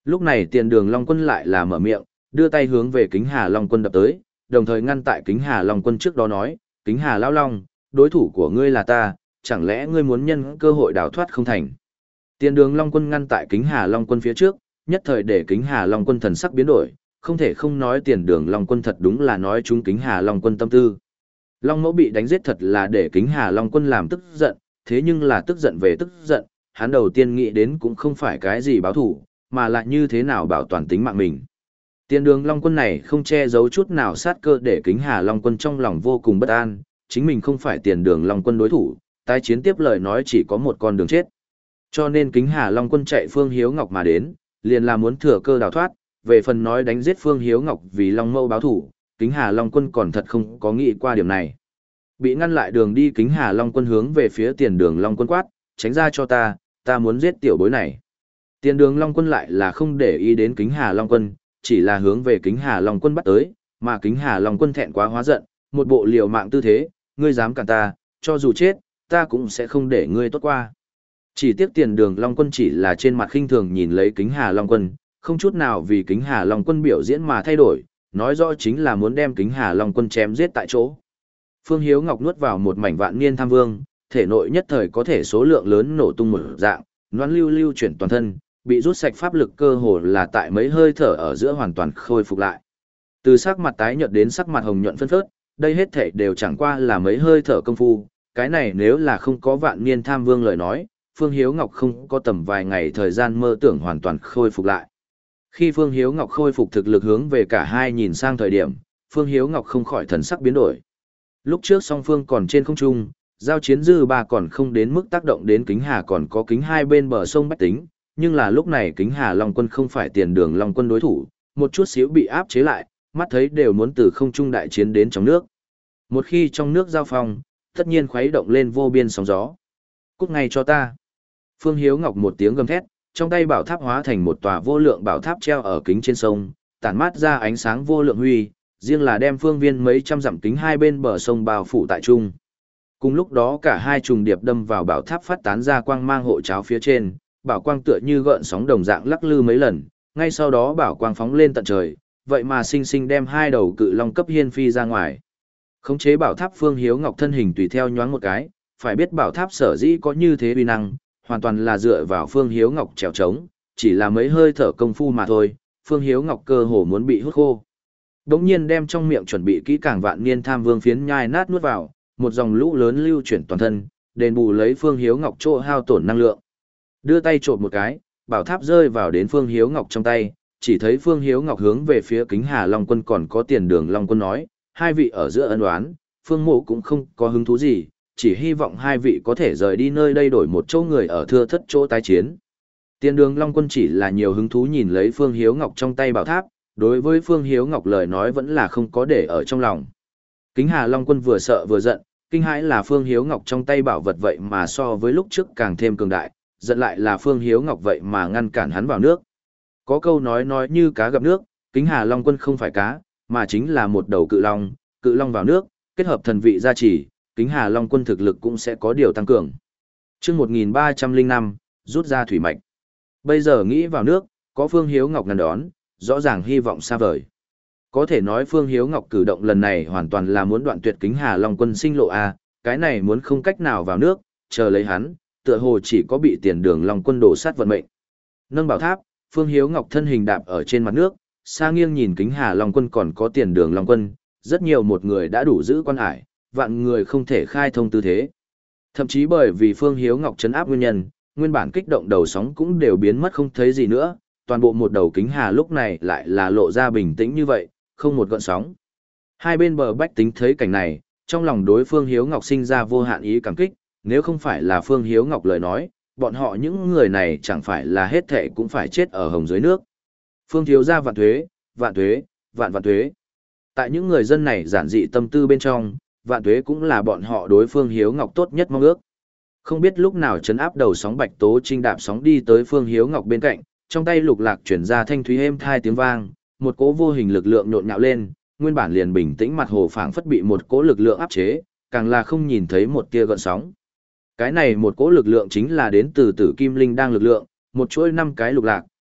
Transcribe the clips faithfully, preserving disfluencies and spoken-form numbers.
Lúc này Tiền Đường Long Quân lại là mở miệng, đưa tay hướng về Kính Hà Long Quân đập tới, đồng thời ngăn tại Kính Hà Long Quân trước đó nói, Kính Hà Lão Long, đối thủ của ngươi là ta, chẳng lẽ ngươi muốn nhân cơ hội đào thoát không thành. Tiền Đường Long Quân ngăn tại Kính Hà Long Quân phía trước, nhất thời để Kính Hà Long Quân thần sắc biến đổi, không thể không nói Tiền Đường Long Quân thật đúng là nói chúng Kính Hà Long Quân tâm tư. Long Mẫu bị đánh giết thật là để Kính Hà Long Quân làm tức giận, thế nhưng là tức giận về tức giận, hắn đầu tiên nghĩ đến cũng không phải cái gì báo thù, mà là như thế nào bảo toàn tính mạng mình. Tiền Đường Long Quân này không che giấu chút nào sát cơ để Kính Hà Long Quân trong lòng vô cùng bất an, chính mình không phải Tiền Đường Long Quân đối thủ, tái chiến tiếp lời nói chỉ có một con đường chết. Cho nên Kính Hà Long Quân chạy Phương Hiếu Ngọc mà đến, liền là muốn thừa cơ đào thoát, về phần nói đánh giết Phương Hiếu Ngọc vì Long Mẫu báo thủ, Kính Hà Long Quân còn thật không có nghĩ qua điểm này. Bị ngăn lại đường đi Kính Hà Long Quân hướng về phía Tiền Đường Long Quân quát, tránh ra cho ta, ta muốn giết tiểu bối này. Tiền Đường Long Quân lại là không để ý đến Kính Hà Long Quân, chỉ là hướng về Kính Hà Long Quân bắt tới, mà Kính Hà Long Quân thẹn quá hóa giận, một bộ liều mạng tư thế, ngươi dám cản ta, cho dù chết, ta cũng sẽ không để ngươi tốt qua. Chỉ tiếc Tiền Đường Long Quân chỉ là trên mặt khinh thường nhìn lấy Kính Hà Long Quân, không chút nào vì Kính Hà Long Quân biểu diễn mà thay đổi, nói rõ chính là muốn đem Kính Hà Long Quân chém giết tại chỗ. Phương Hiếu Ngọc nuốt vào một mảnh vạn niên tham vương, thể nội nhất thời có thể số lượng lớn nổ tung một dạng, noãn lưu lưu chuyển toàn thân, bị rút sạch pháp lực cơ hồ là tại mấy hơi thở ở giữa hoàn toàn khôi phục lại. Từ sắc mặt tái nhợt đến sắc mặt hồng nhuận phân phớt, đây hết thảy đều chẳng qua là mấy hơi thở công phu, cái này nếu là không có vạn niên tham vương lời nói, Phương Hiếu Ngọc không có tầm vài ngày thời gian mơ tưởng hoàn toàn khôi phục lại. Khi Phương Hiếu Ngọc khôi phục thực lực hướng về cả hai nhìn sang thời điểm, Phương Hiếu Ngọc không khỏi thần sắc biến đổi. Lúc trước song phương còn trên không trung, giao chiến dư ba còn không đến mức tác động đến Kính Hà còn có kính hai bên bờ sông Bách Tính, nhưng là lúc này Kính Hà Long Quân không phải Tiền Đường Long Quân đối thủ, một chút xíu bị áp chế lại, mắt thấy đều muốn từ không trung đại chiến đến trong nước. Một khi trong nước giao phong, tất nhiên khuấy động lên vô biên sóng gió. Cút ngay cho ta. Phương Hiếu Ngọc một tiếng gầm thét, trong tay bảo tháp hóa thành một tòa vô lượng bảo tháp treo ở kính trên sông, tản mát ra ánh sáng vô lượng huy, riêng là đem phương viên mấy trăm dặm kính hai bên bờ sông bao phủ tại trung. Cùng lúc đó cả hai trùng điệp đâm vào bảo tháp phát tán ra quang mang hộ cháo phía trên, bảo quang tựa như gợn sóng đồng dạng lắc lư mấy lần, ngay sau đó bảo quang phóng lên tận trời, vậy mà sinh sinh đem hai đầu cự long cấp hiên phi ra ngoài. Khống chế bảo tháp Phương Hiếu Ngọc thân hình tùy theo nhoáng một cái, phải biết bảo tháp sở dĩ có như thế uy năng, hoàn toàn là dựa vào Phương Hiếu Ngọc trèo trống, chỉ là mấy hơi thở công phu mà thôi, Phương Hiếu Ngọc cơ hồ muốn bị hút khô. Đống nhiên đem trong miệng chuẩn bị kỹ càng vạn niên tham vương phiến nhai nát nuốt vào, một dòng lũ lớn lưu chuyển toàn thân, đền bù lấy Phương Hiếu Ngọc chỗ hao tổn năng lượng. Đưa tay trộn một cái, bảo tháp rơi vào đến Phương Hiếu Ngọc trong tay, chỉ thấy Phương Hiếu Ngọc hướng về phía Kính Hà Long Quân còn có Tiền Đường Long Quân nói, hai vị ở giữa ân oán, Phương Mộ cũng không có hứng thú gì, chỉ hy vọng hai vị có thể rời đi nơi đây đổi một chỗ người ở thưa thất chỗ tái chiến. Tiền Đường Long Quân chỉ là nhiều hứng thú nhìn lấy Phương Hiếu Ngọc trong tay bảo tháp, đối với Phương Hiếu Ngọc lời nói vẫn là không có để ở trong lòng. Kính Hà Long Quân vừa sợ vừa giận, kinh hãi là Phương Hiếu Ngọc trong tay bảo vật vậy mà so với lúc trước càng thêm cường đại, giận lại là Phương Hiếu Ngọc vậy mà ngăn cản hắn vào nước. Có câu nói nói như cá gặp nước, Kính Hà Long Quân không phải cá, mà chính là một đầu cự long, cự long vào nước, kết hợp thần vị gia trì, Kính Hà Long Quân thực lực cũng sẽ có điều tăng cường. Chương một nghìn ba trăm lẻ năm, rút ra thủy mạch. Bây giờ nghĩ vào nước, có Phương Hiếu Ngọc ngăn đón, rõ ràng hy vọng xa vời. Có thể nói Phương Hiếu Ngọc cử động lần này hoàn toàn là muốn đoạn tuyệt Kính Hà Long Quân sinh lộ a, cái này muốn không cách nào vào nước, chờ lấy hắn, tựa hồ chỉ có bị Tiền Đường Long Quân đổ sát vận mệnh. Nâng bảo tháp, Phương Hiếu Ngọc thân hình đạp ở trên mặt nước, xa nghiêng nhìn Kính Hà Long Quân còn có Tiền Đường Long Quân, rất nhiều một người đã đủ giữ quan ải, vạn người không thể khai thông tư thế. Thậm chí bởi vì Phương Hiếu Ngọc trấn áp nguyên nhân, nguyên bản kích động đầu sóng cũng đều biến mất không thấy gì nữa, toàn bộ một đầu Kính Hà lúc này lại là lộ ra bình tĩnh như vậy, không một gợn sóng. Hai bên bờ bách tính thấy cảnh này, trong lòng đối Phương Hiếu Ngọc sinh ra vô hạn ý cảm kích, nếu không phải là Phương Hiếu Ngọc lời nói, bọn họ những người này chẳng phải là hết thệ cũng phải chết ở hồng dưới nước. Phương thiếu gia vạn thuế, vạn thuế, vạn vạn thuế. Tại những người dân này giản dị tâm tư bên trong, vạn thuế cũng là bọn họ đối Phương Hiếu Ngọc tốt nhất mong ước. Không biết lúc nào trấn áp đầu sóng Bạch Tố Trinh đạp sóng đi tới Phương Hiếu Ngọc bên cạnh, trong tay lục lạc chuyển ra thanh thúy êm thai tiếng vang, một cỗ vô hình lực lượng nhộn nhạo lên, nguyên bản liền bình tĩnh mặt hồ phảng phất bị một cỗ lực lượng áp chế, càng là không nhìn thấy một tia gợn sóng. Cái này một cỗ lực lượng chính là đến từ Tử Kim Linh đang lực lượng, một chuỗi năm cái lục lạc,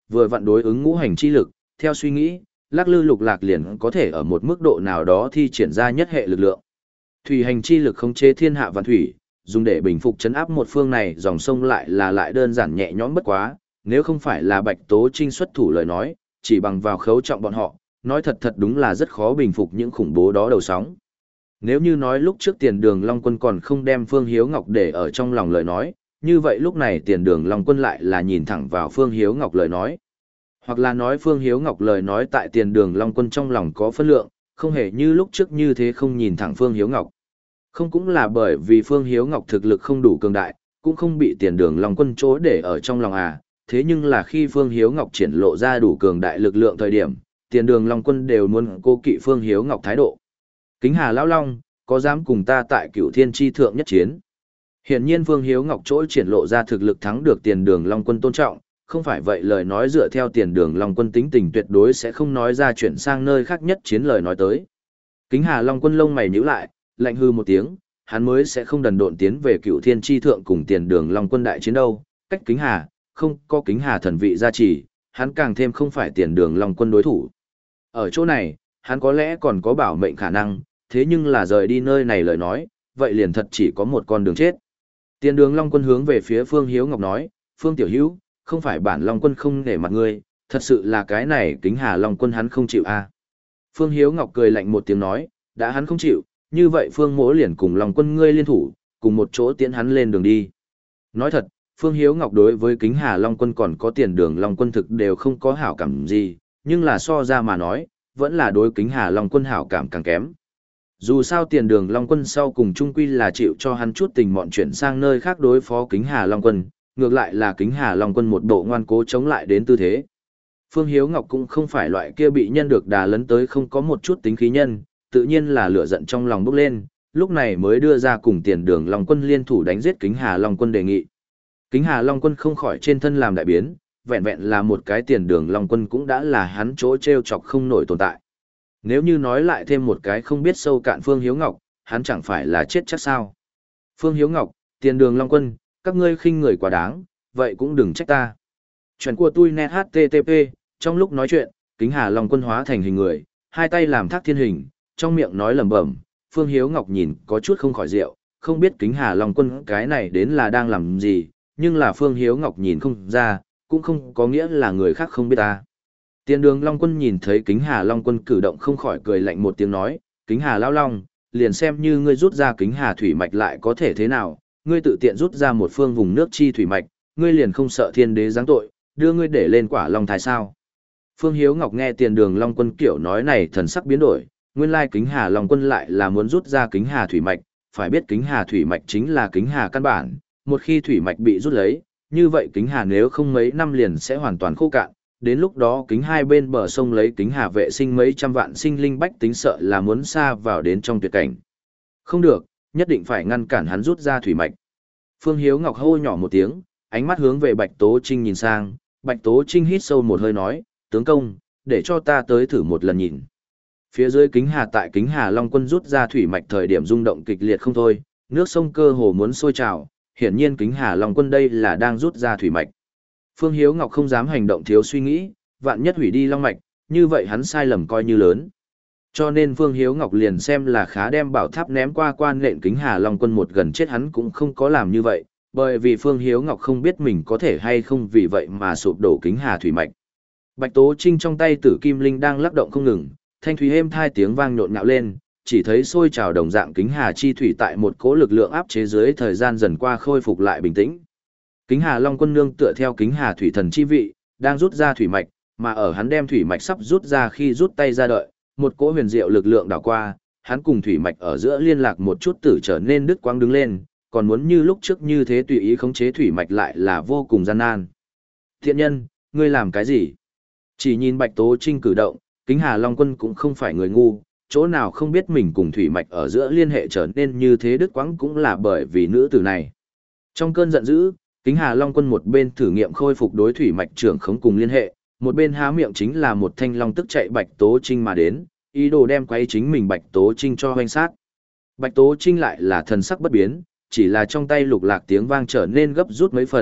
vừa vặn đối ứng ngũ hành chi lực, theo suy nghĩ, lắc lư lục lạc liền có thể ở một mức độ nào đó thi triển ra nhất hệ lực lượng. Thủy hành chi lực khống chế thiên hạ vạn thủy, dùng để bình phục chấn áp một phương này dòng sông lại là lại đơn giản nhẹ nhõm bất quá, nếu không phải là Bạch Tố Trinh xuất thủ lời nói, chỉ bằng vào khấu trọng bọn họ, nói thật thật đúng là rất khó bình phục những khủng bố đó đầu sóng. Nếu như nói lúc trước Tiền Đường Long Quân còn không đem Phương Hiếu Ngọc để ở trong lòng lời nói, như vậy lúc này Tiền Đường Long Quân lại là nhìn thẳng vào Phương Hiếu Ngọc lời nói. Hoặc là nói Phương Hiếu Ngọc lời nói tại Tiền Đường Long Quân trong lòng có phân lượng, không hề như lúc trước như thế không nhìn thẳng Phương Hiếu Ngọc. Không cũng là bởi vì Phương Hiếu Ngọc thực lực không đủ cường đại, cũng không bị Tiền Đường Long Quân chỗ để ở trong lòng à, thế nhưng là khi Phương Hiếu Ngọc triển lộ ra đủ cường đại lực lượng thời điểm, Tiền Đường Long Quân đều muốn cô kỵ Phương Hiếu Ngọc thái độ. Kính Hà Lão Long, có dám cùng ta tại Cửu Thiên chi thượng nhất chiến? Hiển nhiên Phương Hiếu Ngọc chỗ triển lộ ra thực lực thắng được Tiền Đường Long Quân tôn trọng, không phải vậy lời nói dựa theo Tiền Đường Long Quân tính tình tuyệt đối sẽ không nói ra chuyển sang nơi khác nhất chiến lời nói tới. Kính Hà Long Quân lông mày nhíu lại, lạnh hư một tiếng, hắn mới sẽ không đần độn tiến về Cửu Thiên chi thượng cùng Tiền Đường Long Quân đại chiến đâu, cách Kính Hà, không có Kính Hà thần vị gia trì, hắn càng thêm không phải Tiền Đường Long Quân đối thủ. Ở chỗ này, hắn có lẽ còn có bảo mệnh khả năng, thế nhưng là rời đi nơi này lời nói, vậy liền thật chỉ có một con đường chết. Tiền Đường Long Quân hướng về phía Phương Hiếu Ngọc nói, Phương Tiểu Hữu, không phải bản Long Quân không nể mặt ngươi, thật sự là cái này Kính Hà Long Quân hắn không chịu a. À. Phương Hiếu Ngọc cười lạnh một tiếng nói, đã hắn không chịu, như vậy Phương Mỗ liền cùng Long Quân ngươi liên thủ, cùng một chỗ tiễn hắn lên đường đi. Nói thật, Phương Hiếu Ngọc đối với Kính Hà Long Quân còn có Tiền Đường Long Quân thực đều không có hảo cảm gì, nhưng là so ra mà nói, vẫn là đối Kính Hà Long Quân hảo cảm càng kém. Dù sao Tiền Đường Long Quân sau cùng chung quy là chịu cho hắn chút tình mọn chuyển sang nơi khác đối phó Kính Hà Long Quân, ngược lại là Kính Hà Long Quân một bộ ngoan cố chống lại đến tư thế. Phương Hiếu Ngọc cũng không phải loại kia bị nhân được đà lấn tới không có một chút tính khí nhân, tự nhiên là lửa giận trong lòng bốc lên, lúc này mới đưa ra cùng Tiền Đường Long Quân liên thủ đánh giết Kính Hà Long Quân đề nghị. Kính Hà Long Quân không khỏi trên thân làm đại biến, vẹn vẹn là một cái Tiền Đường Long Quân cũng đã là hắn chỗ treo chọc không nổi tồn tại. Nếu như nói lại thêm một cái không biết sâu cạn Phương Hiếu Ngọc, hắn chẳng phải là chết chắc sao. Phương Hiếu Ngọc, Tiền Đường Long Quân, các ngươi khinh người quá đáng, vậy cũng đừng trách ta. Chuyện của tôi net hát tê tê pê, trong lúc nói chuyện, Kính Hà Long Quân hóa thành hình người, hai tay làm thác thiên hình, trong miệng nói lẩm bẩm, Phương Hiếu Ngọc nhìn có chút không khỏi rượu, không biết Kính Hà Long Quân cái này đến là đang làm gì, nhưng là Phương Hiếu Ngọc nhìn không ra, cũng không có nghĩa là người khác không biết ta. Tiền Đường Long Quân nhìn thấy Kính Hà Long Quân cử động không khỏi cười lạnh một tiếng nói, Kính Hà Lão Long, liền xem như ngươi rút ra Kính Hà thủy mạch lại có thể thế nào, ngươi tự tiện rút ra một phương vùng nước chi thủy mạch, ngươi liền không sợ thiên đế giáng tội, đưa ngươi để lên quả long thái sao. Phương Hiếu Ngọc nghe Tiền Đường Long Quân kiểu nói này thần sắc biến đổi, nguyên lai Kính Hà Long Quân lại là muốn rút ra Kính Hà thủy mạch, phải biết Kính Hà thủy mạch chính là Kính Hà căn bản, một khi thủy mạch bị rút lấy, như vậy Kính Hà nếu không mấy năm liền sẽ hoàn toàn khô cạn, đến lúc đó Kính hai bên bờ sông lấy Kính Hà vệ sinh mấy trăm vạn sinh linh bách tính sợ là muốn xa vào đến trong tuyệt cảnh. Không được, nhất định phải ngăn cản hắn rút ra thủy mạch. Phương Hiếu Ngọc hô nhỏ một tiếng, ánh mắt hướng về Bạch Tố Trinh nhìn sang, Bạch Tố Trinh hít sâu một hơi nói, tướng công, để cho ta tới thử một lần nhìn. Phía dưới Kính Hà tại Kính Hà Long Quân rút ra thủy mạch thời điểm rung động kịch liệt không thôi, nước sông cơ hồ muốn sôi trào, hiển nhiên Kính Hà Long Quân đây là đang rút ra thủy mạch. Phương Hiếu Ngọc không dám hành động thiếu suy nghĩ, vạn nhất hủy đi long mạch, như vậy hắn sai lầm coi như lớn. Cho nên Phương Hiếu Ngọc liền xem là khá đem bảo tháp ném qua quan nện Kính Hà Long Quân một gần chết hắn cũng không có làm như vậy, bởi vì Phương Hiếu Ngọc không biết mình có thể hay không vì vậy mà sụp đổ Kính Hà thủy mạch. Bạch Tố Trinh trong tay Tử Kim Linh đang lắc động không ngừng, thanh thủy êm thai tiếng vang nhộn nhạo lên, chỉ thấy sôi trào đồng dạng Kính Hà chi thủy tại một cỗ lực lượng áp chế dưới thời gian dần qua khôi phục lại bình tĩnh. Kính Hà Long Quân nương tựa theo Kính Hà thủy thần chi vị, đang rút ra thủy mạch, mà ở hắn đem thủy mạch sắp rút ra khi rút tay ra đợi, một cỗ huyền diệu lực lượng đảo qua, hắn cùng thủy mạch ở giữa liên lạc một chút tử trở nên đứt quãng đứng lên, còn muốn như lúc trước như thế tùy ý khống chế thủy mạch lại là vô cùng gian nan. Thiện nhân, ngươi làm cái gì? Chỉ nhìn Bạch Tố Trinh cử động, Kính Hà Long Quân cũng không phải người ngu, chỗ nào không biết mình cùng thủy mạch ở giữa liên hệ trở nên như thế đứt quãng cũng là bởi vì nữ tử này. Trong cơn giận dữ, Kính Hà Long Quân một bên thử nghiệm khôi phục đối thủy mạch trưởng khống cùng liên hệ, một bên há miệng chính là một thanh long tức chạy Bạch Tố Trinh mà đến, ý đồ đem quấy chính mình Bạch Tố Trinh cho hoanh sát. Bạch Tố Trinh lại là thần sắc bất biến, chỉ là trong tay lục lạc tiếng vang trở nên gấp rút mấy phần,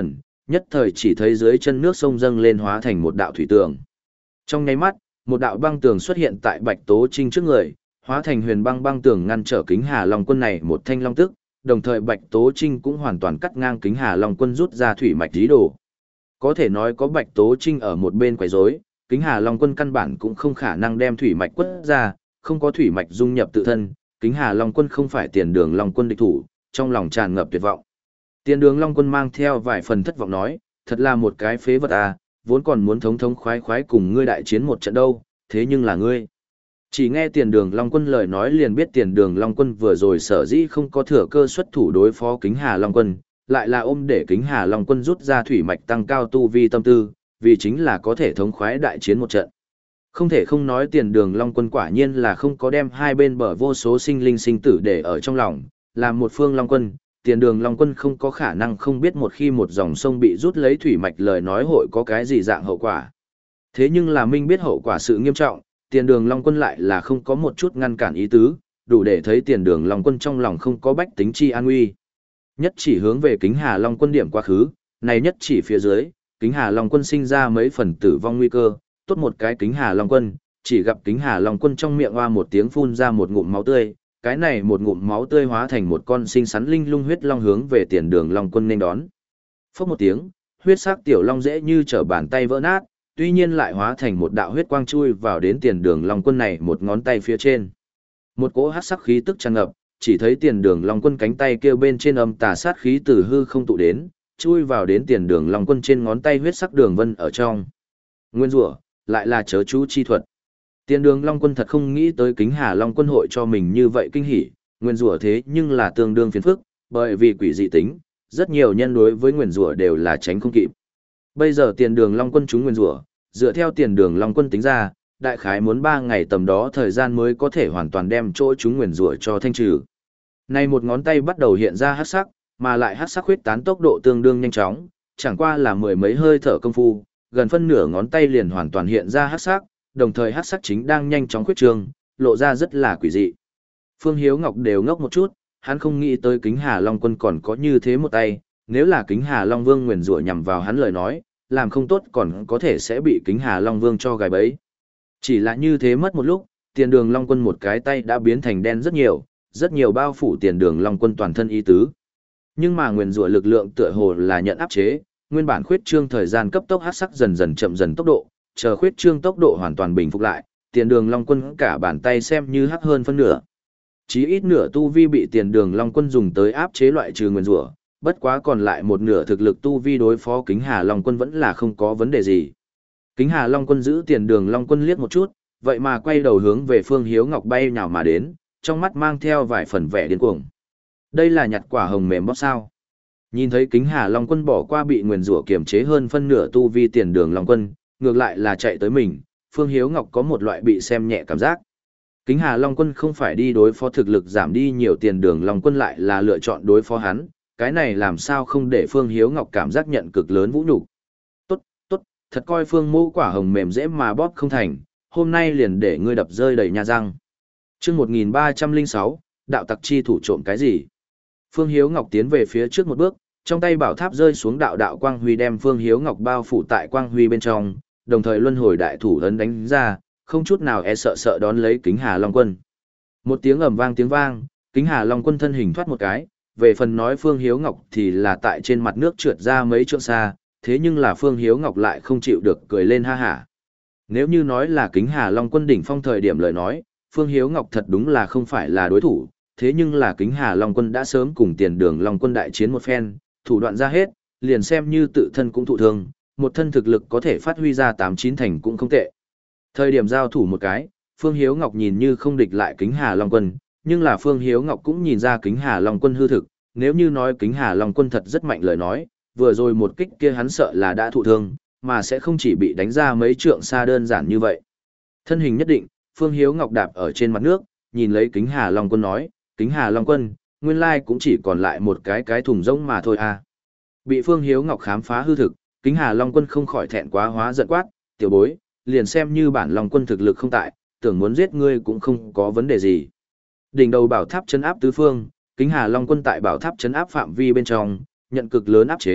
nhất thời chỉ thấy dưới chân nước sông dâng lên hóa thành một đạo thủy tường. Trong nháy mắt, một đạo băng tường xuất hiện tại Bạch Tố Trinh trước người, hóa thành huyền băng băng tường ngăn trở Kính Hà Long Quân này một thanh long tức, đồng thời Bạch Tố Trinh cũng hoàn toàn cắt ngang Kính Hà Long Quân rút ra thủy mạch dí đồ. Có thể nói có Bạch Tố Trinh ở một bên quấy rối, Kính Hà Long Quân căn bản cũng không khả năng đem thủy mạch quất ra, không có thủy mạch dung nhập tự thân, Kính Hà Long Quân không phải Tiền Đường Long Quân địch thủ, trong lòng tràn ngập tuyệt vọng. Tiền Đường Long Quân mang theo vài phần thất vọng nói, thật là một cái phế vật à, vốn còn muốn thống thống khoái khoái cùng ngươi đại chiến một trận đâu, thế nhưng là ngươi. Chỉ nghe Tiền Đường Long Quân lời nói liền biết Tiền Đường Long Quân vừa rồi sở dĩ không có thừa cơ xuất thủ đối phó Kính Hà Long Quân, lại là ôm để Kính Hà Long Quân rút ra thủy mạch tăng cao tu vi tâm tư, vì chính là có thể thống khoái đại chiến một trận. Không thể không nói Tiền Đường Long Quân quả nhiên là không có đem hai bên bờ vô số sinh linh sinh tử để ở trong lòng, làm một phương Long Quân, Tiền Đường Long Quân không có khả năng không biết một khi một dòng sông bị rút lấy thủy mạch lời nói hội có cái gì dạng hậu quả. Thế nhưng là Minh biết hậu quả sự nghiêm trọng, Tiền Đường Long Quân lại là không có một chút ngăn cản ý tứ, đủ để thấy Tiền Đường Long Quân trong lòng không có bách tính chi an nguy. Nhất chỉ hướng về Kính Hà Long Quân điểm quá khứ, này nhất chỉ phía dưới, Kính Hà Long Quân sinh ra mấy phần tử vong nguy cơ, tốt một cái Kính Hà Long Quân, chỉ gặp Kính Hà Long Quân trong miệng hoa một tiếng phun ra một ngụm máu tươi, cái này một ngụm máu tươi hóa thành một con sinh sắn linh lung huyết long hướng về Tiền Đường Long Quân nên đón. Phốc một tiếng, huyết sắc tiểu long dễ như trở bàn tay vỡ nát, tuy nhiên lại hóa thành một đạo huyết quang chui vào đến Tiền Đường Long Quân này một ngón tay phía trên. Một cỗ hắc sắc khí tức tràn ngập, chỉ thấy Tiền Đường Long Quân cánh tay kêu bên trên âm tà sát khí từ hư không tụ đến, chui vào đến Tiền Đường Long Quân trên ngón tay huyết sắc đường vân ở trong. Nguyên rủa, lại là chớ chú chi thuật. Tiền Đường Long Quân thật không nghĩ tới Kính Hà Long Quân hội cho mình như vậy kinh hỉ, nguyên rủa thế nhưng là tương đương phiền phức, bởi vì quỷ dị tính, rất nhiều nhân đối với nguyên rủa đều là tránh không kịp. Bây giờ Tiền Đường Long Quân trúng nguyên rủa, dựa theo Tiền Đường Long Quân tính ra, đại khái muốn ba ngày tầm đó thời gian mới có thể hoàn toàn đem chỗ trúng nguyên rủa cho thanh trừ. Nay một ngón tay bắt đầu hiện ra hắc sắc, mà lại hắc sắc huyết tán tốc độ tương đương nhanh chóng, chẳng qua là mười mấy hơi thở công phu, gần phân nửa ngón tay liền hoàn toàn hiện ra hắc sắc, đồng thời hắc sắc chính đang nhanh chóng khuyết trương, lộ ra rất là quỷ dị. Phương Hiếu Ngọc đều ngốc một chút, hắn không nghĩ tới Kính Hà Long Quân còn có như thế một tay, nếu là Kính Hà Long Vương nguyền rủa nhằm vào hắn lời nói, làm không tốt còn có thể sẽ bị Kính Hà Long Vương cho gài bẫy. Chỉ là như thế mất một lúc, Tiền Đường Long Quân một cái tay đã biến thành đen rất nhiều, rất nhiều bao phủ Tiền Đường Long Quân toàn thân ý tứ. Nhưng mà nguyền rủa lực lượng tựa hồ là nhận áp chế, nguyên bản khuyết trương thời gian cấp tốc hắc sắc dần dần chậm dần tốc độ, chờ khuyết trương tốc độ hoàn toàn bình phục lại, Tiền Đường Long Quân cả bàn tay xem như hắc hơn phân nửa. Chí ít nửa tu vi bị Tiền Đường Long Quân dùng tới áp chế loại trừ nguyên rủa, bất quá còn lại một nửa thực lực tu vi đối phó Kính Hà Long Quân vẫn là không có vấn đề gì. Kính Hà Long Quân giữ Tiền Đường Long Quân liếc một chút, vậy mà quay đầu hướng về Phương Hiếu Ngọc bay nhào mà đến, trong mắt mang theo vài phần vẻ điên cuồng. Đây là nhặt quả hồng mềm bóp sao? Nhìn thấy Kính Hà Long Quân bỏ qua bị nguyền rủa kiềm chế hơn phân nửa tu vi Tiền Đường Long Quân, ngược lại là chạy tới mình, Phương Hiếu Ngọc có một loại bị xem nhẹ cảm giác. Kính Hà Long Quân không phải đi đối phó thực lực giảm đi nhiều, Tiền Đường Long Quân lại là lựa chọn đối phó hắn, cái này làm sao không để Phương Hiếu Ngọc cảm giác nhận cực lớn vũ nhục. Tốt, tốt, thật coi Phương Mô quả hồng mềm dễ mà bóp không thành, hôm nay liền để ngươi đập rơi đầy nha răng. Chương một nghìn ba trăm lẻ sáu, đạo tặc chi thủ trộm cái gì? Phương Hiếu Ngọc tiến về phía trước một bước, trong tay bảo tháp rơi xuống đạo đạo quang huy đem Phương Hiếu Ngọc bao phủ tại quang huy bên trong, đồng thời luân hồi đại thủ ấn đánh ra, không chút nào e sợ sợ đón lấy Kính Hà Long Quân. Một tiếng ầm vang tiếng vang, Kính Hà Long Quân thân hình thoát một cái, về phần nói Phương Hiếu Ngọc thì là tại trên mặt nước trượt ra mấy trượng xa, thế nhưng là Phương Hiếu Ngọc lại không chịu được cười lên ha hả. Nếu như nói là Kính Hà Long Quân đỉnh phong thời điểm lời nói, Phương Hiếu Ngọc thật đúng là không phải là đối thủ, thế nhưng là Kính Hà Long Quân đã sớm cùng Tiền Đường Long Quân đại chiến một phen, thủ đoạn ra hết, liền xem như tự thân cũng thụ thương, một thân thực lực có thể phát huy ra tám chín thành cũng không tệ. Thời điểm giao thủ một cái, Phương Hiếu Ngọc nhìn như không địch lại Kính Hà Long Quân, nhưng là Phương Hiếu Ngọc cũng nhìn ra Kính Hà Long Quân hư thực, nếu như nói Kính Hà Long Quân thật rất mạnh lời nói, vừa rồi một kích kia hắn sợ là đã thụ thương, mà sẽ không chỉ bị đánh ra mấy trượng xa đơn giản như vậy. Thân hình nhất định, Phương Hiếu Ngọc đạp ở trên mặt nước, nhìn lấy Kính Hà Long Quân nói, Kính Hà Long Quân, nguyên lai cũng chỉ còn lại một cái cái thùng rỗng mà thôi à. Bị Phương Hiếu Ngọc khám phá hư thực, Kính Hà Long Quân không khỏi thẹn quá hóa giận quát, tiểu bối, liền xem như bản Long Quân thực lực không tại, tưởng muốn giết ngươi cũng không có vấn đề gì. Đỉnh đầu bảo tháp trấn áp tứ phương, Kính Hà Long Quân tại bảo tháp trấn áp phạm vi bên trong, nhận cực lớn áp chế,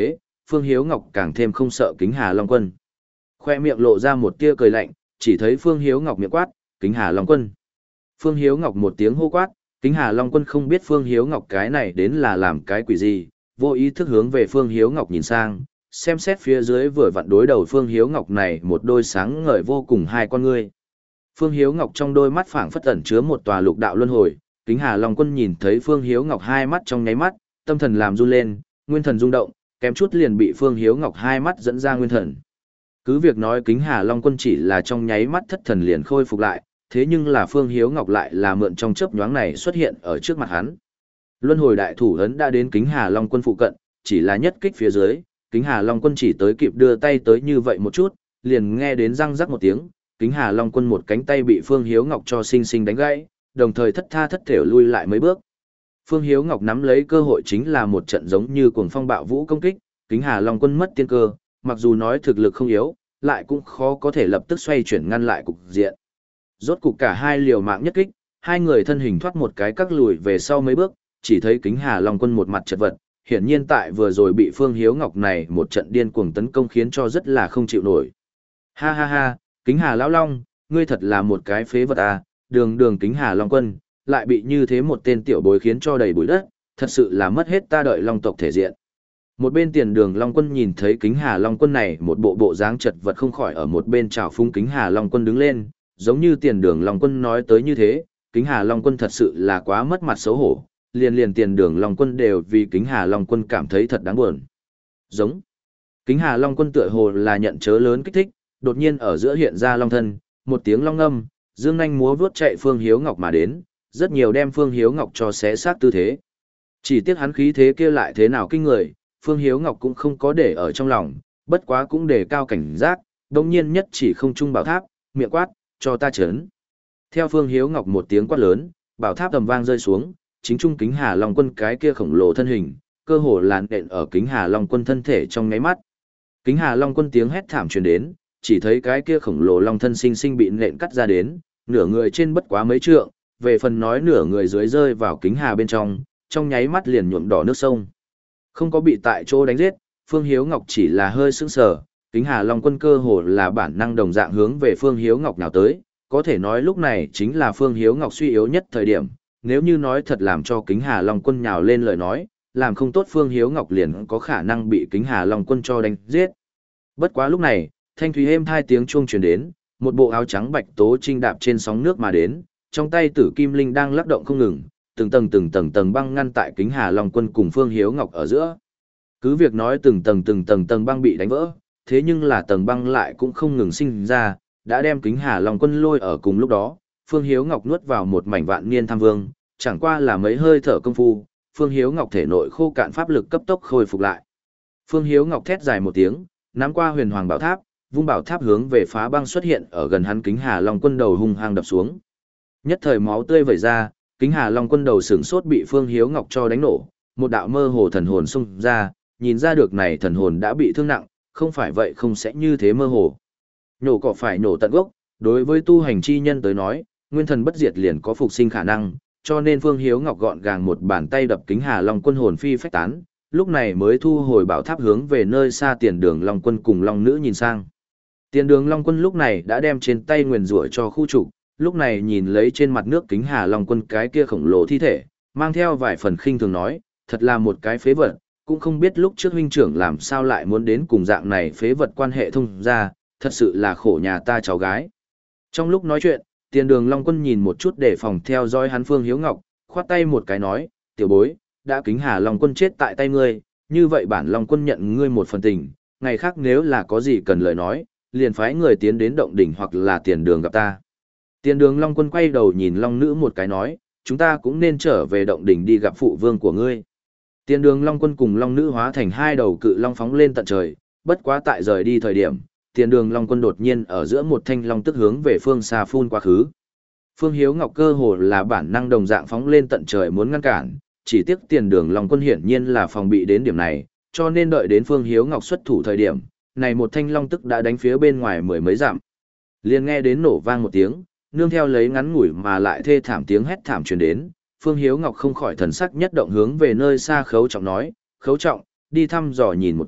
Phương Hiếu Ngọc càng thêm không sợ Kính Hà Long Quân. Khoe miệng lộ ra một tia cười lạnh, chỉ thấy Phương Hiếu Ngọc miệng quát, Kính Hà Long Quân. Phương Hiếu Ngọc một tiếng hô quát, Kính Hà Long Quân không biết Phương Hiếu Ngọc cái này đến là làm cái quỷ gì, vô ý thức hướng về Phương Hiếu Ngọc nhìn sang, xem xét phía dưới vừa vặn đối đầu Phương Hiếu Ngọc này một đôi sáng ngời vô cùng hai con ngươi. Phương Hiếu Ngọc trong đôi mắt phảng phất ẩn chứa một tòa lục đạo luân hồi, Kính Hà Long Quân nhìn thấy Phương Hiếu Ngọc hai mắt trong nháy mắt, tâm thần làm run lên, nguyên thần rung động, kém chút liền bị Phương Hiếu Ngọc hai mắt dẫn ra nguyên thần. Cứ việc nói Kính Hà Long Quân chỉ là trong nháy mắt thất thần liền khôi phục lại, thế nhưng là Phương Hiếu Ngọc lại là mượn trong chớp nhoáng này xuất hiện ở trước mặt hắn. Luân hồi đại thủ ấn đã đến Kính Hà Long Quân phụ cận, chỉ là nhất kích phía dưới, Kính Hà Long Quân chỉ tới kịp đưa tay tới như vậy một chút, liền nghe đến răng rắc một tiếng, Kính Hà Long Quân một cánh tay bị Phương Hiếu Ngọc cho sinh sinh đánh gãy, đồng thời thất tha thất thểu lui lại mấy bước. Phương Hiếu Ngọc nắm lấy cơ hội chính là một trận giống như cuồng phong bạo vũ công kích, Kính Hà Long Quân mất tiên cơ, mặc dù nói thực lực không yếu, lại cũng khó có thể lập tức xoay chuyển ngăn lại cục diện. Rốt cục cả hai liều mạng nhất kích, hai người thân hình thoát một cái các lùi về sau mấy bước, chỉ thấy Kính Hà Long Quân một mặt chật vật, hiển nhiên tại vừa rồi bị Phương Hiếu Ngọc này một trận điên cuồng tấn công khiến cho rất là không chịu nổi. Ha ha ha, Kính Hà Lão Long, ngươi thật là một cái phế vật à, đường đường Kính Hà Long Quân, lại bị như thế một tên tiểu bối khiến cho đầy bụi đất, thật sự là mất hết ta đợi Long tộc thể diện. Một bên Tiền Đường Long Quân nhìn thấy Kính Hà Long Quân này một bộ bộ dáng chật vật không khỏi ở một bên chào phúng Kính Hà Long Quân đứng lên, giống như Tiền Đường Long Quân nói tới như thế, Kính Hà Long Quân thật sự là quá mất mặt xấu hổ, liền liền Tiền Đường Long Quân đều vì Kính Hà Long Quân cảm thấy thật đáng buồn. Giống. Kính Hà Long Quân tựa hồ là nhận chớ lớn kích thích, đột nhiên ở giữa hiện ra long thân, một tiếng long ngâm, dương nhanh múa vuốt chạy Phương Hiếu Ngọc mà đến, rất nhiều đem Phương Hiếu Ngọc cho xé xác tư thế. Chỉ tiếc hắn khí thế kia lại thế nào kinh người, Phương Hiếu Ngọc cũng không có để ở trong lòng, bất quá cũng để cao cảnh giác, đồng nhiên nhất chỉ không trung bảo tháp, miệng quát, cho ta chấn. Theo Phương Hiếu Ngọc một tiếng quát lớn, bảo tháp tầm vang rơi xuống, chính trung Kính Hà Long Quân cái kia khổng lồ thân hình, cơ hồ làn đện ở Kính Hà Long Quân thân thể trong nháy mắt. Kính Hà Long Quân tiếng hét thảm truyền đến, chỉ thấy cái kia khổng lồ long thân sinh sinh bị nện cắt ra đến, nửa người trên bất quá mấy trượng, về phần nói nửa người dưới rơi vào Kính Hà bên trong, trong nháy mắt liền nhuộm đỏ nước sông. Không có bị tại chỗ đánh giết, Phương Hiếu Ngọc chỉ là hơi sững sờ, Kính Hà Long Quân cơ hồ là bản năng đồng dạng hướng về Phương Hiếu Ngọc nào tới, có thể nói lúc này chính là Phương Hiếu Ngọc suy yếu nhất thời điểm, nếu như nói thật làm cho Kính Hà Long Quân nhào lên lời nói, làm không tốt Phương Hiếu Ngọc liền có khả năng bị Kính Hà Long Quân cho đánh giết. Bất quá lúc này, thanh thúy êm hai tiếng chuông truyền đến, một bộ áo trắng bạch tố trinh đạp trên sóng nước mà đến, trong tay Tử Kim Linh đang lắc động không ngừng, từng tầng từng tầng tầng băng ngăn tại Kính Hà Long Quân cùng Phương Hiếu Ngọc ở giữa. Cứ việc nói từng tầng từng tầng tầng băng bị đánh vỡ, thế nhưng là tầng băng lại cũng không ngừng sinh ra, đã đem Kính Hà Long Quân lôi ở cùng lúc đó, Phương Hiếu Ngọc nuốt vào một mảnh vạn niên tham vương, chẳng qua là mấy hơi thở công phu, Phương Hiếu Ngọc thể nội khô cạn pháp lực cấp tốc khôi phục lại. Phương Hiếu Ngọc thét dài một tiếng, nắm qua Huyền Hoàng Bảo Tháp, vung bảo tháp hướng về phá băng xuất hiện ở gần hắn Kính Hà Long Quân đầu hung hăng đập xuống. Nhất thời máu tươi vẩy ra, Kính Hà Long Quân đầu sửng sốt bị Phương Hiếu Ngọc cho đánh nổ, một đạo mơ hồ thần hồn xung ra, nhìn ra được này thần hồn đã bị thương nặng, không phải vậy không sẽ như thế mơ hồ. Nhổ cỏ phải nổ tận gốc, đối với tu hành chi nhân tới nói, nguyên thần bất diệt liền có phục sinh khả năng, cho nên Phương Hiếu Ngọc gọn gàng một bàn tay đập Kính Hà Long Quân hồn phi phách tán, lúc này mới thu hồi bảo tháp hướng về nơi xa Tiền Đường Long Quân cùng Long Nữ nhìn sang. Tiền Đường Long Quân lúc này đã đem trên tay nguyền rủa cho khu trục, lúc này nhìn lấy trên mặt nước Kính Hà Long Quân cái kia khổng lồ thi thể, mang theo vài phần khinh thường nói, thật là một cái phế vật, cũng không biết lúc trước huynh trưởng làm sao lại muốn đến cùng dạng này phế vật quan hệ thông ra, thật sự là khổ nhà ta cháu gái. Trong lúc nói chuyện, Tiền Đường Long Quân nhìn một chút để phòng theo dõi hắn Phương Hiếu Ngọc, khoát tay một cái nói, tiểu bối, đã Kính Hà Long Quân chết tại tay ngươi, như vậy bản Long Quân nhận ngươi một phần tình, ngày khác nếu là có gì cần lời nói, liền phái người tiến đến động đỉnh hoặc là Tiền Đường gặp ta. Tiền Đường Long Quân quay đầu nhìn Long Nữ một cái nói, chúng ta cũng nên trở về động đỉnh đi gặp phụ vương của ngươi. Tiền Đường Long Quân cùng Long Nữ hóa thành hai đầu cự long phóng lên tận trời, bất quá tại rời đi thời điểm, Tiền Đường Long Quân đột nhiên ở giữa một thanh long tức hướng về phương xa phun quá khứ. Phương Hiếu Ngọc cơ hồ là bản năng đồng dạng phóng lên tận trời muốn ngăn cản, chỉ tiếc Tiền Đường Long Quân hiển nhiên là phòng bị đến điểm này, cho nên đợi đến Phương Hiếu Ngọc xuất thủ thời điểm, này một thanh long tức đã đánh phía bên ngoài mười mấy dặm. Liền nghe đến nổ vang một tiếng, nương theo lấy ngắn ngủi mà lại thê thảm tiếng hét thảm truyền đến, Phương Hiếu Ngọc không khỏi thần sắc nhất động hướng về nơi xa Khấu Trọng nói, Khấu Trọng, đi thăm dò nhìn một chút,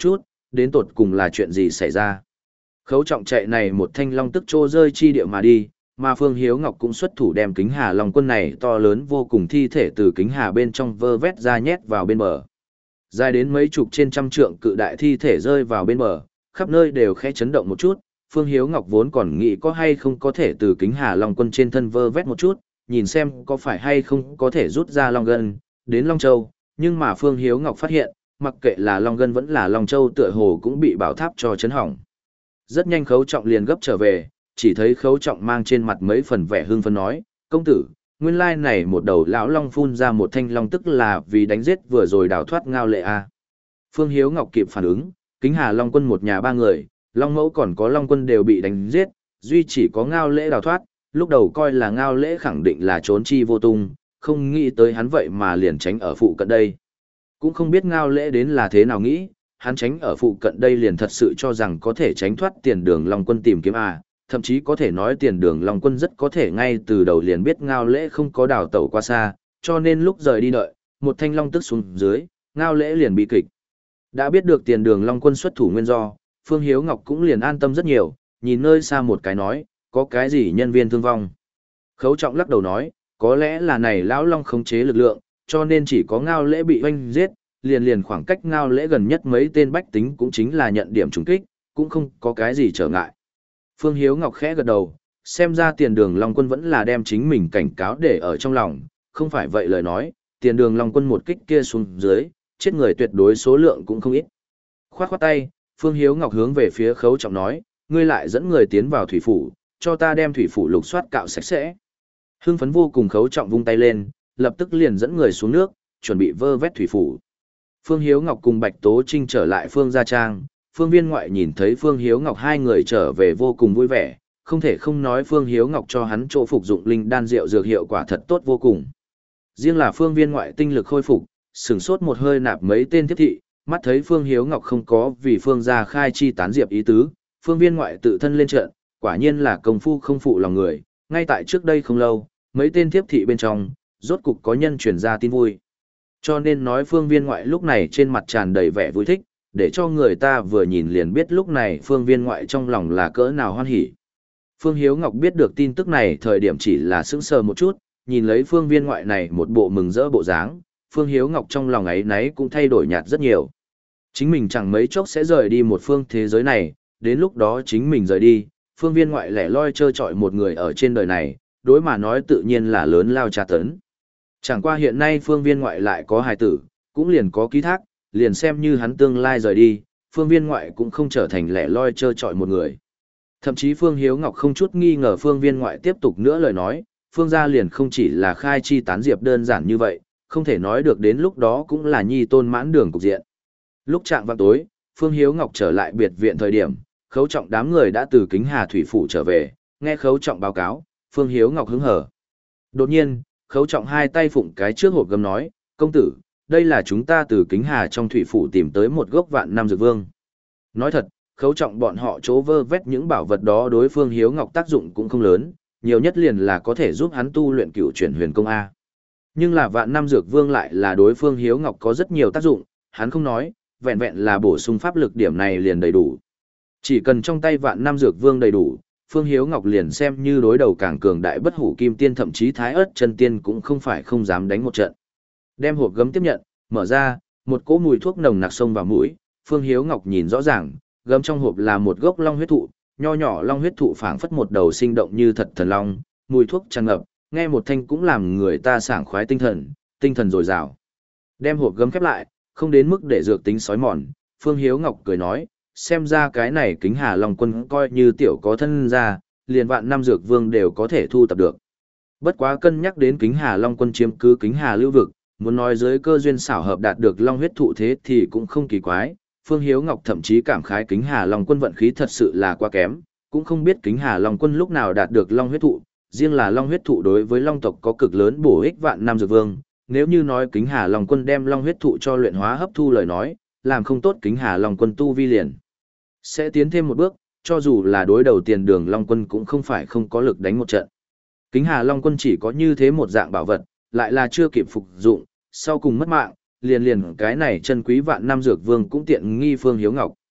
đến tột cùng là chuyện gì xảy ra. Khấu trọng chạy này một thanh long tức trô rơi chi địa mà đi, mà Phương Hiếu Ngọc cũng xuất thủ đem kính hà long quân này to lớn vô cùng thi thể từ kính hà bên trong vơ vét ra nhét vào bên bờ. Dài đến mấy chục trên trăm trượng cự đại thi thể rơi vào bên bờ, khắp nơi đều khẽ chấn động một chút. Phương Hiếu Ngọc vốn còn nghĩ có hay không có thể từ kính hà long quân trên thân vơ vét một chút, nhìn xem có phải hay không có thể rút ra long gân, đến Long Châu, nhưng mà Phương Hiếu Ngọc phát hiện, mặc kệ là long gân vẫn là Long Châu tựa hồ cũng bị bảo tháp cho chấn hỏng. Rất nhanh Khấu Trọng liền gấp trở về, chỉ thấy Khấu Trọng mang trên mặt mấy phần vẻ hưng phấn nói, công tử, nguyên lai này một đầu lão long phun ra một thanh long tức là vì đánh giết vừa rồi đào thoát Ngao Lệ a. Phương Hiếu Ngọc kịp phản ứng, kính hà long quân một nhà ba người, long mẫu còn có long quân đều bị đánh giết, duy chỉ có Ngao Lễ đào thoát, lúc đầu coi là Ngao Lễ khẳng định là trốn chi vô tung, không nghĩ tới hắn vậy mà liền tránh ở phụ cận đây. Cũng không biết Ngao Lễ đến là thế nào nghĩ, hắn tránh ở phụ cận đây liền thật sự cho rằng có thể tránh thoát tiền đường long quân tìm kiếm à, thậm chí có thể nói tiền đường long quân rất có thể ngay từ đầu liền biết Ngao Lễ không có đào tẩu qua xa, cho nên lúc rời đi đợi, một thanh long tức xuống dưới, Ngao Lễ liền bị kịch. Đã biết được tiền đường long quân xuất thủ nguyên do, Phương Hiếu Ngọc cũng liền an tâm rất nhiều, nhìn nơi xa một cái nói, có cái gì nhân viên thương vong. Khấu Trọng lắc đầu nói, có lẽ là này lão long khống chế lực lượng, cho nên chỉ có Ngao Lễ bị oanh giết, liền liền khoảng cách Ngao Lễ gần nhất mấy tên bách tính cũng chính là nhận điểm trùng kích, cũng không có cái gì trở ngại. Phương Hiếu Ngọc khẽ gật đầu, xem ra tiền đường long quân vẫn là đem chính mình cảnh cáo để ở trong lòng, không phải vậy lời nói, tiền đường long quân một kích kia xuống dưới, chết người tuyệt đối số lượng cũng không ít. Khoát khoát tay, Phương Hiếu Ngọc hướng về phía Khấu Trọng nói, ngươi lại dẫn người tiến vào thủy phủ, cho ta đem thủy phủ lục soát cạo sạch sẽ. Hưng phấn vô cùng Khấu Trọng vung tay lên, lập tức liền dẫn người xuống nước, chuẩn bị vơ vét thủy phủ. Phương Hiếu Ngọc cùng Bạch Tố Trinh trở lại Phương Gia Trang, Phương Viên Ngoại nhìn thấy Phương Hiếu Ngọc hai người trở về vô cùng vui vẻ, không thể không nói Phương Hiếu Ngọc cho hắn chỗ phục dụng linh đan rượu dược hiệu quả thật tốt vô cùng. Riêng là Phương Viên Ngoại tinh lực khôi phục, sửng sốt một hơi nạp mấy tên tiếp thị, mắt thấy Phương Hiếu Ngọc không có vì Phương Gia khai chi tán diệp ý tứ, Phương Viên Ngoại tự thân lên trận, quả nhiên là công phu không phụ lòng người, ngay tại trước đây không lâu, mấy tên tiếp thị bên trong, rốt cục có nhân truyền ra tin vui. Cho nên nói Phương Viên Ngoại lúc này trên mặt tràn đầy vẻ vui thích, để cho người ta vừa nhìn liền biết lúc này Phương Viên Ngoại trong lòng là cỡ nào hoan hỉ. Phương Hiếu Ngọc biết được tin tức này thời điểm chỉ là sững sờ một chút, nhìn lấy Phương Viên Ngoại này một bộ mừng rỡ bộ dáng, Phương Hiếu Ngọc trong lòng ấy nấy cũng thay đổi nhạt rất nhiều. Chính mình chẳng mấy chốc sẽ rời đi một phương thế giới này, đến lúc đó chính mình rời đi, Phương Viên Ngoại lẻ loi trơ trọi một người ở trên đời này, đối mà nói tự nhiên là lớn lao tra tấn. Chẳng qua hiện nay Phương Viên Ngoại lại có hài tử, cũng liền có ký thác, liền xem như hắn tương lai rời đi, Phương Viên Ngoại cũng không trở thành lẻ loi trơ trọi một người. Thậm chí Phương Hiếu Ngọc không chút nghi ngờ Phương Viên Ngoại tiếp tục nữa lời nói, Phương gia liền không chỉ là khai chi tán diệp đơn giản như vậy, không thể nói được đến lúc đó cũng là nhi tôn mãn đường cục diện. Lúc trạng vào tối, Phương Hiếu Ngọc trở lại biệt viện thời điểm, Khấu Trọng đám người đã từ Kính Hà Thủy Phủ trở về, nghe Khấu Trọng báo cáo, Phương Hiếu Ngọc hứng hở. Đột nhiên, Khấu Trọng hai tay phụng cái trước hộp gấm nói, công tử, đây là chúng ta từ Kính Hà trong Thủy Phủ tìm tới một gốc vạn năm dược vương. Nói thật, Khấu Trọng bọn họ chỗ vơ vét những bảo vật đó đối Phương Hiếu Ngọc tác dụng cũng không lớn, nhiều nhất liền là có thể giúp hắn tu luyện cựu chuyển huyền công A. Nhưng là vạn năm dược vương lại là đối Phương Hiếu Ngọc có rất nhiều tác dụng, hắn không nói, vẹn vẹn là bổ sung pháp lực điểm này liền đầy đủ. Chỉ cần trong tay vạn năm dược vương đầy đủ, Phương Hiếu Ngọc liền xem như đối đầu càng cường đại bất hủ kim tiên thậm chí thái ớt chân tiên cũng không phải không dám đánh một trận. Đem hộp gấm tiếp nhận, mở ra, một cỗ mùi thuốc nồng nặc xông vào mũi, Phương Hiếu Ngọc nhìn rõ ràng, gấm trong hộp là một gốc long huyết thụ, nho nhỏ long huyết thụ phảng phất một đầu sinh động như thật thần long, mùi thuốc tràn ngập, nghe một thanh cũng làm người ta sảng khoái tinh thần, tinh thần dồi dào. Đem hộp gấm khép lại, không đến mức để dược tính sói mòn, Phương Hiếu Ngọc cười nói, xem ra cái này Kính Hà Long Quân coi như tiểu có thân ra, liền vạn năm dược vương đều có thể thu tập được. Bất quá cân nhắc đến Kính Hà Long Quân chiếm cứ Kính Hà lưu vực, muốn nói dưới cơ duyên xảo hợp đạt được long huyết thụ thế thì cũng không kỳ quái. Phương Hiếu Ngọc thậm chí cảm khái Kính Hà Long Quân vận khí thật sự là quá kém, cũng không biết Kính Hà Long Quân lúc nào đạt được long huyết thụ, riêng là long huyết thụ đối với long tộc có cực lớn bổ ích vạn năm dược vương. Nếu như nói Kính Hà Long Quân đem long huyết thụ cho luyện hóa hấp thu lời nói, làm không tốt Kính Hà Long Quân tu vi liền sẽ tiến thêm một bước, cho dù là đối đầu tiền đường Long Quân cũng không phải không có lực đánh một trận. Kính Hà Long Quân chỉ có như thế một dạng bảo vật, lại là chưa kịp phục dụng, sau cùng mất mạng, liền liền cái này chân quý vạn năm dược vương cũng tiện nghi Phương Hiếu Ngọc.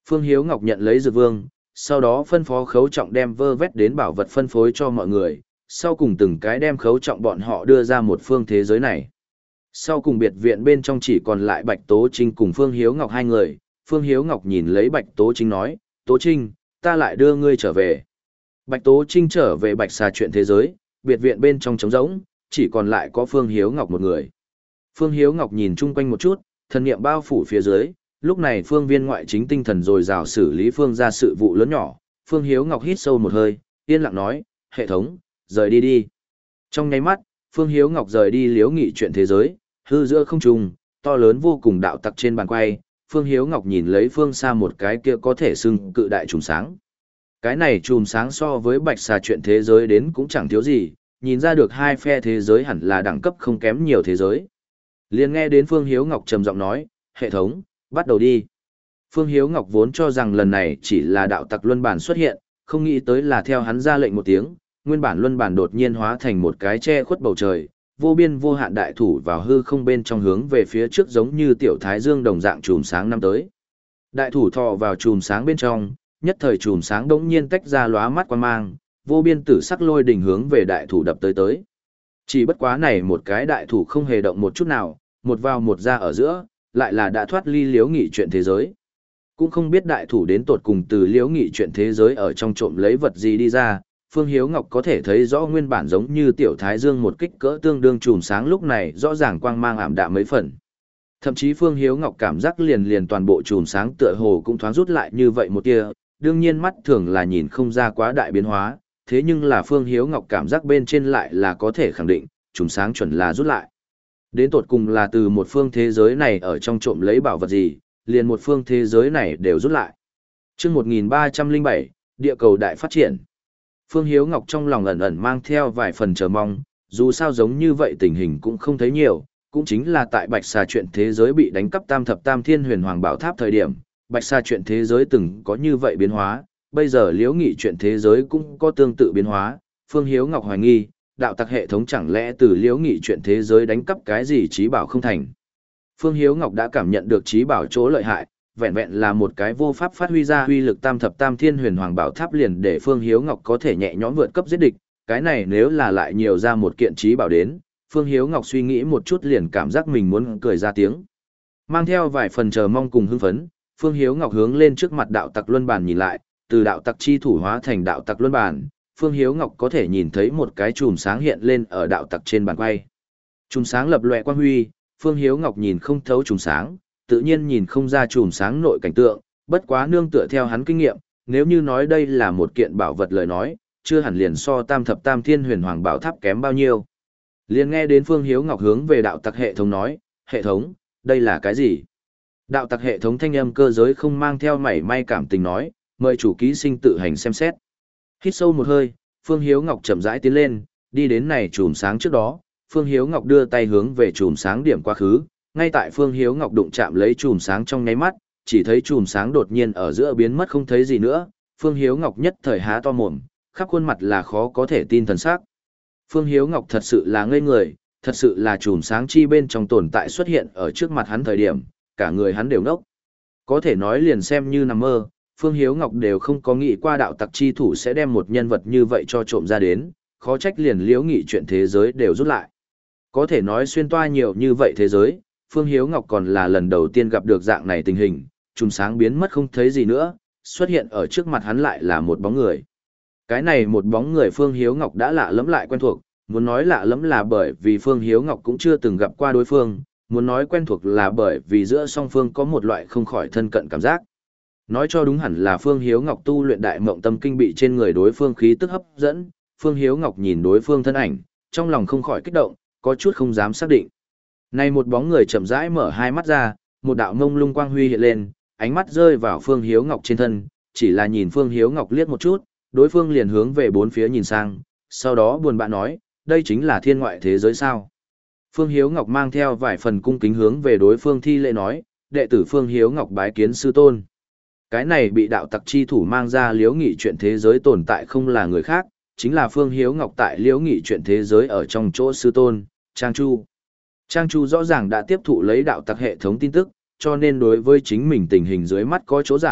Phương Hiếu Ngọc nhận lấy dược vương, sau đó phân phó Khấu Trọng đem vơ vét đến bảo vật phân phối cho mọi người, sau cùng từng cái đem Khấu Trọng bọn họ đưa ra một phương thế giới này. Sau cùng biệt viện bên trong chỉ còn lại Bạch Tố Trinh cùng Phương Hiếu Ngọc hai người, Phương Hiếu Ngọc nhìn lấy Bạch Tố Trinh nói, Tố Trinh, ta lại đưa ngươi trở về. Bạch Tố Trinh trở về Bạch Xà chuyện thế giới, biệt viện bên trong trống rỗng, chỉ còn lại có Phương Hiếu Ngọc một người. Phương Hiếu Ngọc nhìn chung quanh một chút, thần niệm bao phủ phía dưới, lúc này Phương Viên ngoại chính tinh thần dồi dào xử lý Phương ra sự vụ lớn nhỏ, Phương Hiếu Ngọc hít sâu một hơi, yên lặng nói, hệ thống, rời đi đi. Trong nháy mắt, Phương Hiếu Ngọc rời đi liếu nghị chuyện thế giới, hư giữa không trung, to lớn vô cùng đạo tặc trên bàn quay, Phương Hiếu Ngọc nhìn lấy phương xa một cái kia có thể xưng cự đại trùm sáng. Cái này trùm sáng so với Bạch Xà chuyện thế giới đến cũng chẳng thiếu gì, nhìn ra được hai phe thế giới hẳn là đẳng cấp không kém nhiều thế giới. Liền nghe đến Phương Hiếu Ngọc trầm giọng nói, hệ thống, bắt đầu đi. Phương Hiếu Ngọc vốn cho rằng lần này chỉ là đạo tặc luân bản xuất hiện, không nghĩ tới là theo hắn ra lệnh một tiếng, nguyên bản luân bản đột nhiên hóa thành một cái che khuất bầu trời, vô biên vô hạn đại thủ vào hư không bên trong hướng về phía trước giống như tiểu thái dương đồng dạng chùm sáng năm tới. Đại thủ thò vào chùm sáng bên trong, nhất thời chùm sáng đống nhiên tách ra lóa mắt quan mang, vô biên tử sắc lôi đỉnh hướng về đại thủ đập tới tới. Chỉ bất quá này một cái đại thủ không hề động một chút nào, một vào một ra ở giữa, lại là đã thoát ly liếu nghị chuyện thế giới. Cũng không biết đại thủ đến tột cùng từ liếu nghị chuyện thế giới ở trong trộm lấy vật gì đi ra, Phương Hiếu Ngọc có thể thấy rõ nguyên bản giống như tiểu thái dương một kích cỡ tương đương chùm sáng lúc này rõ ràng quang mang ảm đạm mấy phần. Thậm chí Phương Hiếu Ngọc cảm giác liền liền toàn bộ chùm sáng tựa hồ cũng thoáng rút lại như vậy một tia, đương nhiên mắt thường là nhìn không ra quá đại biến hóa, thế nhưng là Phương Hiếu Ngọc cảm giác bên trên lại là có thể khẳng định, chùm sáng chuẩn là rút lại. Đến tột cùng là từ một phương thế giới này ở trong trộm lấy bảo vật gì, liền một phương thế giới này đều rút lại. Chương một nghìn ba trăm lẻ bảy, địa cầu đại phát triển. Phương Hiếu Ngọc trong lòng ẩn ẩn mang theo vài phần chờ mong, dù sao giống như vậy tình hình cũng không thấy nhiều, cũng chính là tại Bạch Xà chuyện thế giới bị đánh cắp tam thập tam thiên huyền hoàng bảo tháp thời điểm, Bạch Xà chuyện thế giới từng có như vậy biến hóa, bây giờ liễu nghị chuyện thế giới cũng có tương tự biến hóa, Phương Hiếu Ngọc hoài nghi, đạo tặc hệ thống chẳng lẽ từ liễu nghị chuyện thế giới đánh cắp cái gì trí bảo không thành. Phương Hiếu Ngọc đã cảm nhận được trí bảo chỗ lợi hại, vẹn vẹn là một cái vô pháp phát huy ra uy lực tam thập tam thiên huyền hoàng bảo tháp liền để Phương Hiếu Ngọc có thể nhẹ nhõm vượt cấp giết địch, cái này nếu là lại nhiều ra một kiện trí bảo đến, Phương Hiếu Ngọc suy nghĩ một chút liền cảm giác mình muốn cười ra tiếng. Mang theo vài phần chờ mong cùng hưng phấn, Phương Hiếu Ngọc hướng lên trước mặt đạo tặc luân bàn nhìn lại, từ đạo tặc chi thủ hóa thành đạo tặc luân bàn, Phương Hiếu Ngọc có thể nhìn thấy một cái chùm sáng hiện lên ở đạo tặc trên bàn quay. Chùm sáng lập lòe quang huy, Phương Hiếu Ngọc nhìn không thấu chùm sáng, tự nhiên nhìn không ra chùm sáng nội cảnh tượng, bất quá nương tựa theo hắn kinh nghiệm, nếu như nói đây là một kiện bảo vật lời nói, chưa hẳn liền so tam thập tam thiên huyền hoàng bảo tháp kém bao nhiêu. Liền nghe đến Phương Hiếu Ngọc hướng về đạo tặc hệ thống nói, hệ thống, đây là cái gì? Đạo tặc hệ thống thanh âm cơ giới không mang theo mảy may cảm tình nói, mời chủ ký sinh tự hành xem xét. Hít sâu một hơi, Phương Hiếu Ngọc chậm rãi tiến lên, đi đến này chùm sáng trước đó, Phương Hiếu Ngọc đưa tay hướng về chùm sáng điểm quá khứ, ngay tại Phương Hiếu Ngọc đụng chạm lấy chùm sáng trong nháy mắt, chỉ thấy chùm sáng đột nhiên ở giữa biến mất không thấy gì nữa, Phương Hiếu Ngọc nhất thời há to mồm, khắp khuôn mặt là khó có thể tin thần sắc. Phương Hiếu Ngọc thật sự là ngây người, thật sự là chùm sáng chi bên trong tồn tại xuất hiện ở trước mặt hắn thời điểm, cả người hắn đều ngốc. Có thể nói liền xem như nằm mơ, Phương Hiếu Ngọc đều không có nghĩ qua đạo tặc chi thủ sẽ đem một nhân vật như vậy cho trộm ra đến, khó trách liền liễu nghị chuyện thế giới đều rút lại. Có thể nói xuyên toa nhiều như vậy thế giới, Phương Hiếu Ngọc còn là lần đầu tiên gặp được dạng này tình hình, chùm sáng biến mất không thấy gì nữa, xuất hiện ở trước mặt hắn lại là một bóng người. Cái này một bóng người Phương Hiếu Ngọc đã lạ lẫm lại quen thuộc, muốn nói lạ lẫm là bởi vì Phương Hiếu Ngọc cũng chưa từng gặp qua đối phương, muốn nói quen thuộc là bởi vì giữa song phương có một loại không khỏi thân cận cảm giác. Nói cho đúng hẳn là Phương Hiếu Ngọc tu luyện đại mộng tâm kinh bị trên người đối phương khí tức hấp dẫn, Phương Hiếu Ngọc nhìn đối phương thân ảnh, trong lòng không khỏi kích động, có chút không dám xác định. Này một bóng người chậm rãi mở hai mắt ra, một đạo mông lung quang huy hiện lên, ánh mắt rơi vào Phương Hiếu Ngọc trên thân, chỉ là nhìn Phương Hiếu Ngọc liếc một chút, đối phương liền hướng về bốn phía nhìn sang, sau đó buồn bã nói, đây chính là thiên ngoại thế giới sao. Phương Hiếu Ngọc mang theo vài phần cung kính hướng về đối phương thi lễ nói, đệ tử Phương Hiếu Ngọc bái kiến sư tôn. Cái này bị đạo tặc chi thủ mang ra liễu nghị chuyện thế giới tồn tại không là người khác, chính là Phương Hiếu Ngọc tại liễu nghị chuyện thế giới ở trong chỗ sư tôn, Trang Chu. Trang Chu rõ ràng đã tiếp thụ lấy đạo tặc hệ thống tin tức, cho nên đối với chính mình tình hình dưới mắt có chỗ giải,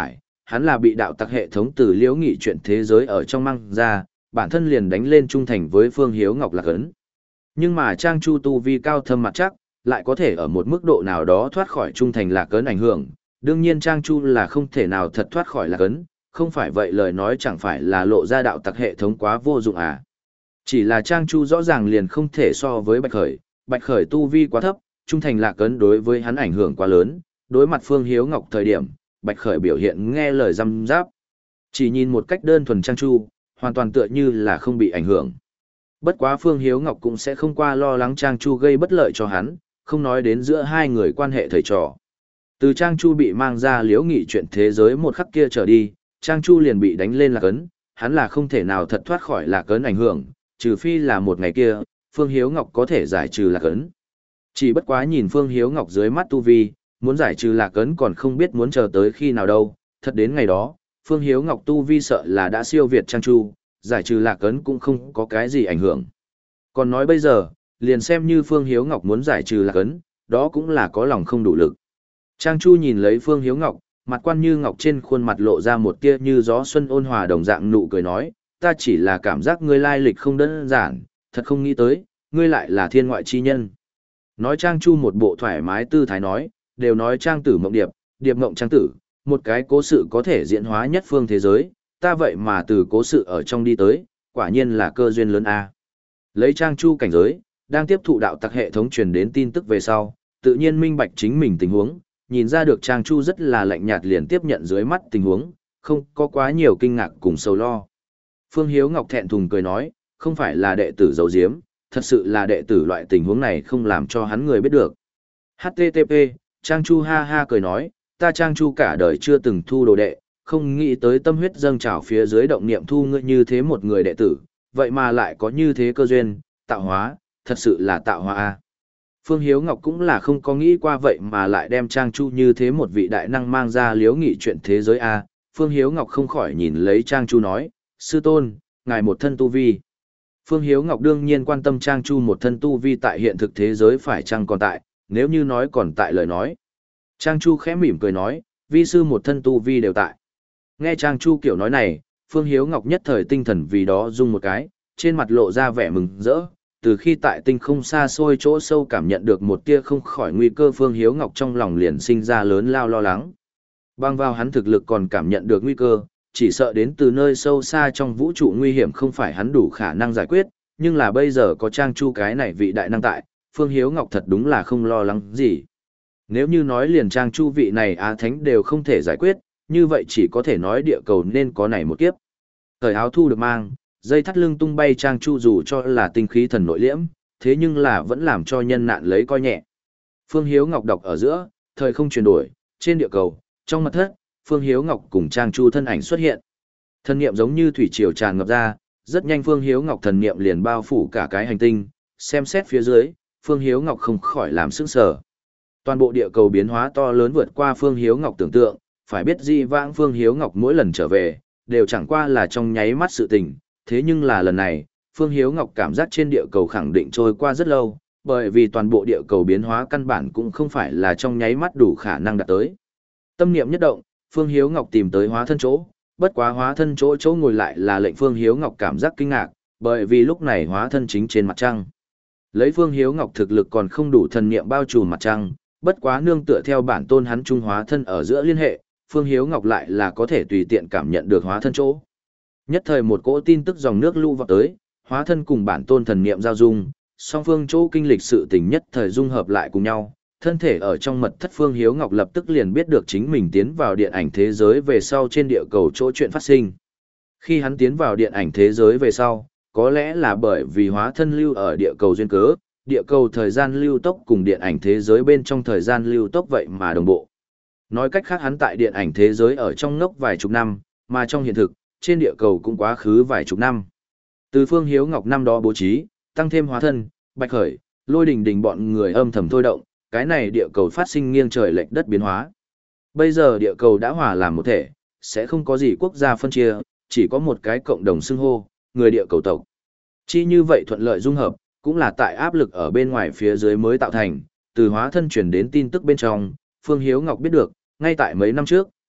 hắn là bị đạo tặc hệ thống từ liễu nghị chuyện thế giới ở trong mang ra, bản thân liền đánh lên trung thành với Phương Hiếu Ngọc lạc ấn. Nhưng mà Trang Chu tu vi cao thâm mặt chắc, lại có thể ở một mức độ nào đó thoát khỏi trung thành lạc ấn ảnh hưởng. Đương nhiên Trang Chu là không thể nào thật thoát khỏi lạc ấn, không phải vậy lời nói chẳng phải là lộ ra đạo tặc hệ thống quá vô dụng à. Chỉ là Trang Chu rõ ràng liền không thể so với Bạch Khởi, Bạch Khởi tu vi quá thấp, trung thành lạc ấn đối với hắn ảnh hưởng quá lớn, đối mặt Phương Hiếu Ngọc thời điểm, Bạch Khởi biểu hiện nghe lời răm giáp. Chỉ nhìn một cách đơn thuần Trang Chu, hoàn toàn tựa như là không bị ảnh hưởng. Bất quá Phương Hiếu Ngọc cũng sẽ không qua lo lắng Trang Chu gây bất lợi cho hắn, không nói đến giữa hai người quan hệ thầy trò. Từ Trang Chu bị mang ra liễu nghị chuyện thế giới một khắc kia trở đi, Trang Chu liền bị đánh lên lạc ấn, hắn là không thể nào thật thoát khỏi lạc ấn ảnh hưởng, trừ phi là một ngày kia, Phương Hiếu Ngọc có thể giải trừ lạc ấn. Chỉ bất quá nhìn Phương Hiếu Ngọc dưới mắt tu vi, muốn giải trừ lạc ấn còn không biết muốn chờ tới khi nào đâu, thật đến ngày đó, Phương Hiếu Ngọc tu vi sợ là đã siêu việt Trang Chu, giải trừ lạc ấn cũng không có cái gì ảnh hưởng. Còn nói bây giờ, liền xem như Phương Hiếu Ngọc muốn giải trừ lạc ấn, đó cũng là có lòng không đủ lực. Trang Chu nhìn lấy Phương Hiếu Ngọc, mặt quan như ngọc trên khuôn mặt lộ ra một tia như gió xuân ôn hòa đồng dạng nụ cười nói, ta chỉ là cảm giác ngươi lai lịch không đơn giản, thật không nghĩ tới, ngươi lại là thiên ngoại chi nhân. Nói Trang Chu một bộ thoải mái tư thái nói, đều nói Trang tử mộng điệp, điệp mộng Trang tử, một cái cố sự có thể diễn hóa nhất phương thế giới, ta vậy mà từ cố sự ở trong đi tới, quả nhiên là cơ duyên lớn a. Lấy Trang Chu cảnh giới, đang tiếp thụ đạo tặc hệ thống truyền đến tin tức về sau, tự nhiên minh bạch chính mình tình huống, nhìn ra được Trang Chu rất là lạnh nhạt liền tiếp nhận dưới mắt tình huống, không có quá nhiều kinh ngạc cùng sầu lo. Phương Hiếu Ngọc thẹn thùng cười nói, không phải là đệ tử giấu giếm, thật sự là đệ tử loại tình huống này không làm cho hắn người biết được. hát tê tê pê, Trang Chu ha ha cười nói, ta Trang Chu cả đời chưa từng thu đồ đệ, không nghĩ tới tâm huyết dâng trào phía dưới động niệm thu ngươi như thế một người đệ tử, vậy mà lại có như thế cơ duyên, tạo hóa, thật sự là tạo hóa a. Phương Hiếu Ngọc cũng là không có nghĩ qua vậy mà lại đem Trang Chu như thế một vị đại năng mang ra liếu nghị chuyện thế giới a. Phương Hiếu Ngọc không khỏi nhìn lấy Trang Chu nói, sư tôn, ngài một thân tu vi. Phương Hiếu Ngọc đương nhiên quan tâm Trang Chu một thân tu vi tại hiện thực thế giới phải chăng còn tại, nếu như nói còn tại lời nói. Trang Chu khẽ mỉm cười nói, vi sư một thân tu vi đều tại. Nghe Trang Chu kiểu nói này, Phương Hiếu Ngọc nhất thời tinh thần vì đó rung một cái, trên mặt lộ ra vẻ mừng rỡ. Từ khi tại tinh không xa xôi chỗ sâu cảm nhận được một tia không khỏi nguy cơ, Phương Hiếu Ngọc trong lòng liền sinh ra lớn lao lo lắng. Bang vào hắn thực lực còn cảm nhận được nguy cơ, chỉ sợ đến từ nơi sâu xa trong vũ trụ nguy hiểm không phải hắn đủ khả năng giải quyết, nhưng là bây giờ có Trang Chu cái này vị đại năng tại, Phương Hiếu Ngọc thật đúng là không lo lắng gì. Nếu như nói liền Trang Chu vị này Á Thánh đều không thể giải quyết, như vậy chỉ có thể nói địa cầu nên có này một kiếp. Thời áo thu được mang, dây thắt lưng tung bay Trang Chu dù cho là tinh khí thần nội liễm, thế nhưng là vẫn làm cho nhân nạn lấy coi nhẹ. Phương Hiếu Ngọc đọc ở giữa, thời không chuyển đổi, trên địa cầu, trong mật thất, Phương Hiếu Ngọc cùng Trang Chu thân ảnh xuất hiện. Thần niệm giống như thủy triều tràn ngập ra, rất nhanh Phương Hiếu Ngọc thần niệm liền bao phủ cả cái hành tinh, xem xét phía dưới, Phương Hiếu Ngọc không khỏi làm sững sờ. Toàn bộ địa cầu biến hóa to lớn vượt qua Phương Hiếu Ngọc tưởng tượng, phải biết di vãng Phương Hiếu Ngọc mỗi lần trở về, đều chẳng qua là trong nháy mắt sự tình, thế nhưng là lần này, Phương Hiếu Ngọc cảm giác trên địa cầu khẳng định trôi qua rất lâu, bởi vì toàn bộ địa cầu biến hóa căn bản cũng không phải là trong nháy mắt đủ khả năng đạt tới. Tâm niệm nhất động, Phương Hiếu Ngọc tìm tới hóa thân chỗ, bất quá hóa thân chỗ chỗ ngồi lại là lệnh Phương Hiếu Ngọc cảm giác kinh ngạc, bởi vì lúc này hóa thân chính trên mặt trăng. Lấy Phương Hiếu Ngọc thực lực còn không đủ thần niệm bao trùm mặt trăng, bất quá nương tựa theo bản tôn hắn trung hóa thân ở giữa liên hệ, Phương Hiếu Ngọc lại là có thể tùy tiện cảm nhận được hóa thân chỗ. Nhất thời một cỗ tin tức dòng nước lưu vào tới, hóa thân cùng bản tôn thần niệm giao dung, song phương chỗ kinh lịch sự tình nhất thời dung hợp lại cùng nhau, thân thể ở trong mật thất Phương Hiếu Ngọc lập tức liền biết được chính mình tiến vào điện ảnh thế giới về sau trên địa cầu chỗ chuyện phát sinh. Khi hắn tiến vào điện ảnh thế giới về sau, có lẽ là bởi vì hóa thân lưu ở địa cầu duyên cớ, địa cầu thời gian lưu tốc cùng điện ảnh thế giới bên trong thời gian lưu tốc vậy mà đồng bộ. Nói cách khác hắn tại điện ảnh thế giới ở trong ngốc vài chục năm, mà trong hiện thực, trên địa cầu cũng quá khứ vài chục năm. Từ Phương Hiếu Ngọc năm đó bố trí, tăng thêm hóa thân, Bạch Khởi, Lôi Đình Đình bọn người âm thầm thôi động, cái này địa cầu phát sinh nghiêng trời lệch đất biến hóa. Bây giờ địa cầu đã hòa làm một thể, sẽ không có gì quốc gia phân chia, chỉ có một cái cộng đồng xưng hô, người địa cầu tộc. Chỉ như vậy thuận lợi dung hợp, cũng là tại áp lực ở bên ngoài phía dưới mới tạo thành, từ hóa thân truyền đến tin tức bên trong, Phương Hiếu Ngọc biết được, ngay tại mấy năm trước,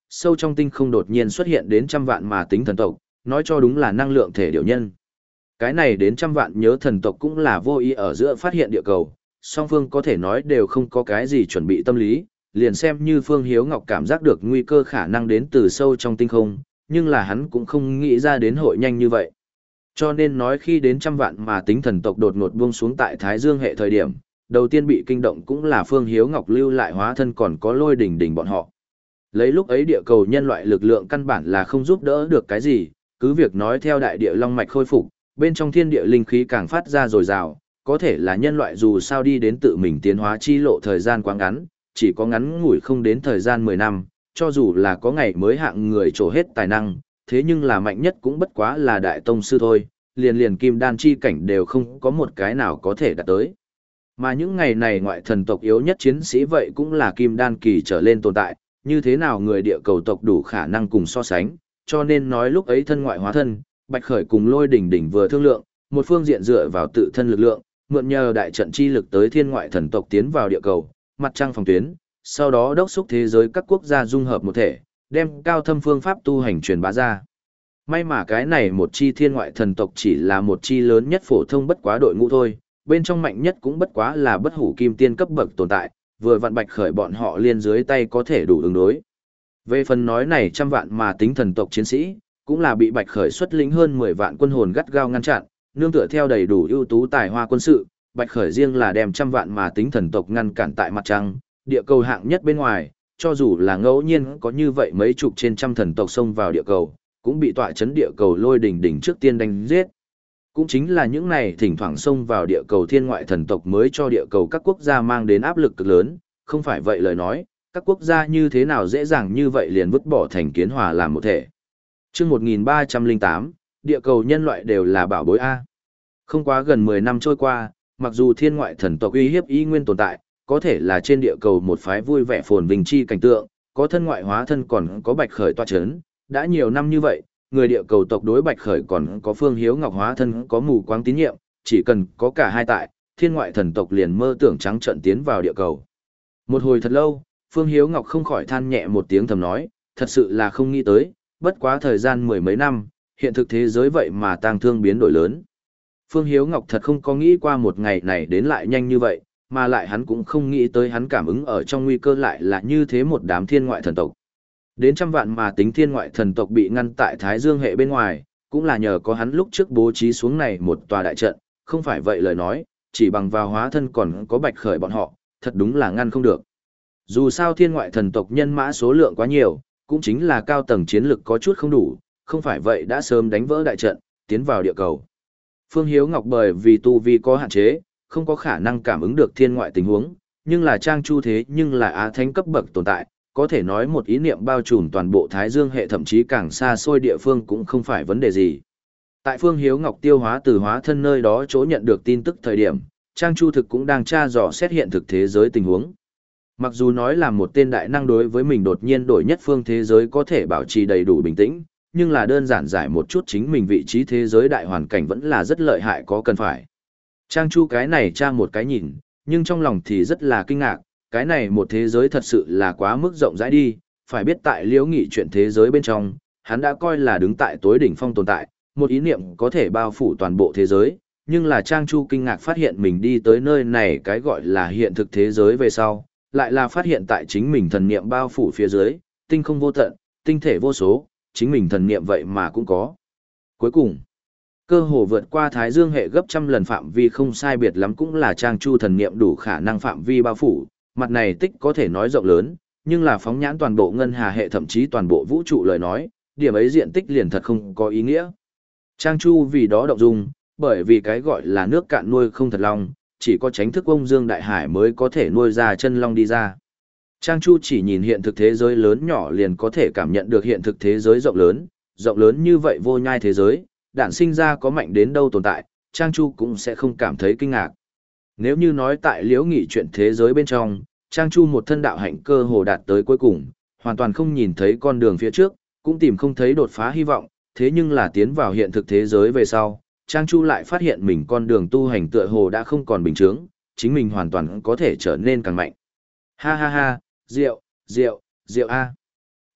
sâu trong tinh không đột nhiên xuất hiện đến trăm vạn mà tính thần tộc, nói cho đúng là năng lượng thể điều nhân. Cái này đến trăm vạn nhớ thần tộc cũng là vô ý ở giữa phát hiện địa cầu, song phương có thể nói đều không có cái gì chuẩn bị tâm lý, liền xem như Phương Hiếu Ngọc cảm giác được nguy cơ khả năng đến từ sâu trong tinh không, nhưng là hắn cũng không nghĩ ra đến hội nhanh như vậy. Cho nên nói khi đến trăm vạn mà tính thần tộc đột ngột buông xuống tại Thái Dương hệ thời điểm, đầu tiên bị kinh động cũng là Phương Hiếu Ngọc lưu lại hóa thân còn có Lôi Đỉnh Đỉnh bọn họ. Lấy lúc ấy địa cầu nhân loại lực lượng căn bản là không giúp đỡ được cái gì, cứ việc nói theo đại địa long mạch khôi phục, bên trong thiên địa linh khí càng phát ra dồi dào, có thể là nhân loại dù sao đi đến tự mình tiến hóa chi lộ thời gian quá ngắn, chỉ có ngắn ngủi không đến thời gian mười năm, cho dù là có ngày mới hạng người trổ hết tài năng, thế nhưng là mạnh nhất cũng bất quá là đại tông sư thôi, liền liền kim đan chi cảnh đều không có một cái nào có thể đạt tới. Mà những ngày này ngoại thần tộc yếu nhất chiến sĩ vậy cũng là kim đan kỳ trở lên tồn tại, như thế nào người địa cầu tộc đủ khả năng cùng so sánh, cho nên nói lúc ấy thân ngoại hóa thân, Bạch Khởi cùng Lôi Đỉnh Đỉnh vừa thương lượng, một phương diện dựa vào tự thân lực lượng, mượn nhờ đại trận chi lực tới thiên ngoại thần tộc tiến vào địa cầu, mặt trăng phòng tuyến, sau đó đốc xúc thế giới các quốc gia dung hợp một thể, đem cao thâm phương pháp tu hành truyền bá ra. May mà cái này một chi thiên ngoại thần tộc chỉ là một chi lớn nhất phổ thông bất quá đội ngũ thôi, bên trong mạnh nhất cũng bất quá là bất hủ kim tiên cấp bậc tồn tại, vừa vặn Bạch Khởi bọn họ liên dưới tay có thể đủ ứng đối. Về phần nói này trăm vạn mà tính thần tộc chiến sĩ, cũng là bị Bạch Khởi xuất lĩnh hơn mười vạn quân hồn gắt gao ngăn chặn, nương tựa theo đầy đủ ưu tú tài hoa quân sự, Bạch Khởi riêng là đem trăm vạn mà tính thần tộc ngăn cản tại mặt trăng, địa cầu hạng nhất bên ngoài, cho dù là ngẫu nhiên có như vậy mấy chục trên trăm thần tộc xông vào địa cầu, cũng bị tọa chấn địa cầu Lôi Đỉnh Đỉnh trước tiên đánh giết. Cũng chính là những này thỉnh thoảng xông vào địa cầu thiên ngoại thần tộc mới cho địa cầu các quốc gia mang đến áp lực cực lớn, không phải vậy lời nói, các quốc gia như thế nào dễ dàng như vậy liền vứt bỏ thành kiến hòa làm một thể. Chương một nghìn ba trăm lẻ tám, địa cầu nhân loại đều là bảo bối A. Không quá gần mười năm trôi qua, mặc dù thiên ngoại thần tộc uy hiếp y nguyên tồn tại, có thể là trên địa cầu một phái vui vẻ phồn vinh chi cảnh tượng, có thân ngoại hóa thân còn có Bạch Khởi tọa chấn, đã nhiều năm như vậy, người địa cầu tộc đối Bạch Khởi còn có Phương Hiếu Ngọc hóa thân có mù quáng tín nhiệm, chỉ cần có cả hai tại, thiên ngoại thần tộc liền mơ tưởng trắng trận tiến vào địa cầu. Một hồi thật lâu, Phương Hiếu Ngọc không khỏi than nhẹ một tiếng thầm nói, thật sự là không nghĩ tới, bất quá thời gian mười mấy năm, hiện thực thế giới vậy mà tang thương biến đổi lớn. Phương Hiếu Ngọc thật không có nghĩ qua một ngày này đến lại nhanh như vậy, mà lại hắn cũng không nghĩ tới hắn cảm ứng ở trong nguy cơ lại là như thế một đám thiên ngoại thần tộc. Đến trăm vạn mà tính thiên ngoại thần tộc bị ngăn tại Thái Dương hệ bên ngoài, cũng là nhờ có hắn lúc trước bố trí xuống này một tòa đại trận, không phải vậy lời nói, chỉ bằng vào hóa thân còn có Bạch Khởi bọn họ, thật đúng là ngăn không được. Dù sao thiên ngoại thần tộc nhân mã số lượng quá nhiều, cũng chính là cao tầng chiến lực có chút không đủ, không phải vậy đã sớm đánh vỡ đại trận, tiến vào địa cầu. Phương Hiếu Ngọc bởi vì tu vi có hạn chế, không có khả năng cảm ứng được thiên ngoại tình huống, nhưng là Trang Chu thế nhưng là á thánh cấp bậc tồn tại, có thể nói một ý niệm bao trùm toàn bộ Thái Dương hệ thậm chí càng xa xôi địa phương cũng không phải vấn đề gì. Tại Phương Hiếu Ngọc tiêu hóa từ hóa thân nơi đó chỗ nhận được tin tức thời điểm, Trang Chu thực cũng đang tra dò xét hiện thực thế giới tình huống. Mặc dù nói là một tên đại năng đối với mình đột nhiên đổi nhất phương thế giới có thể bảo trì đầy đủ bình tĩnh, nhưng là đơn giản giải một chút chính mình vị trí thế giới đại hoàn cảnh vẫn là rất lợi hại có cần phải. Trang Chu cái này tra một cái nhìn, nhưng trong lòng thì rất là kinh ngạc, cái này một thế giới thật sự là quá mức rộng rãi đi, phải biết tại liễu nghị chuyện thế giới bên trong, hắn đã coi là đứng tại tối đỉnh phong tồn tại, một ý niệm có thể bao phủ toàn bộ thế giới, nhưng là Trang Chu kinh ngạc phát hiện mình đi tới nơi này cái gọi là hiện thực thế giới về sau, lại là phát hiện tại chính mình thần niệm bao phủ phía dưới, tinh không vô tận, tinh thể vô số, chính mình thần niệm vậy mà cũng có. Cuối cùng, cơ hồ vượt qua Thái Dương hệ gấp trăm lần phạm vi không sai biệt lắm cũng là Trang Chu thần niệm đủ khả năng phạm vi bao phủ, mặt này tích có thể nói rộng lớn, nhưng là phóng nhãn toàn bộ ngân hà hệ thậm chí toàn bộ vũ trụ lời nói, điểm ấy diện tích liền thật không có ý nghĩa. Trang Chu vì đó động dung, bởi vì cái gọi là nước cạn nuôi không thật long, chỉ có tránh thức ông Dương Đại Hải mới có thể nuôi ra chân long đi ra. Trang Chu chỉ nhìn hiện thực thế giới lớn nhỏ liền có thể cảm nhận được hiện thực thế giới rộng lớn, rộng lớn như vậy vô nhai thế giới, đản sinh ra có mạnh đến đâu tồn tại, Trang Chu cũng sẽ không cảm thấy kinh ngạc. Nếu như nói tại liễu nghị chuyện thế giới bên trong, Trang Chu một thân đạo hạnh cơ hồ đạt tới cuối cùng, hoàn toàn không nhìn thấy con đường phía trước, cũng tìm không thấy đột phá hy vọng, thế nhưng là tiến vào hiện thực thế giới về sau, Trang Chu lại phát hiện mình con đường tu hành tựa hồ đã không còn bình thường, chính mình hoàn toàn có thể trở nên càng mạnh. Ha ha ha, rượu, rượu, rượu a.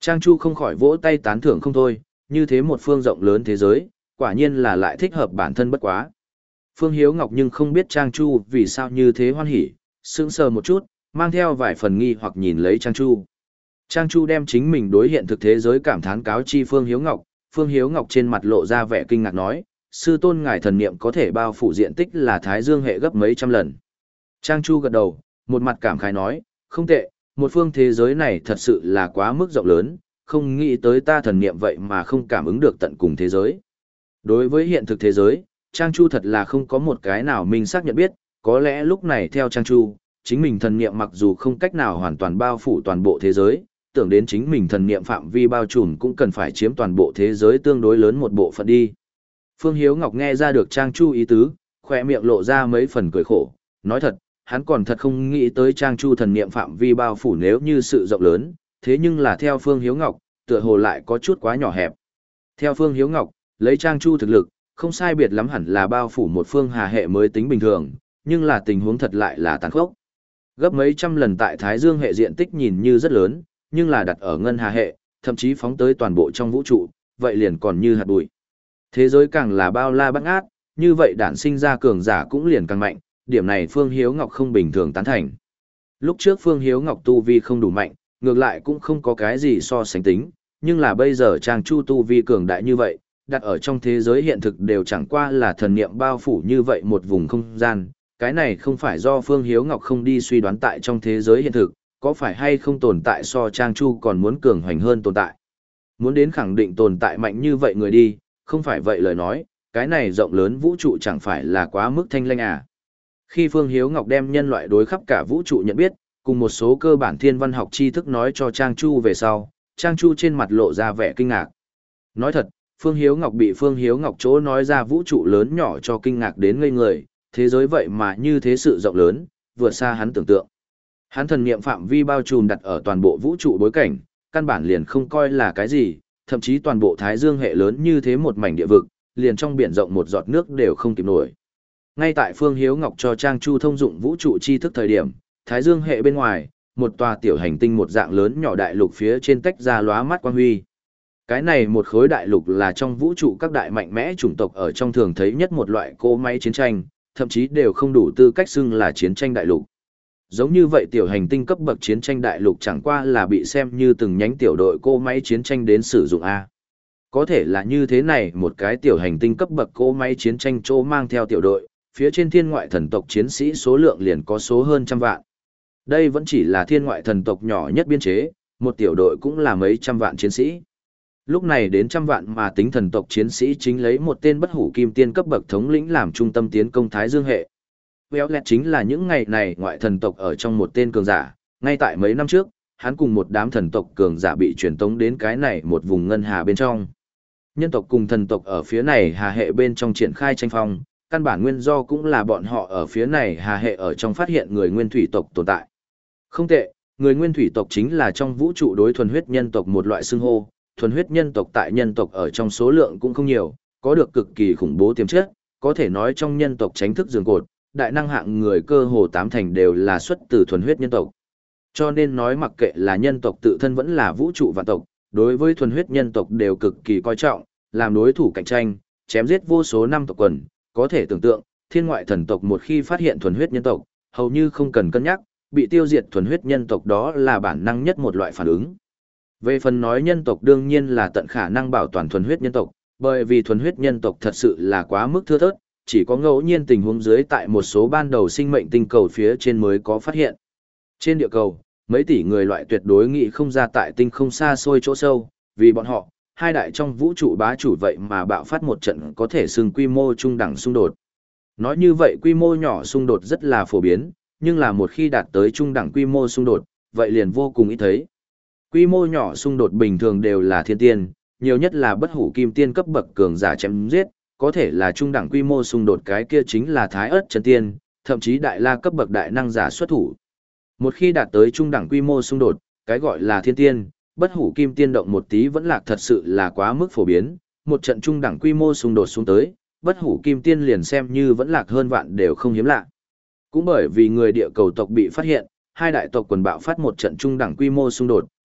Trang Chu không khỏi vỗ tay tán thưởng không thôi, như thế một phương rộng lớn thế giới, quả nhiên là lại thích hợp bản thân bất quá. Phương Hiếu Ngọc nhưng không biết Trang Chu vì sao như thế hoan hỉ, sững sờ một chút, mang theo vài phần nghi hoặc nhìn lấy Trang Chu. Trang Chu đem chính mình đối hiện thực thế giới cảm thán cáo chi Phương Hiếu Ngọc, Phương Hiếu Ngọc trên mặt lộ ra vẻ kinh ngạc nói, sư tôn ngài thần niệm có thể bao phủ diện tích là Thái Dương hệ gấp mấy trăm lần. Trang Chu gật đầu, một mặt cảm khái nói, không tệ, một phương thế giới này thật sự là quá mức rộng lớn, không nghĩ tới ta thần niệm vậy mà không cảm ứng được tận cùng thế giới. Đối với hiện thực thế giới, Trang Chu thật là không có một cái nào mình xác nhận biết, có lẽ lúc này theo Trang Chu, chính mình thần niệm mặc dù không cách nào hoàn toàn bao phủ toàn bộ thế giới, tưởng đến chính mình thần niệm phạm vi bao trùm cũng cần phải chiếm toàn bộ thế giới tương đối lớn một bộ phận đi. Phương Hiếu Ngọc nghe ra được Trang Chu ý tứ, khỏe miệng lộ ra mấy phần cười khổ, nói thật, hắn còn thật không nghĩ tới Trang Chu thần niệm phạm vi bao phủ nếu như sự rộng lớn, thế nhưng là theo Phương Hiếu Ngọc, tựa hồ lại có chút quá nhỏ hẹp. Theo Phương Hiếu Ngọc, lấy Trang Chu thực lực, không sai biệt lắm hẳn là bao phủ một phương hà hệ mới tính bình thường, nhưng là tình huống thật lại là tàn khốc. Gấp mấy trăm lần tại Thái Dương hệ diện tích nhìn như rất lớn, nhưng là đặt ở ngân hà hệ, thậm chí phóng tới toàn bộ trong vũ trụ, vậy liền còn như hạt bụi. Thế giới càng là bao la bát ngát, như vậy đản sinh ra cường giả cũng liền càng mạnh, điểm này Phương Hiếu Ngọc không bình thường tán thành. Lúc trước Phương Hiếu Ngọc tu vi không đủ mạnh, ngược lại cũng không có cái gì so sánh tính, nhưng là bây giờ Trang Chu tu vi cường đại như vậy, đặt ở trong thế giới hiện thực đều chẳng qua là thần niệm bao phủ như vậy một vùng không gian, cái này không phải do Phương Hiếu Ngọc không đi suy đoán tại trong thế giới hiện thực, có phải hay không tồn tại so Trang Chu còn muốn cường hoành hơn tồn tại. Muốn đến khẳng định tồn tại mạnh như vậy người đi, không phải vậy lời nói, cái này rộng lớn vũ trụ chẳng phải là quá mức thanh lanh à. Khi Phương Hiếu Ngọc đem nhân loại đối khắp cả vũ trụ nhận biết, cùng một số cơ bản thiên văn học tri thức nói cho Trang Chu về sau, Trang Chu trên mặt lộ ra vẻ kinh ngạc. Nói thật, Phương Hiếu Ngọc bị Phương Hiếu Ngọc chỗ nói ra vũ trụ lớn nhỏ cho kinh ngạc đến ngây người, thế giới vậy mà như thế sự rộng lớn, vượt xa hắn tưởng tượng. Hắn thần niệm phạm vi bao trùm đặt ở toàn bộ vũ trụ bối cảnh, căn bản liền không coi là cái gì, thậm chí toàn bộ Thái Dương hệ lớn như thế một mảnh địa vực, liền trong biển rộng một giọt nước đều không kịp nổi. Ngay tại Phương Hiếu Ngọc cho Trang Chu thông dụng vũ trụ tri thức thời điểm, Thái Dương hệ bên ngoài, một tòa tiểu hành tinh một dạng lớn nhỏ đại lục phía trên tách ra lóa mắt quang huy. Cái này một khối đại lục là trong vũ trụ các đại mạnh mẽ chủng tộc ở trong thường thấy nhất một loại cỗ máy chiến tranh, thậm chí đều không đủ tư cách xưng là chiến tranh đại lục. Giống như vậy tiểu hành tinh cấp bậc chiến tranh đại lục chẳng qua là bị xem như từng nhánh tiểu đội cỗ máy chiến tranh đến sử dụng A. Có thể là như thế này một cái tiểu hành tinh cấp bậc cỗ máy chiến tranh chỗ mang theo tiểu đội, phía trên thiên ngoại thần tộc chiến sĩ số lượng liền có số hơn trăm vạn. Đây vẫn chỉ là thiên ngoại thần tộc nhỏ nhất biên chế, một tiểu đội cũng là mấy trăm vạn chiến sĩ. Lúc này đến trăm vạn mà tính thần tộc chiến sĩ chính lấy một tên bất hủ kim tiên cấp bậc thống lĩnh làm trung tâm tiến công Thái Dương hệ. Véo lẹt chính là những ngày này ngoại thần tộc ở trong một tên cường giả, ngay tại mấy năm trước, hắn cùng một đám thần tộc cường giả bị truyền tống đến cái này một vùng ngân hà bên trong. Nhân tộc cùng thần tộc ở phía này hà hệ bên trong triển khai tranh phong, căn bản nguyên do cũng là bọn họ ở phía này hà hệ ở trong phát hiện người nguyên thủy tộc tồn tại. Không tệ, người nguyên thủy tộc chính là trong vũ trụ đối thuần huyết nhân tộc một loại xưng hô, thuần huyết nhân tộc tại nhân tộc ở trong số lượng cũng không nhiều, có được cực kỳ khủng bố tiềm chất, có thể nói trong nhân tộc tránh thức giường cột, đại năng hạng người cơ hồ tám thành đều là xuất từ thuần huyết nhân tộc. Cho nên nói mặc kệ là nhân tộc tự thân vẫn là vũ trụ vạn tộc, đối với thuần huyết nhân tộc đều cực kỳ coi trọng, làm đối thủ cạnh tranh, chém giết vô số năm tộc quần, có thể tưởng tượng, thiên ngoại thần tộc một khi phát hiện thuần huyết nhân tộc, hầu như không cần cân nhắc, bị tiêu diệt thuần huyết nhân tộc đó là bản năng nhất một loại phản ứng. Về phần nói nhân tộc đương nhiên là tận khả năng bảo toàn thuần huyết nhân tộc, bởi vì thuần huyết nhân tộc thật sự là quá mức thưa thớt, chỉ có ngẫu nhiên tình huống dưới tại một số ban đầu sinh mệnh tinh cầu phía trên mới có phát hiện. Trên địa cầu, mấy tỷ người loại tuyệt đối nghĩ không ra tại tinh không xa xôi chỗ sâu, vì bọn họ, hai đại trong vũ trụ bá chủ vậy mà bạo phát một trận có thể xưng quy mô trung đẳng xung đột. Nói như vậy quy mô nhỏ xung đột rất là phổ biến, nhưng là một khi đạt tới trung đẳng quy mô xung đột, vậy liền vô cùng ít thấy. Quy mô nhỏ xung đột bình thường đều là thiên tiên, nhiều nhất là bất hủ kim tiên cấp bậc cường giả chém giết, có thể là trung đẳng quy mô xung đột cái kia chính là thái ớt chân tiên, thậm chí đại la cấp bậc đại năng giả xuất thủ. Một khi đạt tới trung đẳng quy mô xung đột, cái gọi là thiên tiên, bất hủ kim tiên động một tí vẫn lạc thật sự là quá mức phổ biến, một trận trung đẳng quy mô xung đột xuống tới, bất hủ kim tiên liền xem như vẫn lạc hơn vạn đều không hiếm lạ. Cũng bởi vì người địa cầu tộc bị phát hiện, hai đại tộc quần bạo phát một trận trung đẳng quy mô xung đột,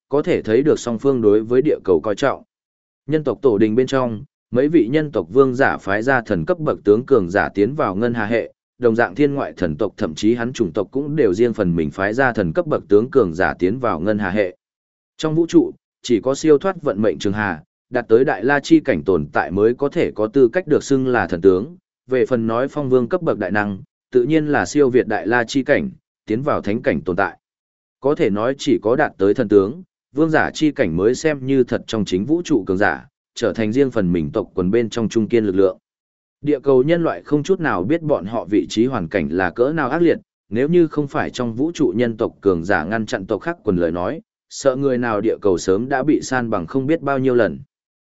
có thể thấy được song phương đối với địa cầu coi trọng. Nhân tộc tổ đình bên trong, mấy vị nhân tộc vương giả phái ra thần cấp bậc tướng cường giả tiến vào ngân hà hệ, đồng dạng thiên ngoại thần tộc thậm chí hắn chủng tộc cũng đều riêng phần mình phái ra thần cấp bậc tướng cường giả tiến vào ngân hà hệ. Trong vũ trụ, chỉ có siêu thoát vận mệnh trường hà, đạt tới đại la chi cảnh tồn tại mới có thể có tư cách được xưng là thần tướng. Về phần nói phong vương cấp bậc đại năng, tự nhiên là siêu việt đại la chi cảnh, tiến vào thánh cảnh tồn tại. Có thể nói chỉ có đạt tới thần tướng, vương giả chi cảnh mới xem như thật trong chính vũ trụ cường giả, trở thành riêng phần mình tộc quần bên trong trung kiên lực lượng. Địa cầu nhân loại không chút nào biết bọn họ vị trí hoàn cảnh là cỡ nào ác liệt, nếu như không phải trong vũ trụ nhân tộc cường giả ngăn chặn tộc khác quần lời nói, sợ người nào địa cầu sớm đã bị san bằng không biết bao nhiêu lần.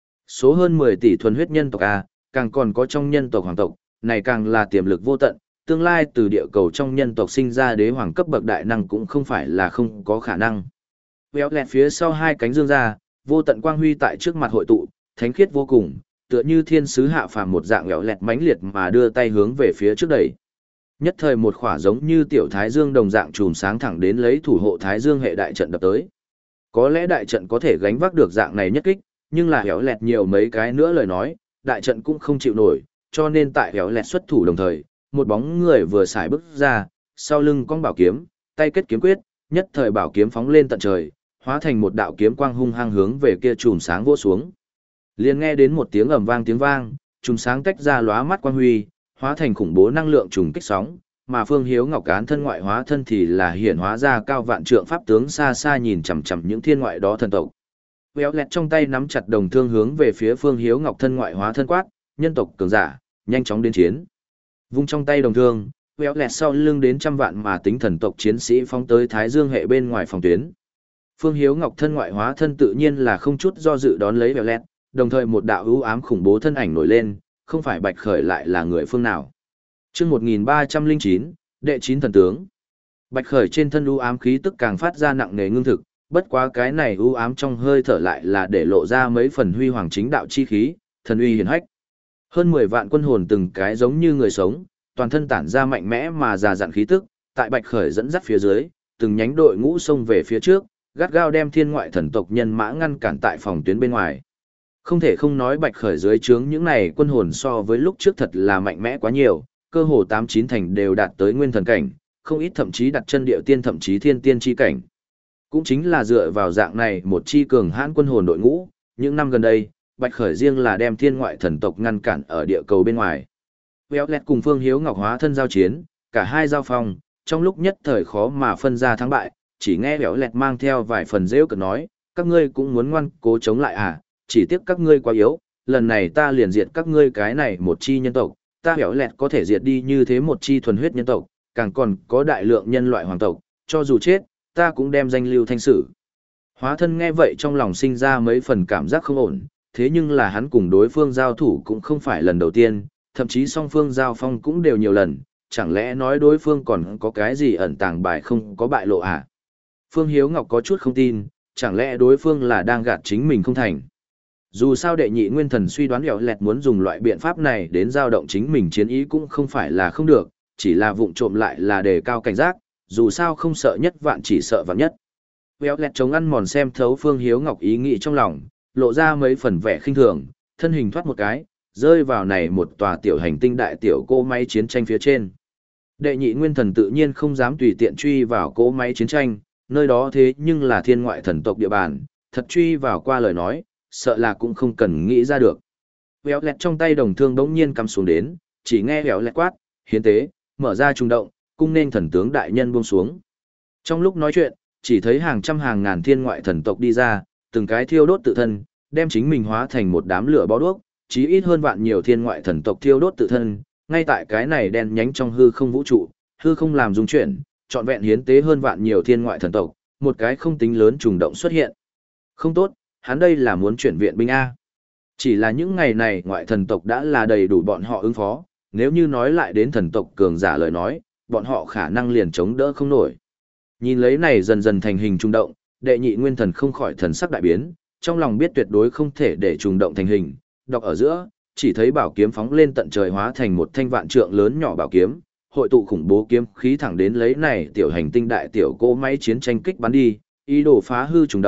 Số hơn mười tỷ thuần huyết nhân tộc A, càng còn có trong nhân tộc hoàng tộc, này càng là tiềm lực vô tận, tương lai từ địa cầu trong nhân tộc sinh ra đế hoàng cấp bậc đại năng cũng không phải là không có khả năng. Véo lẹt phía sau hai cánh dương ra, vô tận quang huy tại trước mặt hội tụ, thánh khiết vô cùng, tựa như thiên sứ hạ phàm một dạng véo lẹt mãnh liệt mà đưa tay hướng về phía trước đẩy. Nhất thời một khỏa giống như tiểu thái dương đồng dạng chùm sáng thẳng đến lấy thủ hộ thái dương hệ đại trận đập tới. Có lẽ đại trận có thể gánh vác được dạng này nhất kích, nhưng là véo lẹt nhiều mấy cái nữa lời nói, đại trận cũng không chịu nổi, cho nên tại véo lẹt xuất thủ đồng thời, một bóng người vừa xài bước ra, sau lưng cong bảo kiếm, tay kết kiếm quyết, nhất thời bảo kiếm phóng lên tận trời, hóa thành một đạo kiếm quang hung hăng hướng về kia chùm sáng vỗ xuống. Liền nghe đến một tiếng ầm vang tiếng vang, chùm sáng tách ra lóa mắt quang huy, hóa thành khủng bố năng lượng trùng kích sóng, mà Phương Hiếu Ngọc Án thân ngoại hóa thân thì là hiển hóa ra cao vạn trượng pháp tướng xa xa nhìn chằm chằm những thiên ngoại đó thần tộc. Véo lẹt trong tay nắm chặt đồng thương hướng về phía Phương Hiếu Ngọc thân ngoại hóa thân quát, nhân tộc cường giả, nhanh chóng đến chiến. Vung trong tay đồng thương, véo lẹt sau lưng đến trăm vạn mà tính thần tộc chiến sĩ phóng tới Thái Dương hệ bên ngoài phòng tuyến. Phương Hiếu Ngọc thân ngoại hóa thân tự nhiên là không chút do dự đón lấy véo lẹt, đồng thời một đạo ưu ám khủng bố thân ảnh nổi lên, không phải Bạch Khởi lại là người phương nào. Chương một nghìn ba trăm lẻ chín, đệ chín thần tướng. Bạch Khởi trên thân ưu ám khí tức càng phát ra nặng nề ngưng thực, bất quá cái này ưu ám trong hơi thở lại là để lộ ra mấy phần huy hoàng chính đạo chi khí, thần uy hiển hách. Hơn mười vạn quân hồn từng cái giống như người sống, toàn thân tản ra mạnh mẽ mà già dặn khí tức, tại Bạch Khởi dẫn dắt phía dưới, từng nhánh đội ngũ xông về phía trước, gắt gao đem thiên ngoại thần tộc nhân mã ngăn cản tại phòng tuyến bên ngoài. Không thể không nói Bạch Khởi dưới trướng những này quân hồn so với lúc trước thật là mạnh mẽ quá nhiều, cơ hồ tám chín thành đều đạt tới nguyên thần cảnh, không ít thậm chí đặt chân địa tiên thậm chí thiên tiên chi cảnh. Cũng chính là dựa vào dạng này một chi cường hãn quân hồn đội ngũ, những năm gần đây, Bạch Khởi riêng là đem thiên ngoại thần tộc ngăn cản ở địa cầu bên ngoài. Véo lẹt cùng Phương Hiếu Ngọc hóa thân giao chiến, cả hai giao phong, trong lúc nhất thời khó mà phân ra thắng bại, chỉ nghe Véo lẹt mang theo vài phần rêu cợt nói, các ngươi cũng muốn ngoan cố chống lại à, chỉ tiếc các ngươi quá yếu, lần này ta liền diệt các ngươi cái này một chi nhân tộc, ta Véo lẹt có thể diệt đi như thế một chi thuần huyết nhân tộc, càng còn có đại lượng nhân loại hoàng tộc, cho dù chết, ta cũng đem danh lưu thanh sử. Hóa thân nghe vậy trong lòng sinh ra mấy phần cảm giác không ổn, thế nhưng là hắn cùng đối phương giao thủ cũng không phải lần đầu tiên, thậm chí song phương giao phong cũng đều nhiều lần, chẳng lẽ nói đối phương còn có cái gì ẩn tàng bài không có bại lộ à? Phương Hiếu Ngọc có chút không tin, chẳng lẽ đối phương là đang gạt chính mình không thành? Dù sao đệ nhị nguyên thần suy đoán Véo lẹt muốn dùng loại biện pháp này đến giao động chính mình chiến ý cũng không phải là không được, chỉ là vụng trộm lại là đề cao cảnh giác, dù sao không sợ nhất vạn chỉ sợ vạn nhất. Véo lẹt chống ăn mòn xem thấu Phương Hiếu Ngọc ý nghĩ trong lòng, lộ ra mấy phần vẻ khinh thường, thân hình thoát một cái, rơi vào này một tòa tiểu hành tinh đại tiểu cỗ máy chiến tranh phía trên. Đệ nhị nguyên thần tự nhiên không dám tùy tiện truy vào cỗ máy chiến tranh, nơi đó thế nhưng là thiên ngoại thần tộc địa bàn, thật truy vào qua lời nói, sợ là cũng không cần nghĩ ra được. Véo lẹt trong tay đồng thương đống nhiên cắm xuống đến, chỉ nghe véo lẹt quát, hiến tế, mở ra trung động, cung nên thần tướng đại nhân buông xuống. Trong lúc nói chuyện, chỉ thấy hàng trăm hàng ngàn thiên ngoại thần tộc đi ra, từng cái thiêu đốt tự thân, đem chính mình hóa thành một đám lửa bó đuốc, chí ít hơn vạn nhiều thiên ngoại thần tộc thiêu đốt tự thân, ngay tại cái này đen nhánh trong hư không vũ trụ, hư không làm dung chuyển, trọn vẹn hiến tế hơn vạn nhiều thiên ngoại thần tộc, một cái không tính lớn trùng động xuất hiện. Không tốt, hắn đây là muốn chuyển viện binh A. Chỉ là những ngày này ngoại thần tộc đã là đầy đủ bọn họ ứng phó, nếu như nói lại đến thần tộc cường giả lời nói, bọn họ khả năng liền chống đỡ không nổi. Nhìn lấy này dần dần thành hình trùng động, đệ nhị nguyên thần không khỏi thần sắc đại biến, trong lòng biết tuyệt đối không thể để trùng động thành hình, đọc ở giữa, chỉ thấy bảo kiếm phóng lên tận trời hóa thành một thanh vạn trượng lớn nhỏ bảo kiếm, hội tụ khủng bố kiếm khí thẳng đến lấy này tiểu hành tinh đại tiểu cỗ máy chiến tranh kích bắn đi, ý đồ phá hư trùng động,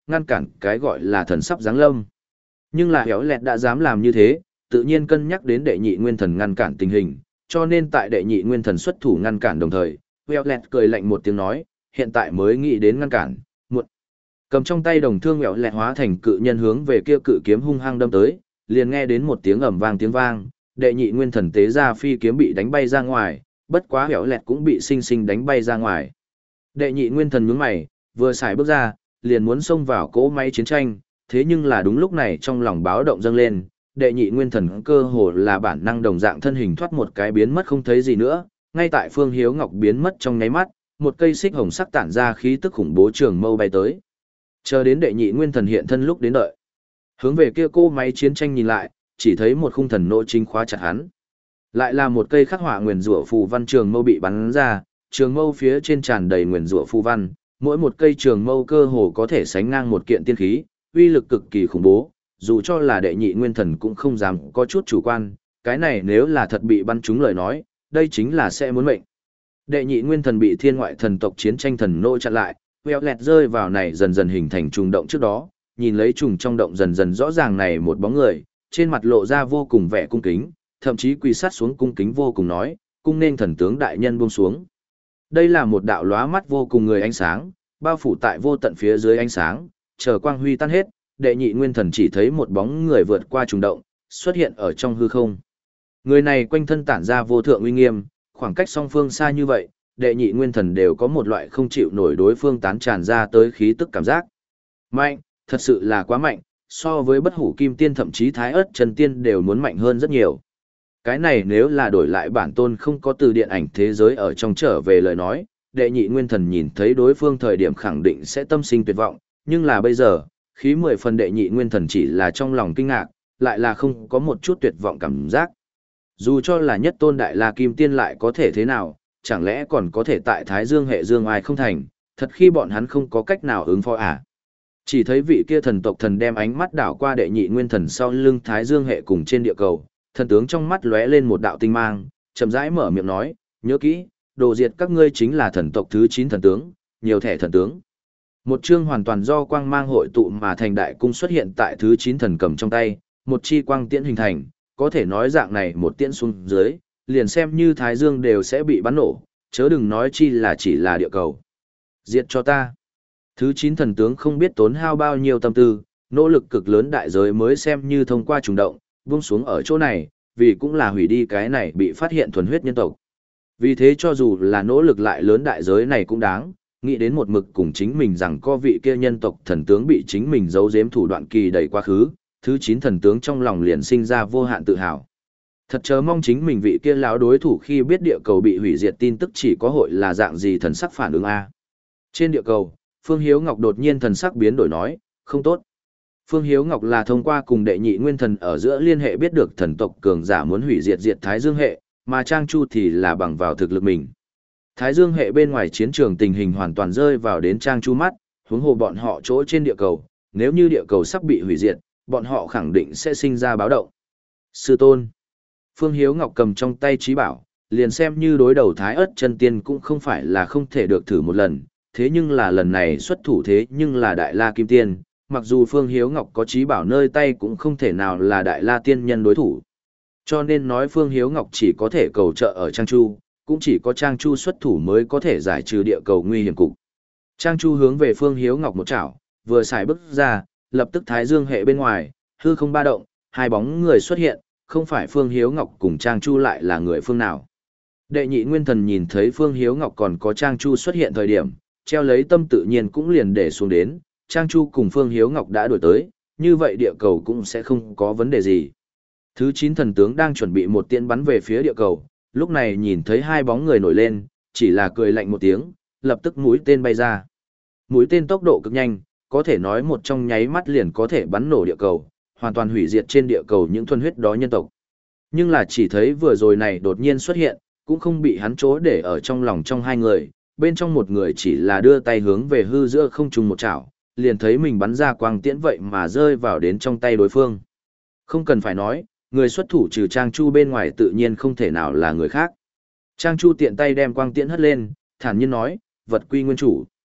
ngăn cản cái gọi là thần sắp giáng lâm. Nhưng là Héo Lẹt đã dám làm như thế, tự nhiên cân nhắc đến đệ nhị nguyên thần ngăn cản tình hình, cho nên tại đệ nhị nguyên thần xuất thủ ngăn cản đồng thời, Héo Lẹt cười lạnh một tiếng nói, hiện tại mới nghĩ đến ngăn cản, muộn. Cầm trong tay đồng thương Héo Lẹt hóa thành cự nhân hướng về kia cự kiếm hung hăng đâm tới, liền nghe đến một tiếng ầm vang tiếng vang, đệ nhị nguyên thần tế ra phi kiếm bị đánh bay ra ngoài, bất quá Héo Lẹt cũng bị sinh sinh đánh bay ra ngoài. Đệ nhị nguyên thần nhướng mày, vừa xài bước ra, liền muốn xông vào cỗ máy chiến tranh, thế nhưng là đúng lúc này trong lòng báo động dâng lên, đệ nhị nguyên thần cơ hồ là bản năng đồng dạng thân hình thoát một cái biến mất không thấy gì nữa, ngay tại Phương Hiếu Ngọc biến mất trong nháy mắt, một cây xích hồng sắc tản ra khí tức khủng bố trường mâu bay tới. Chờ đến đệ nhị nguyên thần hiện thân lúc đến đợi. Hướng về kia cô máy chiến tranh nhìn lại, chỉ thấy một khung thần nộ chính khóa chặt hắn. Lại là một cây khắc họa nguyền rủa phù văn trường mâu bị bắn ra, trường mâu phía trên tràn đầy nguyền rủa phù văn, mỗi một cây trường mâu cơ hồ có thể sánh ngang một kiện tiên khí, uy lực cực kỳ khủng bố, dù cho là đệ nhị nguyên thần cũng không dám có chút chủ quan, cái này nếu là thật bị bắn trúng lời nói, đây chính là sẽ muốn mệnh. Đệ nhị nguyên thần bị thiên ngoại thần tộc chiến tranh thần nô chặn lại, Héo Lẹt rơi vào này dần dần hình thành trùng động trước đó, nhìn lấy trùng trong động dần dần rõ ràng này một bóng người, trên mặt lộ ra vô cùng vẻ cung kính, thậm chí quỳ sát xuống cung kính vô cùng nói, cung nên thần tướng đại nhân buông xuống. Đây là một đạo lóa mắt vô cùng người ánh sáng, bao phủ tại vô tận phía dưới ánh sáng, chờ quang huy tan hết, đệ nhị nguyên thần chỉ thấy một bóng người vượt qua trùng động, xuất hiện ở trong hư không. Người này quanh thân tản ra vô thượng uy nghiêm, khoảng cách song phương xa như vậy, đệ nhị nguyên thần đều có một loại không chịu nổi đối phương tán tràn ra tới khí tức cảm giác. Mạnh, thật sự là quá mạnh, so với bất hủ kim tiên thậm chí thái ớt chân tiên đều muốn mạnh hơn rất nhiều. Cái này nếu là đổi lại bản tôn không có từ điện ảnh thế giới ở trong trở về lời nói, đệ nhị nguyên thần nhìn thấy đối phương thời điểm khẳng định sẽ tâm sinh tuyệt vọng, nhưng là bây giờ, khí mười phần đệ nhị nguyên thần chỉ là trong lòng kinh ngạc, lại là không có một chút tuyệt vọng cảm giác. Dù cho là nhất tôn đại la kim tiên lại có thể thế nào, chẳng lẽ còn có thể tại Thái Dương hệ Dương ai không thành, thật khi bọn hắn không có cách nào ứng phó à. Chỉ thấy vị kia thần tộc thần đem ánh mắt đảo qua đệ nhị nguyên thần sau lưng Thái Dương hệ cùng trên địa cầu, thần tướng trong mắt lóe lên một đạo tinh mang, chậm rãi mở miệng nói, nhớ kỹ, đồ diệt các ngươi chính là thần tộc thứ chín thần tướng, nhiều thẻ thần tướng. Một chương hoàn toàn do quang mang hội tụ mà thành đại cung xuất hiện tại thứ chín thần cầm trong tay, một chi quang tiễn hình thành, có thể nói dạng này một tiễn xuống dưới, liền xem như Thái Dương đều sẽ bị bắn nổ, chớ đừng nói chi là chỉ là địa cầu. Diệt cho ta. Thứ chín thần tướng không biết tốn hao bao nhiêu tâm tư, nỗ lực cực lớn đại giới mới xem như thông qua trùng động, buông xuống ở chỗ này, vì cũng là hủy đi cái này bị phát hiện thuần huyết nhân tộc. Vì thế cho dù là nỗ lực lại lớn đại giới này cũng đáng, nghĩ đến một mực cùng chính mình rằng có vị kia nhân tộc thần tướng bị chính mình giấu giếm thủ đoạn kỳ đầy quá khứ, thứ chín thần tướng trong lòng liền sinh ra vô hạn tự hào. Thật chớ mong chính mình vị kia lão đối thủ khi biết địa cầu bị hủy diệt tin tức chỉ có hội là dạng gì thần sắc phản ứng a. Trên địa cầu, Phương Hiếu Ngọc đột nhiên thần sắc biến đổi nói, không tốt. Phương Hiếu Ngọc là thông qua cùng đệ nhị nguyên thần ở giữa liên hệ biết được thần tộc cường giả muốn hủy diệt diệt Thái Dương hệ, mà Trang Chu thì là bằng vào thực lực mình. Thái Dương hệ bên ngoài chiến trường tình hình hoàn toàn rơi vào đến Trang Chu mắt, huống hồ bọn họ chỗ trên địa cầu, nếu như địa cầu sắp bị hủy diệt, bọn họ khẳng định sẽ sinh ra báo động. Sư tôn. Phương Hiếu Ngọc cầm trong tay trí bảo, liền xem như đối đầu Thái Ức chân tiên cũng không phải là không thể được thử một lần, thế nhưng là lần này xuất thủ thế nhưng là Đại La Kim Tiên, mặc dù Phương Hiếu Ngọc có trí bảo nơi tay cũng không thể nào là Đại La Tiên nhân đối thủ. Cho nên nói Phương Hiếu Ngọc chỉ có thể cầu trợ ở Trang Chu, cũng chỉ có Trang Chu xuất thủ mới có thể giải trừ địa cầu nguy hiểm cục. Trang Chu hướng về Phương Hiếu Ngọc một chảo, vừa xài bước ra, lập tức Thái Dương hệ bên ngoài, hư không ba động, hai bóng người xuất hiện, không phải Phương Hiếu Ngọc cùng Trang Chu lại là người phương nào. Đệ nhị nguyên thần nhìn thấy Phương Hiếu Ngọc còn có Trang Chu xuất hiện thời điểm, treo lấy tâm tự nhiên cũng liền để xuống đến, Trang Chu cùng Phương Hiếu Ngọc đã đổi tới, như vậy địa cầu cũng sẽ không có vấn đề gì. Thứ chín thần tướng đang chuẩn bị một tiễn bắn về phía địa cầu, lúc này nhìn thấy hai bóng người nổi lên, chỉ là cười lạnh một tiếng, lập tức mũi tên bay ra. Mũi tên tốc độ cực nhanh, có thể nói một trong nháy mắt liền có thể bắn nổ địa cầu, hoàn toàn hủy diệt trên địa cầu những thuần huyết đó nhân tộc. Nhưng là chỉ thấy vừa rồi này đột nhiên xuất hiện, cũng không bị hắn chỗ để ở trong lòng trong hai người, bên trong một người chỉ là đưa tay hướng về hư giữa không trung một chảo, liền thấy mình bắn ra quang tiễn vậy mà rơi vào đến trong tay đối phương. Không cần phải nói, người xuất thủ trừ Trang Chu bên ngoài tự nhiên không thể nào là người khác. Trang Chu tiện tay đem quang tiễn hất lên, thản nhiên nói, vật quy nguyên chủ.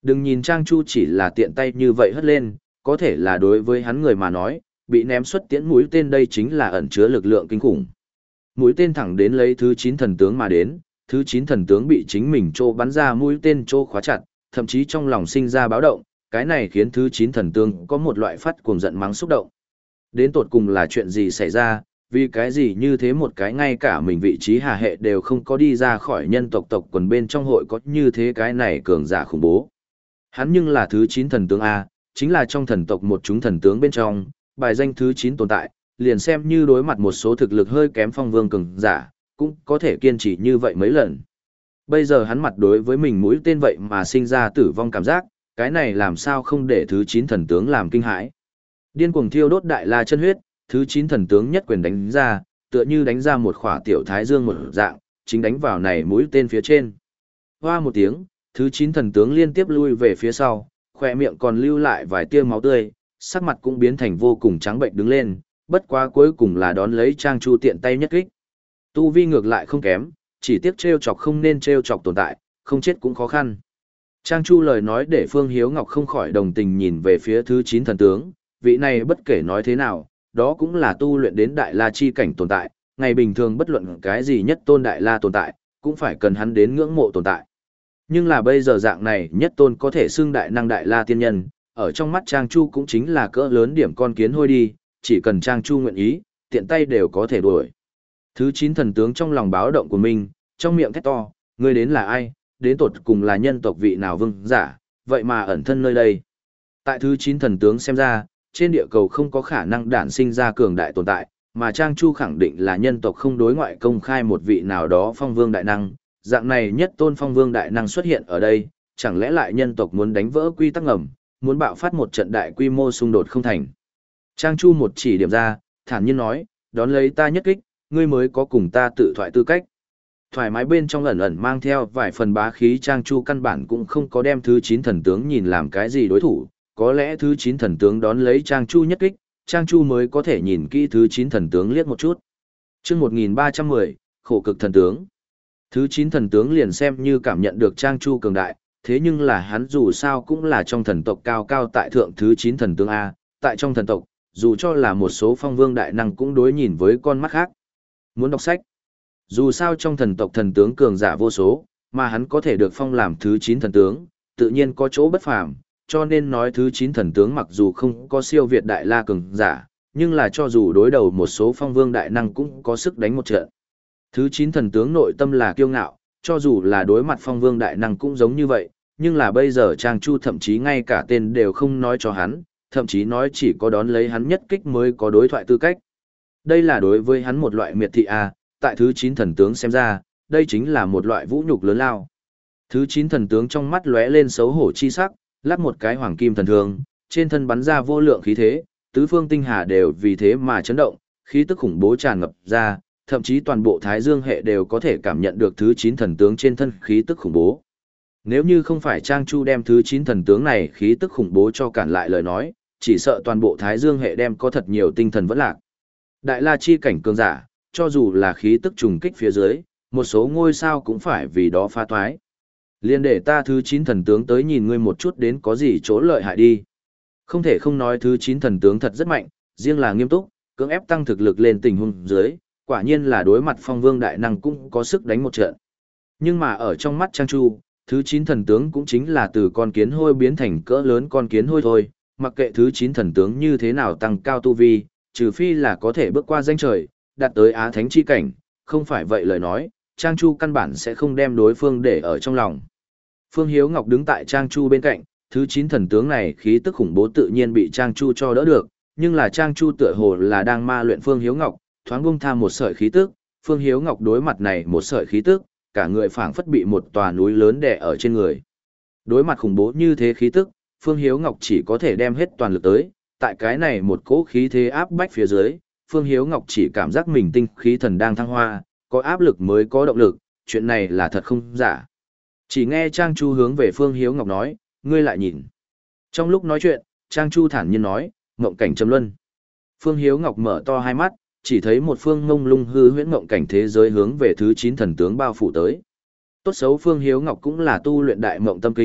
Đừng nhìn Trang Chu chỉ là tiện tay như vậy hất lên, có thể là đối với hắn người mà nói, bị ném xuất tiễn mũi tên đây chính là ẩn chứa lực lượng kinh khủng. Mũi tên thẳng đến lấy thứ chín thần tướng mà đến, thứ chín thần tướng bị chính mình trô bắn ra mũi tên trô khóa chặt, thậm chí trong lòng sinh ra báo động, cái này khiến thứ chín thần tướng có một loại phát cuồng giận mắng xúc động. Đến tột cùng là chuyện gì xảy ra, vì cái gì như thế một cái ngay cả mình vị trí hà hệ đều không có đi ra khỏi nhân tộc tộc quần bên trong hội có như thế cái này cường giả khủng bố. Hắn nhưng là thứ chín thần tướng A, chính là trong thần tộc một chúng thần tướng bên trong, bài danh thứ chín tồn tại, liền xem như đối mặt một số thực lực hơi kém phong vương cường giả, cũng có thể kiên trì như vậy mấy lần. Bây giờ hắn mặt đối với mình mũi tên vậy mà sinh ra tử vong cảm giác, cái này làm sao không để thứ chín thần tướng làm kinh hãi. Điên cuồng thiêu đốt đại la chân huyết, thứ chín thần tướng nhất quyền đánh ra, tựa như đánh ra một khỏa tiểu thái dương một dạng, chính đánh vào này mũi tên phía trên. Hoa một tiếng, thứ chín thần tướng liên tiếp lui về phía sau, khỏe miệng còn lưu lại vài tia máu tươi, sắc mặt cũng biến thành vô cùng trắng bệnh đứng lên, bất quá cuối cùng là đón lấy Trang Chu tiện tay nhất kích. Tu vi ngược lại không kém, chỉ tiếc trêu chọc không nên trêu chọc tồn tại, không chết cũng khó khăn. Trang Chu lời nói để Phương Hiếu Ngọc không khỏi đồng tình nhìn về phía thứ chín thần tướng, vị này bất kể nói thế nào, đó cũng là tu luyện đến đại la chi cảnh tồn tại, ngày bình thường bất luận cái gì nhất tôn đại la tồn tại, cũng phải cần hắn đến ngưỡng mộ tồn tại. Nhưng là bây giờ dạng này nhất tôn có thể xưng đại năng đại la tiên nhân, ở trong mắt Trang Chu cũng chính là cỡ lớn điểm con kiến hôi đi, chỉ cần Trang Chu nguyện ý, tiện tay đều có thể đuổi. Thứ chín thần tướng trong lòng báo động của mình, trong miệng thét to, ngươi đến là ai, đến tột cùng là nhân tộc vị nào vương giả, vậy mà ẩn thân nơi đây. Tại thứ chín thần tướng xem ra, trên địa cầu không có khả năng đản sinh ra cường đại tồn tại, mà Trang Chu khẳng định là nhân tộc không đối ngoại công khai một vị nào đó phong vương đại năng, dạng này nhất tôn phong vương đại năng xuất hiện ở đây, chẳng lẽ lại nhân tộc muốn đánh vỡ quy tắc ngầm, muốn bạo phát một trận đại quy mô xung đột không thành. Trang Chu một chỉ điểm ra, thản nhiên nói, đón lấy ta nhất kích, ngươi mới có cùng ta tự thoại tư cách. Thoải mái bên trong ẩn ẩn mang theo vài phần bá khí, Trang Chu căn bản cũng không có đem thứ chín thần tướng nhìn làm cái gì đối thủ, có lẽ thứ chín thần tướng đón lấy Trang Chu nhất kích, Trang Chu mới có thể nhìn kỹ thứ chín thần tướng liếc một chút. Chương một nghìn ba trăm mười, khổ cực thần tướng. Thứ chín thần tướng liền xem như cảm nhận được Trang Chu cường đại, thế nhưng là hắn dù sao cũng là trong thần tộc cao cao tại thượng thứ chín thần tướng A, tại trong thần tộc, dù cho là một số phong vương đại năng cũng đối nhìn với con mắt khác. Muốn đọc sách. Dù sao trong thần tộc thần tướng cường giả vô số, mà hắn có thể được phong làm thứ chín thần tướng, tự nhiên có chỗ bất phàm, cho nên nói thứ chín thần tướng mặc dù không có siêu việt đại la cường giả, nhưng là cho dù đối đầu một số phong vương đại năng cũng có sức đánh một trận. Thứ chín thần tướng nội tâm là kiêu ngạo, cho dù là đối mặt phong vương đại năng cũng giống như vậy, nhưng là bây giờ Trang Chu thậm chí ngay cả tên đều không nói cho hắn, thậm chí nói chỉ có đón lấy hắn nhất kích mới có đối thoại tư cách. Đây là đối với hắn một loại miệt thị a, tại thứ chín thần tướng xem ra, đây chính là một loại vũ nhục lớn lao. Thứ chín thần tướng trong mắt lóe lên xấu hổ chi sắc, lắp một cái hoàng kim thần thương, trên thân bắn ra vô lượng khí thế, tứ phương tinh hà đều vì thế mà chấn động, khí tức khủng bố tràn ngập ra, thậm chí toàn bộ Thái Dương hệ đều có thể cảm nhận được thứ chín thần tướng trên thân khí tức khủng bố. Nếu như không phải Trang Chu đem thứ chín thần tướng này khí tức khủng bố cho cản lại lời nói, chỉ sợ toàn bộ Thái Dương hệ đem có thật nhiều tinh thần vẫn lạc. Đại La chi cảnh cường giả, cho dù là khí tức trùng kích phía dưới, một số ngôi sao cũng phải vì đó phá toái. Liên để ta thứ chín thần tướng tới nhìn ngươi một chút đến có gì chỗ lợi hại đi. Không thể không nói thứ chín thần tướng thật rất mạnh, riêng là nghiêm túc, cưỡng ép tăng thực lực lên tình huống dưới, quả nhiên là đối mặt phong vương đại năng cũng có sức đánh một trận. Nhưng mà ở trong mắt Trang Chu, thứ chín thần tướng cũng chính là từ con kiến hôi biến thành cỡ lớn con kiến hôi thôi, mặc kệ thứ chín thần tướng như thế nào tăng cao tu vi, trừ phi là có thể bước qua danh trời, đạt tới Á Thánh chi cảnh, không phải vậy lời nói, Trang Chu căn bản sẽ không đem đối phương để ở trong lòng. Phương Hiếu Ngọc đứng tại Trang Chu bên cạnh, thứ chín thần tướng này khí tức khủng bố tự nhiên bị Trang Chu cho đỡ được, nhưng là Trang Chu tựa hồ là đang ma luyện Phương Hiếu Ngọc, thoáng buông tha một sợi khí tức, Phương Hiếu Ngọc đối mặt này một sợi khí tức, cả người phảng phất bị một tòa núi lớn đè ở trên người. Đối mặt khủng bố như thế khí tức, Phương Hiếu Ngọc chỉ có thể đem hết toàn lực tới, tại cái này một cỗ khí thế áp bách phía dưới, Phương Hiếu Ngọc chỉ cảm giác mình tinh khí thần đang thăng hoa, có áp lực mới có động lực, chuyện này là thật không giả. Chỉ nghe Trang Chu hướng về Phương Hiếu Ngọc nói, ngươi lại nhìn. Trong lúc nói chuyện, Trang Chu thản nhiên nói, ngộng cảnh trầm luân. Phương Hiếu Ngọc mở to hai mắt, chỉ thấy một phương ngông lung hư huyễn ngộng cảnh thế giới hướng về thứ chín thần tướng bao phủ tới. Tốt xấu Phương Hiếu Ngọc cũng là tu luyện đại mộng tâm kinh,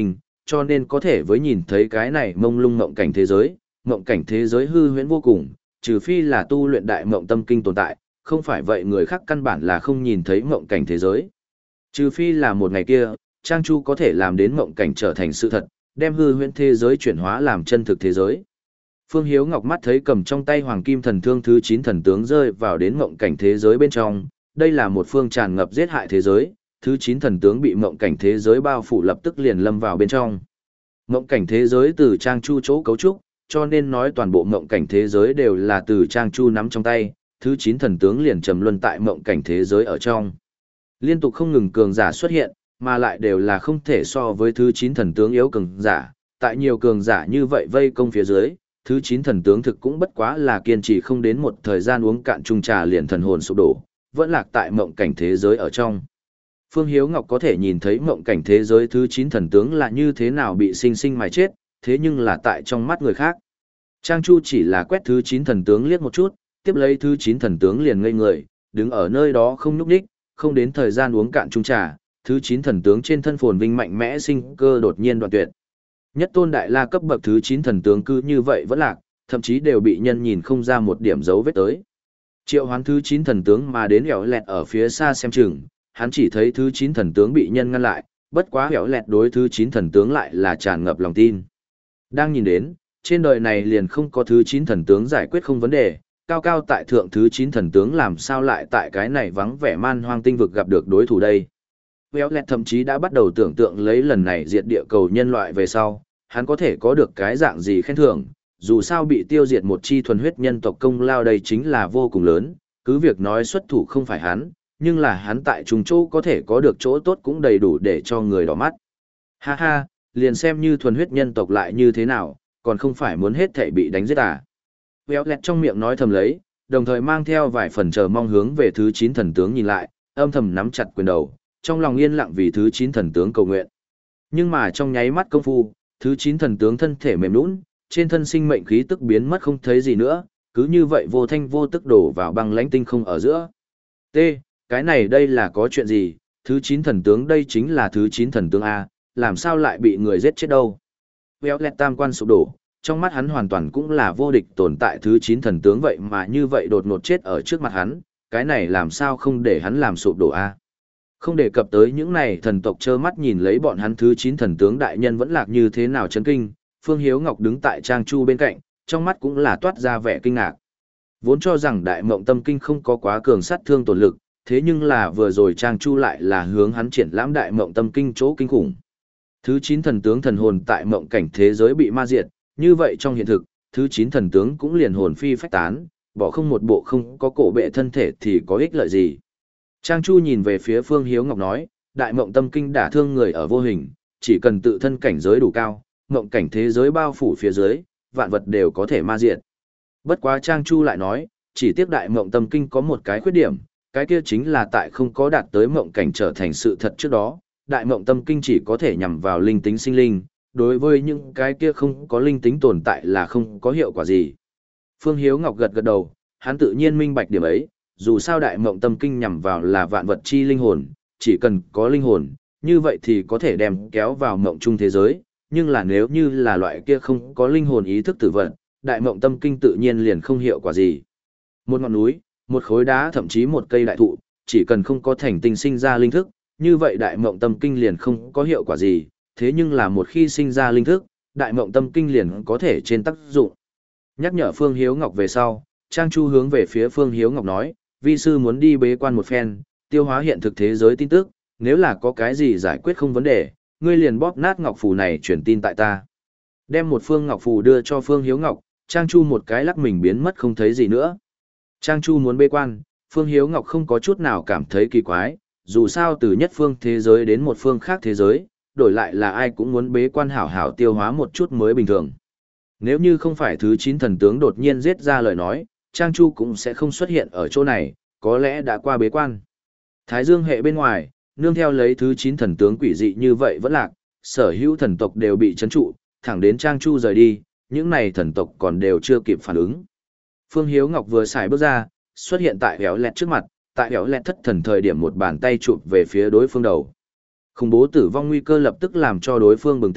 cho nên có thể với nhìn thấy cái này mông lung mộng cảnh thế giới, mộng cảnh thế giới hư huyễn vô cùng, trừ phi là tu luyện đại mộng tâm kinh tồn tại, không phải vậy người khác căn bản là không nhìn thấy mộng cảnh thế giới. Trừ phi là một ngày kia, Trang Chu có thể làm đến mộng cảnh trở thành sự thật, đem hư huyễn thế giới chuyển hóa làm chân thực thế giới. Phương Hiếu Ngọc mắt thấy cầm trong tay Hoàng Kim Thần Thương thứ chín thần tướng rơi vào đến mộng cảnh thế giới bên trong, đây là một phương tràn ngập giết hại thế giới, thứ chín thần tướng bị mộng cảnh thế giới bao phủ lập tức liền lâm vào bên trong. Mộng cảnh thế giới từ Trang Chu chỗ cấu trúc, cho nên nói toàn bộ mộng cảnh thế giới đều là từ Trang Chu nắm trong tay, thứ chín thần tướng liền trầm luân tại mộng cảnh thế giới ở trong. Liên tục không ngừng cường giả xuất hiện, mà lại đều là không thể so với thứ chín thần tướng yếu cường giả, tại nhiều cường giả như vậy vây công phía dưới, thứ chín thần tướng thực cũng bất quá là kiên trì không đến một thời gian uống cạn chung trà liền thần hồn sụp đổ, vẫn lạc tại mộng cảnh thế giới ở trong. Phương Hiếu Ngọc có thể nhìn thấy mộng cảnh thế giới thứ chín thần tướng là như thế nào bị sinh sinh mài chết, thế nhưng là tại trong mắt người khác. Trang Chu chỉ là quét thứ chín thần tướng liếc một chút, tiếp lấy thứ chín thần tướng liền ngây người, đứng ở nơi đó không nhúc nhích, không đến thời gian uống cạn chung trà, thứ chín thần tướng trên thân phồn vinh mạnh mẽ sinh cơ đột nhiên đoạn tuyệt. Nhất tôn đại la cấp bậc thứ chín thần tướng cứ như vậy vẫn lạc, thậm chí đều bị nhân nhìn không ra một điểm dấu vết tới. Triệu hoán thứ chín thần tướng mà đến hẻo lẹt ở phía xa xem chừng, hắn chỉ thấy thứ chín thần tướng bị nhân ngăn lại, bất quá hẻo lẹt đối thứ chín thần tướng lại là tràn ngập lòng tin. Đang nhìn đến, trên đời này liền không có thứ chín thần tướng giải quyết không vấn đề, cao cao tại thượng thứ chín thần tướng làm sao lại tại cái này vắng vẻ man hoang tinh vực gặp được đối thủ đây. Hẻo lẹt thậm chí đã bắt đầu tưởng tượng lấy lần này diệt địa cầu nhân loại về sau, hắn có thể có được cái dạng gì khen thưởng, dù sao bị tiêu diệt một chi thuần huyết nhân tộc công lao đây chính là vô cùng lớn, cứ việc nói xuất thủ không phải hắn, nhưng là hắn tại trùng châu có thể có được chỗ tốt cũng đầy đủ để cho người đỏ mắt. Ha ha, liền xem như thuần huyết nhân tộc lại như thế nào, còn không phải muốn hết thể bị đánh giết à. Véo lẹt trong miệng nói thầm lấy, đồng thời mang theo vài phần chờ mong hướng về thứ chín thần tướng nhìn lại, âm thầm nắm chặt quyền đầu, trong lòng yên lặng vì thứ chín thần tướng cầu nguyện. Nhưng mà trong nháy mắt công phu, thứ chín thần tướng thân thể mềm nhũn, trên thân sinh mệnh khí tức biến mất không thấy gì nữa, cứ như vậy vô thanh vô tức đổ vào băng lãnh tinh không ở giữa. T, cái này đây là có chuyện gì? Thứ chín thần tướng đây chính là thứ chín thần tướng A, làm sao lại bị người giết chết đâu? Véo lẹt tam quan sụp đổ, trong mắt hắn hoàn toàn cũng là vô địch tồn tại thứ chín thần tướng vậy mà như vậy đột ngột chết ở trước mặt hắn, cái này làm sao không để hắn làm sụp đổ A? Không đề cập tới những này thần tộc trơ mắt nhìn lấy bọn hắn thứ chín thần tướng đại nhân vẫn lạc như thế nào chấn kinh, Phương Hiếu Ngọc đứng tại Trang Chu bên cạnh, trong mắt cũng là toát ra vẻ kinh ngạc. Vốn cho rằng đại mộng tâm kinh không có quá cường sát thương tổn lực, thế nhưng là vừa rồi Trang Chu lại là hướng hắn triển lãm đại mộng tâm kinh chỗ kinh khủng. Thứ chín thần tướng thần hồn tại mộng cảnh thế giới bị ma diệt, như vậy trong hiện thực, thứ chín thần tướng cũng liền hồn phi phách tán, bỏ không một bộ không có cổ bệ thân thể thì có ích lợi gì. Trang Chu nhìn về phía Phương Hiếu Ngọc nói, đại mộng tâm kinh đả thương người ở vô hình, chỉ cần tự thân cảnh giới đủ cao, mộng cảnh thế giới bao phủ phía dưới, vạn vật đều có thể ma diệt. Bất quá Trang Chu lại nói, chỉ tiếc đại mộng tâm kinh có một cái khuyết điểm, cái kia chính là tại không có đạt tới mộng cảnh trở thành sự thật trước đó, đại mộng tâm kinh chỉ có thể nhằm vào linh tính sinh linh, đối với những cái kia không có linh tính tồn tại là không có hiệu quả gì. Phương Hiếu Ngọc gật gật đầu, hắn tự nhiên minh bạch điểm ấy, dù sao đại mộng tâm kinh nhằm vào là vạn vật chi linh hồn, chỉ cần có linh hồn, như vậy thì có thể đem kéo vào mộng chung thế giới, nhưng là nếu như là loại kia không có linh hồn ý thức tử vận, đại mộng tâm kinh tự nhiên liền không hiệu quả gì. Một ngọn núi, một khối đá thậm chí một cây đại thụ, chỉ cần không có thành tinh sinh ra linh thức, như vậy đại mộng tâm kinh liền không có hiệu quả gì, thế nhưng là một khi sinh ra linh thức, đại mộng tâm kinh liền có thể trên tác dụng. Nhắc nhở Phương Hiếu Ngọc về sau, Trang Chu hướng về phía Phương Hiếu Ngọc nói, vi sư muốn đi bế quan một phen, tiêu hóa hiện thực thế giới tin tức, nếu là có cái gì giải quyết không vấn đề, ngươi liền bóp nát ngọc phù này truyền tin tại ta. Đem một phương ngọc phù đưa cho Phương Hiếu Ngọc, Trang Chu một cái lắc mình biến mất không thấy gì nữa. Trang Chu muốn bế quan, Phương Hiếu Ngọc không có chút nào cảm thấy kỳ quái, dù sao từ nhất phương thế giới đến một phương khác thế giới, đổi lại là ai cũng muốn bế quan hảo hảo tiêu hóa một chút mới bình thường. Nếu như không phải thứ chín thần tướng đột nhiên giết ra lời nói, Trang Chu cũng sẽ không xuất hiện ở chỗ này, có lẽ đã qua bế quan. Thái Dương hệ bên ngoài, nương theo lấy thứ chín thần tướng quỷ dị như vậy vẫn lạc, sở hữu thần tộc đều bị chấn trụ, thẳng đến Trang Chu rời đi, những này thần tộc còn đều chưa kịp phản ứng. Phương Hiếu Ngọc vừa xài bước ra, xuất hiện tại Héo Lẹt trước mặt, tại Héo Lẹt thất thần thời điểm một bàn tay chụp về phía đối phương đầu. Khủng bố tử vong nguy cơ lập tức làm cho đối phương bừng tỉnh,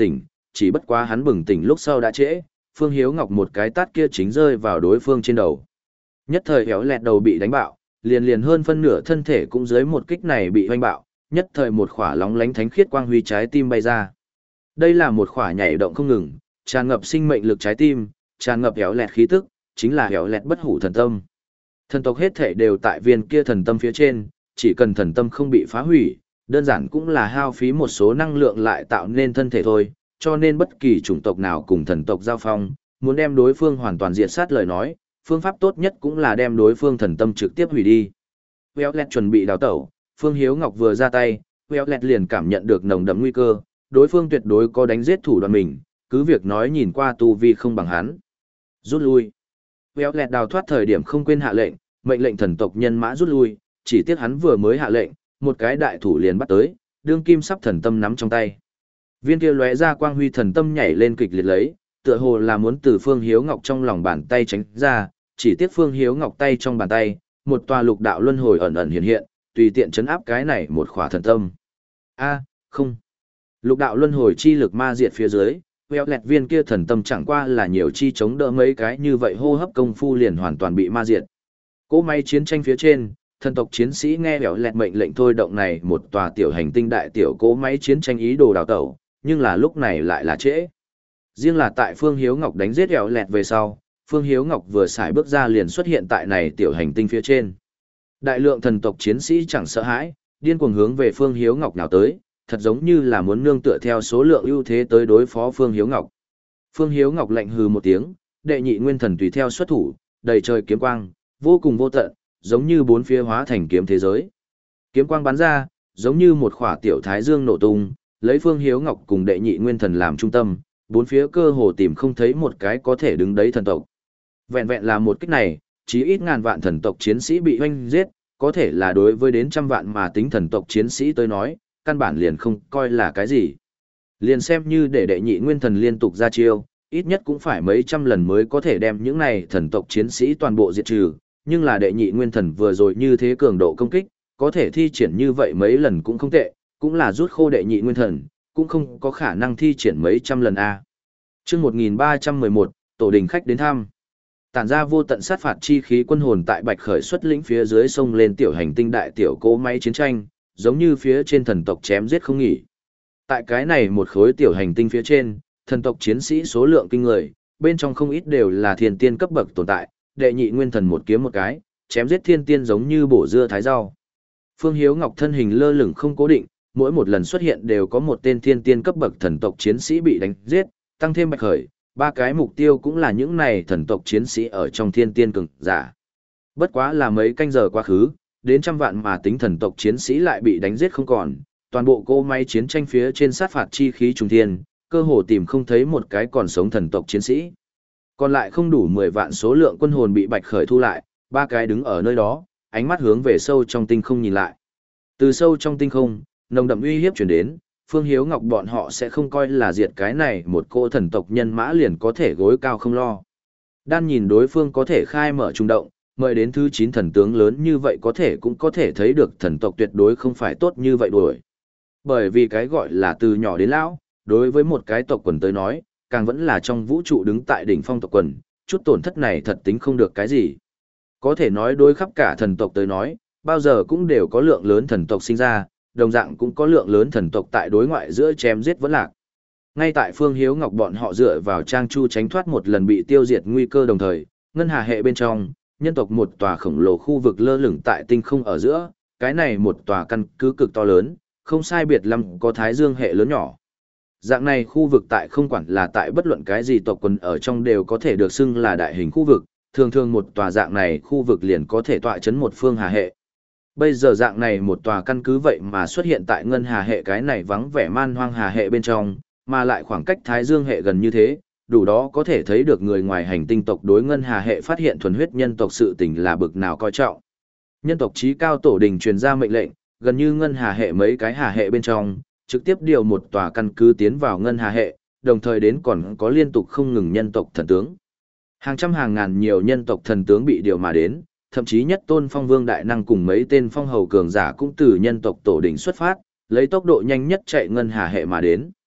chỉ bất quá hắn bừng tỉnh lúc sau đã trễ, Phương Hiếu Ngọc một cái tát kia chính rơi vào đối phương trên đầu. Nhất thời héo lẹt đầu bị đánh bạo, liền liền hơn phân nửa thân thể cũng dưới một kích này bị hoanh bạo, nhất thời một khỏa lóng lánh thánh khiết quang huy trái tim bay ra. Đây là một khỏa nhảy động không ngừng, tràn ngập sinh mệnh lực trái tim, tràn ngập héo lẹt khí tức, chính là héo lẹt bất hủ thần tâm. Thần tộc hết thể đều tại viên kia thần tâm phía trên, chỉ cần thần tâm không bị phá hủy, đơn giản cũng là hao phí một số năng lượng lại tạo nên thân thể thôi, cho nên bất kỳ chủng tộc nào cùng thần tộc giao phong, muốn đem đối phương hoàn toàn diệt sát lời nói, phương pháp tốt nhất cũng là đem đối phương thần tâm trực tiếp hủy đi. Weolet chuẩn bị đào tẩu, Phương Hiếu Ngọc vừa ra tay, Weolet liền cảm nhận được nồng đậm nguy cơ, đối phương tuyệt đối có đánh giết thủ đoạn mình, cứ việc nói nhìn qua tu vi không bằng hắn. Rút lui. Weolet đào thoát thời điểm không quên hạ lệnh, mệnh lệnh thần tộc nhân mã rút lui, chỉ tiếc hắn vừa mới hạ lệnh, một cái đại thủ liền bắt tới, đương kim sắp thần tâm nắm trong tay. Viên kia lóe ra quang huy thần tâm nhảy lên kịch liệt lấy, tựa hồ là muốn từ Phương Hiếu Ngọc trong lòng bàn tay tránh ra, chỉ tiếc Phương Hiếu Ngọc tay trong bàn tay, một tòa lục đạo luân hồi ẩn ẩn hiện hiện, tùy tiện chấn áp cái này một khỏa thần tâm. A, không. Lục đạo luân hồi chi lực ma diệt phía dưới, Vẹo lẹt viên kia thần tâm chẳng qua là nhiều chi chống đỡ mấy cái như vậy hô hấp công phu liền hoàn toàn bị ma diệt. Cỗ máy chiến tranh phía trên, thần tộc chiến sĩ nghe Vẹo lẹt mệnh lệnh thôi động này một tòa tiểu hành tinh đại tiểu cỗ máy chiến tranh ý đồ đào tẩu, nhưng là lúc này lại là trễ. Riêng là tại Phương Hiếu Ngọc đánh giết Vẹo lẹt về sau, Phương Hiếu Ngọc vừa xài bước ra liền xuất hiện tại này tiểu hành tinh phía trên. Đại lượng thần tộc chiến sĩ chẳng sợ hãi, điên cuồng hướng về Phương Hiếu Ngọc nào tới, thật giống như là muốn nương tựa theo số lượng ưu thế tới đối phó Phương Hiếu Ngọc. Phương Hiếu Ngọc lạnh hừ một tiếng, đệ nhị nguyên thần tùy theo xuất thủ, đầy trời kiếm quang, vô cùng vô tận, giống như bốn phía hóa thành kiếm thế giới. Kiếm quang bắn ra, giống như một khỏa tiểu thái dương nổ tung, lấy Phương Hiếu Ngọc cùng đệ nhị nguyên thần làm trung tâm, bốn phía cơ hồ tìm không thấy một cái có thể đứng đấy thần tộc. Vẹn vẹn là một kích này, chí ít ngàn vạn thần tộc chiến sĩ bị hoanh giết, có thể là đối với đến trăm vạn mà tính thần tộc chiến sĩ tới nói, căn bản liền không coi là cái gì. Liền xem như để đệ nhị nguyên thần liên tục ra chiêu, ít nhất cũng phải mấy trăm lần mới có thể đem những này thần tộc chiến sĩ toàn bộ diệt trừ, nhưng là đệ nhị nguyên thần vừa rồi như thế cường độ công kích, có thể thi triển như vậy mấy lần cũng không tệ, cũng là rút khô đệ nhị nguyên thần, cũng không có khả năng thi triển mấy trăm lần a. Chương một nghìn ba trăm mười một, tổ đình khách đến thăm. Tản ra vô tận sát phạt chi khí quân hồn tại Bạch Khởi xuất lĩnh phía dưới sông lên tiểu hành tinh đại tiểu cỗ máy chiến tranh, giống như phía trên thần tộc chém giết không nghỉ. Tại cái này một khối tiểu hành tinh phía trên, thần tộc chiến sĩ số lượng kinh người, bên trong không ít đều là thiên tiên cấp bậc tồn tại, đệ nhị nguyên thần một kiếm một cái, chém giết thiên tiên giống như bổ dưa thái rau. Phương Hiếu Ngọc thân hình lơ lửng không cố định, mỗi một lần xuất hiện đều có một tên thiên tiên cấp bậc thần tộc chiến sĩ bị đánh giết, tăng thêm Bạch Khởi, ba cái mục tiêu cũng là những này thần tộc chiến sĩ ở trong thiên tiên cường giả. Bất quá là mấy canh giờ quá khứ, đến trăm vạn mà tính thần tộc chiến sĩ lại bị đánh giết không còn, toàn bộ cỗ máy chiến tranh phía trên sát phạt chi khí trùng thiên, cơ hồ tìm không thấy một cái còn sống thần tộc chiến sĩ. Còn lại không đủ mười vạn số lượng quân hồn bị Bạch Khởi thu lại, ba cái đứng ở nơi đó, ánh mắt hướng về sâu trong tinh không nhìn lại. Từ sâu trong tinh không, nồng đậm uy hiếp truyền đến, Phương Hiếu Ngọc bọn họ sẽ không coi là diệt cái này một cô thần tộc nhân mã liền có thể gối cao không lo. Đan nhìn đối phương có thể khai mở trung động, mời đến thứ chín thần tướng lớn như vậy có thể cũng có thể thấy được thần tộc tuyệt đối không phải tốt như vậy đuổi. Bởi vì cái gọi là từ nhỏ đến lão, đối với một cái tộc quần tới nói, càng vẫn là trong vũ trụ đứng tại đỉnh phong tộc quần, chút tổn thất này thật tính không được cái gì. Có thể nói đối khắp cả thần tộc tới nói, bao giờ cũng đều có lượng lớn thần tộc sinh ra, đồng dạng cũng có lượng lớn thần tộc tại đối ngoại giữa chém giết vẫn lạc. Ngay tại Phương Hiếu Ngọc bọn họ dựa vào trang chu tránh thoát một lần bị tiêu diệt nguy cơ đồng thời, ngân hà hệ bên trong, nhân tộc một tòa khổng lồ khu vực lơ lửng tại tinh không ở giữa, cái này một tòa căn cứ cực to lớn, không sai biệt lắm có thái dương hệ lớn nhỏ. Dạng này khu vực tại không quản là tại bất luận cái gì tộc quần ở trong đều có thể được xưng là đại hình khu vực, thường thường một tòa dạng này khu vực liền có thể tọa chấn một phương hà hệ. Bây giờ dạng này một tòa căn cứ vậy mà xuất hiện tại ngân hà hệ cái này vắng vẻ man hoang hà hệ bên trong, mà lại khoảng cách thái dương hệ gần như thế, đủ đó có thể thấy được người ngoài hành tinh tộc đối ngân hà hệ phát hiện thuần huyết nhân tộc sự tình là bực nào coi trọng. Nhân tộc trí cao tổ đình truyền ra mệnh lệnh, gần như ngân hà hệ mấy cái hà hệ bên trong, trực tiếp điều một tòa căn cứ tiến vào ngân hà hệ, đồng thời đến còn có liên tục không ngừng nhân tộc thần tướng. Hàng trăm hàng ngàn nhiều nhân tộc thần tướng bị điều mà đến, thậm chí nhất tôn phong vương đại năng cùng mấy tên phong hầu cường giả cũng từ nhân tộc tổ đình xuất phát, lấy tốc độ nhanh nhất chạy ngân hà hệ mà đến.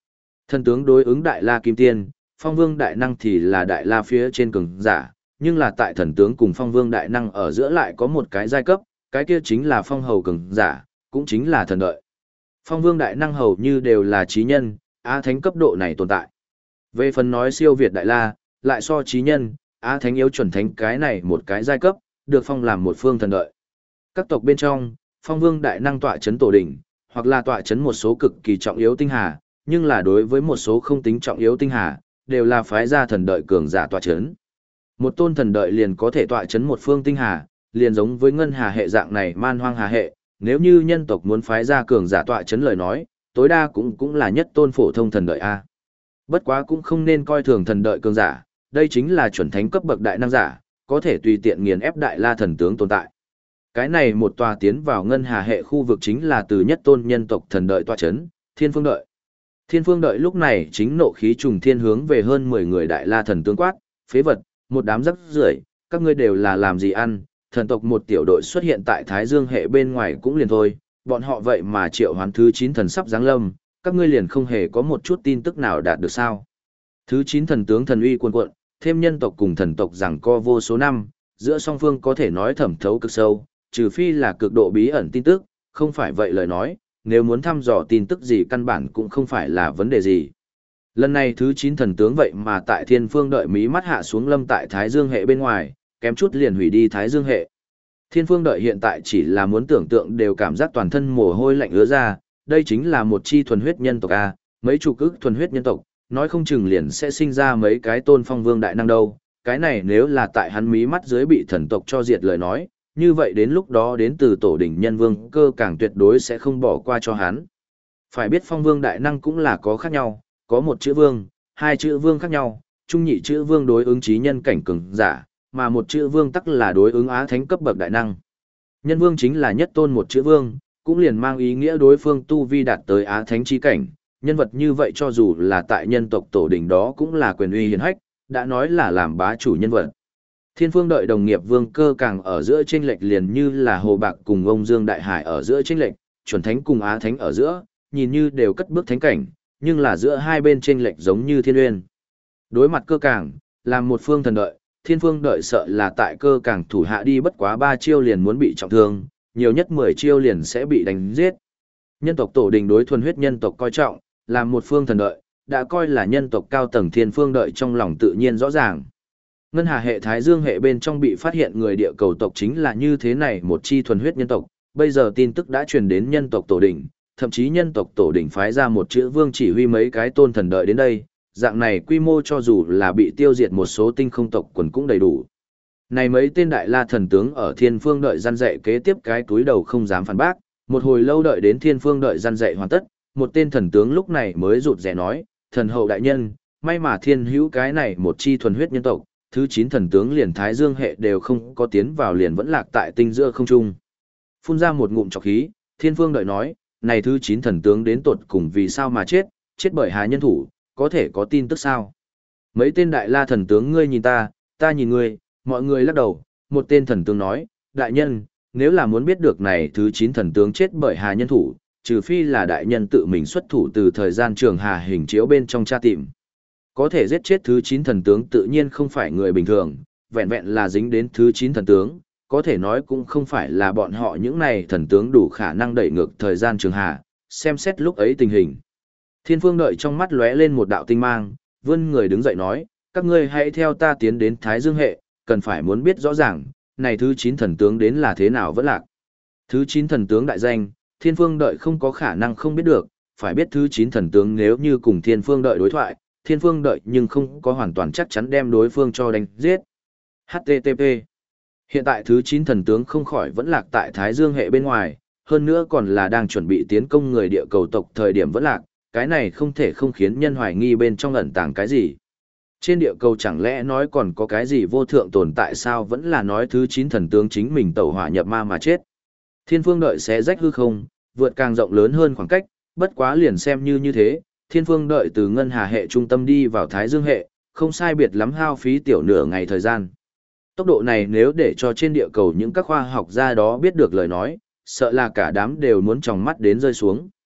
Thần tướng đối ứng Đại La Kim Tiên, Phong Vương Đại Năng thì là Đại La phía trên cường giả, nhưng là tại thần tướng cùng Phong Vương Đại Năng ở giữa lại có một cái giai cấp, cái kia chính là Phong Hầu cường giả, cũng chính là thần đợi. Phong Vương Đại Năng hầu như đều là trí nhân, Á Thánh cấp độ này tồn tại. Về phần nói siêu việt Đại La, lại so trí nhân, Á Thánh yếu chuẩn thánh cái này một cái giai cấp, được phong làm một phương thần đợi. Các tộc bên trong, Phong Vương Đại Năng tọa chấn tổ đỉnh, hoặc là tọa chấn một số cực kỳ trọng yếu tinh hà, nhưng là đối với một số không tính trọng yếu tinh hà, đều là phái gia thần đợi cường giả tọa chấn. Một tôn thần đợi liền có thể tọa chấn một phương tinh hà, liền giống với ngân hà hệ dạng này man hoang hà hệ, nếu như nhân tộc muốn phái gia cường giả tọa chấn lời nói, tối đa cũng cũng là nhất tôn phổ thông thần đợi a. Bất quá cũng không nên coi thường thần đợi cường giả, đây chính là chuẩn thánh cấp bậc đại năng giả, có thể tùy tiện nghiền ép Đại La thần tướng tồn tại. Cái này một tòa tiến vào ngân hà hệ khu vực chính là từ nhất tôn nhân tộc thần đợi tọa chấn, Thiên Phương đợi. Thiên Phương đợi lúc này chính nộ khí trùng thiên hướng về hơn mười người Đại La thần tướng quát, phế vật, một đám rắc rưởi, các ngươi đều là làm gì ăn, thần tộc một tiểu đội xuất hiện tại Thái Dương hệ bên ngoài cũng liền thôi, bọn họ vậy mà triệu hoán thứ chín thần sắp giáng lâm, các ngươi liền không hề có một chút tin tức nào đạt được sao. Thứ chín thần tướng thần uy cuồn cuộn, thêm nhân tộc cùng thần tộc rằng co vô số năm, giữa song phương có thể nói thẩm thấu cực sâu, trừ phi là cực độ bí ẩn tin tức, không phải vậy lời nói, nếu muốn thăm dò tin tức gì căn bản cũng không phải là vấn đề gì. Lần này thứ chín thần tướng vậy mà tại Thiên Phương đợi mí mắt hạ xuống lâm tại Thái Dương hệ bên ngoài, kém chút liền hủy đi Thái Dương hệ. Thiên Phương đợi hiện tại chỉ là muốn tưởng tượng đều cảm giác toàn thân mồ hôi lạnh ứa ra, đây chính là một chi thuần huyết nhân tộc a, mấy chục ức thuần huyết nhân tộc, nói không chừng liền sẽ sinh ra mấy cái tôn phong vương đại năng đâu. Cái này nếu là tại hắn mí mắt dưới bị thần tộc cho diệt lời nói, như vậy đến lúc đó đến từ tổ đỉnh nhân vương cơ càng tuyệt đối sẽ không bỏ qua cho hắn. Phải biết phong vương đại năng cũng là có khác nhau, có một chữ vương, hai chữ vương khác nhau, trung nhị chữ vương đối ứng trí nhân cảnh cường giả, mà một chữ vương tắc là đối ứng Á Thánh cấp bậc đại năng. Nhân vương chính là nhất tôn một chữ vương, cũng liền mang ý nghĩa đối phương tu vi đạt tới Á Thánh chi cảnh, nhân vật như vậy cho dù là tại nhân tộc tổ đỉnh đó cũng là quyền uy hiển hách, đã nói là làm bá chủ nhân vật. Thiên Phương đợi đồng nghiệp vương cơ càng ở giữa chênh lệch liền như là Hồ Bạc cùng ông Dương Đại Hải ở giữa chênh lệch, chuẩn thánh cùng Á Thánh ở giữa, nhìn như đều cất bước thánh cảnh, nhưng là giữa hai bên chênh lệch giống như thiên uyên. Đối mặt cơ càng, làm một phương thần đợi, Thiên Phương đợi sợ là tại cơ càng thủ hạ đi bất quá ba chiêu liền muốn bị trọng thương, nhiều nhất mười chiêu liền sẽ bị đánh giết. Nhân tộc tổ đình đối thuần huyết nhân tộc coi trọng, làm một phương thần đợi, đã coi là nhân tộc cao tầng Thiên Phương đợi trong lòng tự nhiên rõ ràng. Ngân hà hệ Thái Dương hệ bên trong bị phát hiện người địa cầu tộc chính là như thế này một chi thuần huyết nhân tộc, bây giờ tin tức đã truyền đến nhân tộc tổ đỉnh, thậm chí nhân tộc tổ đỉnh phái ra một chữ vương chỉ huy mấy cái tôn thần đợi đến đây, dạng này quy mô cho dù là bị tiêu diệt một số tinh không tộc quần cũng đầy đủ. Này mấy tên đại la thần tướng ở Thiên Phương đợi gian dạy kế tiếp cái túi đầu không dám phản bác, một hồi lâu đợi đến Thiên Phương đợi gian dạy hoàn tất, một tên thần tướng lúc này mới rụt rè nói, thần hậu đại nhân, may mà thiên hữu cái này một chi thuần huyết nhân tộc, thứ chín thần tướng liền Thái Dương hệ đều không có tiến vào liền vẫn lạc tại tinh giữa không trung. Phun ra một ngụm trọc khí, Thiên Phương đợi nói, này thứ chín thần tướng đến tột cùng vì sao mà chết, chết bởi hà nhân thủ, có thể có tin tức sao? Mấy tên đại la thần tướng ngươi nhìn ta, ta nhìn ngươi, mọi người lắc đầu, một tên thần tướng nói, đại nhân, nếu là muốn biết được này thứ chín thần tướng chết bởi hà nhân thủ, trừ phi là đại nhân tự mình xuất thủ từ thời gian trường hà hình chiếu bên trong tra tìm. Có thể giết chết thứ chín thần tướng tự nhiên không phải người bình thường, vẹn vẹn là dính đến thứ chín thần tướng, có thể nói cũng không phải là bọn họ những này thần tướng đủ khả năng đẩy ngược thời gian trường hà, xem xét lúc ấy tình hình. Thiên Phương đợi trong mắt lóe lên một đạo tinh mang, vươn người đứng dậy nói, các ngươi hãy theo ta tiến đến Thái Dương hệ, cần phải muốn biết rõ ràng, này thứ chín thần tướng đến là thế nào vẫn lạc. Thứ chín thần tướng đại danh, Thiên Phương đợi không có khả năng không biết được, phải biết thứ chín thần tướng nếu như cùng Thiên Phương đợi đối thoại, Thiên Phương đợi nhưng không có hoàn toàn chắc chắn đem đối phương cho đánh giết. hát tê tê pê Hiện tại thứ chín thần tướng không khỏi vẫn lạc tại Thái Dương hệ bên ngoài, hơn nữa còn là đang chuẩn bị tiến công người địa cầu tộc thời điểm vẫn lạc, cái này không thể không khiến nhân hoài nghi bên trong ẩn tàng cái gì. Trên địa cầu chẳng lẽ nói còn có cái gì vô thượng tồn tại sao vẫn là nói thứ chín thần tướng chính mình tẩu hỏa nhập ma mà chết. Thiên Phương đợi xé rách hư không, vượt càng rộng lớn hơn khoảng cách, bất quá liền xem như như thế, Thiên Phương đợi từ ngân hà hệ trung tâm đi vào Thái Dương hệ, không sai biệt lắm hao phí tiểu nửa ngày thời gian. Tốc độ này nếu để cho trên địa cầu những các khoa học gia đó biết được lời nói, sợ là cả đám đều muốn tròng mắt đến rơi xuống.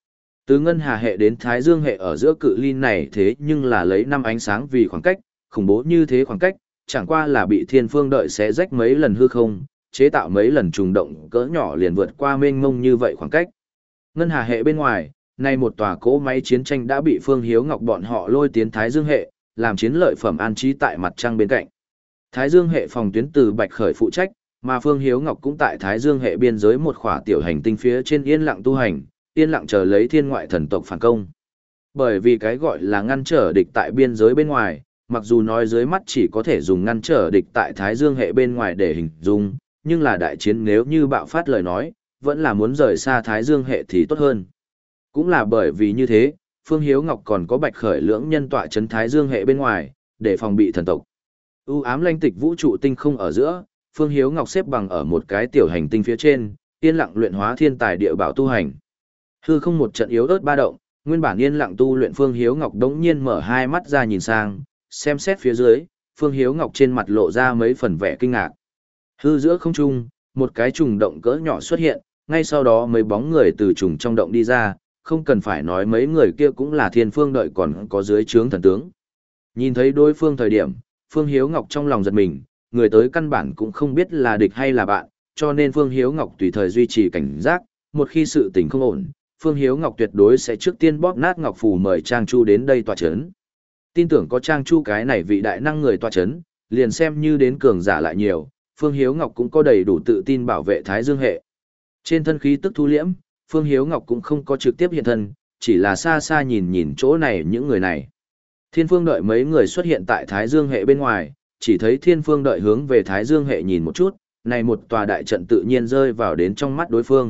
Từ ngân hà hệ đến Thái Dương hệ ở giữa cự ly này thế nhưng là lấy năm ánh sáng vì khoảng cách, khủng bố như thế khoảng cách, chẳng qua là bị thiên phương đợi xé rách mấy lần hư không, chế tạo mấy lần trùng động cỡ nhỏ liền vượt qua mênh mông như vậy khoảng cách. Ngân hà hệ bên ngoài, nay một tòa cỗ máy chiến tranh đã bị Phương Hiếu Ngọc bọn họ lôi tiến Thái Dương hệ, làm chiến lợi phẩm an trí tại mặt trăng bên cạnh. Thái Dương hệ phòng tuyến từ Bạch Khởi phụ trách, mà Phương Hiếu Ngọc cũng tại Thái Dương hệ biên giới một khỏa tiểu hành tinh phía trên yên lặng tu hành, yên lặng chờ lấy thiên ngoại thần tộc phản công. Bởi vì cái gọi là ngăn trở địch tại biên giới bên ngoài, mặc dù nói dưới mắt chỉ có thể dùng ngăn trở địch tại Thái Dương hệ bên ngoài để hình dung, nhưng là đại chiến nếu như bạo phát lời nói, vẫn là muốn rời xa Thái Dương hệ thì tốt hơn. Cũng là bởi vì như thế, Phương Hiếu Ngọc còn có Bạch Khởi lưỡng nhân tọa chấn Thái Dương hệ bên ngoài, để phòng bị thần tộc. U ám lanh tịch vũ trụ tinh không ở giữa, Phương Hiếu Ngọc xếp bằng ở một cái tiểu hành tinh phía trên, yên lặng luyện hóa thiên tài địa bảo tu hành. Hư không một trận yếu ớt ba động, nguyên bản yên lặng tu luyện Phương Hiếu Ngọc đống nhiên mở hai mắt ra nhìn sang, xem xét phía dưới, Phương Hiếu Ngọc trên mặt lộ ra mấy phần vẻ kinh ngạc. Hư giữa không trung, một cái trùng động cỡ nhỏ xuất hiện, ngay sau đó mấy bóng người từ trùng trong động đi ra, không cần phải nói mấy người kia cũng là thiên phương đợi còn có dưới trướng thần tướng. Nhìn thấy đối phương thời điểm, Phương Hiếu Ngọc trong lòng giật mình, người tới căn bản cũng không biết là địch hay là bạn, cho nên Phương Hiếu Ngọc tùy thời duy trì cảnh giác, một khi sự tình không ổn, Phương Hiếu Ngọc tuyệt đối sẽ trước tiên bóp nát ngọc phù mời Trang Chu đến đây tọa chấn. Tin tưởng có Trang Chu cái này vị đại năng người tọa chấn, liền xem như đến cường giả lại nhiều, Phương Hiếu Ngọc cũng có đầy đủ tự tin bảo vệ Thái Dương hệ. Trên thân khí tức thu liễm, Phương Hiếu Ngọc cũng không có trực tiếp hiện thân, chỉ là xa xa nhìn nhìn chỗ này những người này. Thiên Phương đợi mấy người xuất hiện tại Thái Dương hệ bên ngoài, chỉ thấy Thiên Phương đợi hướng về Thái Dương hệ nhìn một chút, này một tòa đại trận tự nhiên rơi vào đến trong mắt đối phương.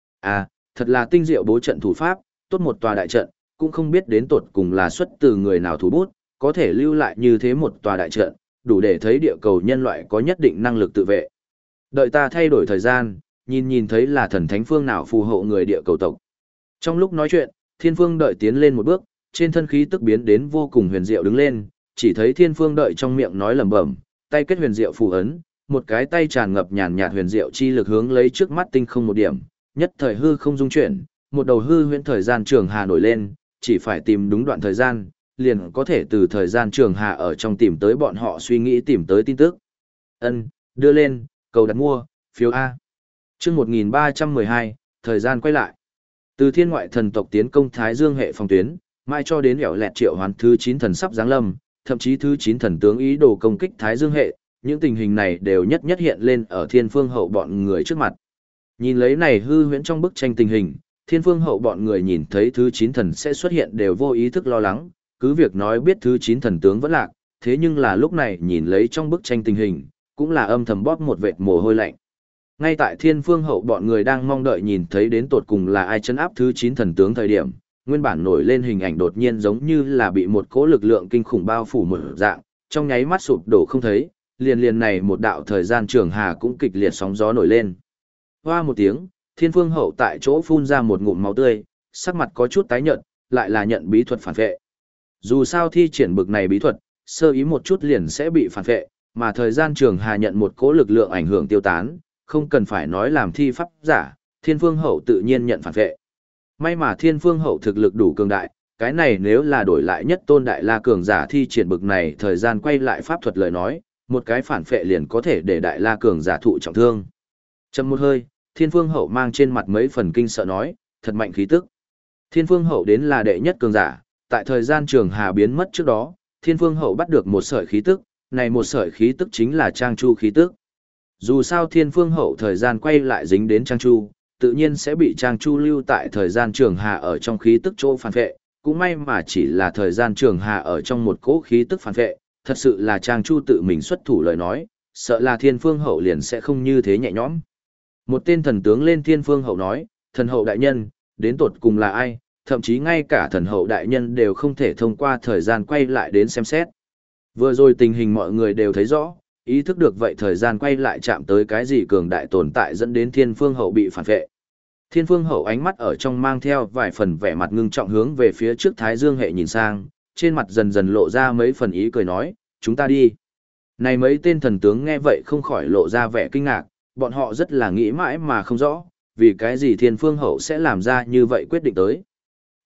À, thật là tinh diệu bố trận thủ pháp, tốt một tòa đại trận, cũng không biết đến tột cùng là xuất từ người nào thủ bút, có thể lưu lại như thế một tòa đại trận, đủ để thấy địa cầu nhân loại có nhất định năng lực tự vệ. Đợi ta thay đổi thời gian, nhìn nhìn thấy là thần thánh phương nào phù hộ người địa cầu tộc. Trong lúc nói chuyện, Thiên Phương đợi tiến lên một bước, trên thân khí tức biến đến vô cùng huyền diệu đứng lên, chỉ thấy Thiên Phương đợi trong miệng nói lẩm bẩm, tay kết huyền diệu phù ấn, một cái tay tràn ngập nhàn nhạt huyền diệu chi lực hướng lấy trước mắt tinh không một điểm, nhất thời hư không dung chuyển, một đầu hư huyễn thời gian trường hà nổi lên, chỉ phải tìm đúng đoạn thời gian, liền có thể từ thời gian trường hà ở trong tìm tới bọn họ suy nghĩ tìm tới tin tức. Ân, đưa lên, cầu đặt mua, phiếu A. Chương một nghìn ba trăm mười hai, thời gian quay lại. Từ thiên ngoại thần tộc tiến công Thái Dương hệ phòng tuyến, mai cho đến hẻo lẹt triệu hoán thứ chín thần sắp giáng lâm, thậm chí thứ chín thần tướng ý đồ công kích Thái Dương hệ, những tình hình này đều nhất nhất hiện lên ở Thiên Phương hậu bọn người trước mặt. Nhìn lấy này hư huyễn trong bức tranh tình hình, Thiên Phương hậu bọn người nhìn thấy thứ chín thần sẽ xuất hiện đều vô ý thức lo lắng, cứ việc nói biết thứ chín thần tướng vẫn lạc, thế nhưng là lúc này nhìn lấy trong bức tranh tình hình, cũng là âm thầm bóp một vệt mồ hôi lạnh. Ngay tại Thiên Phương hậu bọn người đang mong đợi nhìn thấy đến tột cùng là ai trấn áp thứ chín thần tướng thời điểm, nguyên bản nổi lên hình ảnh đột nhiên giống như là bị một cỗ lực lượng kinh khủng bao phủ một dạng, trong nháy mắt sụp đổ không thấy, liền liền này một đạo thời gian trường hà cũng kịch liệt sóng gió nổi lên. Hoa một tiếng, Thiên Phương hậu tại chỗ phun ra một ngụm máu tươi, sắc mặt có chút tái nhợt, lại là nhận bí thuật phản vệ. Dù sao thi triển bực này bí thuật, sơ ý một chút liền sẽ bị phản vệ, mà thời gian trường hà nhận một cỗ lực lượng ảnh hưởng tiêu tán, không cần phải nói làm thi pháp giả, Thiên Phương hậu tự nhiên nhận phản vệ. May mà Thiên Phương hậu thực lực đủ cường đại, cái này nếu là đổi lại nhất tôn đại la cường giả thi triển bực này thời gian quay lại pháp thuật lời nói, một cái phản vệ liền có thể để đại la cường giả thụ trọng thương. Chầm một hơi, Thiên Phương hậu mang trên mặt mấy phần kinh sợ nói, thật mạnh khí tức. Thiên Phương hậu đến là đệ nhất cường giả, tại thời gian trường hà biến mất trước đó, Thiên Phương hậu bắt được một sợi khí tức, này một sợi khí tức chính là Trang Chu khí tức. Dù sao Thiên Phương hậu thời gian quay lại dính đến Trang Chu, tự nhiên sẽ bị Trang Chu lưu tại thời gian trường hà ở trong khí tức chỗ phản vệ, cũng may mà chỉ là thời gian trường hà ở trong một cỗ khí tức phản vệ, thật sự là Trang Chu tự mình xuất thủ lời nói, sợ là Thiên Phương hậu liền sẽ không như thế nhẹ nhõm. Một tên thần tướng lên Thiên Phương hậu nói, thần hậu đại nhân, đến tột cùng là ai, thậm chí ngay cả thần hậu đại nhân đều không thể thông qua thời gian quay lại đến xem xét. Vừa rồi tình hình mọi người đều thấy rõ, ý thức được vậy thời gian quay lại chạm tới cái gì cường đại tồn tại dẫn đến Thiên Phương hậu bị phản vệ. Thiên Phương hậu ánh mắt ở trong mang theo vài phần vẻ mặt ngưng trọng hướng về phía trước Thái Dương hệ nhìn sang, trên mặt dần dần lộ ra mấy phần ý cười nói, chúng ta đi. Này mấy tên thần tướng nghe vậy không khỏi lộ ra vẻ kinh ngạc, bọn họ rất là nghĩ mãi mà không rõ, vì cái gì Thiên Phương hậu sẽ làm ra như vậy quyết định tới.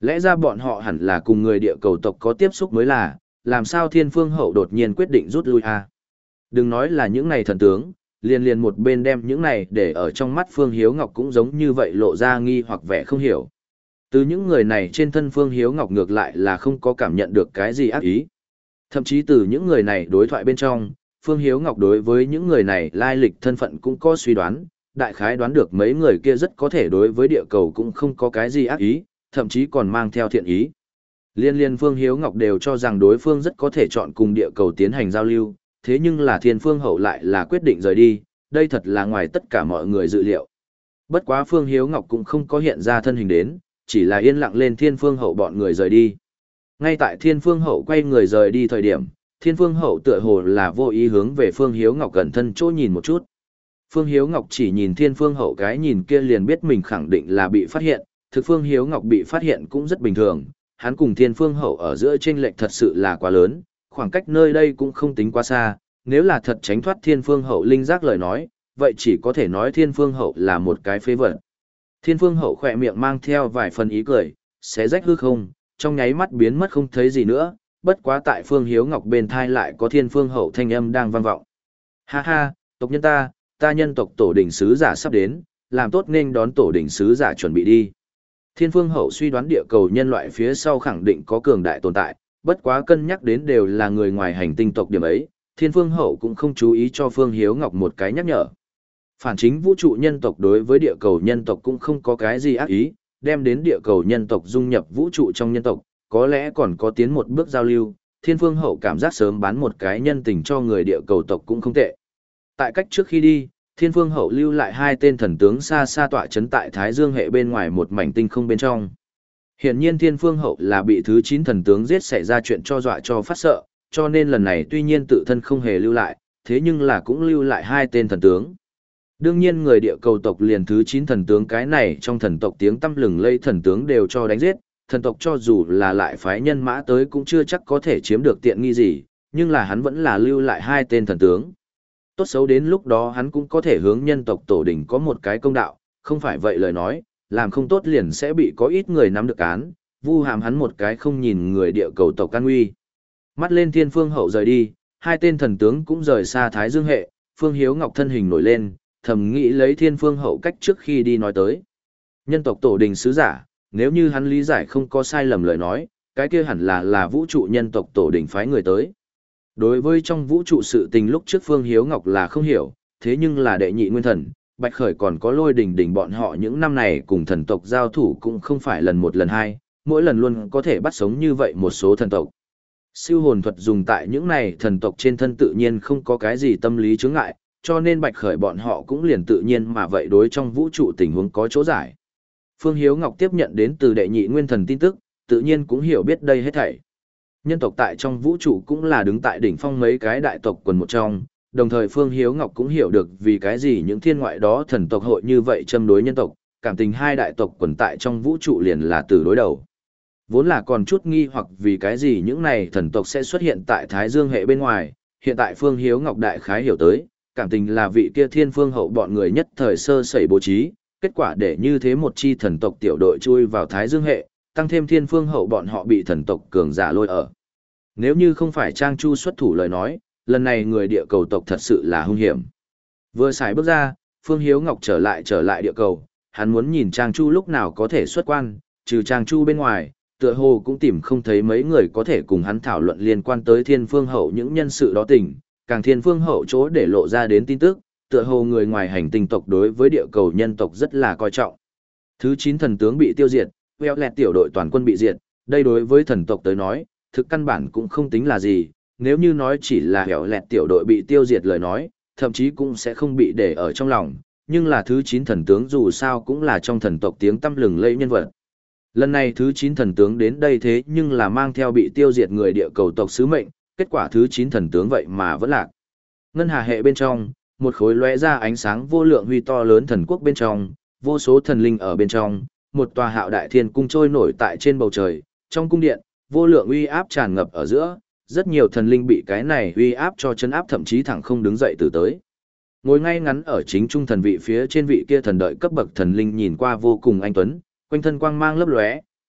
Lẽ ra bọn họ hẳn là cùng người địa cầu tộc có tiếp xúc mới là, làm sao Thiên Phương Hậu đột nhiên quyết định rút lui à? Đừng nói là những này thần tướng, liền liền một bên đem những này để ở trong mắt Phương Hiếu Ngọc cũng giống như vậy lộ ra nghi hoặc vẻ không hiểu. Từ những người này trên thân Phương Hiếu Ngọc ngược lại là không có cảm nhận được cái gì ác ý. Thậm chí từ những người này đối thoại bên trong, Phương Hiếu Ngọc đối với những người này lai lịch thân phận cũng có suy đoán, đại khái đoán được mấy người kia rất có thể đối với địa cầu cũng không có cái gì ác ý, thậm chí còn mang theo thiện ý. Liên liên Phương Hiếu Ngọc đều cho rằng đối phương rất có thể chọn cùng địa cầu tiến hành giao lưu, thế nhưng là Thiên Phương Hậu lại là quyết định rời đi, đây thật là ngoài tất cả mọi người dự liệu. Bất quá Phương Hiếu Ngọc cũng không có hiện ra thân hình đến, chỉ là yên lặng lên Thiên Phương Hậu bọn người rời đi. Ngay tại Thiên Phương Hậu quay người rời đi thời điểm, Thiên Phương Hậu tựa hồ là vô ý hướng về Phương Hiếu Ngọc gần thân chỗ nhìn một chút. Phương Hiếu Ngọc chỉ nhìn Thiên Phương Hậu cái nhìn kia liền biết mình khẳng định là bị phát hiện, thực Phương Hiếu Ngọc bị phát hiện cũng rất bình thường, hắn cùng Thiên Phương Hậu ở giữa chênh lệch thật sự là quá lớn, khoảng cách nơi đây cũng không tính quá xa, nếu là thật tránh thoát Thiên Phương Hậu linh giác lời nói, vậy chỉ có thể nói Thiên Phương Hậu là một cái phế vật. Thiên Phương Hậu khỏe miệng mang theo vài phần ý cười, xé rách hư không, trong nháy mắt biến mất không thấy gì nữa, bất quá tại Phương Hiếu Ngọc bên thai lại có Thiên Phương Hậu thanh âm đang vang vọng. Ha ha, tộc nhân ta, ta nhân tộc tổ đỉnh sứ giả sắp đến, làm tốt nên đón tổ đỉnh sứ giả chuẩn bị đi. Thiên Phương Hậu suy đoán địa cầu nhân loại phía sau khẳng định có cường đại tồn tại, bất quá cân nhắc đến đều là người ngoài hành tinh tộc điểm ấy, Thiên Phương Hậu cũng không chú ý cho Phương Hiếu Ngọc một cái nhắc nhở. Phản chính vũ trụ nhân tộc đối với địa cầu nhân tộc cũng không có cái gì ác ý, đem đến địa cầu nhân tộc dung nhập vũ trụ trong nhân tộc, có lẽ còn có tiến một bước giao lưu, Thiên Phương Hậu cảm giác sớm bán một cái nhân tình cho người địa cầu tộc cũng không tệ. Tại cách trước khi đi, Thiên Phương Hậu lưu lại hai tên thần tướng xa xa tọa chấn tại Thái Dương hệ bên ngoài một mảnh tinh không bên trong. Hiển nhiên Thiên Phương Hậu là bị thứ chín thần tướng giết xảy ra chuyện cho dọa cho phát sợ, cho nên lần này tuy nhiên tự thân không hề lưu lại, thế nhưng là cũng lưu lại hai tên thần tướng. Đương nhiên người địa cầu tộc liền thứ chín thần tướng cái này trong thần tộc tiếng tăm lừng lây thần tướng đều cho đánh giết, thần tộc cho dù là lại phái nhân mã tới cũng chưa chắc có thể chiếm được tiện nghi gì, nhưng là hắn vẫn là lưu lại hai tên thần tướng. Tốt xấu đến lúc đó hắn cũng có thể hướng nhân tộc tổ đỉnh có một cái công đạo, không phải vậy lời nói, làm không tốt liền sẽ bị có ít người nắm được án, vu hàm hắn một cái không nhìn người địa cầu tộc can nguy. Mắt lên Thiên Phương Hậu rời đi, hai tên thần tướng cũng rời xa Thái Dương hệ, Phương Hiếu Ngọc thân hình nổi lên, thầm nghĩ lấy Thiên Phương Hậu cách trước khi đi nói tới. Nhân tộc tổ đình sứ giả, nếu như hắn lý giải không có sai lầm lời nói, cái kia hẳn là là vũ trụ nhân tộc tổ đình phái người tới. Đối với trong vũ trụ sự tình lúc trước Phương Hiếu Ngọc là không hiểu, thế nhưng là đệ nhị nguyên thần, Bạch Khởi còn có Lôi Đình Đình bọn họ những năm này cùng thần tộc giao thủ cũng không phải lần một lần hai, mỗi lần luôn có thể bắt sống như vậy một số thần tộc. Siêu hồn thuật dùng tại những này thần tộc trên thân tự nhiên không có cái gì tâm lý chướng ngại, cho nên Bạch Khởi bọn họ cũng liền tự nhiên mà vậy đối trong vũ trụ tình huống có chỗ giải. Phương Hiếu Ngọc tiếp nhận đến từ đệ nhị nguyên thần tin tức, tự nhiên cũng hiểu biết đây hết thảy. Nhân tộc tại trong vũ trụ cũng là đứng tại đỉnh phong mấy cái đại tộc quần một trong, đồng thời Phương Hiếu Ngọc cũng hiểu được vì cái gì những thiên ngoại đó thần tộc hội như vậy châm đối nhân tộc, cảm tình hai đại tộc quần tại trong vũ trụ liền là từ đối đầu. Vốn là còn chút nghi hoặc vì cái gì những này thần tộc sẽ xuất hiện tại Thái Dương hệ bên ngoài, hiện tại Phương Hiếu Ngọc đại khái hiểu tới, cảm tình là vị kia Thiên Phương Hậu bọn người nhất thời sơ sẩy bố trí, kết quả để như thế một chi thần tộc tiểu đội chui vào Thái Dương hệ, tăng thêm Thiên Phương Hậu bọn họ bị thần tộc cường giả lôi ở. Nếu như không phải Trang Chu xuất thủ lời nói, lần này người địa cầu tộc thật sự là hung hiểm. Vừa xài bước ra, Phương Hiếu Ngọc trở lại trở lại địa cầu, hắn muốn nhìn Trang Chu lúc nào có thể xuất quan, trừ Trang Chu bên ngoài, tựa hồ cũng tìm không thấy mấy người có thể cùng hắn thảo luận liên quan tới Thiên Phương Hậu những nhân sự đó tình, càng Thiên Phương Hậu chỗ để lộ ra đến tin tức, tựa hồ người ngoài hành tinh tộc đối với địa cầu nhân tộc rất là coi trọng. Thứ chín thần tướng bị tiêu diệt, Weo lẹt tiểu đội toàn quân bị diệt, đây đối với thần tộc tới nói, thực căn bản cũng không tính là gì, nếu như nói chỉ là Weo lẹt tiểu đội bị tiêu diệt lời nói, thậm chí cũng sẽ không bị để ở trong lòng, nhưng là thứ chín thần tướng dù sao cũng là trong thần tộc tiếng tăm lừng lẫy nhân vật. Lần này thứ chín thần tướng đến đây thế nhưng là mang theo bị tiêu diệt người địa cầu tộc sứ mệnh, kết quả thứ chín thần tướng vậy mà vẫn lạc. Ngân hà hệ bên trong, một khối lóe ra ánh sáng vô lượng huy to lớn thần quốc bên trong, vô số thần linh ở bên trong, một tòa hạo đại thiên cung trôi nổi tại trên bầu trời, trong cung điện, vô lượng uy áp tràn ngập ở giữa, rất nhiều thần linh bị cái này uy áp cho chấn áp thậm chí thẳng không đứng dậy từ tới. Ngồi ngay ngắn ở chính trung thần vị phía trên vị kia thần đợi cấp bậc thần linh nhìn qua vô cùng anh tuấn, quanh thân quang mang lấp lóe,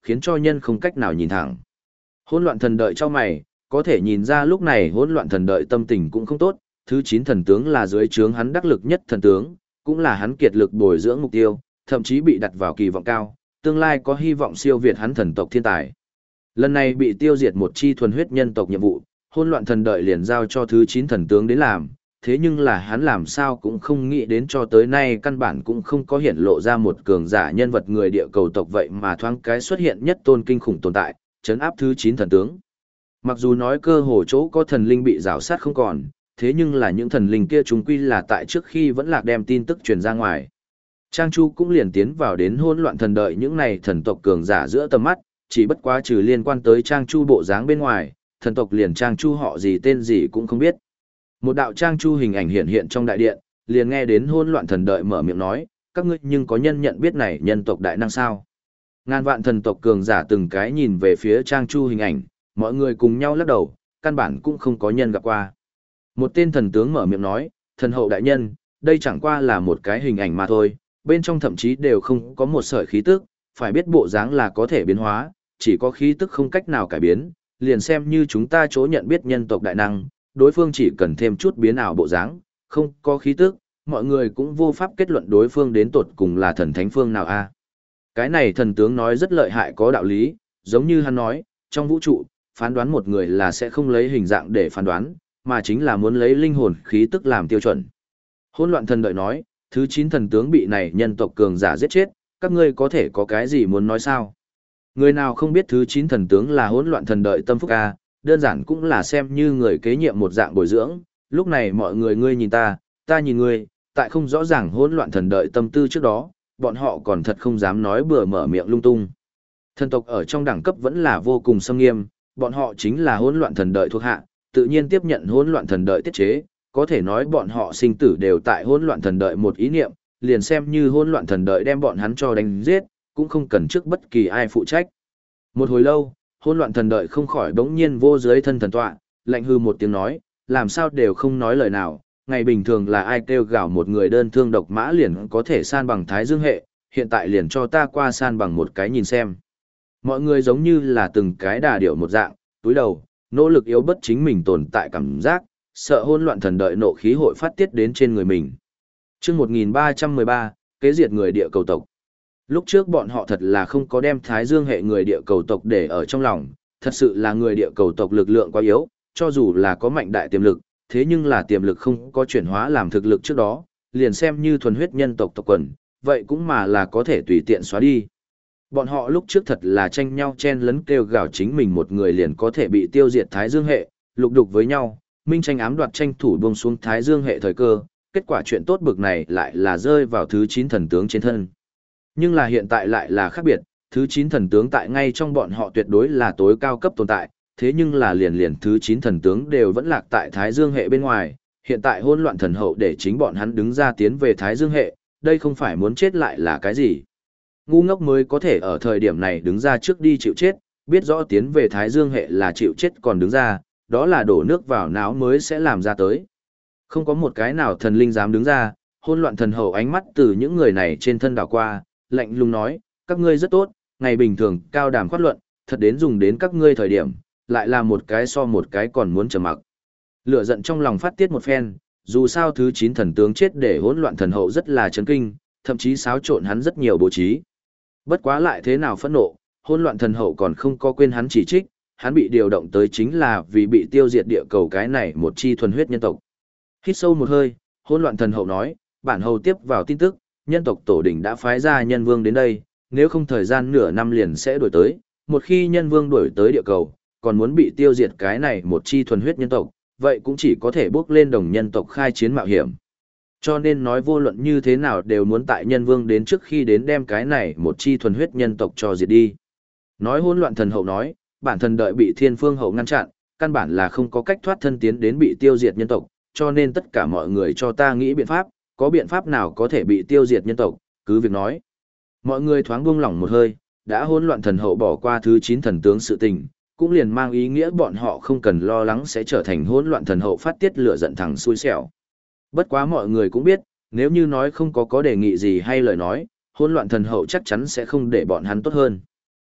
khiến cho nhân không cách nào nhìn thẳng. Hỗn loạn thần đợi cho mày, có thể nhìn ra lúc này hỗn loạn thần đợi tâm tình cũng không tốt, thứ chín thần tướng là dưới trướng hắn đắc lực nhất thần tướng, cũng là hắn kiệt lực bồi dưỡng mục tiêu, thậm chí bị đặt vào kỳ vọng cao, tương lai có hy vọng siêu việt hắn thần tộc thiên tài. Lần này bị tiêu diệt một chi thuần huyết nhân tộc nhiệm vụ, hỗn loạn thần đợi liền giao cho thứ chín thần tướng đến làm, thế nhưng là hắn làm sao cũng không nghĩ đến cho tới nay căn bản cũng không có hiện lộ ra một cường giả nhân vật người địa cầu tộc vậy mà thoáng cái xuất hiện nhất tôn kinh khủng tồn tại, chấn áp thứ chín thần tướng. Mặc dù nói cơ hồ chỗ có thần linh bị rào sát không còn, thế nhưng là những thần linh kia chúng quy là tại trước khi vẫn lạc đem tin tức truyền ra ngoài. Trang Chu cũng liền tiến vào đến hỗn loạn thần đợi những này thần tộc cường giả giữa tầm mắt, chỉ bất quá trừ liên quan tới Trang Chu bộ dáng bên ngoài, thần tộc liền Trang Chu họ gì tên gì cũng không biết. Một đạo Trang Chu hình ảnh hiện hiện trong đại điện, liền nghe đến hỗn loạn thần đợi mở miệng nói, các ngươi nhưng có nhân nhận biết này nhân tộc đại năng sao? Ngàn vạn thần tộc cường giả từng cái nhìn về phía Trang Chu hình ảnh, mọi người cùng nhau lắc đầu, căn bản cũng không có nhân gặp qua. Một tên thần tướng mở miệng nói, thần hậu đại nhân, đây chẳng qua là một cái hình ảnh mà thôi, bên trong thậm chí đều không có một sợi khí tức, phải biết bộ dáng là có thể biến hóa, chỉ có khí tức không cách nào cải biến, liền xem như chúng ta chỗ nhận biết nhân tộc đại năng, đối phương chỉ cần thêm chút biến ảo bộ dáng, không có khí tức, mọi người cũng vô pháp kết luận đối phương đến tột cùng là thần thánh phương nào a. Cái này thần tướng nói rất lợi hại có đạo lý, giống như hắn nói, trong vũ trụ, phán đoán một người là sẽ không lấy hình dạng để phán đoán, mà chính là muốn lấy linh hồn khí tức làm tiêu chuẩn. Hỗn loạn thần đợi nói, thứ chín thần tướng bị này nhân tộc cường giả giết chết, các ngươi có thể có cái gì muốn nói sao? Người nào không biết thứ chín thần tướng là hỗn loạn thần đợi tâm phúc a, đơn giản cũng là xem như người kế nhiệm một dạng bồi dưỡng, lúc này mọi người ngươi nhìn ta, ta nhìn ngươi, tại không rõ ràng hỗn loạn thần đợi tâm tư trước đó, bọn họ còn thật không dám nói bừa mở miệng lung tung. Thần tộc ở trong đẳng cấp vẫn là vô cùng xâm nghiêm, bọn họ chính là hỗn loạn thần đợi thuộc hạ, tự nhiên tiếp nhận hỗn loạn thần đợi tiết chế, có thể nói bọn họ sinh tử đều tại hỗn loạn thần đợi một ý niệm, liền xem như hỗn loạn thần đợi đem bọn hắn cho đánh giết, cũng không cần trước bất kỳ ai phụ trách. Một hồi lâu, hỗn loạn thần đợi không khỏi bỗng nhiên vô dưới thân thần tọa, lạnh hư một tiếng nói, làm sao đều không nói lời nào, ngày bình thường là ai kêu gào một người đơn thương độc mã liền có thể san bằng thái dương hệ, hiện tại liền cho ta qua san bằng một cái nhìn xem. Mọi người giống như là từng cái đà điểu một dạng, túi đầu, nỗ lực yếu bất chính mình tồn tại cảm giác, sợ hỗn loạn thần đợi nộ khí hội phát tiết đến trên người mình. Chương một nghìn ba trăm mười ba, kế diệt người địa cầu tộc. Lúc trước bọn họ thật là không có đem Thái Dương hệ người địa cầu tộc để ở trong lòng, thật sự là người địa cầu tộc lực lượng quá yếu, cho dù là có mạnh đại tiềm lực, thế nhưng là tiềm lực không có chuyển hóa làm thực lực trước đó, liền xem như thuần huyết nhân tộc tộc quần, vậy cũng mà là có thể tùy tiện xóa đi. Bọn họ lúc trước thật là tranh nhau chen lấn kêu gào chính mình một người liền có thể bị tiêu diệt Thái Dương hệ, lục đục với nhau, minh tranh ám đoạt tranh thủ buông xuống Thái Dương hệ thời cơ, kết quả chuyện tốt bực này lại là rơi vào thứ chín thần tướng trên thân. Nhưng là hiện tại lại là khác biệt, thứ chín thần tướng tại ngay trong bọn họ tuyệt đối là tối cao cấp tồn tại, thế nhưng là liền liền thứ chín thần tướng đều vẫn lạc tại Thái Dương hệ bên ngoài, hiện tại hỗn loạn thần hậu để chính bọn hắn đứng ra tiến về Thái Dương hệ, đây không phải muốn chết lại là cái gì. Ngu ngốc mới có thể ở thời điểm này đứng ra trước đi chịu chết, biết rõ tiến về Thái Dương hệ là chịu chết còn đứng ra, đó là đổ nước vào não mới sẽ làm ra tới. Không có một cái nào thần linh dám đứng ra, hỗn loạn thần hậu ánh mắt từ những người này trên thân đảo qua, lạnh lùng nói, các ngươi rất tốt, ngày bình thường cao đàm khoát luận, thật đến dùng đến các ngươi thời điểm, lại là một cái so một cái còn muốn trầm mặc. Lửa giận trong lòng phát tiết một phen, dù sao thứ chín thần tướng chết để hỗn loạn thần hậu rất là chấn kinh, thậm chí xáo trộn hắn rất nhiều bố trí. Bất quá lại thế nào phẫn nộ, hỗn loạn thần hậu còn không có quên hắn chỉ trích, hắn bị điều động tới chính là vì bị tiêu diệt địa cầu cái này một chi thuần huyết nhân tộc. Hít sâu một hơi, hỗn loạn thần hậu nói, bản hầu tiếp vào tin tức, nhân tộc tổ đỉnh đã phái ra nhân vương đến đây, nếu không thời gian nửa năm liền sẽ đuổi tới, một khi nhân vương đuổi tới địa cầu, còn muốn bị tiêu diệt cái này một chi thuần huyết nhân tộc, vậy cũng chỉ có thể bước lên đồng nhân tộc khai chiến mạo hiểm. Cho nên nói vô luận như thế nào đều muốn tại nhân vương đến trước khi đến đem cái này một chi thuần huyết nhân tộc cho diệt đi. Nói hỗn loạn thần hậu nói, bản thân đợi bị thiên phương hậu ngăn chặn, căn bản là không có cách thoát thân tiến đến bị tiêu diệt nhân tộc, cho nên tất cả mọi người cho ta nghĩ biện pháp, có biện pháp nào có thể bị tiêu diệt nhân tộc, cứ việc nói. Mọi người thoáng buông lỏng một hơi, đã hỗn loạn thần hậu bỏ qua thứ chín thần tướng sự tình, cũng liền mang ý nghĩa bọn họ không cần lo lắng sẽ trở thành hỗn loạn thần hậu phát tiết lửa giận thẳng xui xẻo. Bất quá mọi người cũng biết, nếu như nói không có có đề nghị gì hay lời nói, hỗn loạn thần hậu chắc chắn sẽ không để bọn hắn tốt hơn.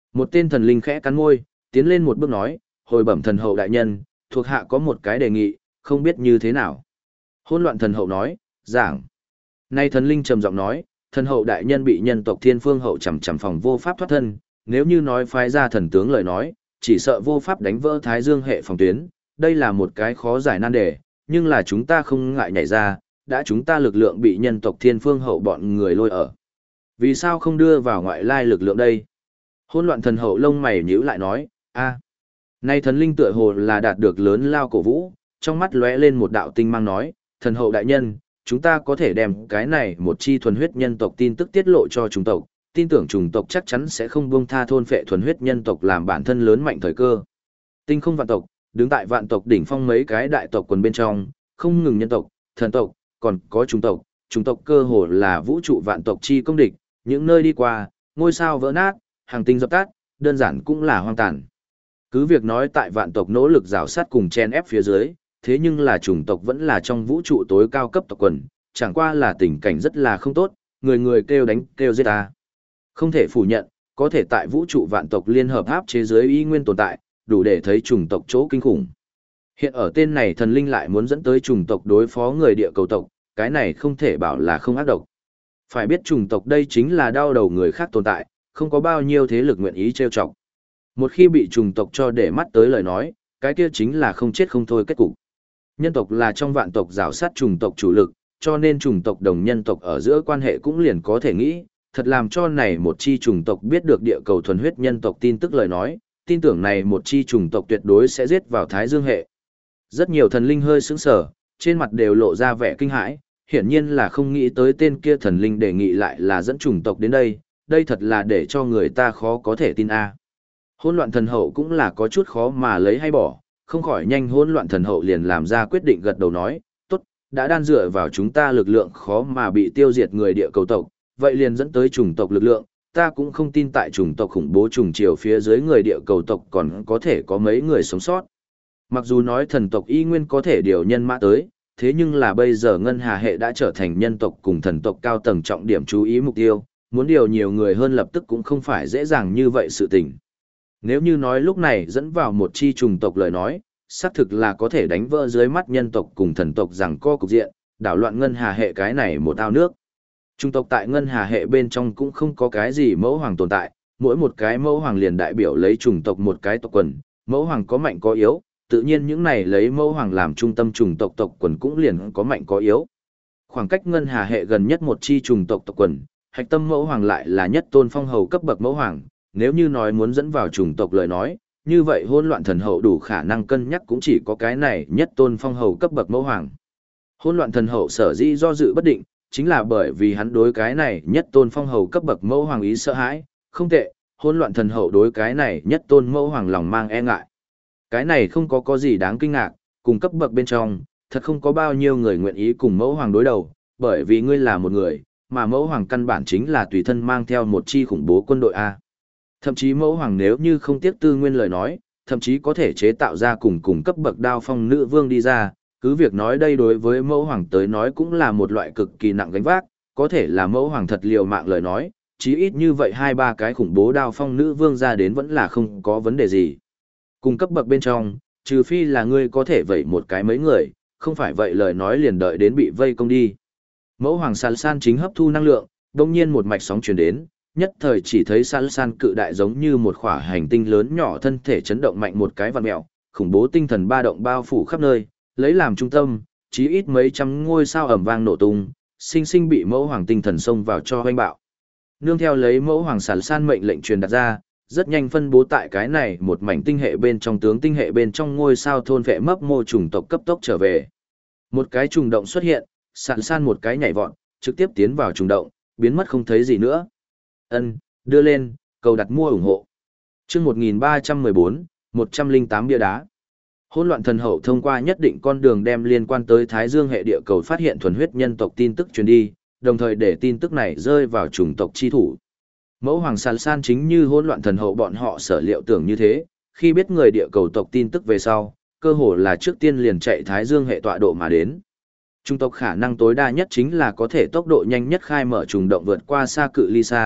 Một tên thần linh khẽ cắn môi, tiến lên một bước nói, hồi bẩm thần hậu đại nhân, thuộc hạ có một cái đề nghị, không biết như thế nào. Hỗn loạn thần hậu nói, giảng. Nay thần linh trầm giọng nói, thần hậu đại nhân bị nhân tộc thiên phương hậu chằm chằm phòng vô pháp thoát thân, nếu như nói phái ra thần tướng lời nói, chỉ sợ vô pháp đánh vỡ thái dương hệ phòng tuyến, đây là một cái khó giải nan đề, nhưng là chúng ta không ngại nhảy ra, đã chúng ta lực lượng bị nhân tộc thiên phương hậu bọn người lôi ở. Vì sao không đưa vào ngoại lai lực lượng đây? Hỗn loạn thần hậu lông mày nhíu lại nói, a, nay thần linh tựa hồ là đạt được lớn lao cổ vũ, trong mắt lóe lên một đạo tinh mang nói, thần hậu đại nhân, chúng ta có thể đem cái này một chi thuần huyết nhân tộc tin tức tiết lộ cho chủng tộc, tin tưởng chủng tộc chắc chắn sẽ không buông tha thôn phệ thuần huyết nhân tộc làm bản thân lớn mạnh thời cơ. Tinh không vạn tộc, đứng tại vạn tộc đỉnh phong mấy cái đại tộc quần bên trong, không ngừng nhân tộc, thần tộc, còn có chủng tộc, chủng tộc cơ hồ là vũ trụ vạn tộc chi công địch, những nơi đi qua, ngôi sao vỡ nát, hàng tinh dập tắt, đơn giản cũng là hoang tàn. Cứ việc nói tại vạn tộc nỗ lực rào sát cùng chen ép phía dưới, thế nhưng là chủng tộc vẫn là trong vũ trụ tối cao cấp tộc quần, chẳng qua là tình cảnh rất là không tốt, người người kêu đánh kêu giết ta. Không thể phủ nhận, có thể tại vũ trụ vạn tộc liên hợp áp chế giới y nguyên tồn tại, đủ để thấy chủng tộc chỗ kinh khủng. Hiện ở tên này thần linh lại muốn dẫn tới chủng tộc đối phó người địa cầu tộc, cái này không thể bảo là không ác độc. Phải biết chủng tộc đây chính là đau đầu người khác tồn tại, không có bao nhiêu thế lực nguyện ý trêu chọc. Một khi bị chủng tộc cho để mắt tới lời nói, cái kia chính là không chết không thôi kết cục. Nhân tộc là trong vạn tộc rào sát chủng tộc chủ lực, cho nên chủng tộc đồng nhân tộc ở giữa quan hệ cũng liền có thể nghĩ, thật làm cho này một chi chủng tộc biết được địa cầu thuần huyết nhân tộc tin tức lời nói, tin tưởng này một chi chủng tộc tuyệt đối sẽ giết vào Thái Dương hệ. Rất nhiều thần linh hơi sững sờ, trên mặt đều lộ ra vẻ kinh hãi, hiển nhiên là không nghĩ tới tên kia thần linh đề nghị lại là dẫn chủng tộc đến đây, đây thật là để cho người ta khó có thể tin a. Hỗn loạn thần hậu cũng là có chút khó mà lấy hay bỏ, không khỏi nhanh hỗn loạn thần hậu liền làm ra quyết định gật đầu nói, tốt, đã đan dựa vào chúng ta lực lượng khó mà bị tiêu diệt người địa cầu tộc, vậy liền dẫn tới chủng tộc lực lượng, ta cũng không tin tại chủng tộc khủng bố trùng chiều phía dưới người địa cầu tộc còn có thể có mấy người sống sót. Mặc dù nói thần tộc y nguyên có thể điều nhân mã tới, thế nhưng là bây giờ ngân hà hệ đã trở thành nhân tộc cùng thần tộc cao tầng trọng điểm chú ý mục tiêu, muốn điều nhiều người hơn lập tức cũng không phải dễ dàng như vậy sự tình. Nếu như nói lúc này dẫn vào một chi trùng tộc lời nói, xác thực là có thể đánh vỡ dưới mắt nhân tộc cùng thần tộc rằng co cục diện, đảo loạn ngân hà hệ cái này một ao nước. Trung tộc tại ngân hà hệ bên trong cũng không có cái gì mẫu hoàng tồn tại, mỗi một cái mẫu hoàng liền đại biểu lấy chủng tộc một cái tộc quần, mẫu hoàng có mạnh có yếu, tự nhiên những này lấy mẫu hoàng làm trung tâm chủng tộc tộc quần cũng liền có mạnh có yếu. Khoảng cách ngân hà hệ gần nhất một chi chủng tộc tộc quần, hạch tâm mẫu hoàng lại là nhất tôn phong hầu cấp bậc mẫu hoàng, nếu như nói muốn dẫn vào chủng tộc lời nói, như vậy hỗn loạn thần hậu đủ khả năng cân nhắc cũng chỉ có cái này nhất tôn phong hầu cấp bậc mẫu hoàng. Hỗn loạn thần hậu sở dĩ do dự bất định, chính là bởi vì hắn đối cái này nhất tôn phong hầu cấp bậc mẫu hoàng ý sợ hãi, không tệ, hỗn loạn thần hậu đối cái này nhất tôn mẫu hoàng lòng mang e ngại. Cái này không có có gì đáng kinh ngạc, cùng cấp bậc bên trong, thật không có bao nhiêu người nguyện ý cùng mẫu hoàng đối đầu, bởi vì ngươi là một người, mà mẫu hoàng căn bản chính là tùy thân mang theo một chi khủng bố quân đội A. Thậm chí mẫu hoàng nếu như không tiếc tư nguyên lời nói, thậm chí có thể chế tạo ra cùng cùng cấp bậc đao phong nữ vương đi ra, cứ việc nói đây đối với mẫu hoàng tới nói cũng là một loại cực kỳ nặng gánh vác, có thể là mẫu hoàng thật liều mạng lời nói, chí ít như vậy hai ba cái khủng bố đao phong nữ vương ra đến vẫn là không có vấn đề gì. Cùng cấp bậc bên trong, trừ phi là ngươi có thể vẩy một cái mấy người, không phải vậy lời nói liền đợi đến bị vây công đi. Mẫu hoàng San San chính hấp thu năng lượng, đồng nhiên một mạch sóng truyền đến, nhất thời chỉ thấy San San cự đại giống như một khỏa hành tinh lớn nhỏ thân thể chấn động mạnh một cái vặn mèo, khủng bố tinh thần ba động bao phủ khắp nơi, lấy làm trung tâm, chí ít mấy trăm ngôi sao ầm vang nổ tung, sinh sinh bị mẫu hoàng tinh thần xông vào cho hoanh bạo. Nương theo lấy mẫu hoàng San San mệnh lệnh truyền đặt ra, rất nhanh phân bố tại cái này một mảnh tinh hệ bên trong tướng tinh hệ bên trong ngôi sao thôn vệ mấp mô trùng tộc cấp tốc trở về. Một cái trùng động xuất hiện, San San một cái nhảy vọt, trực tiếp tiến vào trùng động, biến mất không thấy gì nữa. Ân, đưa lên, cầu đặt mua ủng hộ. Chương một nghìn ba trăm mười bốn, một trăm lẻ tám bia đá. Hỗn loạn thần hậu thông qua nhất định con đường đem liên quan tới Thái Dương hệ địa cầu phát hiện thuần huyết nhân tộc tin tức truyền đi, đồng thời để tin tức này rơi vào chủng tộc chi thủ. Mẫu hoàng San San chính như hỗn loạn thần hậu bọn họ sở liệu tưởng như thế, khi biết người địa cầu tộc tin tức về sau, cơ hồ là trước tiên liền chạy Thái Dương hệ tọa độ mà đến. Chủng tộc khả năng tối đa nhất chính là có thể tốc độ nhanh nhất khai mở trùng động vượt qua xa cự ly xa,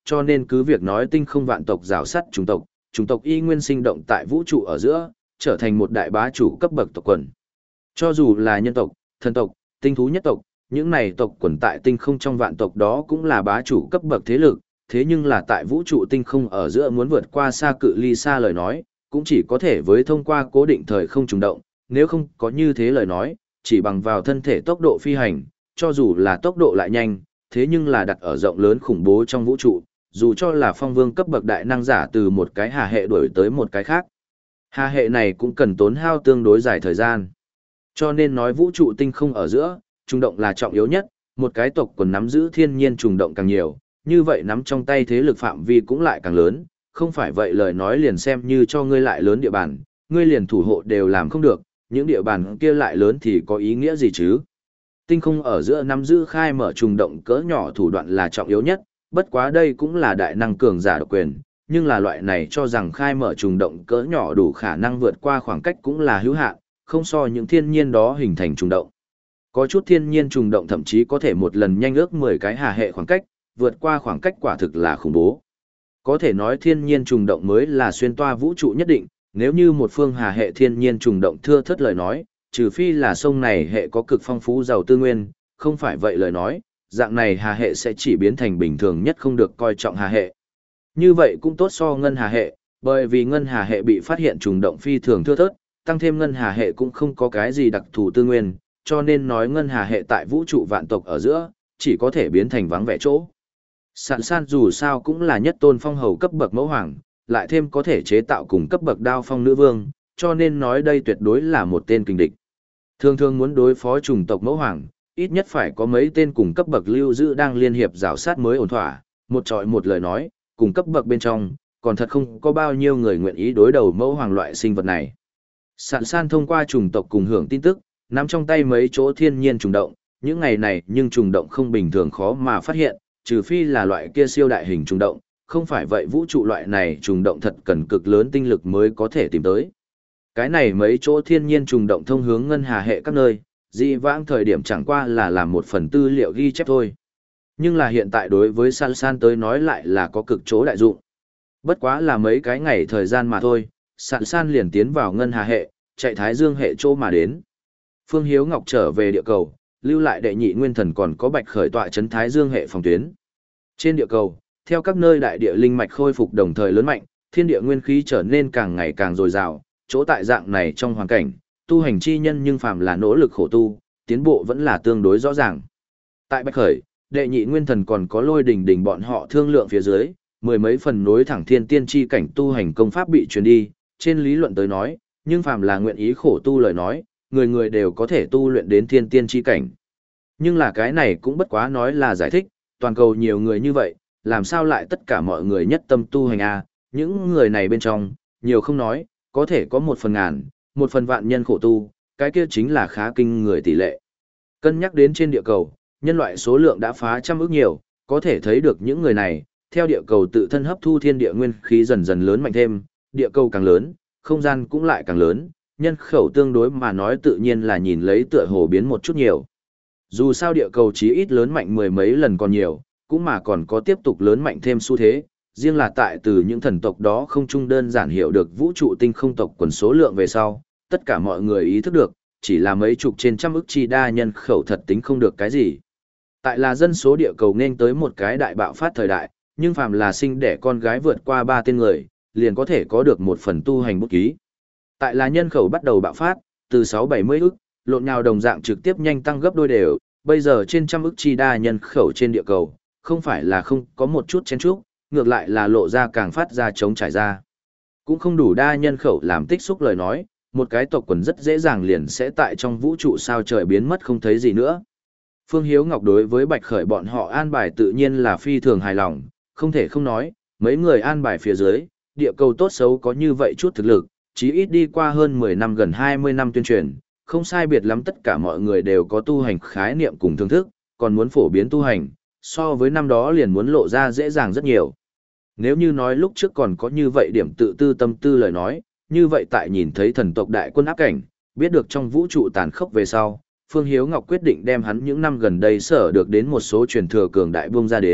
cho nên cứ việc nói tinh không vạn tộc rào sắt chủng tộc, chủng tộc y nguyên sinh động tại vũ trụ ở giữa, trở thành một đại bá chủ cấp bậc tộc quần. Cho dù là nhân tộc, thần tộc, tinh thú nhất tộc, những này tộc quần tại tinh không trong vạn tộc đó cũng là bá chủ cấp bậc thế lực, thế nhưng là tại vũ trụ tinh không ở giữa muốn vượt qua xa cự ly xa lời nói, cũng chỉ có thể với thông qua cố định thời không trùng động, nếu không có như thế lời nói, chỉ bằng vào thân thể tốc độ phi hành, cho dù là tốc độ lại nhanh, thế nhưng là đặt ở rộng lớn khủng bố trong vũ trụ, dù cho là phong vương cấp bậc đại năng giả từ một cái hà hệ đuổi tới một cái khác. Hà hệ này cũng cần tốn hao tương đối dài thời gian. Cho nên nói vũ trụ tinh không ở giữa, trùng động là trọng yếu nhất, một cái tộc còn nắm giữ thiên nhiên trùng động càng nhiều, như vậy nắm trong tay thế lực phạm vi cũng lại càng lớn, không phải vậy lời nói liền xem như cho ngươi lại lớn địa bàn, ngươi liền thủ hộ đều làm không được, những địa bàn kia lại lớn thì có ý nghĩa gì chứ? Tinh không ở giữa nắm giữ khai mở trùng động cỡ nhỏ thủ đoạn là trọng yếu nhất, bất quá đây cũng là đại năng cường giả độc quyền, nhưng là loại này cho rằng khai mở trùng động cỡ nhỏ đủ khả năng vượt qua khoảng cách cũng là hữu hạn, không so những thiên nhiên đó hình thành trùng động. Có chút thiên nhiên trùng động thậm chí có thể một lần nhanh ước mười cái hà hệ khoảng cách, vượt qua khoảng cách quả thực là khủng bố. Có thể nói thiên nhiên trùng động mới là xuyên toa vũ trụ nhất định, nếu như một phương hà hệ thiên nhiên trùng động thưa thớt lời nói, trừ phi là sông này hệ có cực phong phú giàu tư nguyên, không phải vậy lời nói, dạng này hà hệ sẽ chỉ biến thành bình thường nhất không được coi trọng hà hệ. Như vậy cũng tốt so ngân hà hệ, bởi vì ngân hà hệ bị phát hiện trùng động phi thường thưa thớt, tăng thêm ngân hà hệ cũng không có cái gì đặc thù tư nguyên, cho nên nói ngân hà hệ tại vũ trụ vạn tộc ở giữa, chỉ có thể biến thành vắng vẻ chỗ. Sạn san dù sao cũng là nhất tôn phong hầu cấp bậc mẫu hoàng, lại thêm có thể chế tạo cùng cấp bậc đao phong nữ vương, cho nên nói đây tuyệt đối là một tên kình địch. Thường thường muốn đối phó chủng tộc mẫu hoàng, ít nhất phải có mấy tên cùng cấp bậc lưu giữ đang liên hiệp rào sát mới ổn thỏa, một trọi một lời nói, cùng cấp bậc bên trong, còn thật không có bao nhiêu người nguyện ý đối đầu mẫu hoàng loại sinh vật này. Sạn san thông qua chủng tộc cùng hưởng tin tức, nắm trong tay mấy chỗ thiên nhiên trùng động, những ngày này nhưng trùng động không bình thường khó mà phát hiện, trừ phi là loại kia siêu đại hình trùng động, không phải vậy vũ trụ loại này trùng động thật cần cực lớn tinh lực mới có thể tìm tới. Cái này mấy chỗ thiên nhiên trùng động thông hướng ngân hà hệ các nơi, dị vãng thời điểm chẳng qua là làm một phần tư liệu ghi chép thôi. Nhưng là hiện tại đối với San San tới nói lại là có cực chỗ đại dụng. Bất quá là mấy cái ngày thời gian mà thôi, San San liền tiến vào ngân hà hệ, chạy Thái Dương hệ chỗ mà đến. Phương Hiếu Ngọc trở về địa cầu, lưu lại đệ nhị nguyên thần còn có Bạch Khởi tọa chấn Thái Dương hệ phòng tuyến. Trên địa cầu, theo các nơi đại địa linh mạch khôi phục đồng thời lớn mạnh, thiên địa nguyên khí trở nên càng ngày càng dồi dào, chỗ tại dạng này trong hoàn cảnh, tu hành chi nhân nhưng phàm là nỗ lực khổ tu, tiến bộ vẫn là tương đối rõ ràng. Tại Bạch Khởi, đệ nhị nguyên thần còn có Lôi Đình Đình bọn họ thương lượng phía dưới, mười mấy phần nối thẳng thiên tiên chi cảnh tu hành công pháp bị truyền đi, trên lý luận tới nói, nhưng phàm là nguyện ý khổ tu lời nói, người người đều có thể tu luyện đến thiên tiên chi cảnh. Nhưng là cái này cũng bất quá nói là giải thích, toàn cầu nhiều người như vậy, làm sao lại tất cả mọi người nhất tâm tu hành a? Những người này bên trong, nhiều không nói, có thể có một phần ngàn, một phần vạn nhân khổ tu, cái kia chính là khá kinh người tỷ lệ. Cân nhắc đến trên địa cầu, nhân loại số lượng đã phá trăm ước nhiều, có thể thấy được những người này, theo địa cầu tự thân hấp thu thiên địa nguyên khí dần dần lớn mạnh thêm, địa cầu càng lớn, không gian cũng lại càng lớn, nhân khẩu tương đối mà nói tự nhiên là nhìn lấy tựa hồ biến một chút nhiều. Dù sao địa cầu chí ít lớn mạnh mười mấy lần còn nhiều, cũng mà còn có tiếp tục lớn mạnh thêm xu thế, riêng là tại từ những thần tộc đó không chung đơn giản hiểu được vũ trụ tinh không tộc quần số lượng về sau, tất cả mọi người ý thức được, chỉ là mấy chục trên trăm ức chi đa nhân khẩu thật tính không được cái gì. Tại là dân số địa cầu nên tới một cái đại bạo phát thời đại, nhưng phàm là sinh đẻ con gái vượt qua ba tên người, liền có thể có được một phần tu hành bút ký. Tại là nhân khẩu bắt đầu bạo phát, từ sáu bảy mươi ức, lộn nhào đồng dạng trực tiếp nhanh tăng gấp đôi đều, bây giờ trên trăm ức chi đa nhân khẩu trên địa cầu, không phải là không có một chút chen chúc, ngược lại là lộ ra càng phát ra chống trải ra. Cũng không đủ đa nhân khẩu làm tích xúc lời nói, một cái tộc quần rất dễ dàng liền sẽ tại trong vũ trụ sao trời biến mất không thấy gì nữa. Phương Hiếu Ngọc đối với Bạch Khởi bọn họ an bài tự nhiên là phi thường hài lòng, không thể không nói, mấy người an bài phía dưới, địa cầu tốt xấu có như vậy chút thực lực, chí ít đi qua hơn mười năm gần hai mươi năm tuyên truyền, không sai biệt lắm tất cả mọi người đều có tu hành khái niệm cùng thương thức, còn muốn phổ biến tu hành, so với năm đó liền muốn lộ ra dễ dàng rất nhiều. Nếu như nói lúc trước còn có như vậy điểm tự tư tâm tư lời nói, như vậy tại nhìn thấy thần tộc đại quân áp cảnh, biết được trong vũ trụ tàn khốc về sau, Phương Hiếu Ngọc quyết định đem hắn những năm gần đây sở được đến một số truyền thừa cường đại buông ra đến,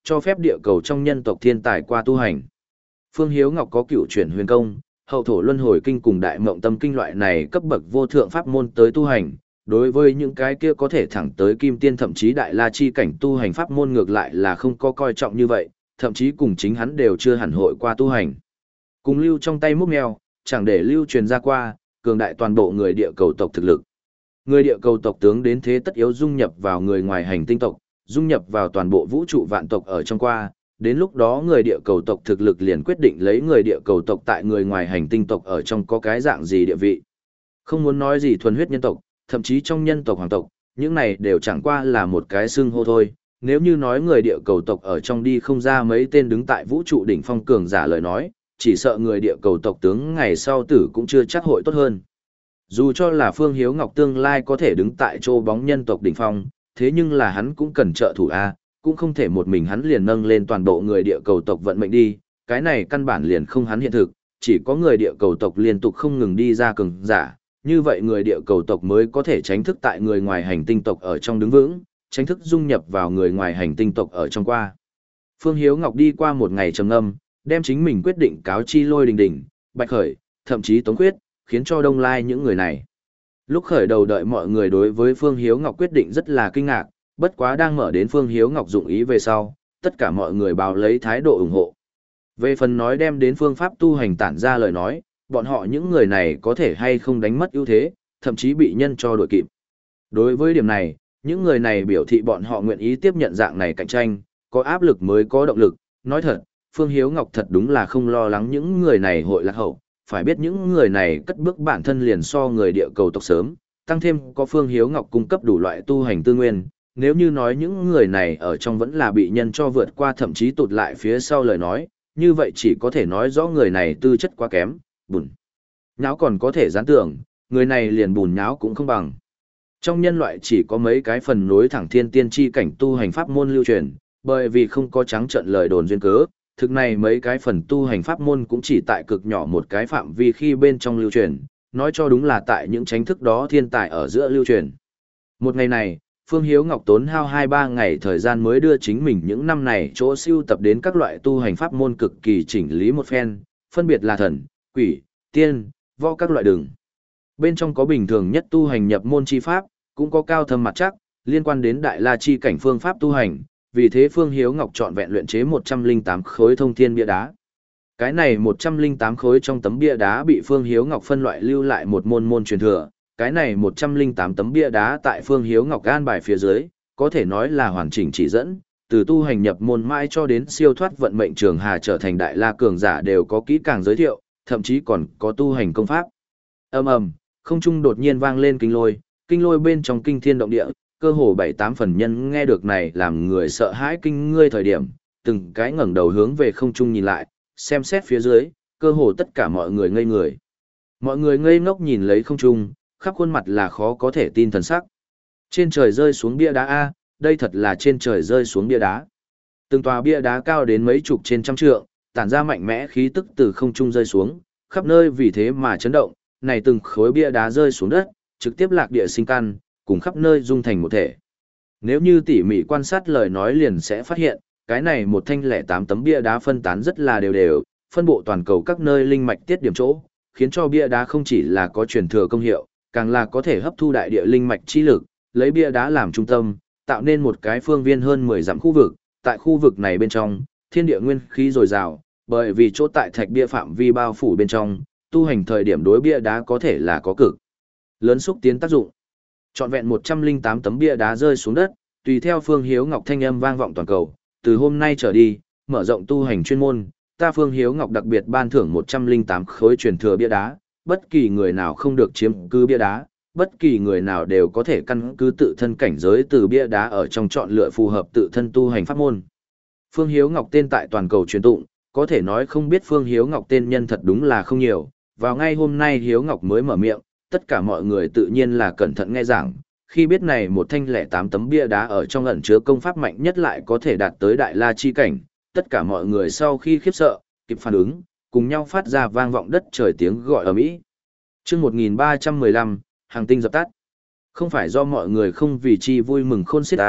cho phép địa cầu trong nhân tộc thiên tài qua tu hành. Phương Hiếu Ngọc có cựu chuyển huyền công, hậu thổ luân hồi kinh cùng đại mộng tâm kinh loại này cấp bậc vô thượng pháp môn tới tu hành, đối với những cái kia có thể thẳng tới kim tiên thậm chí đại la chi cảnh tu hành pháp môn ngược lại là không có coi trọng như vậy, thậm chí cùng chính hắn đều chưa hẳn hội qua tu hành. Cùng lưu trong tay múc mèo, chẳng để lưu truyền ra qua, cường đại toàn bộ người địa cầu tộc thực lực. Người địa cầu tộc tướng đến thế tất yếu dung nhập vào người ngoài hành tinh tộc, dung nhập vào toàn bộ vũ trụ vạn tộc ở trong qua, đến lúc đó người địa cầu tộc thực lực liền quyết định lấy người địa cầu tộc tại người ngoài hành tinh tộc ở trong có cái dạng gì địa vị. Không muốn nói gì thuần huyết nhân tộc, thậm chí trong nhân tộc hoàng tộc, những này đều chẳng qua là một cái xưng hô thôi. Nếu như nói người địa cầu tộc ở trong đi không ra mấy tên đứng tại vũ trụ đỉnh phong cường giả lời nói, chỉ sợ người địa cầu tộc tướng ngày sau tử cũng chưa chắc hội tốt hơn. Dù cho là Phương Hiếu Ngọc tương lai có thể đứng tại chỗ bóng nhân tộc đỉnh phong, thế nhưng là hắn cũng cần trợ thủ A, cũng không thể một mình hắn liền nâng lên toàn bộ người địa cầu tộc vận mệnh đi, cái này căn bản liền không hắn hiện thực, chỉ có người địa cầu tộc liên tục không ngừng đi ra cường giả, như vậy người địa cầu tộc mới có thể tránh thức tại người ngoài hành tinh tộc ở trong đứng vững, tránh thức dung nhập vào người ngoài hành tinh tộc ở trong qua. Phương Hiếu Ngọc đi qua một ngày trầm ngâm, đem chính mình quyết định cáo chi Lôi Đình Đình, Bạch Khởi, thậm chí Tống Khuyết, khiến cho Đông Lai những người này. Lúc khởi đầu đợi mọi người đối với Phương Hiếu Ngọc quyết định rất là kinh ngạc, bất quá đang mở đến Phương Hiếu Ngọc dụng ý về sau, tất cả mọi người báo lấy thái độ ủng hộ. Về phần nói đem đến phương pháp tu hành tản ra lời nói, bọn họ những người này có thể hay không đánh mất ưu thế, thậm chí bị nhân cho đuổi kịp. Đối với điểm này, những người này biểu thị bọn họ nguyện ý tiếp nhận dạng này cạnh tranh, có áp lực mới có động lực. Nói thật, Phương Hiếu Ngọc thật đúng là không lo lắng những người này hội lạc hậu, phải biết những người này cất bước bản thân liền so người địa cầu tộc sớm, tăng thêm có Phương Hiếu Ngọc cung cấp đủ loại tu hành tư nguyên. Nếu như nói những người này ở trong vẫn là bị nhân cho vượt qua thậm chí tụt lại phía sau lời nói, như vậy chỉ có thể nói rõ người này tư chất quá kém, bùn nháo còn có thể gián tưởng, người này liền bùn nháo cũng không bằng. Trong nhân loại chỉ có mấy cái phần nối thẳng thiên tiên chi cảnh tu hành pháp môn lưu truyền, bởi vì không có trắng trợn lời đồn duyên cớ, thực này mấy cái phần tu hành pháp môn cũng chỉ tại cực nhỏ một cái phạm vi khi bên trong lưu truyền, nói cho đúng là tại những tránh thức đó thiên tài ở giữa lưu truyền. Một ngày này, Phương Hiếu Ngọc tốn hao hai ba ngày thời gian mới đưa chính mình những năm này chỗ siêu tập đến các loại tu hành pháp môn cực kỳ chỉnh lý một phen, phân biệt là thần, quỷ, tiên, võ các loại đường. Bên trong có bình thường nhất tu hành nhập môn chi pháp, cũng có cao thâm mặt chắc, liên quan đến đại la chi cảnh phương pháp tu hành, vì thế Phương Hiếu Ngọc chọn vẹn luyện chế một trăm lẻ tám khối thông thiên bia đá. Cái này một trăm lẻ tám khối trong tấm bia đá bị Phương Hiếu Ngọc phân loại lưu lại một môn môn truyền thừa, cái này một trăm lẻ tám tấm bia đá tại Phương Hiếu Ngọc an bài phía dưới, có thể nói là hoàn chỉnh chỉ dẫn, từ tu hành nhập môn mãi cho đến siêu thoát vận mệnh trường hà trở thành đại la cường giả đều có kỹ càng giới thiệu, thậm chí còn có tu hành công pháp. Ầm ầm, không trung đột nhiên vang lên kinh lôi, kinh lôi bên trong kinh thiên động địa, cơ hồ bảy tám phần nhân nghe được này làm người sợ hãi kinh ngươi thời điểm, từng cái ngẩng đầu hướng về không trung nhìn lại, xem xét phía dưới, cơ hồ tất cả mọi người ngây người. Mọi người ngây ngốc nhìn lấy không trung, khắp khuôn mặt là khó có thể tin thần sắc. Trên trời rơi xuống bia đá a, đây thật là trên trời rơi xuống bia đá. Từng tòa bia đá cao đến mấy chục trên trăm trượng, tản ra mạnh mẽ khí tức từ không trung rơi xuống, khắp nơi vì thế mà chấn động, này từng khối bia đá rơi xuống đất, trực tiếp lạc địa sinh căn, cùng khắp nơi dung thành một thể. Nếu như tỉ mỉ quan sát lời nói liền sẽ phát hiện, cái này một thanh lẻ tám tấm bia đá phân tán rất là đều đều, phân bộ toàn cầu các nơi linh mạch tiết điểm chỗ, khiến cho bia đá không chỉ là có truyền thừa công hiệu, càng là có thể hấp thu đại địa linh mạch chi lực, lấy bia đá làm trung tâm, tạo nên một cái phương viên hơn mười dặm khu vực, tại khu vực này bên trong, thiên địa nguyên khí dồi dào, bởi vì chỗ tại thạch bia phạm vi bao phủ bên trong, tu hành thời điểm đối bia đá có thể là có cực lớn xúc tiến tác dụng. Trọn vẹn một trăm lẻ tám tấm bia đá rơi xuống đất, tùy theo Phương Hiếu Ngọc thanh âm vang vọng toàn cầu, từ hôm nay trở đi, mở rộng tu hành chuyên môn, ta Phương Hiếu Ngọc đặc biệt ban thưởng một trăm lẻ tám khối truyền thừa bia đá, bất kỳ người nào không được chiếm cứ bia đá, bất kỳ người nào đều có thể căn cứ tự thân cảnh giới từ bia đá ở trong chọn lựa phù hợp tự thân tu hành pháp môn. Phương Hiếu Ngọc tên tại toàn cầu truyền tụng, có thể nói không biết Phương Hiếu Ngọc tên nhân thật đúng là không nhiều, vào ngay hôm nay Hiếu Ngọc mới mở miệng, tất cả mọi người tự nhiên là cẩn thận nghe giảng, khi biết này một thanh lẻ tám tấm bia đá ở trong ẩn chứa công pháp mạnh nhất lại có thể đạt tới đại la chi cảnh, tất cả mọi người sau khi khiếp sợ, kịp phản ứng, cùng nhau phát ra vang vọng đất trời tiếng gọi ầm ĩ. Chương một nghìn ba trăm mười lăm, hàng tinh dập tắt. Không phải do mọi người không vì chi vui mừng khôn xiết ta,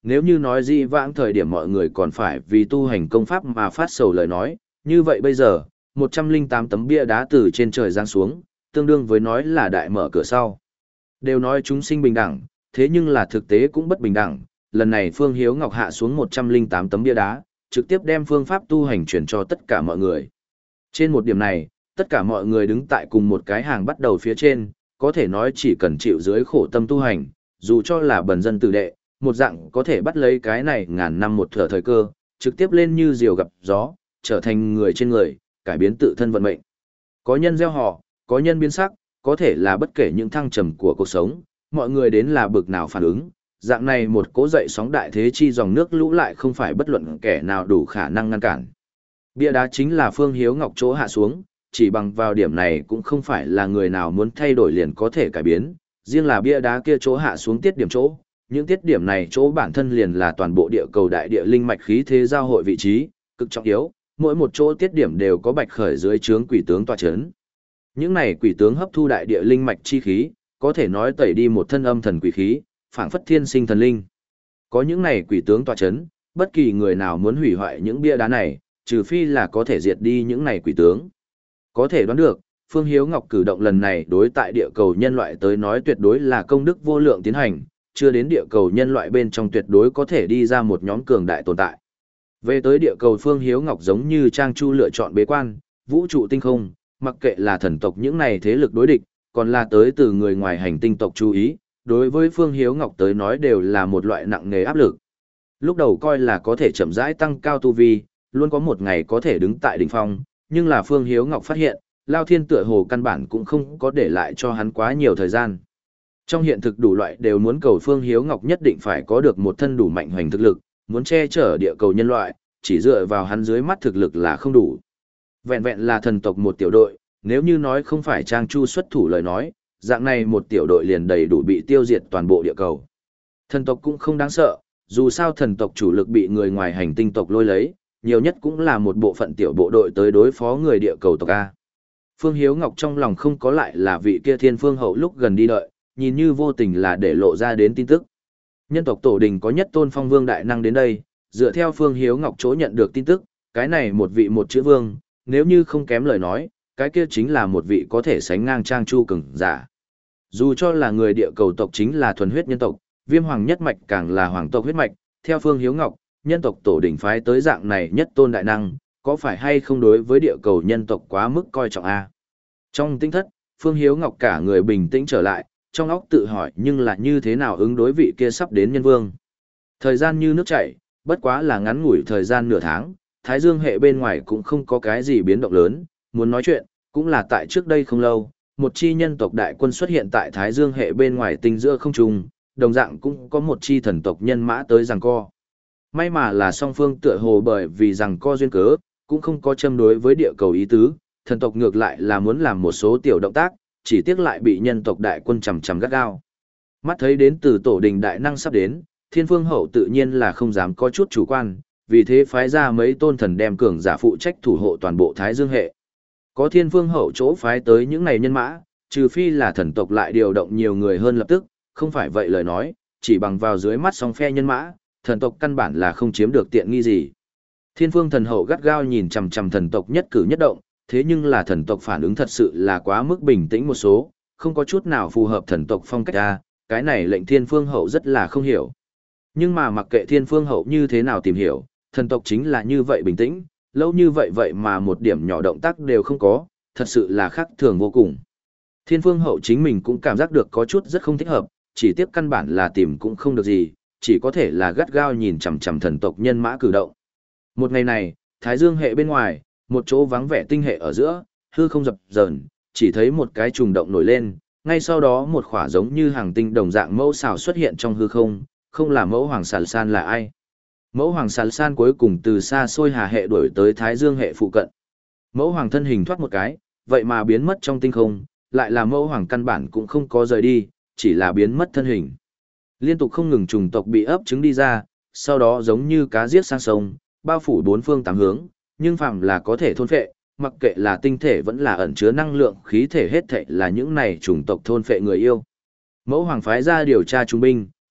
Nếu như nói di vãng thời điểm mọi người còn phải vì tu hành công pháp mà phát sầu lời nói, như vậy bây giờ, một trăm lẻ tám tấm bia đá từ trên trời giáng xuống, tương đương với nói là đại mở cửa sau. Đều nói chúng sinh bình đẳng, thế nhưng là thực tế cũng bất bình đẳng. Lần này Phương Hiếu Ngọc hạ xuống một trăm lẻ tám tấm bia đá, trực tiếp đem phương pháp tu hành chuyển cho tất cả mọi người. Trên một điểm này, tất cả mọi người đứng tại cùng một cái hàng bắt đầu phía trên, có thể nói chỉ cần chịu dưới khổ tâm tu hành, dù cho là bần dân tử đệ, một dạng có thể bắt lấy cái này ngàn năm một thở thời cơ, trực tiếp lên như diều gặp gió, trở thành người trên người, cải biến tự thân vận mệnh. Có nhân gieo họ, có nhân biến sắc, có thể là bất kể những thăng trầm của cuộc sống, mọi người đến là bực nào phản ứng, dạng này một cỗ dậy sóng đại thế chi dòng nước lũ lại không phải bất luận kẻ nào đủ khả năng ngăn cản. Bia đá chính là Phương Hiếu Ngọc chỗ hạ xuống, chỉ bằng vào điểm này cũng không phải là người nào muốn thay đổi liền có thể cải biến, riêng là bia đá kia chỗ hạ xuống tiết điểm chỗ, những tiết điểm này chỗ bản thân liền là toàn bộ địa cầu đại địa linh mạch khí thế giao hội vị trí, cực trọng yếu, mỗi một chỗ tiết điểm đều có bạch khởi dưới trướng quỷ tướng tọa chấn. Những này quỷ tướng hấp thu đại địa linh mạch chi khí, có thể nói tẩy đi một thân âm thần quỷ khí, phảng phất thiên sinh thần linh. Có những này quỷ tướng tọa chấn, bất kỳ người nào muốn hủy hoại những bia đá này, trừ phi là có thể diệt đi những này quỷ tướng. Có thể đoán được, Phương Hiếu Ngọc cử động lần này đối tại địa cầu nhân loại tới nói tuyệt đối là công đức vô lượng tiến hành, chưa đến địa cầu nhân loại bên trong tuyệt đối có thể đi ra một nhóm cường đại tồn tại. Về tới địa cầu Phương Hiếu Ngọc giống như Trang Chu lựa chọn bế quan, vũ trụ tinh không, mặc kệ là thần tộc những này thế lực đối địch, còn là tới từ người ngoài hành tinh tộc chú ý, đối với Phương Hiếu Ngọc tới nói đều là một loại nặng nề áp lực. Lúc đầu coi là có thể chậm rãi tăng cao tu vi, luôn có một ngày có thể đứng tại đỉnh phong, nhưng là Phương Hiếu Ngọc phát hiện, Lao Thiên tựa hồ căn bản cũng không có để lại cho hắn quá nhiều thời gian. Trong hiện thực đủ loại đều muốn cầu Phương Hiếu Ngọc nhất định phải có được một thân đủ mạnh hoành thực lực, muốn che chở địa cầu nhân loại, chỉ dựa vào hắn dưới mắt thực lực là không đủ. Vẹn vẹn là thần tộc một tiểu đội, nếu như nói không phải Trang Chu xuất thủ lời nói, dạng này một tiểu đội liền đầy đủ bị tiêu diệt toàn bộ địa cầu. Thần tộc cũng không đáng sợ, dù sao thần tộc chủ lực bị người ngoài hành tinh tộc lôi lấy, nhiều nhất cũng là một bộ phận tiểu bộ đội tới đối phó người địa cầu tộc A. Phương Hiếu Ngọc trong lòng không có lại là vị kia thiên phương hậu lúc gần đi đợi, nhìn như vô tình là để lộ ra đến tin tức. Nhân tộc tổ đình có nhất tôn phong vương đại năng đến đây, dựa theo Phương Hiếu Ngọc chỗ nhận được tin tức, cái này một vị một chữ vương, nếu như không kém lời nói, cái kia chính là một vị có thể sánh ngang Trang Chu cường giả. Dù cho là người địa cầu tộc chính là thuần huyết nhân tộc, Viêm Hoàng nhất mạch càng là hoàng tộc huyết mạch, theo Phương Hiếu Ngọc, nhân tộc tổ đỉnh phái tới dạng này nhất tôn đại năng, có phải hay không đối với địa cầu nhân tộc quá mức coi trọng a? Trong tinh thất, Phương Hiếu Ngọc cả người bình tĩnh trở lại, trong óc tự hỏi nhưng là như thế nào ứng đối vị kia sắp đến nhân vương. Thời gian như nước chảy, bất quá là ngắn ngủi thời gian nửa tháng, Thái Dương hệ bên ngoài cũng không có cái gì biến động lớn, muốn nói chuyện, cũng là tại trước đây không lâu, một chi nhân tộc đại quân xuất hiện tại Thái Dương hệ bên ngoài tinh giữa không trung, đồng dạng cũng có một chi thần tộc nhân mã tới giằng co. May mà là song phương tựa hồ bởi vì giằng co duyên cớ, cũng không có châm đối với địa cầu ý tứ, thần tộc ngược lại là muốn làm một số tiểu động tác, chỉ tiếc lại bị nhân tộc đại quân chằm chằm gắt gao. Mắt thấy đến từ tổ đình đại năng sắp đến, Thiên Phương Hậu tự nhiên là không dám có chút chủ quan, vì thế phái ra mấy tôn thần đem cường giả phụ trách thủ hộ toàn bộ Thái Dương hệ. Có Thiên Phương Hậu chỗ phái tới những này nhân mã, trừ phi là thần tộc lại điều động nhiều người hơn lập tức, không phải vậy lời nói, chỉ bằng vào dưới mắt song phe nhân mã, thần tộc căn bản là không chiếm được tiện nghi gì. Thiên Phương Thần Hậu gắt gao nhìn chằm chằm thần tộc nhất cử nhất động, thế nhưng là thần tộc phản ứng thật sự là quá mức bình tĩnh một số, không có chút nào phù hợp thần tộc phong cách ra, cái này lệnh Thiên Phương Hậu rất là không hiểu. Nhưng mà mặc kệ Thiên Phương Hậu như thế nào tìm hiểu, thần tộc chính là như vậy bình tĩnh, lâu như vậy vậy mà một điểm nhỏ động tác đều không có, thật sự là khác thường vô cùng. Thiên Phương Hậu chính mình cũng cảm giác được có chút rất không thích hợp, chỉ tiếc căn bản là tìm cũng không được gì, chỉ có thể là gắt gao nhìn chằm chằm thần tộc nhân mã cử động. Một ngày này, Thái Dương hệ bên ngoài, một chỗ vắng vẻ tinh hệ ở giữa, hư không dập dờn, chỉ thấy một cái trùng động nổi lên, ngay sau đó một khỏa giống như hàng tinh đồng dạng mẫu xào xuất hiện trong hư không, không là mẫu hoàng sàl san là ai. Mẫu hoàng sàl san cuối cùng từ xa xôi hà hệ đuổi tới Thái Dương hệ phụ cận. Mẫu hoàng thân hình thoát một cái, vậy mà biến mất trong tinh không, lại là mẫu hoàng căn bản cũng không có rời đi, chỉ là biến mất thân hình. Liên tục không ngừng trùng tộc bị ấp trứng đi ra, sau đó giống như cá giết sang sông, bao phủ bốn phương tám hướng, nhưng phàm là có thể thôn phệ, mặc kệ là tinh thể vẫn là ẩn chứa năng lượng khí thể hết thảy là những này chủng tộc thôn phệ người yêu. Mẫu hoàng phái ra điều tra trung binh,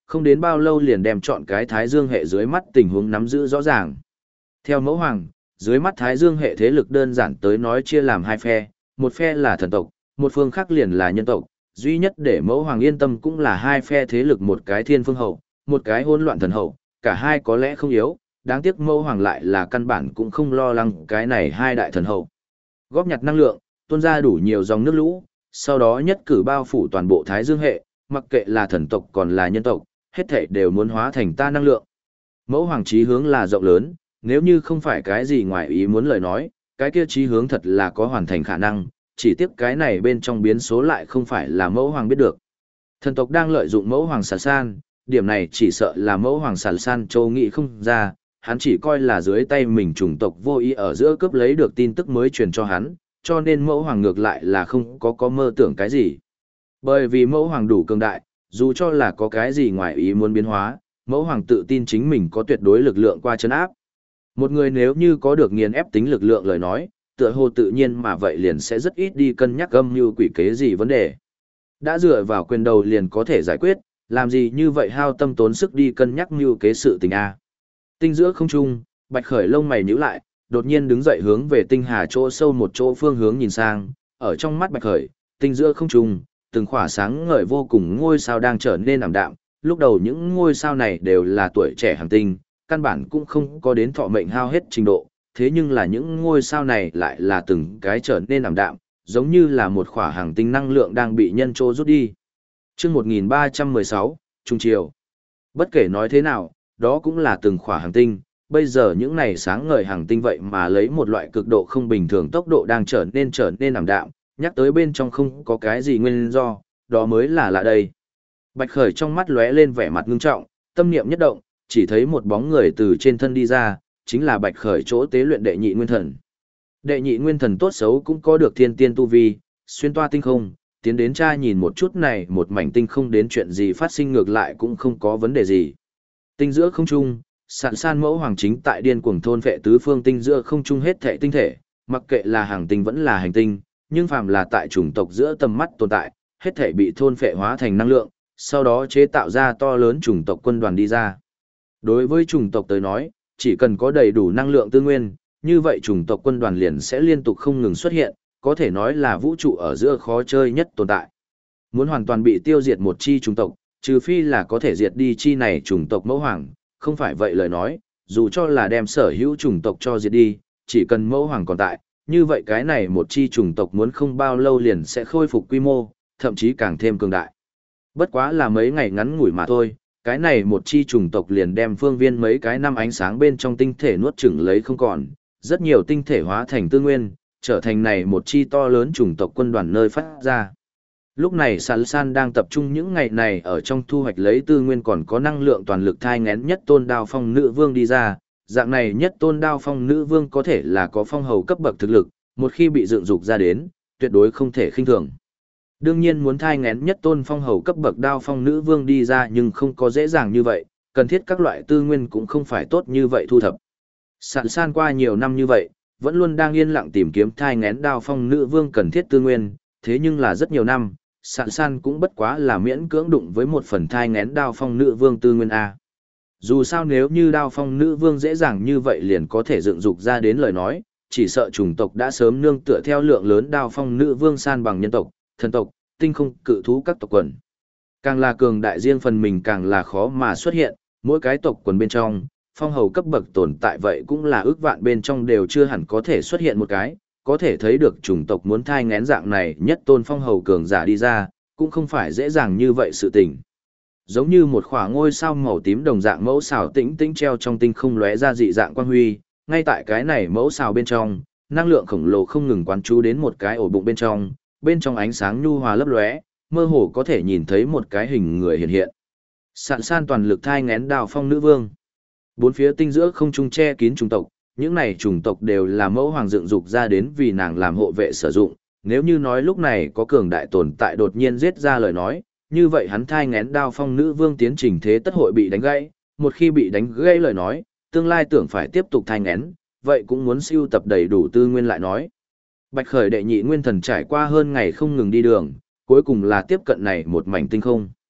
không đến bao lâu liền đem chọn cái Thái Dương hệ dưới mắt tình huống nắm giữ rõ ràng. Theo mẫu hoàng, dưới mắt Thái Dương hệ thế lực đơn giản tới nói chia làm hai phe, một phe là thần tộc, một phương khác liền là nhân tộc, duy nhất để mẫu hoàng yên tâm cũng là hai phe thế lực, một cái thiên phương hậu, một cái hỗn loạn thần hậu, cả hai có lẽ không yếu, đáng tiếc mẫu hoàng lại là căn bản cũng không lo lắng cái này hai đại thần hậu. Góp nhặt năng lượng, tuôn ra đủ nhiều dòng nước lũ, sau đó nhất cử bao phủ toàn bộ Thái Dương hệ, mặc kệ là thần tộc còn là nhân tộc, hết thảy đều muốn hóa thành ta năng lượng. Mẫu hoàng chí hướng là rộng lớn, nếu như không phải cái gì ngoài ý muốn lời nói, cái kia chí hướng thật là có hoàn thành khả năng, chỉ tiếc cái này bên trong biến số lại không phải là mẫu hoàng biết được. Thần tộc đang lợi dụng mẫu hoàng Sàn San, điểm này chỉ sợ là mẫu hoàng Sàn San châu nghĩ không ra, hắn chỉ coi là dưới tay mình chủng tộc vô ý ở giữa cướp lấy được tin tức mới truyền cho hắn, cho nên mẫu hoàng ngược lại là không có có mơ tưởng cái gì. Bởi vì mẫu hoàng đủ cường đại, dù cho là có cái gì ngoài ý muốn biến hóa, mẫu hoàng tự tin chính mình có tuyệt đối lực lượng qua chấn áp. Một người nếu như có được nghiền ép tính lực lượng lời nói, tựa hồ tự nhiên mà vậy liền sẽ rất ít đi cân nhắc âm mưu quỷ kế gì vấn đề. Đã dựa vào quyền đầu liền có thể giải quyết, làm gì như vậy hao tâm tốn sức đi cân nhắc mưu kế sự tình a. Tinh giữa không trung, Bạch Khởi lông mày nhíu lại, đột nhiên đứng dậy hướng về tinh hà chỗ sâu một chỗ phương hướng nhìn sang, ở trong mắt Bạch Khởi, tinh giữa không trung, từng khỏa sáng ngời vô cùng ngôi sao đang trở nên ảm đạm, lúc đầu những ngôi sao này đều là tuổi trẻ hành tinh, căn bản cũng không có đến thọ mệnh hao hết trình độ, thế nhưng là những ngôi sao này lại là từng cái trở nên ảm đạm, giống như là một khỏa hành tinh năng lượng đang bị nhân trô rút đi. Chương một nghìn ba trăm mười sáu, Trung Triều. Bất kể nói thế nào, đó cũng là từng khỏa hành tinh, bây giờ những này sáng ngời hành tinh vậy mà lấy một loại cực độ không bình thường tốc độ đang trở nên trở nên ảm đạm, nhắc tới bên trong không có cái gì nguyên do, đó mới là lạ đây. Bạch Khởi trong mắt lóe lên vẻ mặt ngưng trọng, tâm niệm nhất động, chỉ thấy một bóng người từ trên thân đi ra, chính là Bạch Khởi chỗ tế luyện đệ nhị nguyên thần. Đệ nhị nguyên thần tốt xấu cũng có được thiên tiên tu vi, xuyên toa tinh không, tiến đến tra nhìn một chút này một mảnh tinh không đến chuyện gì phát sinh ngược lại cũng không có vấn đề gì. Tinh giữa không trung, Sạn San mẫu hoàng chính tại điên cuồng thôn phệ tứ phương tinh giữa không trung hết thảy tinh thể, mặc kệ là hàng tinh vẫn là hành tinh, nhưng phàm là tại chủng tộc giữa tầm mắt tồn tại, hết thảy bị thôn phệ hóa thành năng lượng, sau đó chế tạo ra to lớn chủng tộc quân đoàn đi ra. Đối với chủng tộc tới nói, chỉ cần có đầy đủ năng lượng tư nguyên, như vậy chủng tộc quân đoàn liền sẽ liên tục không ngừng xuất hiện, có thể nói là vũ trụ ở giữa khó chơi nhất tồn tại. Muốn hoàn toàn bị tiêu diệt một chi chủng tộc, trừ phi là có thể diệt đi chi này chủng tộc mẫu hoàng, không phải vậy lời nói, dù cho là đem sở hữu chủng tộc cho diệt đi, chỉ cần mẫu hoàng còn tại, như vậy cái này một chi chủng tộc muốn không bao lâu liền sẽ khôi phục quy mô, thậm chí càng thêm cường đại. Bất quá là mấy ngày ngắn ngủi mà thôi, cái này một chi chủng tộc liền đem phương viên mấy cái năm ánh sáng bên trong tinh thể nuốt chửng lấy không còn, rất nhiều tinh thể hóa thành tư nguyên, trở thành này một chi to lớn chủng tộc quân đoàn nơi phát ra. Lúc này Sàn San đang tập trung những ngày này ở trong thu hoạch lấy tư nguyên còn có năng lượng toàn lực thai ngén nhất tôn đao phong nữ vương đi ra, dạng này nhất tôn đao phong nữ vương có thể là có phong hầu cấp bậc thực lực, một khi bị dựng dục ra đến, tuyệt đối không thể khinh thường. Đương nhiên muốn thai ngén nhất tôn phong hầu cấp bậc đao phong nữ vương đi ra nhưng không có dễ dàng như vậy, cần thiết các loại tư nguyên cũng không phải tốt như vậy thu thập. Sạn San qua nhiều năm như vậy, vẫn luôn đang yên lặng tìm kiếm thai ngén đao phong nữ vương cần thiết tư nguyên, thế nhưng là rất nhiều năm, Sạn San cũng bất quá là miễn cưỡng đụng với một phần thai ngén đao phong nữ vương tư nguyên A. Dù sao nếu như đao phong nữ vương dễ dàng như vậy liền có thể dựng dục ra đến lời nói, chỉ sợ chủng tộc đã sớm nương tựa theo lượng lớn đao phong nữ vương san bằng nhân tộc, thần tộc, tinh không cự thú các tộc quần. Càng là cường đại riêng phần mình càng là khó mà xuất hiện, mỗi cái tộc quần bên trong, phong hầu cấp bậc tồn tại vậy cũng là ước vạn bên trong đều chưa hẳn có thể xuất hiện một cái, có thể thấy được chủng tộc muốn thai ngén dạng này nhất tôn phong hầu cường giả đi ra, cũng không phải dễ dàng như vậy sự tình. Giống như một khỏa ngôi sao màu tím đồng dạng mẫu xào tĩnh tĩnh treo trong tinh không lóe ra dị dạng quang huy, ngay tại cái này mẫu xào bên trong, năng lượng khổng lồ không ngừng quán chú đến một cái ổ bụng bên trong, bên trong ánh sáng nhu hòa lấp lóe, mơ hồ có thể nhìn thấy một cái hình người hiện hiện. Sạn San toàn lực thai ngén đao phong nữ vương. Bốn phía tinh giữa không trung che kín chủng tộc, những này chủng tộc đều là mẫu hoàng dựng dục ra đến vì nàng làm hộ vệ sử dụng, nếu như nói lúc này có cường đại tồn tại đột nhiên giết ra lời nói, như vậy hắn thai ngén đao phong nữ vương tiến trình thế tất hội bị đánh gãy, một khi bị đánh gãy lời nói, tương lai tưởng phải tiếp tục thai ngén, vậy cũng muốn siêu tập đầy đủ tư nguyên lại nói. Bạch Khởi đệ nhị nguyên thần trải qua hơn ngày không ngừng đi đường, cuối cùng là tiếp cận này một mảnh tinh không.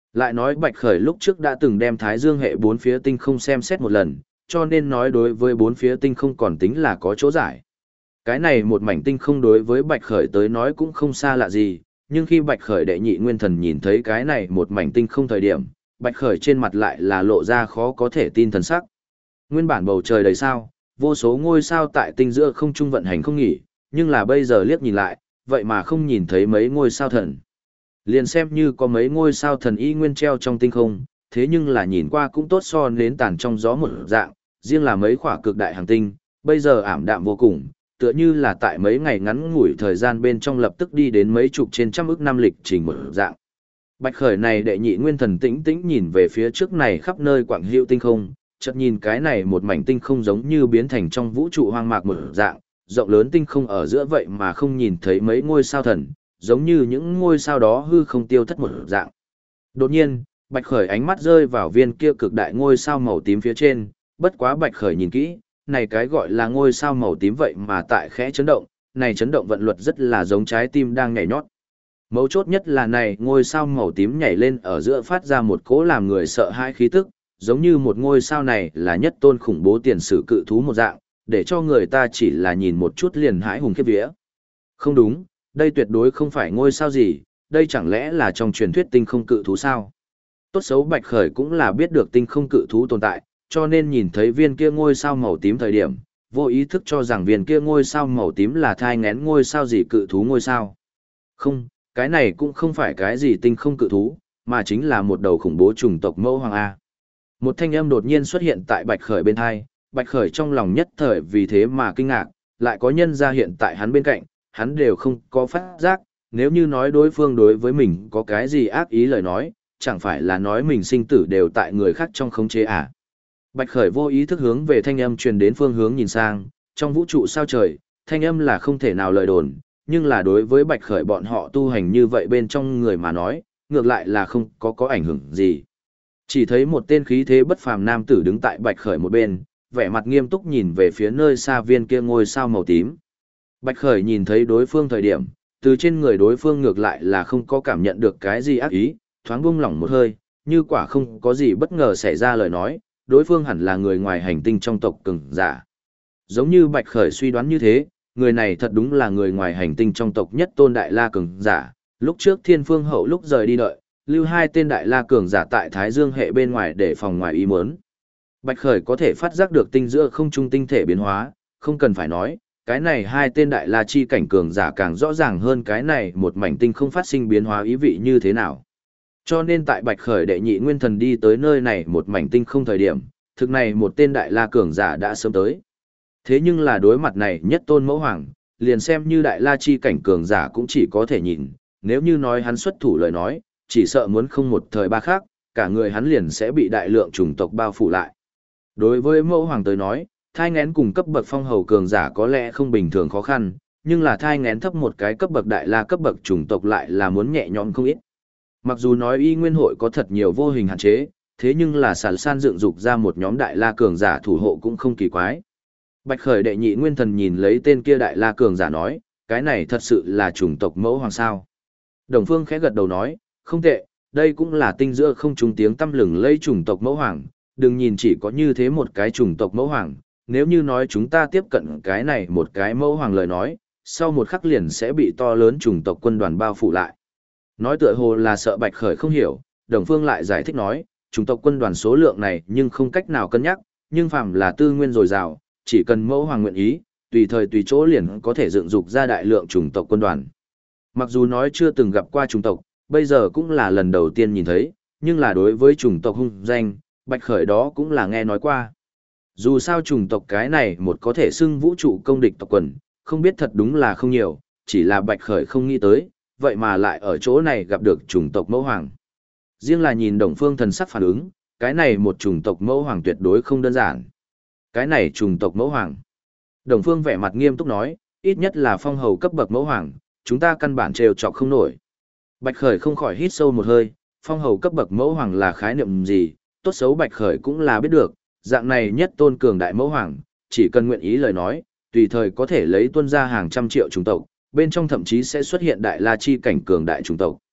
Lại nói Bạch Khởi lúc trước đã từng đem Thái Dương hệ bốn phía tinh không xem xét một lần, cho nên nói đối với bốn phía tinh không còn tính là có chỗ giải. Cái này một mảnh tinh không đối với Bạch Khởi tới nói cũng không xa lạ gì, nhưng khi Bạch Khởi đệ nhị nguyên thần nhìn thấy cái này một mảnh tinh không thời điểm, Bạch Khởi trên mặt lại là lộ ra khó có thể tin thần sắc. Nguyên bản bầu trời đầy sao, vô số ngôi sao tại tinh giữa không trung vận hành không nghỉ, nhưng là bây giờ liếc nhìn lại, vậy mà không nhìn thấy mấy ngôi sao thần. Liền xem như có mấy ngôi sao thần y nguyên treo trong tinh không, thế nhưng là nhìn qua cũng tốt so nến tàn trong gió một dạng, riêng là mấy khỏa cực đại hành tinh, bây giờ ảm đạm vô cùng, tựa như là tại mấy ngày ngắn ngủi thời gian bên trong lập tức đi đến mấy chục trên trăm ức năm lịch trình một dạng. Bạch Khởi này đệ nhị nguyên thần tĩnh tĩnh nhìn về phía trước này khắp nơi quảng hữu tinh không, chợt nhìn cái này một mảnh tinh không giống như biến thành trong vũ trụ hoang mạc một dạng, rộng lớn tinh không ở giữa vậy mà không nhìn thấy mấy ngôi sao thần, giống như những ngôi sao đó hư không tiêu thất một dạng. Đột nhiên, Bạch Khởi ánh mắt rơi vào viên kia cực đại ngôi sao màu tím phía trên, bất quá Bạch Khởi nhìn kỹ, này cái gọi là ngôi sao màu tím vậy mà tại khẽ chấn động, này chấn động vận luật rất là giống trái tim đang nhảy nhót. Mấu chốt nhất là này ngôi sao màu tím nhảy lên ở giữa phát ra một cỗ làm người sợ hãi khí tức, giống như một ngôi sao này là nhất tôn khủng bố tiền sử cự thú một dạng, để cho người ta chỉ là nhìn một chút liền hãi hùng khiếp vía. Không đúng, đây tuyệt đối không phải ngôi sao gì, đây chẳng lẽ là trong truyền thuyết tinh không cự thú sao? Tốt xấu Bạch Khởi cũng là biết được tinh không cự thú tồn tại, cho nên nhìn thấy viên kia ngôi sao màu tím thời điểm, vô ý thức cho rằng viên kia ngôi sao màu tím là thai ngén ngôi sao gì cự thú ngôi sao. Không, cái này cũng không phải cái gì tinh không cự thú, mà chính là một đầu khủng bố chủng tộc mẫu hoàng A. Một thanh âm đột nhiên xuất hiện tại Bạch Khởi bên hai, Bạch Khởi trong lòng nhất thời vì thế mà kinh ngạc, lại có nhân ra hiện tại hắn bên cạnh, hắn đều không có phát giác, nếu như nói đối phương đối với mình có cái gì ác ý lời nói, chẳng phải là nói mình sinh tử đều tại người khác trong khống chế à. Bạch Khởi vô ý thức hướng về thanh âm truyền đến phương hướng nhìn sang, trong vũ trụ sao trời, thanh âm là không thể nào lời đồn, nhưng là đối với Bạch Khởi bọn họ tu hành như vậy bên trong người mà nói, ngược lại là không có có ảnh hưởng gì. Chỉ thấy một tên khí thế bất phàm nam tử đứng tại Bạch Khởi một bên, vẻ mặt nghiêm túc nhìn về phía nơi xa viên kia ngôi sao màu tím. Bạch Khởi nhìn thấy đối phương thời điểm, từ trên người đối phương ngược lại là không có cảm nhận được cái gì ác ý, thoáng buông lỏng một hơi, như quả không có gì bất ngờ xảy ra lời nói, đối phương hẳn là người ngoài hành tinh trong tộc cường giả. Giống như Bạch Khởi suy đoán như thế, người này thật đúng là người ngoài hành tinh trong tộc nhất tôn đại la cường giả, lúc trước Thiên Phương Hậu lúc rời đi đợi, lưu hai tên đại la cường giả tại Thái Dương hệ bên ngoài để phòng ngoài ý muốn. Bạch Khởi có thể phát giác được tinh giữa không trung tinh thể biến hóa, không cần phải nói, cái này hai tên đại la chi cảnh cường giả càng rõ ràng hơn cái này một mảnh tinh không phát sinh biến hóa ý vị như thế nào. Cho nên tại Bạch Khởi đệ nhị nguyên thần đi tới nơi này một mảnh tinh không thời điểm, thực này một tên đại la cường giả đã sớm tới. Thế nhưng là đối mặt này nhất tôn mẫu hoàng, liền xem như đại la chi cảnh cường giả cũng chỉ có thể nhìn, nếu như nói hắn xuất thủ lời nói, chỉ sợ muốn không một thời ba khác, cả người hắn liền sẽ bị đại lượng chủng tộc bao phủ lại. Đối với mẫu hoàng tới nói, thai ngén cùng cấp bậc phong hầu cường giả có lẽ không bình thường khó khăn, nhưng là thai ngén thấp một cái cấp bậc đại la cấp bậc chủng tộc lại là muốn nhẹ nhõm không ít. Mặc dù nói y nguyên hội có thật nhiều vô hình hạn chế, thế nhưng là sản san dựng dục ra một nhóm đại la cường giả thủ hộ cũng không kỳ quái. Bạch Khởi đệ nhị nguyên thần nhìn lấy tên kia đại la cường giả nói, cái này thật sự là chủng tộc mẫu hoàng sao. Đồng Phương khẽ gật đầu nói, không tệ, đây cũng là tinh giữa không trung tiếng tăm lừng lây chủng tộc mẫu hoàng, đừng nhìn chỉ có như thế một cái chủng tộc mẫu hoàng, nếu như nói chúng ta tiếp cận cái này một cái mẫu hoàng lời nói, sau một khắc liền sẽ bị to lớn chủng tộc quân đoàn bao phủ lại. Nói tựa hồ là sợ Bạch Khởi không hiểu, Đồng Phương lại giải thích nói, chủng tộc quân đoàn số lượng này nhưng không cách nào cân nhắc, nhưng phàm là tư nguyên dồi dào, chỉ cần mẫu hoàng nguyện ý, tùy thời tùy chỗ liền có thể dựng dục ra đại lượng chủng tộc quân đoàn. Mặc dù nói chưa từng gặp qua chủng tộc, bây giờ cũng là lần đầu tiên nhìn thấy, nhưng là đối với chủng tộc hung danh, Bạch Khởi đó cũng là nghe nói qua. Dù sao chủng tộc cái này một có thể xưng vũ trụ công địch tộc quần, không biết thật đúng là không nhiều, chỉ là Bạch Khởi không nghĩ tới, vậy mà lại ở chỗ này gặp được chủng tộc mẫu hoàng. Riêng là nhìn Đồng Phương thần sắc phản ứng, cái này một chủng tộc mẫu hoàng tuyệt đối không đơn giản. Cái này chủng tộc mẫu hoàng. Đồng Phương vẻ mặt nghiêm túc nói, ít nhất là phong hầu cấp bậc mẫu hoàng, chúng ta căn bản trêu chọc không nổi. Bạch Khởi không khỏi hít sâu một hơi, phong hầu cấp bậc mẫu hoàng là khái niệm gì, tốt xấu Bạch Khởi cũng là biết được, dạng này nhất tôn cường đại mẫu hoàng, chỉ cần nguyện ý lời nói, tùy thời có thể lấy tuân ra hàng trăm triệu chủng tộc, bên trong thậm chí sẽ xuất hiện đại la chi cảnh cường đại chủng tộc.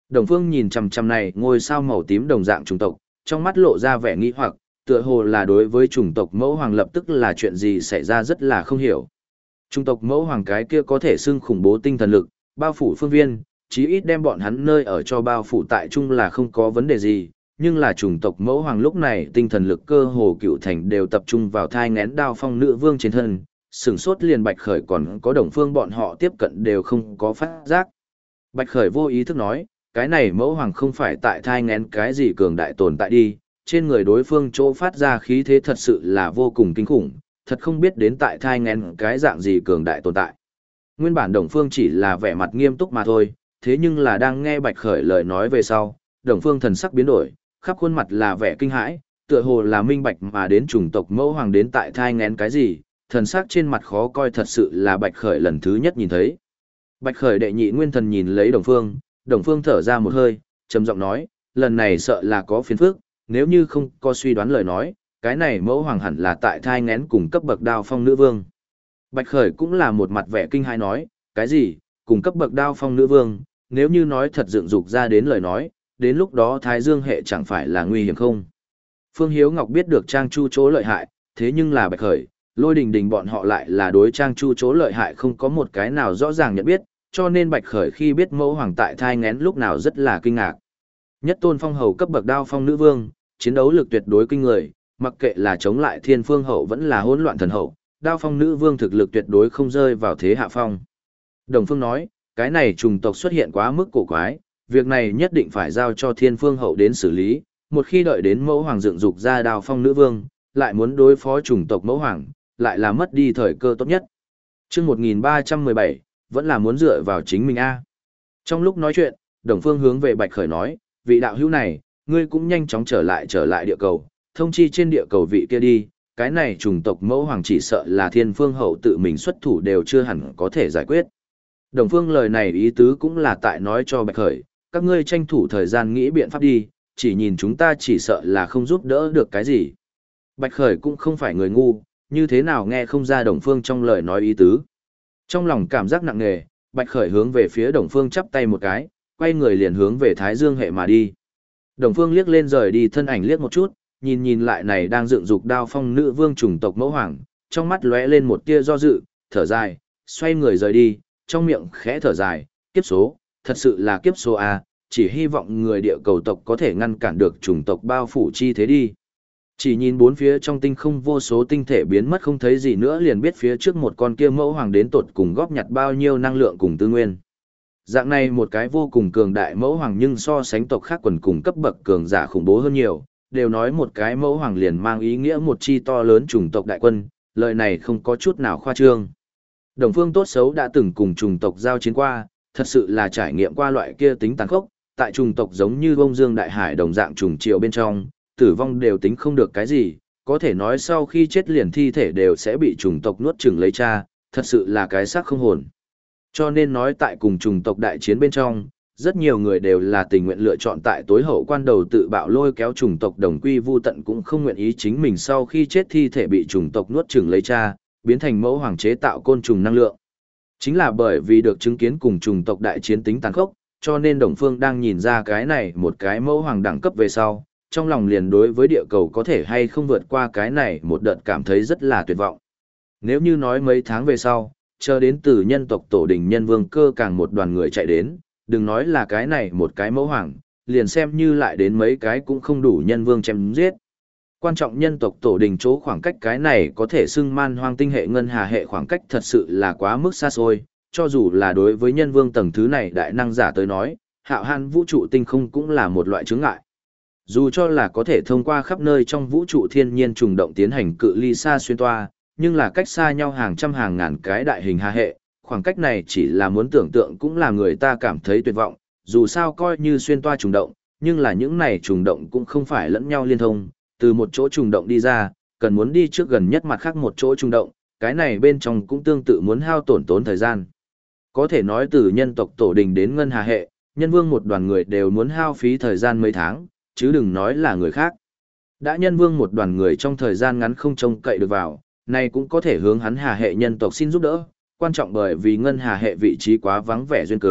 Đồng Phương nhìn chằm chằm này ngôi sao màu tím đồng dạng chủng tộc, trong mắt lộ ra vẻ nghi hoặc, tựa hồ là đối với chủng tộc mẫu hoàng lập tức là chuyện gì xảy ra rất là không hiểu. Chủng tộc mẫu hoàng cái kia có thể xưng khủng bố tinh thần lực, bao phủ phương viên, chí ít đem bọn hắn nơi ở cho bao phủ tại chung là không có vấn đề gì, nhưng là chủng tộc mẫu hoàng lúc này tinh thần lực cơ hồ cựu thành đều tập trung vào thai ngén đao phong nữ vương trên thân, sừng sốt liền Bạch Khởi còn có Đồng Phương bọn họ tiếp cận đều không có phát giác. Bạch Khởi vô ý thức nói, cái này mẫu hoàng không phải tại thai ngén cái gì cường đại tồn tại đi, trên người đối phương chỗ phát ra khí thế thật sự là vô cùng kinh khủng, thật không biết đến tại thai ngén cái dạng gì cường đại tồn tại. Nguyên bản Đồng Phương chỉ là vẻ mặt nghiêm túc mà thôi, thế nhưng là đang nghe Bạch Khởi lời nói về sau, Đồng Phương thần sắc biến đổi, khắp khuôn mặt là vẻ kinh hãi, tựa hồ là minh bạch mà đến chủng tộc mẫu hoàng đến tại thai ngén cái gì, thần sắc trên mặt khó coi thật sự là Bạch Khởi lần thứ nhất nhìn thấy. Bạch Khởi đệ nhị nguyên thần nhìn lấy Đồng Phương, Đồng Phương thở ra một hơi, trầm giọng nói, lần này sợ là có phiền phức, nếu như không có suy đoán lời nói, cái này mẫu hoàng hẳn là tại thai ngén cùng cấp bậc đao phong nữ vương. Bạch Khởi cũng là một mặt vẻ kinh hãi nói, cái gì, cùng cấp bậc đao phong nữ vương, nếu như nói thật dựng dục ra đến lời nói, đến lúc đó Thái Dương hệ chẳng phải là nguy hiểm không? Phương Hiếu Ngọc biết được Trang Chu chỗ lợi hại, thế nhưng là Bạch Khởi, Lôi Đình Đình bọn họ lại là đối Trang Chu chỗ lợi hại không có một cái nào rõ ràng nhận biết, cho nên Bạch Khởi khi biết mẫu hoàng tại thai ngén lúc nào rất là kinh ngạc. Nhất tôn phong hầu cấp bậc đao phong nữ vương, chiến đấu lực tuyệt đối kinh người, mặc kệ là chống lại thiên phương hậu vẫn là hỗn loạn thần hậu, đao phong nữ vương thực lực tuyệt đối không rơi vào thế hạ phong. Đồng Phương nói, cái này trùng tộc xuất hiện quá mức cổ quái, việc này nhất định phải giao cho thiên phương hậu đến xử lý, một khi đợi đến mẫu hoàng dựng dục ra đao phong nữ vương, lại muốn đối phó trùng tộc mẫu hoàng, lại là mất đi thời cơ tốt nhất. Chương một nghìn ba trăm mười bảy, vẫn là muốn dựa vào chính mình a. Trong lúc nói chuyện, Đồng Phương hướng về Bạch Khởi nói, vị đạo hữu này, ngươi cũng nhanh chóng trở lại trở lại địa cầu, thông chi trên địa cầu vị kia đi, cái này trùng tộc mẫu hoàng chỉ sợ là thiên phương hậu tự mình xuất thủ đều chưa hẳn có thể giải quyết. Đồng Phương lời này ý tứ cũng là tại nói cho Bạch Khởi, các ngươi tranh thủ thời gian nghĩ biện pháp đi, chỉ nhìn chúng ta chỉ sợ là không giúp đỡ được cái gì. Bạch Khởi cũng không phải người ngu, như thế nào nghe không ra Đồng Phương trong lời nói ý tứ. Trong lòng cảm giác nặng nề, Bạch Khởi hướng về phía Đồng Phương chắp tay một cái, quay người liền hướng về Thái Dương hệ mà đi. Đồng Phương liếc lên rời đi thân ảnh liếc một chút, nhìn nhìn lại này đang dựng dục đao phong nữ vương chủng tộc mẫu hoàng, trong mắt lóe lên một tia do dự, thở dài, xoay người rời đi, trong miệng khẽ thở dài, kiếp số, thật sự là kiếp số a, chỉ hy vọng người địa cầu tộc có thể ngăn cản được chủng tộc bao phủ chi thế đi. Chỉ nhìn bốn phía trong tinh không vô số tinh thể biến mất không thấy gì nữa liền biết phía trước một con kia mẫu hoàng đến tột cùng góp nhặt bao nhiêu năng lượng cùng tư nguyên. Dạng này một cái vô cùng cường đại mẫu hoàng nhưng so sánh tộc khác quần cùng cấp bậc cường giả khủng bố hơn nhiều, đều nói một cái mẫu hoàng liền mang ý nghĩa một chi to lớn chủng tộc đại quân, lời này không có chút nào khoa trương. Đồng Phương tốt xấu đã từng cùng chủng tộc giao chiến qua, thật sự là trải nghiệm qua loại kia tính tàn khốc, tại chủng tộc giống như bông dương đại hải đồng dạng trùng triều bên trong, tử vong đều tính không được cái gì, có thể nói sau khi chết liền thi thể đều sẽ bị chủng tộc nuốt chửng lấy cha, thật sự là cái xác không hồn. Cho nên nói tại cùng chủng tộc đại chiến bên trong, rất nhiều người đều là tình nguyện lựa chọn tại tối hậu quan đầu tự bạo lôi kéo chủng tộc đồng quy vu tận cũng không nguyện ý chính mình sau khi chết thi thể bị chủng tộc nuốt chửng lấy cha, biến thành mẫu hoàng chế tạo côn trùng năng lượng. Chính là bởi vì được chứng kiến cùng chủng tộc đại chiến tính tàn khốc, cho nên Đồng Phương đang nhìn ra cái này một cái mẫu hoàng đẳng cấp về sau, trong lòng liền đối với địa cầu có thể hay không vượt qua cái này một đợt cảm thấy rất là tuyệt vọng. Nếu như nói mấy tháng về sau, chờ đến từ nhân tộc tổ đình nhân vương cơ càng một đoàn người chạy đến, đừng nói là cái này một cái mẫu hoàng, liền xem như lại đến mấy cái cũng không đủ nhân vương chém giết. Quan trọng nhân tộc tổ đình chỗ khoảng cách cái này có thể xưng man hoang tinh hệ ngân hà hệ khoảng cách thật sự là quá mức xa xôi, cho dù là đối với nhân vương tầng thứ này đại năng giả tới nói, hạo han vũ trụ tinh không cũng là một loại chướng ngại. Dù cho là có thể thông qua khắp nơi trong vũ trụ thiên nhiên trùng động tiến hành cự ly xa xuyên toa, nhưng là cách xa nhau hàng trăm hàng ngàn cái đại hình hà hệ, khoảng cách này chỉ là muốn tưởng tượng cũng là người ta cảm thấy tuyệt vọng, dù sao coi như xuyên toa trùng động, nhưng là những này trùng động cũng không phải lẫn nhau liên thông, từ một chỗ trùng động đi ra, cần muốn đi trước gần nhất mặt khác một chỗ trùng động, cái này bên trong cũng tương tự muốn hao tổn tốn thời gian. Có thể nói từ nhân tộc tổ đình đến ngân hà hệ, nhân vương một đoàn người đều muốn hao phí thời gian mấy tháng, chứ đừng nói là người khác. Đã nhân vương một đoàn người trong thời gian ngắn không trông cậy được vào, này cũng có thể hướng hắn hà hệ nhân tộc xin giúp đỡ, quan trọng bởi vì ngân hà hệ vị trí quá vắng vẻ duyên cớ,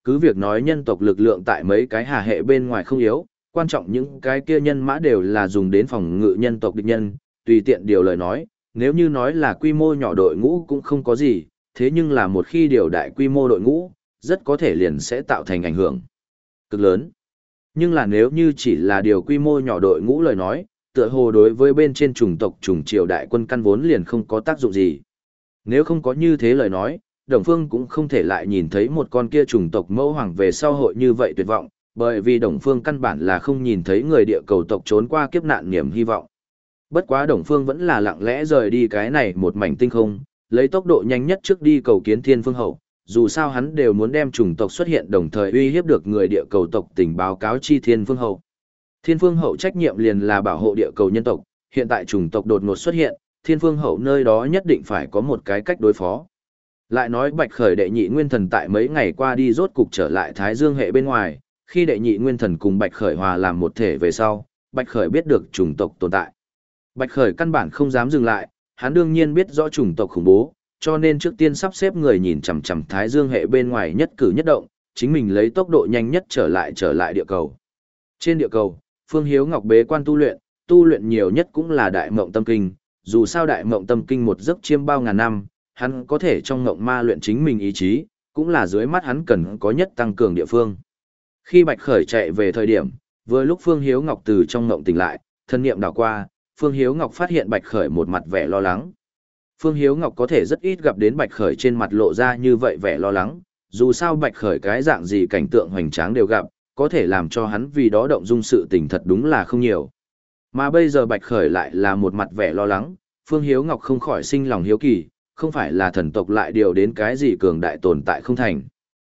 cứ việc nói nhân tộc lực lượng tại mấy cái hà hệ bên ngoài không yếu, quan trọng những cái kia nhân mã đều là dùng đến phòng ngự nhân tộc địch nhân, tùy tiện điều lời nói, nếu như nói là quy mô nhỏ đội ngũ cũng không có gì, thế nhưng là một khi điều đại quy mô đội ngũ, rất có thể liền sẽ tạo thành ảnh hưởng cực lớn. Nhưng là nếu như chỉ là điều quy mô nhỏ đội ngũ lời nói, tựa hồ đối với bên trên chủng tộc chủng triều đại quân căn vốn liền không có tác dụng gì. Nếu không có như thế lời nói, Đồng Phương cũng không thể lại nhìn thấy một con kia chủng tộc mẫu hoàng về sau hội như vậy tuyệt vọng, bởi vì Đồng Phương căn bản là không nhìn thấy người địa cầu tộc trốn qua kiếp nạn niềm hy vọng. Bất quá Đồng Phương vẫn là lặng lẽ rời đi cái này một mảnh tinh không, lấy tốc độ nhanh nhất trước đi cầu kiến Thiên Phương Hậu, dù sao hắn đều muốn đem chủng tộc xuất hiện đồng thời uy hiếp được người địa cầu tộc tình báo cáo chi Thiên Phương Hậu. Thiên Phương Hậu trách nhiệm liền là bảo hộ địa cầu nhân tộc, hiện tại chủng tộc đột ngột xuất hiện, Thiên Phương Hậu nơi đó nhất định phải có một cái cách đối phó. Lại nói Bạch Khởi đệ nhị nguyên thần tại mấy ngày qua đi rốt cục trở lại Thái Dương hệ bên ngoài, khi đệ nhị nguyên thần cùng Bạch Khởi hòa làm một thể về sau, Bạch Khởi biết được chủng tộc tồn tại. Bạch Khởi căn bản không dám dừng lại, hắn đương nhiên biết rõ chủng tộc khủng bố, cho nên trước tiên sắp xếp người nhìn chằm chằm Thái Dương hệ bên ngoài nhất cử nhất động, chính mình lấy tốc độ nhanh nhất trở lại trở lại địa cầu. Trên địa cầu, Phương Hiếu Ngọc bế quan tu luyện, tu luyện nhiều nhất cũng là Đại Mộng Tâm Kinh, dù sao Đại Mộng Tâm Kinh một giấc chiêm bao ngàn năm, hắn có thể trong ngộng ma luyện chính mình ý chí, cũng là dưới mắt hắn cần có nhất tăng cường địa phương. Khi Bạch Khởi chạy về thời điểm, vừa lúc Phương Hiếu Ngọc từ trong ngộng tỉnh lại, thân niệm đảo qua, Phương Hiếu Ngọc phát hiện Bạch Khởi một mặt vẻ lo lắng. Phương Hiếu Ngọc có thể rất ít gặp đến Bạch Khởi trên mặt lộ ra như vậy vẻ lo lắng, dù sao Bạch Khởi cái dạng gì cảnh tượng hoành tráng đều gặp, có thể làm cho hắn vì đó động dung sự tình thật đúng là không nhiều. Mà bây giờ Bạch Khởi lại là một mặt vẻ lo lắng, Phương Hiếu Ngọc không khỏi sinh lòng hiếu kỳ, không phải là thần tộc lại điều đến cái gì cường đại tồn tại không thành.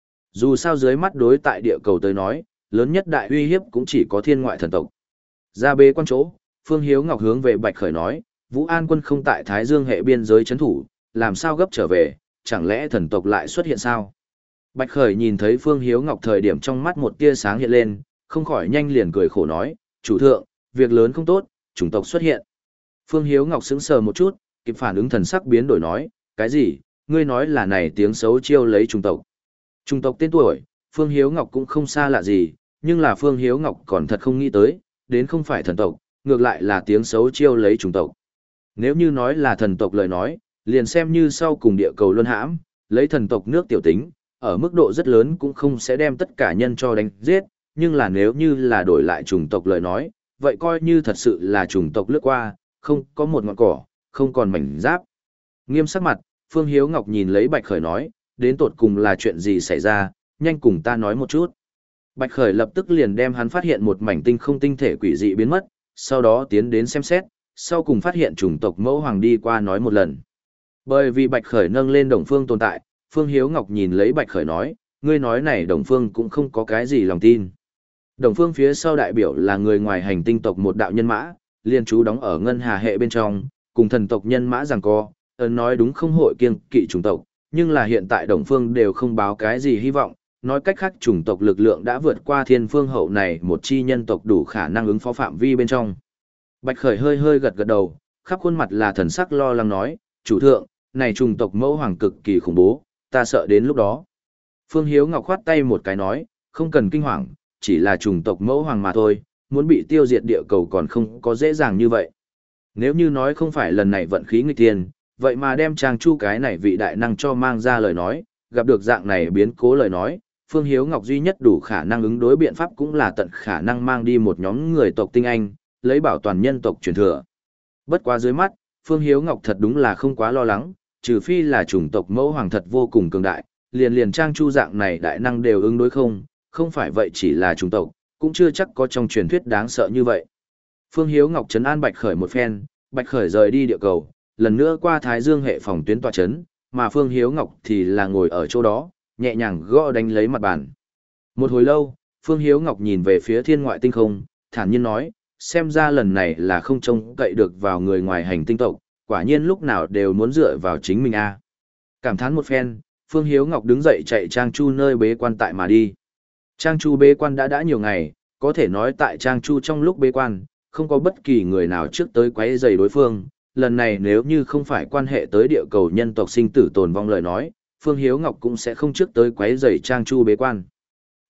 Dù sao dưới mắt đối tại địa cầu tới nói, lớn nhất đại uy hiếp cũng chỉ có thiên ngoại thần tộc. Ra bế quan chỗ, Phương Hiếu Ngọc hướng về Bạch Khởi nói, Vũ An quân không tại Thái Dương hệ biên giới chấn thủ, làm sao gấp trở về, chẳng lẽ thần tộc lại xuất hiện sao? Bạch Khởi nhìn thấy Phương Hiếu Ngọc thời điểm trong mắt một tia sáng hiện lên, không khỏi nhanh liền cười khổ nói, chủ thượng, việc lớn không tốt, chủng tộc xuất hiện. Phương Hiếu Ngọc sững sờ một chút, kịp phản ứng thần sắc biến đổi nói, cái gì, ngươi nói là này tiếng xấu chiêu lấy chủng tộc. Chủng tộc tên tuổi, Phương Hiếu Ngọc cũng không xa lạ gì, nhưng là Phương Hiếu Ngọc còn thật không nghĩ tới, đến không phải thần tộc, ngược lại là tiếng xấu chiêu lấy chủng tộc. Nếu như nói là thần tộc lời nói, liền xem như sau cùng địa cầu luân hãm, lấy thần tộc nước tiểu tính, ở mức độ rất lớn cũng không sẽ đem tất cả nhân cho đánh giết, nhưng là nếu như là đổi lại chủng tộc lời nói, vậy coi như thật sự là chủng tộc lướt qua, không có một ngọn cỏ, không còn mảnh giáp. Nghiêm sắc mặt, Phương Hiếu Ngọc nhìn lấy Bạch Khởi nói, đến tột cùng là chuyện gì xảy ra, nhanh cùng ta nói một chút. Bạch Khởi lập tức liền đem hắn phát hiện một mảnh tinh không tinh thể quỷ dị biến mất, sau đó tiến đến xem xét, sau cùng phát hiện chủng tộc mẫu hoàng đi qua nói một lần. Bởi vì Bạch Khởi nâng lên Đồng Phương tồn tại, Phương Hiếu Ngọc nhìn lấy Bạch Khởi nói, ngươi nói này Đồng Phương cũng không có cái gì lòng tin. Đồng Phương phía sau đại biểu là người ngoài hành tinh tộc một đạo nhân mã, liên trú đóng ở ngân hà hệ bên trong, cùng thần tộc nhân mã giằng co, ấn nói đúng không hội kiêng kỵ chủng tộc, nhưng là hiện tại Đồng Phương đều không báo cái gì hy vọng, nói cách khác chủng tộc lực lượng đã vượt qua Thiên Phương Hậu này một chi nhân tộc đủ khả năng ứng phó phạm vi bên trong. Bạch Khởi hơi hơi gật gật đầu, khắp khuôn mặt là thần sắc lo lắng nói, chủ thượng, này chủng tộc mẫu hoàng cực kỳ khủng bố, ta sợ đến lúc đó. Phương Hiếu Ngọc khoát tay một cái nói, không cần kinh hoàng, chỉ là chủng tộc mẫu hoàng mà thôi, muốn bị tiêu diệt địa cầu còn không có dễ dàng như vậy. Nếu như nói không phải lần này vận khí nghịch thiên, vậy mà đem Trang Chu cái này vị đại năng cho mang ra lời nói, gặp được dạng này biến cố lời nói, Phương Hiếu Ngọc duy nhất đủ khả năng ứng đối biện pháp cũng là tận khả năng mang đi một nhóm người tộc tinh anh, lấy bảo toàn nhân tộc truyền thừa. Bất quá dưới mắt, Phương Hiếu Ngọc thật đúng là không quá lo lắng, trừ phi là chủng tộc mẫu hoàng thật vô cùng cường đại, liền liền Trang Chu dạng này đại năng đều ứng đối không, không phải vậy chỉ là chủng tộc, cũng chưa chắc có trong truyền thuyết đáng sợ như vậy. Phương Hiếu Ngọc trấn an Bạch Khởi một phen, Bạch Khởi rời đi địa cầu, lần nữa qua Thái Dương hệ phòng tuyến tọa trấn, mà Phương Hiếu Ngọc thì là ngồi ở chỗ đó, nhẹ nhàng gõ đánh lấy mặt bàn. Một hồi lâu, Phương Hiếu Ngọc nhìn về phía thiên ngoại tinh không, thản nhiên nói, xem ra lần này là không trông cậy được vào người ngoài hành tinh tộc, quả nhiên lúc nào đều muốn dựa vào chính mình a. Cảm thán một phen, Phương Hiếu Ngọc đứng dậy chạy Trang Chu nơi bế quan tại mà đi. Trang Chu bế quan đã đã nhiều ngày, có thể nói tại Trang Chu trong lúc bế quan, không có bất kỳ người nào trước tới quấy rầy đối phương. Lần này nếu như không phải quan hệ tới địa cầu nhân tộc sinh tử tồn vong lời nói, Phương Hiếu Ngọc cũng sẽ không trước tới quấy rầy Trang Chu bế quan.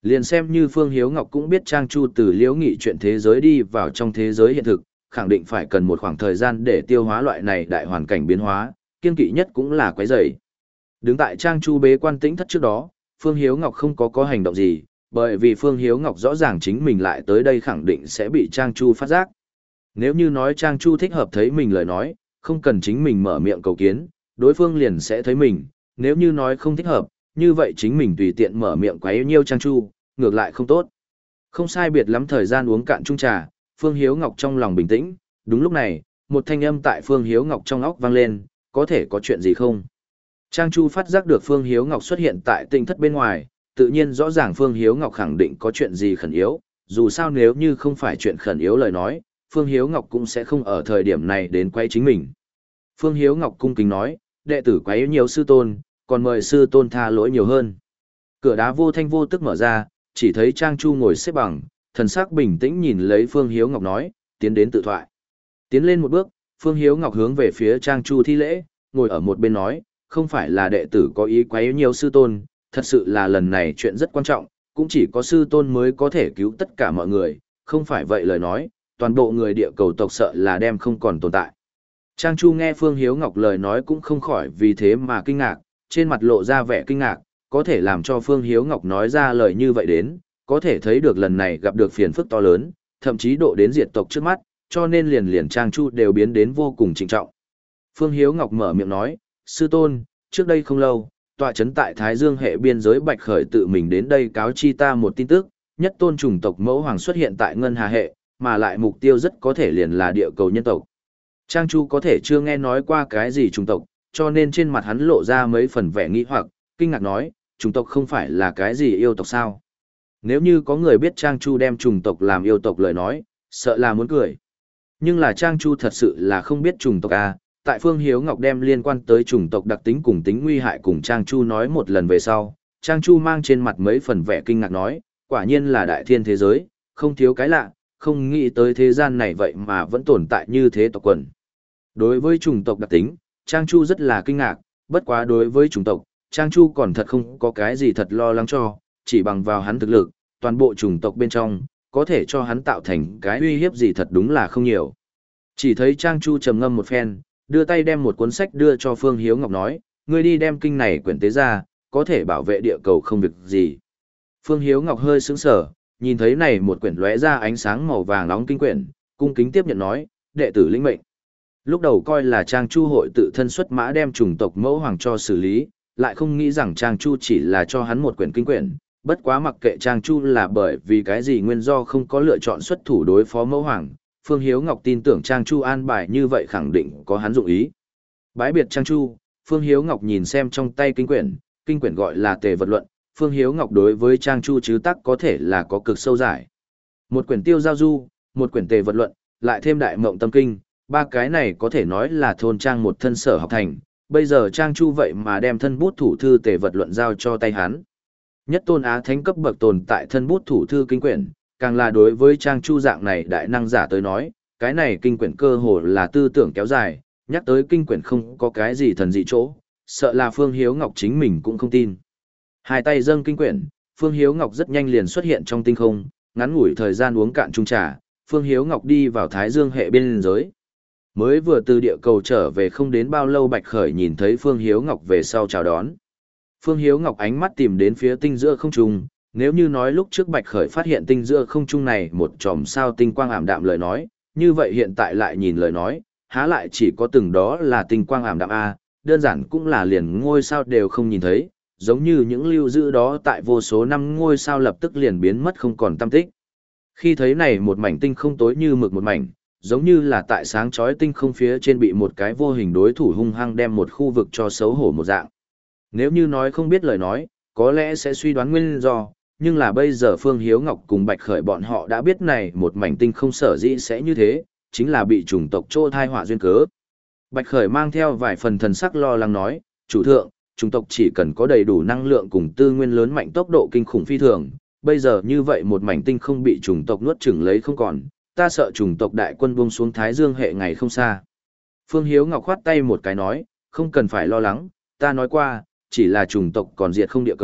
Liền xem như Phương Hiếu Ngọc cũng biết Trang Chu từ liễu nghị chuyện thế giới đi vào trong thế giới hiện thực, khẳng định phải cần một khoảng thời gian để tiêu hóa loại này đại hoàn cảnh biến hóa, kiên kỵ nhất cũng là quấy rầy. Đứng tại Trang Chu bế quan tĩnh thất trước đó, Phương Hiếu Ngọc không có có hành động gì, bởi vì Phương Hiếu Ngọc rõ ràng chính mình lại tới đây khẳng định sẽ bị Trang Chu phát giác. Nếu như nói Trang Chu thích hợp thấy mình lời nói, không cần chính mình mở miệng cầu kiến, đối phương liền sẽ thấy mình, nếu như nói không thích hợp, như vậy chính mình tùy tiện mở miệng quấy nhiêu Trang Chu, ngược lại không tốt. Không sai biệt lắm thời gian uống cạn chung trà, Phương Hiếu Ngọc trong lòng bình tĩnh, đúng lúc này, một thanh âm tại Phương Hiếu Ngọc trong óc vang lên, có thể có chuyện gì không? Trang Chu phát giác được Phương Hiếu Ngọc xuất hiện tại tinh thất bên ngoài, tự nhiên rõ ràng Phương Hiếu Ngọc khẳng định có chuyện gì khẩn yếu, dù sao nếu như không phải chuyện khẩn yếu lời nói, Phương Hiếu Ngọc cũng sẽ không ở thời điểm này đến quay chính mình. Phương Hiếu Ngọc cung kính nói, đệ tử quấy nhiều sư tôn, còn mời sư tôn tha lỗi nhiều hơn. Cửa đá vô thanh vô tức mở ra, chỉ thấy Trang Chu ngồi xếp bằng, thần sắc bình tĩnh nhìn lấy Phương Hiếu Ngọc nói, tiến đến tự thoại. Tiến lên một bước, Phương Hiếu Ngọc hướng về phía Trang Chu thi lễ, ngồi ở một bên nói, không phải là đệ tử có ý quấy nhiều sư tôn, thật sự là lần này chuyện rất quan trọng, cũng chỉ có sư tôn mới có thể cứu tất cả mọi người, không phải vậy lời nói, toàn bộ người địa cầu tộc sợ là đem không còn tồn tại. Trang Chu nghe Phương Hiếu Ngọc lời nói cũng không khỏi vì thế mà kinh ngạc, trên mặt lộ ra vẻ kinh ngạc, có thể làm cho Phương Hiếu Ngọc nói ra lời như vậy đến, có thể thấy được lần này gặp được phiền phức to lớn, thậm chí độ đến diệt tộc trước mắt, cho nên liền liền Trang Chu đều biến đến vô cùng trịnh trọng. Phương Hiếu Ngọc mở miệng nói, sư tôn, trước đây không lâu, tọa chấn tại Thái Dương hệ biên giới Bạch Khởi tự mình đến đây cáo chi ta một tin tức, nhất tôn chủng tộc mẫu hoàng xuất hiện tại Ngân Hà hệ, mà lại mục tiêu rất có thể liền là địa cầu nhân tộc. Trang Chu có thể chưa nghe nói qua cái gì chủng tộc, cho nên trên mặt hắn lộ ra mấy phần vẻ nghi hoặc, kinh ngạc nói, chủng tộc không phải là cái gì yêu tộc sao? Nếu như có người biết Trang Chu đem chủng tộc làm yêu tộc lời nói, sợ là muốn cười. Nhưng là Trang Chu thật sự là không biết chủng tộc à, tại Phương Hiếu Ngọc đem liên quan tới chủng tộc đặc tính cùng tính nguy hại cùng Trang Chu nói một lần về sau, Trang Chu mang trên mặt mấy phần vẻ kinh ngạc nói, quả nhiên là đại thiên thế giới, không thiếu cái lạ, không nghĩ tới thế gian này vậy mà vẫn tồn tại như thế tộc quần. Đối với chủng tộc đặc tính, Trang Chu rất là kinh ngạc, bất quá đối với chủng tộc, Trang Chu còn thật không có cái gì thật lo lắng cho, chỉ bằng vào hắn thực lực, toàn bộ chủng tộc bên trong, có thể cho hắn tạo thành cái uy hiếp gì thật đúng là không nhiều. Chỉ thấy Trang Chu trầm ngâm một phen, đưa tay đem một cuốn sách đưa cho Phương Hiếu Ngọc nói, ngươi đi đem kinh này quyển tế ra, có thể bảo vệ địa cầu không việc gì. Phương Hiếu Ngọc hơi sững sờ, nhìn thấy này một quyển lóe ra ánh sáng màu vàng nóng kinh quyển, cung kính tiếp nhận nói, đệ tử lĩnh mệnh. Lúc đầu coi là Trang Chu hội tự thân xuất mã đem chủng tộc mẫu hoàng cho xử lý, lại không nghĩ rằng Trang Chu chỉ là cho hắn một quyển kinh quyển, bất quá mặc kệ Trang Chu là bởi vì cái gì nguyên do không có lựa chọn xuất thủ đối phó mẫu hoàng, Phương Hiếu Ngọc tin tưởng Trang Chu an bài như vậy khẳng định có hắn dụng ý. Bái biệt Trang Chu, Phương Hiếu Ngọc nhìn xem trong tay kinh quyển, kinh quyển gọi là Tề vật luận, Phương Hiếu Ngọc đối với Trang Chu chứ tắc có thể là có cực sâu giải. Một quyển tiêu giao du, một quyển Tề vật luận, lại thêm đại mộng tâm kinh, ba cái này có thể nói là thôn Trang một thân sở học thành, bây giờ Trang Chu vậy mà đem thân bút thủ thư Tề vật luận giao cho tay hắn. Nhất tôn á thánh cấp bậc tồn tại thân bút thủ thư kinh quyển, càng là đối với Trang Chu dạng này đại năng giả tới nói, cái này kinh quyển cơ hồ là tư tưởng kéo dài, nhắc tới kinh quyển không có cái gì thần dị chỗ, sợ là Phương Hiếu Ngọc chính mình cũng không tin. Hai tay dâng kinh quyển, Phương Hiếu Ngọc rất nhanh liền xuất hiện trong tinh không, ngắn ngủi thời gian uống cạn chung trà, Phương Hiếu Ngọc đi vào Thái Dương hệ biên giới. Mới vừa từ địa cầu trở về không đến bao lâu Bạch Khởi nhìn thấy Phương Hiếu Ngọc về sau chào đón. Phương Hiếu Ngọc ánh mắt tìm đến phía tinh giữa không trung, nếu như nói lúc trước Bạch Khởi phát hiện tinh giữa không trung này một chòm sao tinh quang ảm đạm lời nói, như vậy hiện tại lại nhìn lời nói, há lại chỉ có từng đó là tinh quang ảm đạm a, đơn giản cũng là liền ngôi sao đều không nhìn thấy, giống như những lưu giữ đó tại vô số năm ngôi sao lập tức liền biến mất không còn tăm tích. Khi thấy này một mảnh tinh không tối như mực một mảnh, giống như là tại sáng chói tinh không phía trên bị một cái vô hình đối thủ hung hăng đem một khu vực cho xấu hổ một dạng. Nếu như nói không biết lời nói, có lẽ sẽ suy đoán nguyên do, nhưng là bây giờ Phương Hiếu Ngọc cùng Bạch Khởi bọn họ đã biết này một mảnh tinh không sở dĩ sẽ như thế, chính là bị chủng tộc trô thai họa duyên cớ. Bạch Khởi mang theo vài phần thần sắc lo lắng nói, chủ thượng, chủng tộc chỉ cần có đầy đủ năng lượng cùng tư nguyên lớn mạnh tốc độ kinh khủng phi thường, bây giờ như vậy một mảnh tinh không bị chủng tộc nuốt chửng lấy không còn, ta sợ chủng tộc đại quân buông xuống Thái Dương hệ ngày không xa. Phương Hiếu Ngọc khoát tay một cái nói, không cần phải lo lắng, ta nói qua, chỉ là chủng tộc còn diệt không địa cầu,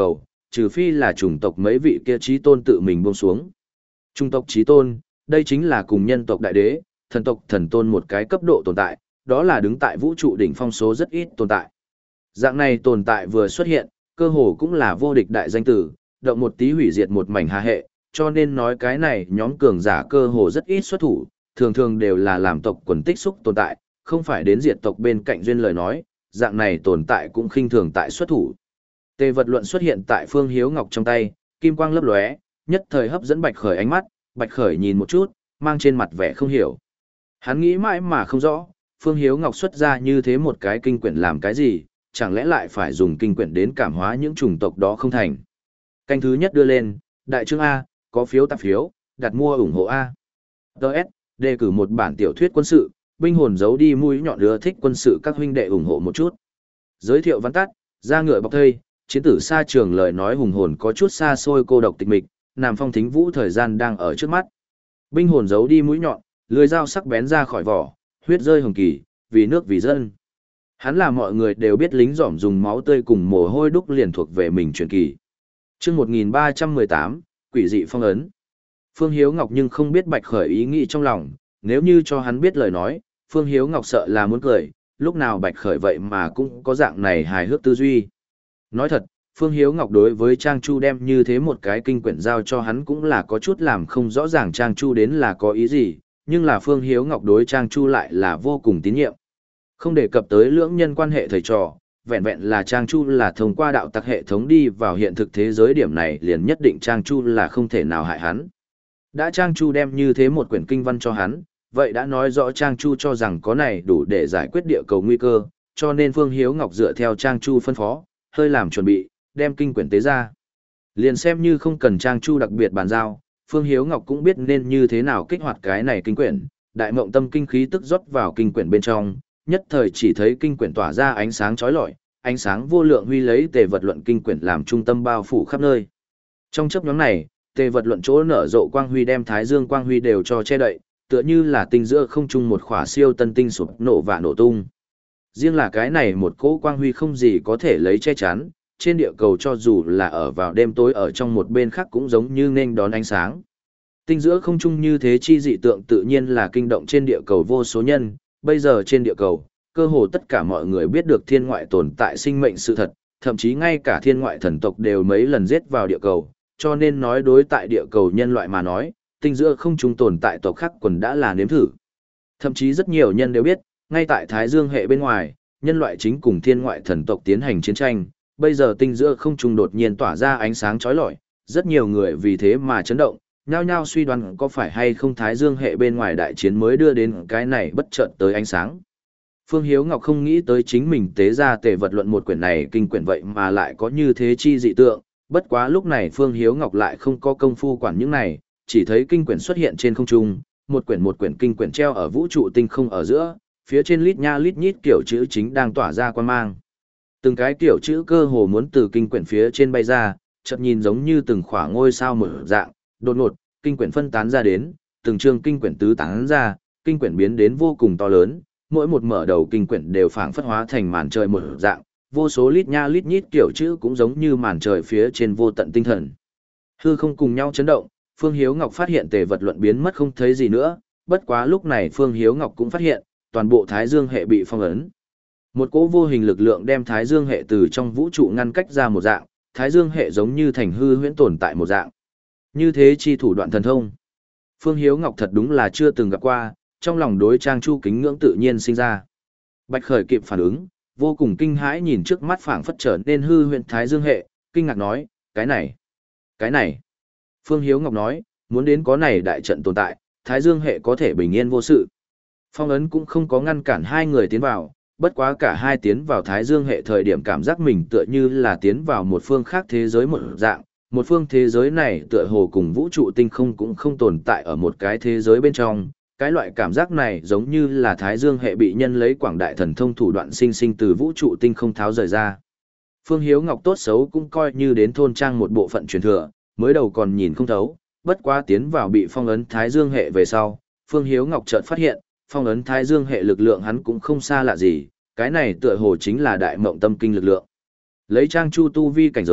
trừ phi là chủng tộc mấy vị kia chí tôn tự mình buông xuống. Chủng tộc chí tôn, đây chính là cùng nhân tộc đại đế, thần tộc thần tôn một cái cấp độ tồn tại, đó là đứng tại vũ trụ đỉnh phong số rất ít tồn tại. Dạng này tồn tại vừa xuất hiện, cơ hồ cũng là vô địch đại danh tử, động một tí hủy diệt một mảnh hà hệ, cho nên nói cái này nhóm cường giả cơ hồ rất ít xuất thủ, thường thường đều là làm tộc quần tích xúc tồn tại, không phải đến diệt tộc bên cạnh duyên lời nói, dạng này tồn tại cũng khinh thường tại xuất thủ. Tề vật luận xuất hiện tại Phương Hiếu Ngọc trong tay, kim quang lấp lóe, nhất thời hấp dẫn Bạch Khởi ánh mắt, Bạch Khởi nhìn một chút, mang trên mặt vẻ không hiểu. Hắn nghĩ mãi mà không rõ, Phương Hiếu Ngọc xuất ra như thế một cái kinh quyển làm cái gì, chẳng lẽ lại phải dùng kinh quyển đến cảm hóa những chủng tộc đó không thành. Canh thứ nhất đưa lên, đại chương A, có phiếu tạp phiếu, đặt mua ủng hộ A. Đợt, đề cử một bản tiểu thuyết quân sự, binh hồn giấu đi mũi nhọn ưa thích quân sự các huynh đệ ủng hộ một chút. Giới thiệu văn tắt, ra ngựa bọc thây, chiến tử xa trường lời nói hùng hồn có chút xa xôi cô độc tịch mịch, Nam Phong Thính Vũ thời gian đang ở trước mắt. Binh hồn giấu đi mũi nhọn, lưỡi dao sắc bén ra khỏi vỏ, huyết rơi hồng kỳ, vì nước vì dân. Hắn là mọi người đều biết lính giỏm dùng máu tươi cùng mồ hôi đúc liền thuộc về mình truyền kỳ. Chương một nghìn ba trăm mười tám, quỷ dị phong ấn. Phương Hiếu Ngọc nhưng không biết Bạch Khởi ý nghĩ trong lòng, nếu như cho hắn biết lời nói, Phương Hiếu Ngọc sợ là muốn cười, lúc nào Bạch Khởi vậy mà cũng có dạng này hài hước tư duy. Nói thật, Phương Hiếu Ngọc đối với Trang Chu đem như thế một cái kinh quyển giao cho hắn cũng là có chút làm không rõ ràng Trang Chu đến là có ý gì, nhưng là Phương Hiếu Ngọc đối Trang Chu lại là vô cùng tín nhiệm. Không đề cập tới lưỡng nhân quan hệ thầy trò, vẹn vẹn là Trang Chu là thông qua đạo tặc hệ thống đi vào hiện thực thế giới điểm này liền nhất định Trang Chu là không thể nào hại hắn. Đã Trang Chu đem như thế một quyển kinh văn cho hắn, vậy đã nói rõ Trang Chu cho rằng có này đủ để giải quyết địa cầu nguy cơ, cho nên Phương Hiếu Ngọc dựa theo Trang Chu phân phó, hơi làm chuẩn bị, đem kinh quyển tế ra. Liền xem như không cần Trang Chu đặc biệt bàn giao, Phương Hiếu Ngọc cũng biết nên như thế nào kích hoạt cái này kinh quyển, đại mộng tâm kinh khí tức rót vào kinh quyển bên trong, nhất thời chỉ thấy kinh quyển tỏa ra ánh sáng chói lọi, ánh sáng vô lượng huy lấy Tề vật luận kinh quyển làm trung tâm bao phủ khắp nơi. Trong chớp nhoáng này, Tề vật luận chỗ nở rộ quang huy đem Thái Dương quang huy đều cho che đậy, tựa như là tinh giữa không trung một khỏa siêu tân tinh sụp nổ và nổ tung. Riêng là cái này một cỗ quang huy không gì có thể lấy che chắn, trên địa cầu cho dù là ở vào đêm tối ở trong một bên khác cũng giống như nên đón ánh sáng. Tinh giữa không trung như thế chi dị tượng tự nhiên là kinh động trên địa cầu vô số nhân, bây giờ trên địa cầu, cơ hồ tất cả mọi người biết được thiên ngoại tồn tại sinh mệnh sự thật, thậm chí ngay cả thiên ngoại thần tộc đều mấy lần giết vào địa cầu, cho nên nói đối tại địa cầu nhân loại mà nói, tinh giữa không trung tồn tại tộc khác quần đã là nếm thử. Thậm chí rất nhiều nhân đều biết, ngay tại Thái Dương hệ bên ngoài, nhân loại chính cùng thiên ngoại thần tộc tiến hành chiến tranh, bây giờ tinh giữa không trung đột nhiên tỏa ra ánh sáng chói lọi, rất nhiều người vì thế mà chấn động, nhao nhao suy đoán có phải hay không Thái Dương hệ bên ngoài đại chiến mới đưa đến cái này bất chợt tới ánh sáng. Phương Hiếu Ngọc không nghĩ tới chính mình tế ra Tề vật luận một quyển này kinh quyển vậy mà lại có như thế chi dị tượng, bất quá lúc này Phương Hiếu Ngọc lại không có công phu quản những này, chỉ thấy kinh quyển xuất hiện trên không trung, một quyển một quyển kinh quyển treo ở vũ trụ tinh không ở giữa, phía trên lít nha lít nhít kiểu chữ chính đang tỏa ra quang mang. Từng cái kiểu chữ cơ hồ muốn từ kinh quyển phía trên bay ra, chợt nhìn giống như từng khỏa ngôi sao mở dạng, đột ngột, kinh quyển phân tán ra đến, từng chương kinh quyển tứ tán ra, kinh quyển biến đến vô cùng to lớn, mỗi một mở đầu kinh quyển đều phảng phất hóa thành màn trời một dạng, vô số lít nha lít nhít kiểu chữ cũng giống như màn trời phía trên vô tận tinh thần. Hư không cùng nhau chấn động, Phương Hiếu Ngọc phát hiện Tề vật luận biến mất không thấy gì nữa, bất quá lúc này Phương Hiếu Ngọc cũng phát hiện, toàn bộ Thái Dương hệ bị phong ấn. Một cỗ vô hình lực lượng đem Thái Dương hệ từ trong vũ trụ ngăn cách ra một dạng, Thái Dương hệ giống như thành hư huyễn tồn tại một dạng. Như thế chi thủ đoạn thần thông. Phương Hiếu Ngọc thật đúng là chưa từng gặp qua, trong lòng đối Trang Chu kính ngưỡng tự nhiên sinh ra. Bạch Khởi kịp phản ứng, vô cùng kinh hãi nhìn trước mắt phảng phất trở nên hư huyễn Thái Dương hệ, kinh ngạc nói, cái này, cái này. Phương Hiếu Ngọc nói, muốn đến có này đại trận tồn tại, Thái Dương hệ có thể bình yên vô sự. Phong ấn cũng không có ngăn cản hai người tiến vào, bất quá cả hai tiến vào Thái Dương hệ thời điểm cảm giác mình tựa như là tiến vào một phương khác thế giới một dạng, một phương thế giới này tựa hồ cùng vũ trụ tinh không cũng không tồn tại ở một cái thế giới bên trong, cái loại cảm giác này giống như là Thái Dương hệ bị nhân lấy quảng đại thần thông thủ đoạn sinh sinh từ vũ trụ tinh không tháo rời ra. Phương Hiếu Ngọc tốt xấu cũng coi như đến thôn trang một bộ phận truyền thừa, mới đầu còn nhìn không thấu, bất quá tiến vào bị phong ấn Thái Dương hệ về sau, Phương Hiếu Ngọc chợt phát hiện, phong ấn Thái Dương hệ lực lượng hắn cũng không xa lạ gì, cái này tựa hồ chính là đại mộng tâm kinh lực lượng. Lấy Trang Chu tu vi cảnh giới,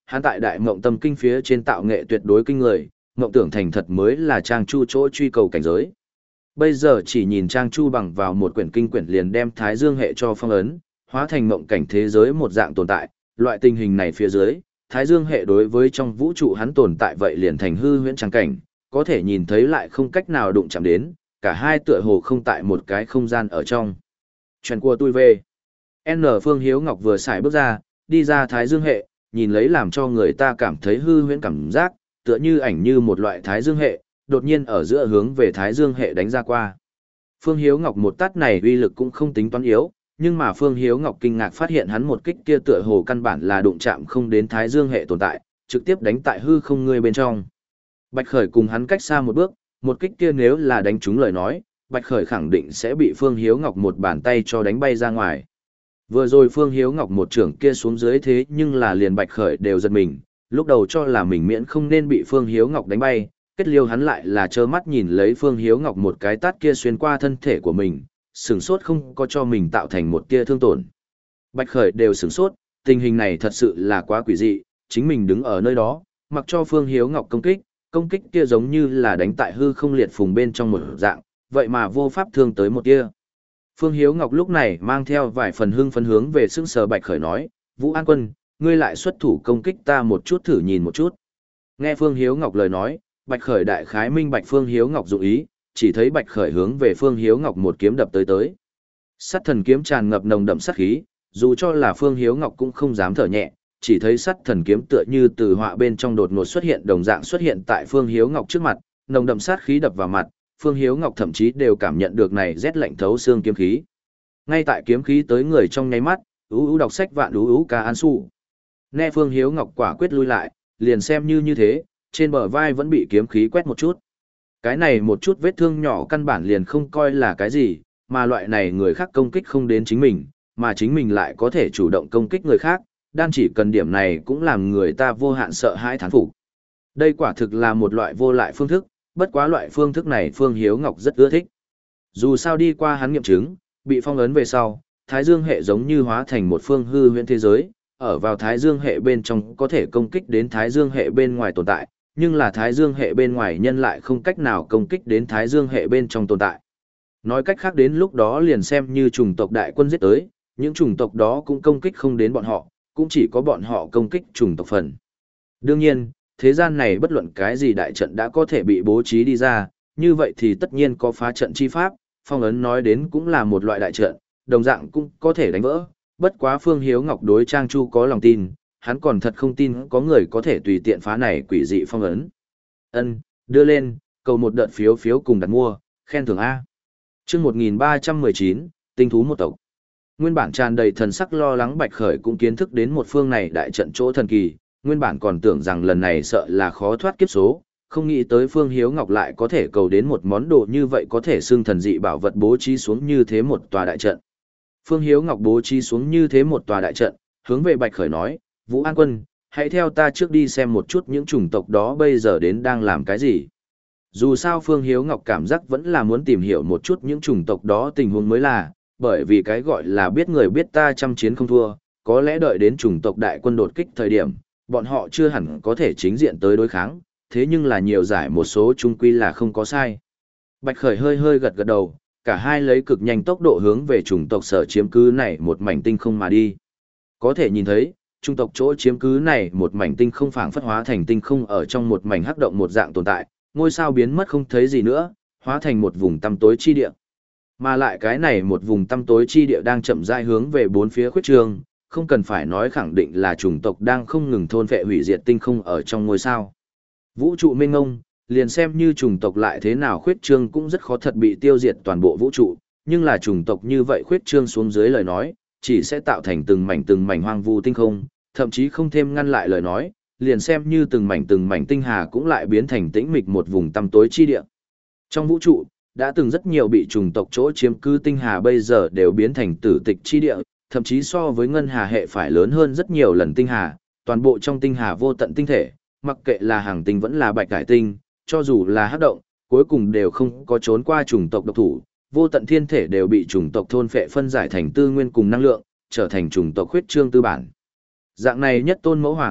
hắn tại đại mộng tâm kinh phía trên tạo nghệ tuyệt đối kinh người, mộng tưởng thành thật mới là Trang Chu chỗ truy cầu cảnh giới. Bây giờ chỉ nhìn Trang Chu bằng vào một quyển kinh quyển liền đem Thái Dương hệ cho phong ấn, hóa thành mộng cảnh thế giới một dạng tồn tại, loại tình hình này phía dưới, Thái Dương hệ đối với trong vũ trụ hắn tồn tại vậy liền thành hư huyễn trang cảnh, có thể nhìn thấy lại không cách nào đụng chạm đến, cả hai tựa hồ không tại một cái không gian ở trong. Chuyện của tôi về. N. Phương Hiếu Ngọc vừa xài bước ra, đi ra Thái Dương hệ, nhìn lấy làm cho người ta cảm thấy hư huyễn cảm giác, tựa như ảnh như một loại Thái Dương hệ, đột nhiên ở giữa hướng về Thái Dương hệ đánh ra qua. Phương Hiếu Ngọc một tát này uy lực cũng không tính toán yếu, nhưng mà Phương Hiếu Ngọc kinh ngạc phát hiện hắn một kích kia tựa hồ căn bản là đụng chạm không đến Thái Dương hệ tồn tại, trực tiếp đánh tại hư không người bên trong. Bạch Khởi cùng hắn cách xa một bước, một kích kia nếu là đánh trúng lời nói, Bạch Khởi khẳng định sẽ bị Phương Hiếu Ngọc một bàn tay cho đánh bay ra ngoài. Vừa rồi Phương Hiếu Ngọc một trưởng kia xuống dưới thế nhưng là liền Bạch Khởi đều giật mình, lúc đầu cho là mình miễn không nên bị Phương Hiếu Ngọc đánh bay, kết liêu hắn lại là trơ mắt nhìn lấy Phương Hiếu Ngọc một cái tát kia xuyên qua thân thể của mình, sửng sốt không có cho mình tạo thành một tia thương tổn. Bạch Khởi đều sửng sốt, tình hình này thật sự là quá quỷ dị, chính mình đứng ở nơi đó, mặc cho Phương Hiếu Ngọc công kích, công kích kia giống như là đánh tại hư không liệt phùng bên trong một dạng, vậy mà vô pháp thương tới một tia. Phương Hiếu Ngọc lúc này mang theo vài phần hưng phấn hướng về sững sờ Bạch Khởi nói, Vũ An Quân, ngươi lại xuất thủ công kích ta một chút thử nhìn một chút. Nghe Phương Hiếu Ngọc lời nói, Bạch Khởi đại khái minh bạch Phương Hiếu Ngọc dụng ý, chỉ thấy Bạch Khởi hướng về Phương Hiếu Ngọc một kiếm đập tới tới. Sắt thần kiếm tràn ngập nồng đậm sát khí, dù cho là Phương Hiếu Ngọc cũng không dám thở nhẹ, chỉ thấy sắt thần kiếm tựa như từ họa bên trong đột ngột xuất hiện đồng dạng xuất hiện tại Phương Hiếu Ngọc trước mặt, nồng đậm sát khí đập vào mặt, Phương Hiếu Ngọc thậm chí đều cảm nhận được này rét lạnh thấu xương kiếm khí. Ngay tại kiếm khí tới người trong nháy mắt, ú ú đọc sách vạn ú ú ca an su. Nghe Phương Hiếu Ngọc quả quyết lui lại, liền xem như như thế, trên bờ vai vẫn bị kiếm khí quét một chút. Cái này một chút vết thương nhỏ căn bản liền không coi là cái gì, mà loại này người khác công kích không đến chính mình, mà chính mình lại có thể chủ động công kích người khác, đan chỉ cần điểm này cũng làm người ta vô hạn sợ hãi thán phục. Đây quả thực là một loại vô lại phương thức, bất quá loại phương thức này Phương Hiếu Ngọc rất ưa thích. Dù sao đi qua hắn nghiệm chứng, bị phong ấn về sau, Thái Dương hệ giống như hóa thành một phương hư huyễn thế giới, ở vào Thái Dương hệ bên trong có thể công kích đến Thái Dương hệ bên ngoài tồn tại, nhưng là Thái Dương hệ bên ngoài nhân lại không cách nào công kích đến Thái Dương hệ bên trong tồn tại. Nói cách khác đến lúc đó liền xem như chủng tộc đại quân giết tới, những chủng tộc đó cũng công kích không đến bọn họ, cũng chỉ có bọn họ công kích chủng tộc phần. Đương nhiên, thế gian này bất luận cái gì đại trận đã có thể bị bố trí đi ra, như vậy thì tất nhiên có phá trận chi pháp, phong ấn nói đến cũng là một loại đại trận, đồng dạng cũng có thể đánh vỡ, bất quá Phương Hiếu Ngọc đối Trang Chu có lòng tin, hắn còn thật không tin có người có thể tùy tiện phá này quỷ dị phong ấn. Ân, đưa lên, cầu một đợt phiếu phiếu cùng đặt mua, khen thưởng A. Chương một nghìn ba trăm mười chín, tinh thú một tộc. Nguyên bản tràn đầy thần sắc lo lắng Bạch Khởi cũng kiến thức đến một phương này đại trận chỗ thần kỳ, nguyên bản còn tưởng rằng lần này sợ là khó thoát kiếp số, không nghĩ tới Phương Hiếu Ngọc lại có thể cầu đến một món đồ như vậy có thể xưng thần dị bảo vật bố trí xuống như thế một tòa đại trận. Phương Hiếu Ngọc bố trí xuống như thế một tòa đại trận, hướng về Bạch Khởi nói, Vũ An Quân, hãy theo ta trước đi xem một chút những chủng tộc đó bây giờ đến đang làm cái gì. Dù sao Phương Hiếu Ngọc cảm giác vẫn là muốn tìm hiểu một chút những chủng tộc đó tình huống mới là, bởi vì cái gọi là biết người biết ta trăm chiến không thua, có lẽ đợi đến chủng tộc đại quân đột kích thời điểm, bọn họ chưa hẳn có thể chính diện tới đối kháng, thế nhưng là nhiều giải một số chung quy là không có sai. Bạch Khởi hơi hơi gật gật đầu, cả hai lấy cực nhanh tốc độ hướng về chủng tộc sở chiếm cứ này một mảnh tinh không mà đi. Có thể nhìn thấy, chủng tộc chỗ chiếm cứ này một mảnh tinh không phảng phất hóa thành tinh không ở trong một mảnh hắc động một dạng tồn tại, ngôi sao biến mất không thấy gì nữa, hóa thành một vùng tăm tối chi địa. Mà lại cái này một vùng tăm tối chi địa đang chậm rãi hướng về bốn phía khuyết trường, không cần phải nói khẳng định là chủng tộc đang không ngừng thôn phệ hủy diệt tinh không ở trong ngôi sao. Vũ trụ mênh mông, liền xem như chủng tộc lại thế nào khuyết trương cũng rất khó thật bị tiêu diệt toàn bộ vũ trụ, nhưng là chủng tộc như vậy khuyết trương xuống dưới lời nói, chỉ sẽ tạo thành từng mảnh từng mảnh hoang vu tinh không, thậm chí không thêm ngăn lại lời nói, liền xem như từng mảnh từng mảnh tinh hà cũng lại biến thành tĩnh mịch một vùng tăm tối chi địa. Trong vũ trụ, đã từng rất nhiều bị chủng tộc chỗ chiếm cứ tinh hà bây giờ đều biến thành tử tịch chi địa, thậm chí so với ngân hà hệ phải lớn hơn rất nhiều lần tinh hà, toàn bộ trong tinh hà vô tận tinh thể, mặc kệ là hàng tinh vẫn là bạch cải tinh, cho dù là hắc động, cuối cùng đều không có trốn qua chủng tộc độc thủ, vô tận thiên thể đều bị chủng tộc thôn phệ phân giải thành tư nguyên cùng năng lượng, trở thành chủng tộc khuyết trương tư bản. Dạng này nhất tôn mẫu hoàng,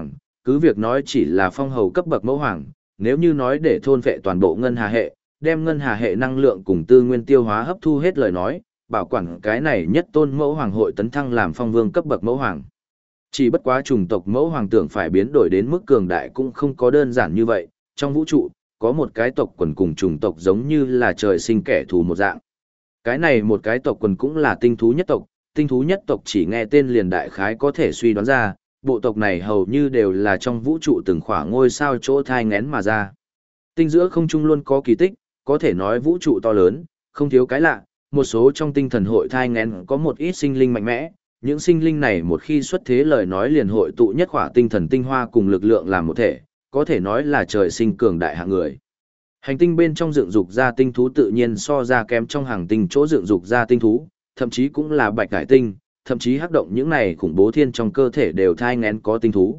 cứ việc nói chỉ là phong hầu cấp bậc mẫu hoàng, nếu như nói để thôn vệ toàn bộ ngân hà hệ, đem ngân hà hệ năng lượng cùng tư nguyên tiêu hóa hấp thu hết lời nói, bảo quản cái này nhất tôn mẫu hoàng hội tấn thăng làm phong vương cấp bậc mẫu hoàng. Chỉ bất quá chủng tộc mẫu hoàng tưởng phải biến đổi đến mức cường đại cũng không có đơn giản như vậy, trong vũ trụ, có một cái tộc quần cùng chủng tộc giống như là trời sinh kẻ thù một dạng. Cái này một cái tộc quần cũng là tinh thú nhất tộc, tinh thú nhất tộc chỉ nghe tên liền đại khái có thể suy đoán ra, bộ tộc này hầu như đều là trong vũ trụ từng khỏa ngôi sao chỗ thai ngén mà ra. Tinh giữa không trung luôn có kỳ tích, có thể nói vũ trụ to lớn, không thiếu cái lạ, một số trong tinh thần hội thai ngén có một ít sinh linh mạnh mẽ, những sinh linh này một khi xuất thế lời nói liền hội tụ nhất khỏa tinh thần tinh hoa cùng lực lượng làm một thể, có thể nói là trời sinh cường đại hạng người. Hành tinh bên trong dựng dục ra tinh thú tự nhiên so ra kém trong hàng tinh chỗ dựng dục ra tinh thú, thậm chí cũng là bạch cải tinh, thậm chí hắc động những này khủng bố thiên trong cơ thể đều thai ngén có tinh thú.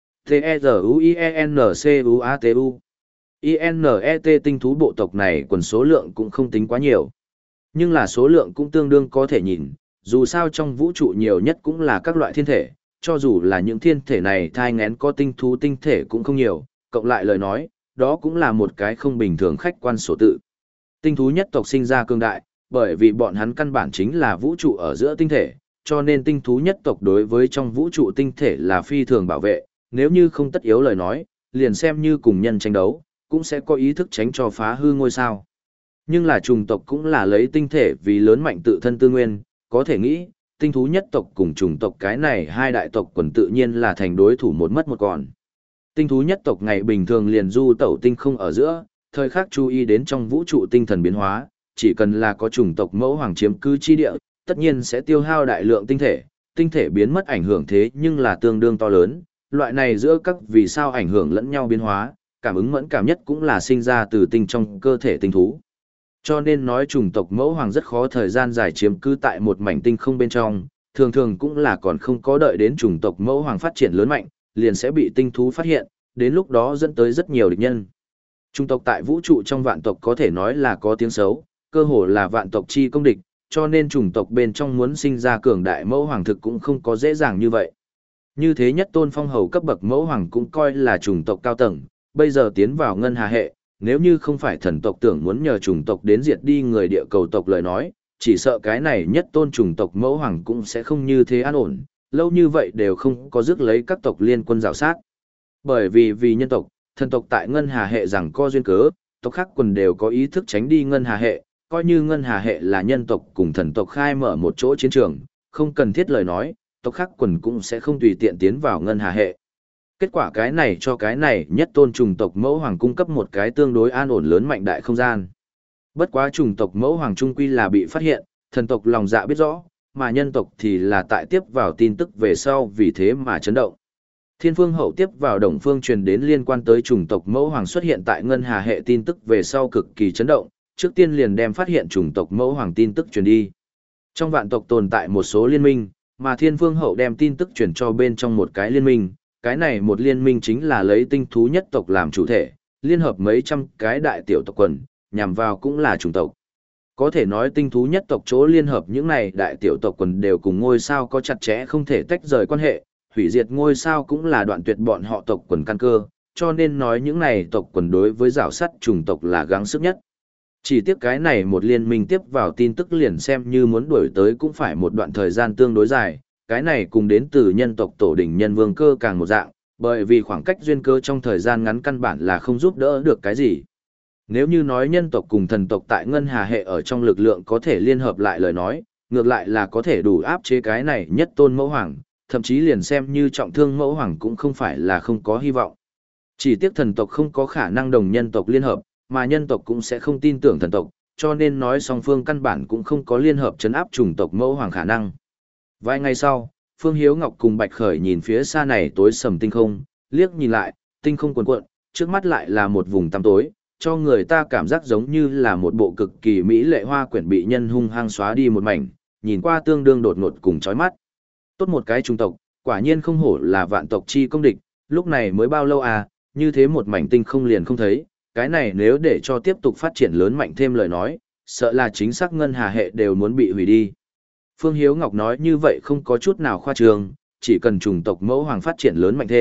T-E-Z-U-I-E-N-C-U-A-T-U I N E T tinh thú bộ tộc này quần số lượng cũng không tính quá nhiều. Nhưng là số lượng cũng tương đương có thể nhìn, dù sao trong vũ trụ nhiều nhất cũng là các loại thiên thể, cho dù là những thiên thể này thai ngén có tinh thú tinh thể cũng không nhiều, cộng lại lời nói, đó cũng là một cái không bình thường khách quan số tự. Tinh thú nhất tộc sinh ra cương đại, bởi vì bọn hắn căn bản chính là vũ trụ ở giữa tinh thể, cho nên tinh thú nhất tộc đối với trong vũ trụ tinh thể là phi thường bảo vệ, nếu như không tất yếu lời nói, liền xem như cùng nhân tranh đấu, cũng sẽ có ý thức tránh cho phá hư ngôi sao. Nhưng là trùng tộc cũng là lấy tinh thể vì lớn mạnh tự thân tư nguyên, có thể nghĩ, tinh thú nhất tộc cùng trùng tộc cái này hai đại tộc quần tự nhiên là thành đối thủ một mất một còn. Tinh thú nhất tộc ngày bình thường liền du tẩu tinh không ở giữa, thời khắc chú ý đến trong vũ trụ tinh thần biến hóa, chỉ cần là có chủng tộc mẫu hoàng chiếm cư chi địa, tất nhiên sẽ tiêu hao đại lượng tinh thể, tinh thể biến mất ảnh hưởng thế nhưng là tương đương to lớn, loại này giữa các vì sao ảnh hưởng lẫn nhau biến hóa, cảm ứng mẫn cảm nhất cũng là sinh ra từ tinh trong cơ thể tinh thú. Cho nên nói chủng tộc mẫu hoàng rất khó thời gian dài chiếm cư tại một mảnh tinh không bên trong, thường thường cũng là còn không có đợi đến chủng tộc mẫu hoàng phát triển lớn mạnh, liền sẽ bị tinh thú phát hiện, đến lúc đó dẫn tới rất nhiều địch nhân. Chủng tộc tại vũ trụ trong vạn tộc có thể nói là có tiếng xấu, cơ hồ là vạn tộc chi công địch, cho nên chủng tộc bên trong muốn sinh ra cường đại mẫu hoàng thực cũng không có dễ dàng như vậy. Như thế nhất tôn phong hầu cấp bậc mẫu hoàng cũng coi là chủng tộc cao tầng, bây giờ tiến vào ngân hà hệ, nếu như không phải thần tộc tưởng muốn nhờ chủng tộc đến diệt đi người địa cầu tộc lời nói, chỉ sợ cái này nhất tôn chủng tộc mẫu hoàng cũng sẽ không như thế an ổn, lâu như vậy đều không có rước lấy các tộc liên quân rào sát. Bởi vì vì nhân tộc, thần tộc tại ngân hà hệ rằng co duyên cớ, tộc khác quần đều có ý thức tránh đi ngân hà hệ, coi như ngân hà hệ là nhân tộc cùng thần tộc khai mở một chỗ chiến trường, không cần thiết lời nói, tộc khác quần cũng sẽ không tùy tiện tiến vào ngân hà hệ. Kết quả cái này cho cái này nhất tôn trùng tộc mẫu hoàng cung cấp một cái tương đối an ổn lớn mạnh đại không gian. Bất quá trùng tộc mẫu hoàng trung quy là bị phát hiện, thần tộc lòng dạ biết rõ, mà nhân tộc thì là tại tiếp vào tin tức về sau vì thế mà chấn động. Thiên Phương Hậu tiếp vào Đồng Phương truyền đến liên quan tới chủng tộc mẫu hoàng xuất hiện tại ngân hà hệ tin tức về sau cực kỳ chấn động, trước tiên liền đem phát hiện chủng tộc mẫu hoàng tin tức truyền đi. Trong vạn tộc tồn tại một số liên minh, mà Thiên Phương Hậu đem tin tức truyền cho bên trong một cái liên minh, cái này một liên minh chính là lấy tinh thú nhất tộc làm chủ thể, liên hợp mấy trăm cái đại tiểu tộc quần, nhằm vào cũng là chủng tộc. Có thể nói tinh thú nhất tộc chỗ liên hợp những này đại tiểu tộc quần đều cùng ngôi sao có chặt chẽ không thể tách rời quan hệ, hủy diệt ngôi sao cũng là đoạn tuyệt bọn họ tộc quần căn cơ, cho nên nói những này tộc quần đối với rào sắt chủng tộc là gắng sức nhất. Chỉ tiếc cái này một liên minh tiếp vào tin tức liền xem như muốn đuổi tới cũng phải một đoạn thời gian tương đối dài, cái này cùng đến từ nhân tộc tổ đỉnh nhân vương cơ càng một dạng, bởi vì khoảng cách duyên cơ trong thời gian ngắn căn bản là không giúp đỡ được cái gì. Nếu như nói nhân tộc cùng thần tộc tại ngân hà hệ ở trong lực lượng có thể liên hợp lại lời nói, ngược lại là có thể đủ áp chế cái này nhất tôn mẫu hoàng, thậm chí liền xem như trọng thương mẫu hoàng cũng không phải là không có hy vọng. Chỉ tiếc thần tộc không có khả năng đồng nhân tộc liên hợp, mà nhân tộc cũng sẽ không tin tưởng thần tộc, cho nên nói song phương căn bản cũng không có liên hợp chấn áp chủng tộc mẫu hoàng khả năng. Vài ngày sau, Phương Hiếu Ngọc cùng Bạch Khởi nhìn phía xa này tối sầm tinh không, liếc nhìn lại, tinh không cuồn cuộn, trước mắt lại là một vùng tăm tối, cho người ta cảm giác giống như là một bộ cực kỳ mỹ lệ hoa quyển bị nhân hung hăng xóa đi một mảnh, nhìn qua tương đương đột ngột cùng chói mắt. Tốt một cái trung tộc, quả nhiên không hổ là vạn tộc chi công địch, lúc này mới bao lâu à, như thế một mảnh tinh không liền không thấy, cái này nếu để cho tiếp tục phát triển lớn mạnh thêm lời nói, sợ là chính xác ngân hà hệ đều muốn bị hủy đi. Phương Hiếu Ngọc nói như vậy không có chút nào khoa trương, chỉ cần chủng tộc mẫu hoàng phát triển lớn mạnh thêm,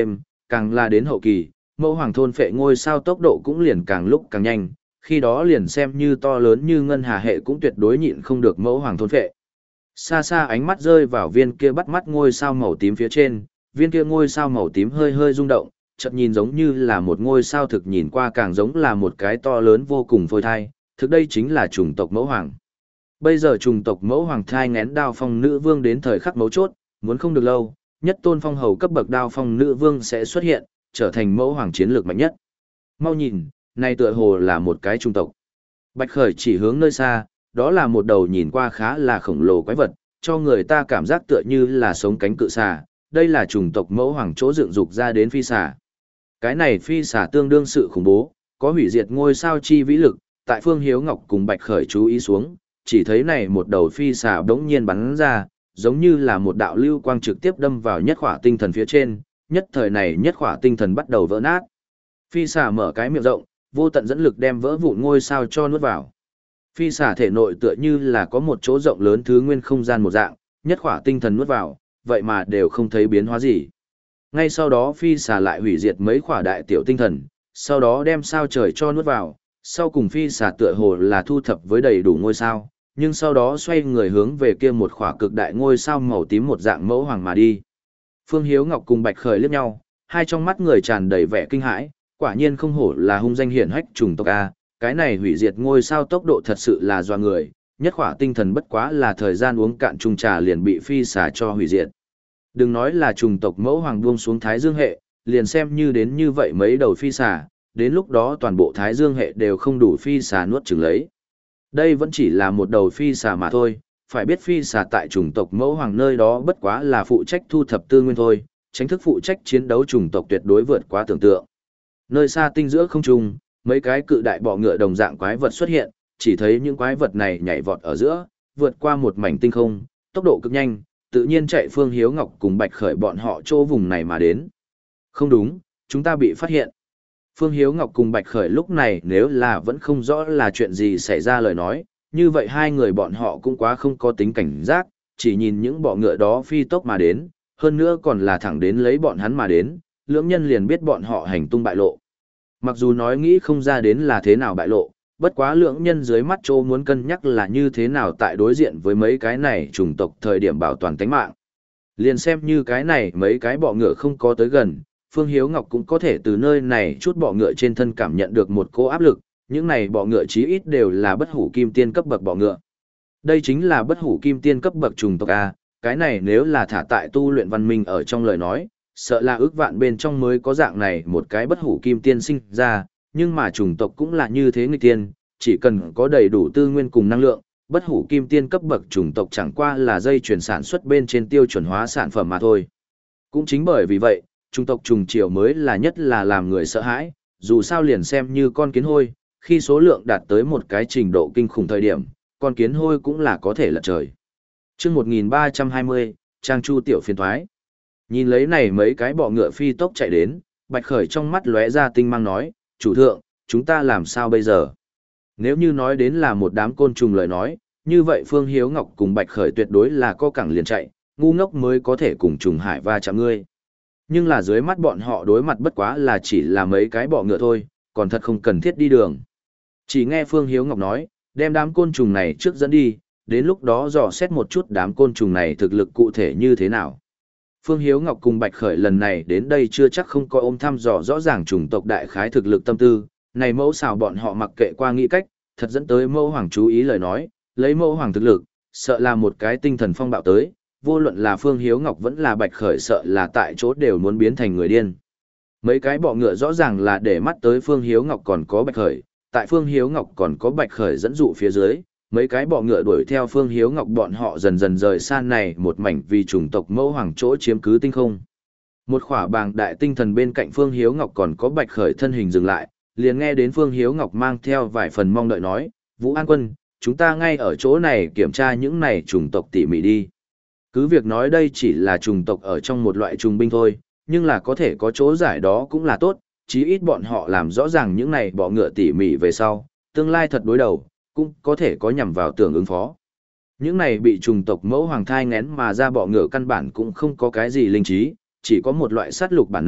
càng là đến hậu kỳ, mẫu hoàng thôn phệ ngôi sao tốc độ cũng liền càng lúc càng nhanh, khi đó liền xem như to lớn như ngân hà hệ cũng tuyệt đối nhịn không được mẫu hoàng thôn phệ. Xa xa ánh mắt rơi vào viên kia bắt mắt ngôi sao màu tím phía trên, viên kia ngôi sao màu tím hơi hơi rung động, chợt nhìn giống như là một ngôi sao thực nhìn qua càng giống là một cái to lớn vô cùng phôi thai, thực đây chính là chủng tộc mẫu hoàng. Bây giờ chủng tộc mẫu hoàng thai ngén đao phong nữ vương đến thời khắc mấu chốt, muốn không được lâu, nhất tôn phong hầu cấp bậc đao phong nữ vương sẽ xuất hiện, trở thành mẫu hoàng chiến lược mạnh nhất. Mau nhìn, này tựa hồ là một cái chủng tộc. Bạch Khởi chỉ hướng nơi xa, đó là một đầu nhìn qua khá là khổng lồ quái vật, cho người ta cảm giác tựa như là sống cánh cự xà, đây là chủng tộc mẫu hoàng chỗ dựng dục ra đến phi xà. Cái này phi xà tương đương sự khủng bố, có hủy diệt ngôi sao chi vĩ lực, tại Phương Hiếu Ngọc cùng Bạch Khởi chú ý xuống, chỉ thấy này một đầu phi xà đống nhiên bắn ra, giống như là một đạo lưu quang trực tiếp đâm vào nhất khỏa tinh thần phía trên, nhất thời này nhất khỏa tinh thần bắt đầu vỡ nát. Phi xà mở cái miệng rộng, vô tận dẫn lực đem vỡ vụn ngôi sao cho nuốt vào. Phi xà thể nội tựa như là có một chỗ rộng lớn thứ nguyên không gian một dạng, nhất khỏa tinh thần nuốt vào, vậy mà đều không thấy biến hóa gì. Ngay sau đó phi xà lại hủy diệt mấy khỏa đại tiểu tinh thần, sau đó đem sao trời cho nuốt vào, sau cùng phi xà tựa hồ là thu thập với đầy đủ ngôi sao, nhưng sau đó xoay người hướng về kia một khỏa cực đại ngôi sao màu tím một dạng mẫu hoàng mà đi. Phương Hiếu Ngọc cùng Bạch Khởi liếc nhau, hai trong mắt người tràn đầy vẻ kinh hãi, quả nhiên không hổ là hung danh hiển hách chủng tộc A, cái này hủy diệt ngôi sao tốc độ thật sự là doa người, nhất khỏa tinh thần bất quá là thời gian uống cạn chung trà liền bị phi xà cho hủy diệt. Đừng nói là chủng tộc mẫu hoàng buông xuống Thái Dương hệ, liền xem như đến như vậy mấy đầu phi xà, đến lúc đó toàn bộ Thái Dương hệ đều không đủ phi xà nuốt chửng lấy. Đây vẫn chỉ là một đầu phi xà mà thôi, phải biết phi xà tại chủng tộc mẫu hoàng nơi đó bất quá là phụ trách thu thập tư nguyên thôi, chính thức phụ trách chiến đấu chủng tộc tuyệt đối vượt quá tưởng tượng. Nơi xa tinh giữa không trung, mấy cái cự đại bọ ngựa đồng dạng quái vật xuất hiện, chỉ thấy những quái vật này nhảy vọt ở giữa, vượt qua một mảnh tinh không, tốc độ cực nhanh, tự nhiên chạy Phương Hiếu Ngọc cùng Bạch Khởi bọn họ chỗ vùng này mà đến. Không đúng, chúng ta bị phát hiện. Phương Hiếu Ngọc cùng Bạch Khởi lúc này nếu là vẫn không rõ là chuyện gì xảy ra lời nói, như vậy hai người bọn họ cũng quá không có tính cảnh giác, chỉ nhìn những bọ ngựa đó phi tốc mà đến, hơn nữa còn là thẳng đến lấy bọn hắn mà đến, lưỡng nhân liền biết bọn họ hành tung bại lộ. Mặc dù nói nghĩ không ra đến là thế nào bại lộ, bất quá lưỡng nhân dưới mắt Châu muốn cân nhắc là như thế nào tại đối diện với mấy cái này chủng tộc thời điểm bảo toàn tính mạng. Liền xem như cái này mấy cái bọ ngựa không có tới gần, Phương Hiếu Ngọc cũng có thể từ nơi này chút bọ ngựa trên thân cảm nhận được một cỗ áp lực, những này bọ ngựa chí ít đều là bất hủ kim tiên cấp bậc bọ ngựa. Đây chính là bất hủ kim tiên cấp bậc chủng tộc A, cái này nếu là thả tại tu luyện văn minh ở trong lời nói, sợ là ước vạn bên trong mới có dạng này một cái bất hủ kim tiên sinh ra, nhưng mà chủng tộc cũng là như thế nghịch tiên, chỉ cần có đầy đủ tư nguyên cùng năng lượng, bất hủ kim tiên cấp bậc chủng tộc chẳng qua là dây chuyển sản xuất bên trên tiêu chuẩn hóa sản phẩm mà thôi. Cũng chính bởi vì vậy, chủng tộc trùng triều mới là nhất là làm người sợ hãi, dù sao liền xem như con kiến hôi, khi số lượng đạt tới một cái trình độ kinh khủng thời điểm, con kiến hôi cũng là có thể lật trời. Chương một nghìn ba trăm hai mươi, Trang Chu tiểu phiên thoái. Nhìn lấy này mấy cái bọ ngựa phi tốc chạy đến, Bạch Khởi trong mắt lóe ra tinh mang nói, chủ thượng, chúng ta làm sao bây giờ? Nếu như nói đến là một đám côn trùng lời nói, như vậy Phương Hiếu Ngọc cùng Bạch Khởi tuyệt đối là co cẳng liền chạy, ngu ngốc mới có thể cùng trùng hải va chạm ngươi. Nhưng là dưới mắt bọn họ đối mặt bất quá là chỉ là mấy cái bọ ngựa thôi, còn thật không cần thiết đi đường. Chỉ nghe Phương Hiếu Ngọc nói, đem đám côn trùng này trước dẫn đi, đến lúc đó dò xét một chút đám côn trùng này thực lực cụ thể như thế nào. Phương Hiếu Ngọc cùng Bạch Khởi lần này đến đây chưa chắc không có ôm thăm dò rõ ràng chủng tộc đại khái thực lực tâm tư, này mẫu xào bọn họ mặc kệ qua nghĩ cách, thật dẫn tới mẫu hoàng chú ý lời nói, lấy mẫu hoàng thực lực, sợ là một cái tinh thần phong bạo tới, vô luận là Phương Hiếu Ngọc vẫn là Bạch Khởi sợ là tại chỗ đều muốn biến thành người điên. Mấy cái bọ ngựa rõ ràng là để mắt tới Phương Hiếu Ngọc còn có Bạch Khởi, tại Phương Hiếu Ngọc còn có Bạch Khởi dẫn dụ phía dưới, mấy cái bọ ngựa đuổi theo Phương Hiếu Ngọc bọn họ dần dần rời xa này một mảnh vì chủng tộc mẫu hoàng chỗ chiếm cứ tinh không. Một khỏa bàng đại tinh thần bên cạnh Phương Hiếu Ngọc còn có Bạch Khởi thân hình dừng lại, liền nghe đến Phương Hiếu Ngọc mang theo vài phần mong đợi nói, Vũ An Quân, chúng ta ngay ở chỗ này kiểm tra những này chủng tộc tỉ mỉ đi. Cứ việc nói đây chỉ là chủng tộc ở trong một loại trùng binh thôi, nhưng là có thể có chỗ giải đó cũng là tốt, chí ít bọn họ làm rõ ràng những này bọ ngựa tỉ mỉ về sau, tương lai thật đối đầu, cũng có thể có nhằm vào tưởng ứng phó. Những này bị trùng tộc mẫu hoàng thai ngén mà ra bọ ngựa căn bản cũng không có cái gì linh trí, chỉ có một loại sát lục bản năng,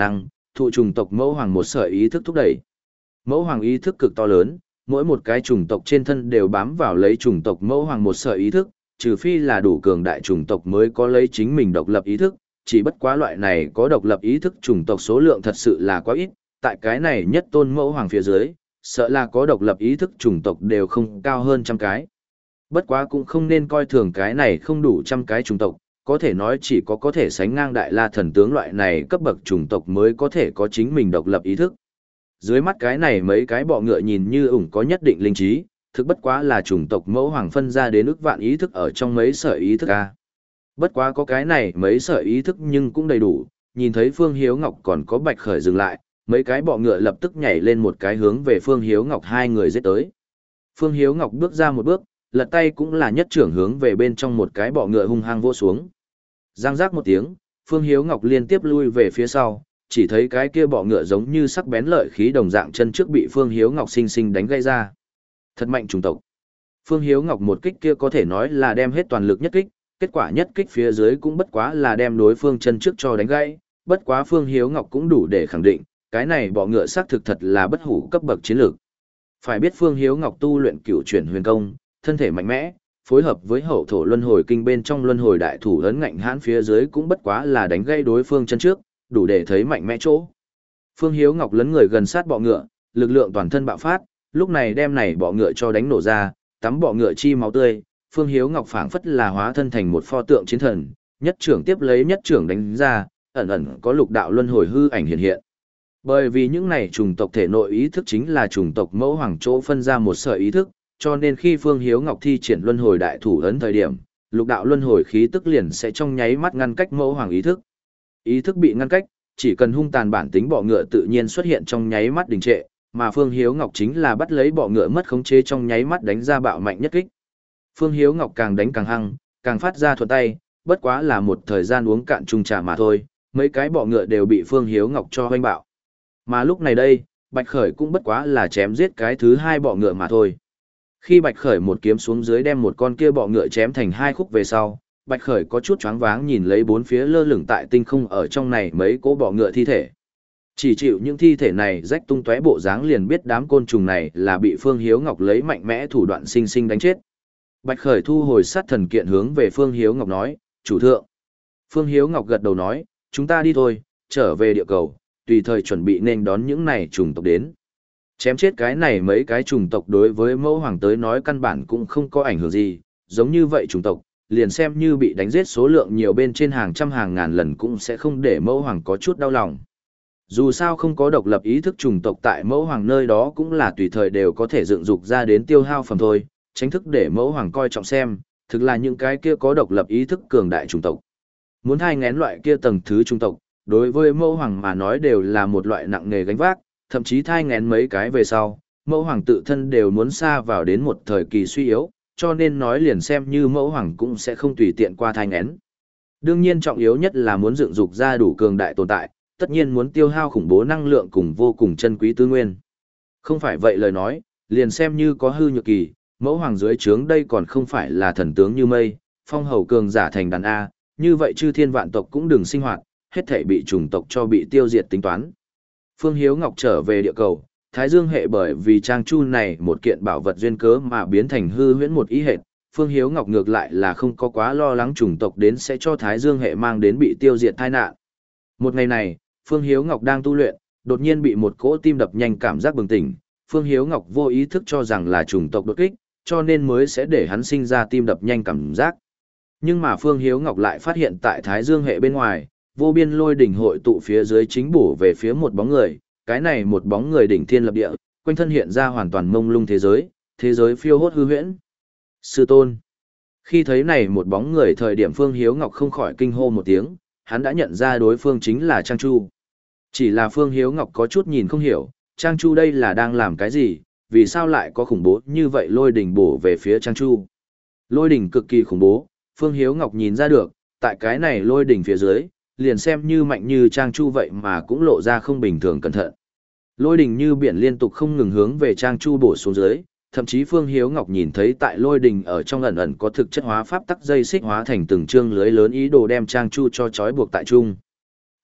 thụ chủng tộc mẫu hoàng một sợi ý thức thúc đẩy. Mẫu hoàng ý thức cực to lớn, mỗi một cái chủng tộc trên thân đều bám vào lấy chủng tộc mẫu hoàng một sợi ý thức, trừ phi là đủ cường đại chủng tộc mới có lấy chính mình độc lập ý thức, chỉ bất quá loại này có độc lập ý thức chủng tộc số lượng thật sự là quá ít, tại cái này nhất tôn mẫu hoàng phía dưới, sợ là có độc lập ý thức chủng tộc đều không cao hơn trăm cái. Bất quá cũng không nên coi thường cái này không đủ trăm cái chủng tộc, có thể nói chỉ có có thể sánh ngang đại la thần tướng loại này cấp bậc chủng tộc mới có thể có chính mình độc lập ý thức. Dưới mắt cái này mấy cái bọ ngựa nhìn như ủng có nhất định linh trí, thực bất quá là chủng tộc mẫu hoàng phân ra đến ức vạn ý thức ở trong mấy sợi ý thức a. Bất quá có cái này mấy sợi ý thức nhưng cũng đầy đủ, nhìn thấy Phương Hiếu Ngọc còn có Bạch Khởi dừng lại, mấy cái bọ ngựa lập tức nhảy lên một cái hướng về Phương Hiếu Ngọc hai người giết tới. Phương Hiếu Ngọc bước ra một bước, lật tay cũng là nhất trưởng hướng về bên trong một cái bọ ngựa hung hăng vỗ xuống. Giang giác một tiếng, Phương Hiếu Ngọc liên tiếp lui về phía sau, chỉ thấy cái kia bọ ngựa giống như sắc bén lợi khí đồng dạng chân trước bị Phương Hiếu Ngọc sinh sinh đánh gãy ra. Thật mạnh chủng tộc. Phương Hiếu Ngọc một kích kia có thể nói là đem hết toàn lực nhất kích, kết quả nhất kích phía dưới cũng bất quá là đem đối phương chân trước cho đánh gãy, bất quá Phương Hiếu Ngọc cũng đủ để khẳng định, cái này bọ ngựa xác thực thật là bất hủ cấp bậc chiến lược. Phải biết Phương Hiếu Ngọc tu luyện cửu chuyển huyền công, thân thể mạnh mẽ, phối hợp với hậu thổ luân hồi kinh bên trong luân hồi đại thủ ấn ngạnh hãn phía dưới cũng bất quá là đánh gãy đối phương chân trước, đủ để thấy mạnh mẽ chỗ. Phương Hiếu Ngọc lấn người gần sát bọ ngựa, lực lượng toàn thân bạo phát, lúc này đem này bọ ngựa cho đánh nổ ra, tắm bọ ngựa chi máu tươi, Phương Hiếu Ngọc phảng phất là hóa thân thành một pho tượng chiến thần, nhất trưởng tiếp lấy nhất trưởng đánh ra, ẩn ẩn có lục đạo luân hồi hư ảnh hiện hiện. Bởi vì những này chủng tộc thể nội ý thức chính là chủng tộc mẫu hoàng chỗ phân ra một sợi ý thức, cho nên khi Phương Hiếu Ngọc thi triển luân hồi đại thủ ấn thời điểm, lục đạo luân hồi khí tức liền sẽ trong nháy mắt ngăn cách mẫu hoàng ý thức. Ý thức bị ngăn cách, chỉ cần hung tàn bản tính bọ ngựa tự nhiên xuất hiện trong nháy mắt đình trệ, mà Phương Hiếu Ngọc chính là bắt lấy bọ ngựa mất khống chế trong nháy mắt đánh ra bạo mạnh nhất kích. Phương Hiếu Ngọc càng đánh càng hăng, càng phát ra thuận tay, bất quá là một thời gian uống cạn chung trà mà thôi, mấy cái bọ ngựa đều bị Phương Hiếu Ngọc cho hoanh bạo. Mà lúc này đây, Bạch Khởi cũng bất quá là chém giết cái thứ hai bọ ngựa mà thôi. Khi Bạch Khởi một kiếm xuống dưới đem một con kia bọ ngựa chém thành hai khúc về sau, Bạch Khởi có chút choáng váng nhìn lấy bốn phía lơ lửng tại tinh không ở trong này mấy cỗ bọ ngựa thi thể. Chỉ chịu những thi thể này rách tung tóe bộ dáng liền biết đám côn trùng này là bị Phương Hiếu Ngọc lấy mạnh mẽ thủ đoạn sinh sinh đánh chết. Bạch Khởi thu hồi sát thần kiện hướng về Phương Hiếu Ngọc nói, chủ thượng. Phương Hiếu Ngọc gật đầu nói, chúng ta đi thôi, trở về địa cầu, tùy thời chuẩn bị nên đón những này trùng tộc đến. Chém chết cái này mấy cái trùng tộc đối với mẫu hoàng tới nói căn bản cũng không có ảnh hưởng gì, giống như vậy trùng tộc, liền xem như bị đánh giết số lượng nhiều bên trên hàng trăm hàng ngàn lần cũng sẽ không để mẫu hoàng có chút đau lòng. Dù sao không có độc lập ý thức trùng tộc tại mẫu hoàng nơi đó cũng là tùy thời đều có thể dựng dục ra đến tiêu hao phẩm thôi, tránh thức để mẫu hoàng coi trọng xem, thực là những cái kia có độc lập ý thức cường đại trùng tộc. Muốn thai ngén loại kia tầng thứ trùng tộc, đối với mẫu hoàng mà nói đều là một loại nặng nghề gánh vác, thậm chí thai ngén mấy cái về sau, mẫu hoàng tự thân đều muốn xa vào đến một thời kỳ suy yếu, cho nên nói liền xem như mẫu hoàng cũng sẽ không tùy tiện qua thai ngén. Đương nhiên trọng yếu nhất là muốn dựng dục ra đủ cường đại tồn tại, tất nhiên muốn tiêu hao khủng bố năng lượng cùng vô cùng chân quý tư nguyên. Không phải vậy lời nói, liền xem như có hư nhược kỳ, mẫu hoàng dưới trướng đây còn không phải là thần tướng như mây, phong hầu cường giả thành đàn A, như vậy chư thiên vạn tộc cũng đừng sinh hoạt, hết thể bị chủng tộc cho bị tiêu diệt tính toán. Phương Hiếu Ngọc trở về địa cầu, Thái Dương hệ bởi vì trang chu này một kiện bảo vật duyên cớ mà biến thành hư huyễn một ý hệt, Phương Hiếu Ngọc ngược lại là không có quá lo lắng chủng tộc đến sẽ cho Thái Dương hệ mang đến bị tiêu diệt tai nạn. Một ngày này, Phương Hiếu Ngọc đang tu luyện, đột nhiên bị một cỗ tim đập nhanh cảm giác bừng tỉnh, Phương Hiếu Ngọc vô ý thức cho rằng là chủng tộc đột kích, cho nên mới sẽ để hắn sinh ra tim đập nhanh cảm giác. Nhưng mà Phương Hiếu Ngọc lại phát hiện tại Thái Dương hệ bên ngoài, vô biên lôi đỉnh hội tụ phía dưới chính bổ về phía một bóng người, cái này một bóng người đỉnh thiên lập địa, quanh thân hiện ra hoàn toàn mông lung thế giới, thế giới phiêu hốt hư huyễn. Sư tôn. Khi thấy này một bóng người thời điểm Phương Hiếu Ngọc không khỏi kinh hô một tiếng, hắn đã nhận ra đối phương chính là Trang Chu. Chỉ là Phương Hiếu Ngọc có chút nhìn không hiểu, Trang Chu đây là đang làm cái gì, vì sao lại có khủng bố như vậy lôi đỉnh bổ về phía Trang Chu. Lôi đỉnh cực kỳ khủng bố, Phương Hiếu Ngọc nhìn ra được, tại cái này lôi đỉnh phía dưới, liền xem như mạnh như Trang Chu vậy mà cũng lộ ra không bình thường cẩn thận. Lôi đỉnh như biển liên tục không ngừng hướng về Trang Chu bổ xuống dưới, thậm chí Phương Hiếu Ngọc nhìn thấy tại lôi đỉnh ở trong ẩn ẩn có thực chất hóa pháp tắc dây xích hóa thành từng chương lưới lớn ý đồ đem Trang Chu cho trói buộc tại trung.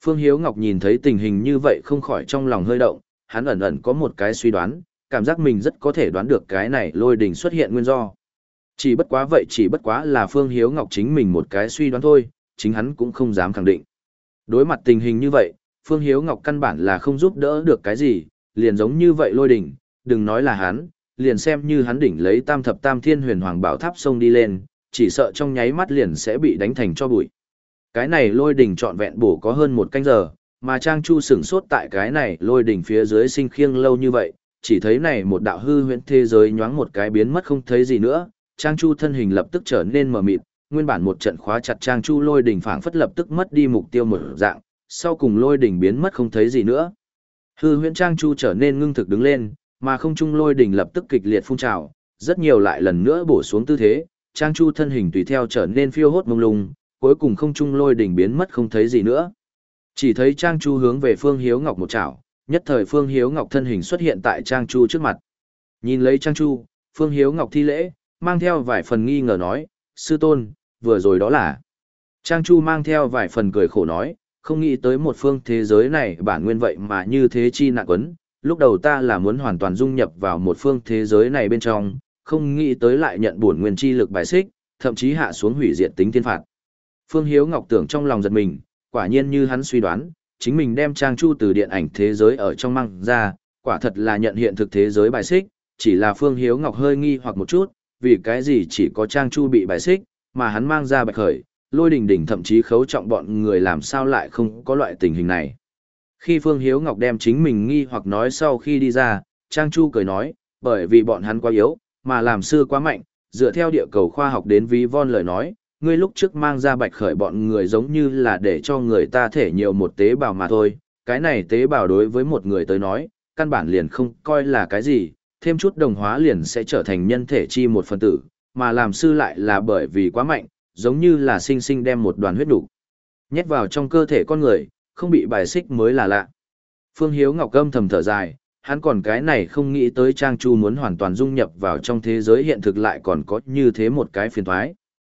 Phương Hiếu Ngọc nhìn thấy tình hình như vậy không khỏi trong lòng hơi động, hắn ẩn ẩn có một cái suy đoán, cảm giác mình rất có thể đoán được cái này lôi đỉnh xuất hiện nguyên do. Chỉ bất quá vậy chỉ bất quá là Phương Hiếu Ngọc chính mình một cái suy đoán thôi, chính hắn cũng không dám khẳng định. Đối mặt tình hình như vậy, Phương Hiếu Ngọc căn bản là không giúp đỡ được cái gì, liền giống như vậy lôi đỉnh, đừng nói là hắn, liền xem như hắn đỉnh lấy tam thập tam thiên huyền hoàng bảo tháp sông đi lên, chỉ sợ trong nháy mắt liền sẽ bị đánh thành cho bụi. Cái này lôi đỉnh trọn vẹn bổ có hơn một canh giờ, mà Trang Chu sửng sốt tại cái này lôi đỉnh phía dưới sinh khiêng lâu như vậy, chỉ thấy này một đạo hư huyễn thế giới nhoáng một cái biến mất không thấy gì nữa, Trang Chu thân hình lập tức trở nên mờ mịt, nguyên bản một trận khóa chặt Trang Chu lôi đỉnh phảng phất lập tức mất đi mục tiêu một dạng, sau cùng lôi đỉnh biến mất không thấy gì nữa. Hư huyễn Trang Chu trở nên ngưng thực đứng lên, mà không trung lôi đỉnh lập tức kịch liệt phun trào, rất nhiều lại lần nữa bổ xuống tư thế, Trang Chu thân hình tùy theo trở nên phiêu hốt mông lung, cuối cùng không trung lôi đỉnh biến mất không thấy gì nữa. Chỉ thấy Trang Chu hướng về Phương Hiếu Ngọc một chảo, nhất thời Phương Hiếu Ngọc thân hình xuất hiện tại Trang Chu trước mặt. Nhìn lấy Trang Chu, Phương Hiếu Ngọc thi lễ, mang theo vài phần nghi ngờ nói, sư tôn, vừa rồi đó là. Trang Chu mang theo vài phần cười khổ nói, không nghĩ tới một phương thế giới này bản nguyên vậy mà như thế chi nặng quấn, lúc đầu ta là muốn hoàn toàn dung nhập vào một phương thế giới này bên trong, không nghĩ tới lại nhận bổn nguyên chi lực bài xích, thậm chí hạ xuống hủy diệt tính thiên phạt. Phương Hiếu Ngọc tưởng trong lòng giật mình, quả nhiên như hắn suy đoán, chính mình đem Trang Chu từ điện ảnh thế giới ở trong mang ra, quả thật là nhận hiện thực thế giới bài xích, chỉ là Phương Hiếu Ngọc hơi nghi hoặc một chút, vì cái gì chỉ có Trang Chu bị bài xích, mà hắn mang ra bạch khởi, lôi đình đỉnh thậm chí khấu trọng bọn người làm sao lại không có loại tình hình này. Khi Phương Hiếu Ngọc đem chính mình nghi hoặc nói sau khi đi ra, Trang Chu cười nói, bởi vì bọn hắn quá yếu, mà làm sư quá mạnh, dựa theo địa cầu khoa học đến ví von lời nói, ngươi lúc trước mang ra bạch khởi bọn người giống như là để cho người ta thể nhiều một tế bào mà thôi, cái này tế bào đối với một người tới nói, căn bản liền không coi là cái gì, thêm chút đồng hóa liền sẽ trở thành nhân thể chi một phần tử, mà làm sư lại là bởi vì quá mạnh, giống như là sinh sinh đem một đoàn huyết đủ nhét vào trong cơ thể con người, không bị bài xích mới là lạ. Phương Hiếu Ngọc âm thầm thở dài, hắn còn cái này không nghĩ tới Trang Chu muốn hoàn toàn dung nhập vào trong thế giới hiện thực lại còn có như thế một cái phiền toái.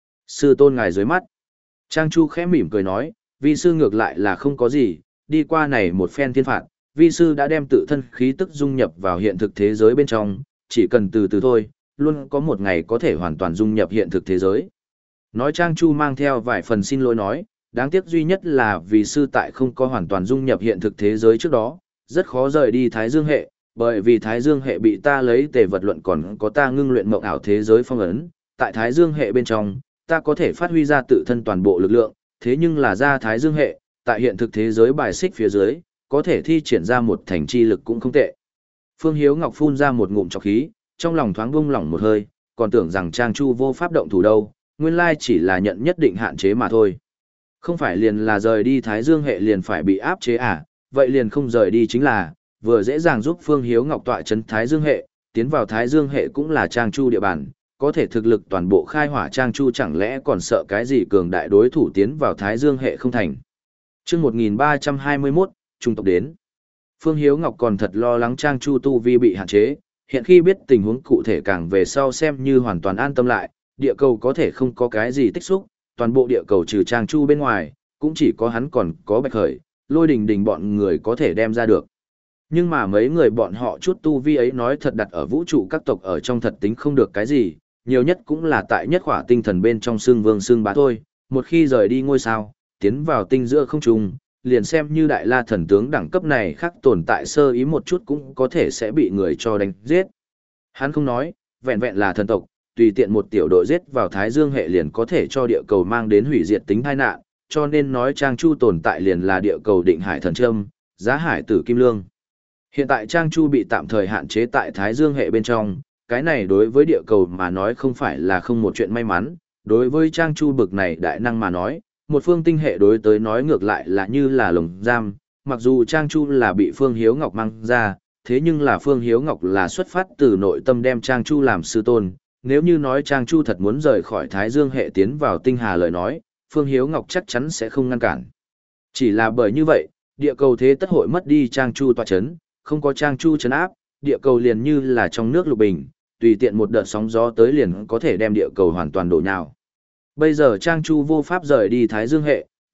Sư tôn ngài dưới mắt. Trang Chu khẽ mỉm cười nói, vi sư ngược lại là không có gì, đi qua này một phen thiên phạt, vi sư đã đem tự thân khí tức dung nhập vào hiện thực thế giới bên trong, chỉ cần từ từ thôi, luôn có một ngày có thể hoàn toàn dung nhập hiện thực thế giới. Nói Trang Chu mang theo vài phần xin lỗi nói, đáng tiếc duy nhất là vì sư tại không có hoàn toàn dung nhập hiện thực thế giới trước đó, rất khó rời đi Thái Dương hệ, bởi vì Thái Dương hệ bị ta lấy tề vật luận còn có ta ngưng luyện mộng ảo thế giới phong ấn, tại Thái Dương hệ bên trong, ta có thể phát huy ra tự thân toàn bộ lực lượng, thế nhưng là ra Thái Dương hệ, tại hiện thực thế giới bài xích phía dưới, có thể thi triển ra một thành chi lực cũng không tệ. Phương Hiếu Ngọc phun ra một ngụm trọc khí, trong lòng thoáng buông lỏng một hơi, còn tưởng rằng Trang Chu vô pháp động thủ đâu, nguyên lai chỉ là nhận nhất định hạn chế mà thôi. Không phải liền là rời đi Thái Dương hệ liền phải bị áp chế à, vậy liền không rời đi chính là, vừa dễ dàng giúp Phương Hiếu Ngọc tọa chấn Thái Dương hệ, tiến vào Thái Dương hệ cũng là Trang Chu địa bàn, có thể thực lực toàn bộ khai hỏa Trang Chu chẳng lẽ còn sợ cái gì cường đại đối thủ tiến vào Thái Dương hệ không thành. Trước một nghìn ba trăm hai mươi mốt, trung tộc đến. Phương Hiếu Ngọc còn thật lo lắng Trang Chu tu vi bị hạn chế, hiện khi biết tình huống cụ thể càng về sau xem như hoàn toàn an tâm lại, địa cầu có thể không có cái gì tích xúc, toàn bộ địa cầu trừ Trang Chu bên ngoài, cũng chỉ có hắn còn có bạch khởi, lôi đình đình bọn người có thể đem ra được. Nhưng mà mấy người bọn họ chút tu vi ấy nói thật đặt ở vũ trụ các tộc ở trong thật tính không được cái gì, nhiều nhất cũng là tại nhất khỏa tinh thần bên trong xương vương xương bá thôi, một khi rời đi ngôi sao, tiến vào tinh giữa không trung, liền xem như đại la thần tướng đẳng cấp này khác tồn tại sơ ý một chút cũng có thể sẽ bị người cho đánh giết. Hắn không nói, vẹn vẹn là thần tộc, tùy tiện một tiểu đội giết vào Thái Dương hệ liền có thể cho địa cầu mang đến hủy diệt tính tai nạn, cho nên nói Trang Chu tồn tại liền là địa cầu định hải thần trâm, giá hải tử kim lương. Hiện tại Trang Chu bị tạm thời hạn chế tại Thái Dương hệ bên trong, cái này đối với địa cầu mà nói không phải là không một chuyện may mắn, đối với Trang Chu bực này đại năng mà nói, một phương tinh hệ đối tới nói ngược lại là như là lồng giam, mặc dù Trang Chu là bị Phương Hiếu Ngọc mang ra, thế nhưng là Phương Hiếu Ngọc là xuất phát từ nội tâm đem Trang Chu làm sư tôn, nếu như nói Trang Chu thật muốn rời khỏi Thái Dương hệ tiến vào tinh hà lời nói, Phương Hiếu Ngọc chắc chắn sẽ không ngăn cản. Chỉ là bởi như vậy, địa cầu thế tất hội mất đi Trang Chu tọa chấn, không có Trang Chu chấn áp, địa cầu liền như là trong nước lục bình, tùy tiện một đợt sóng gió tới liền có thể đem địa cầu hoàn toàn đổ nhào. Bây giờ Trang Chu vô pháp rời đi Thái Dương hệ,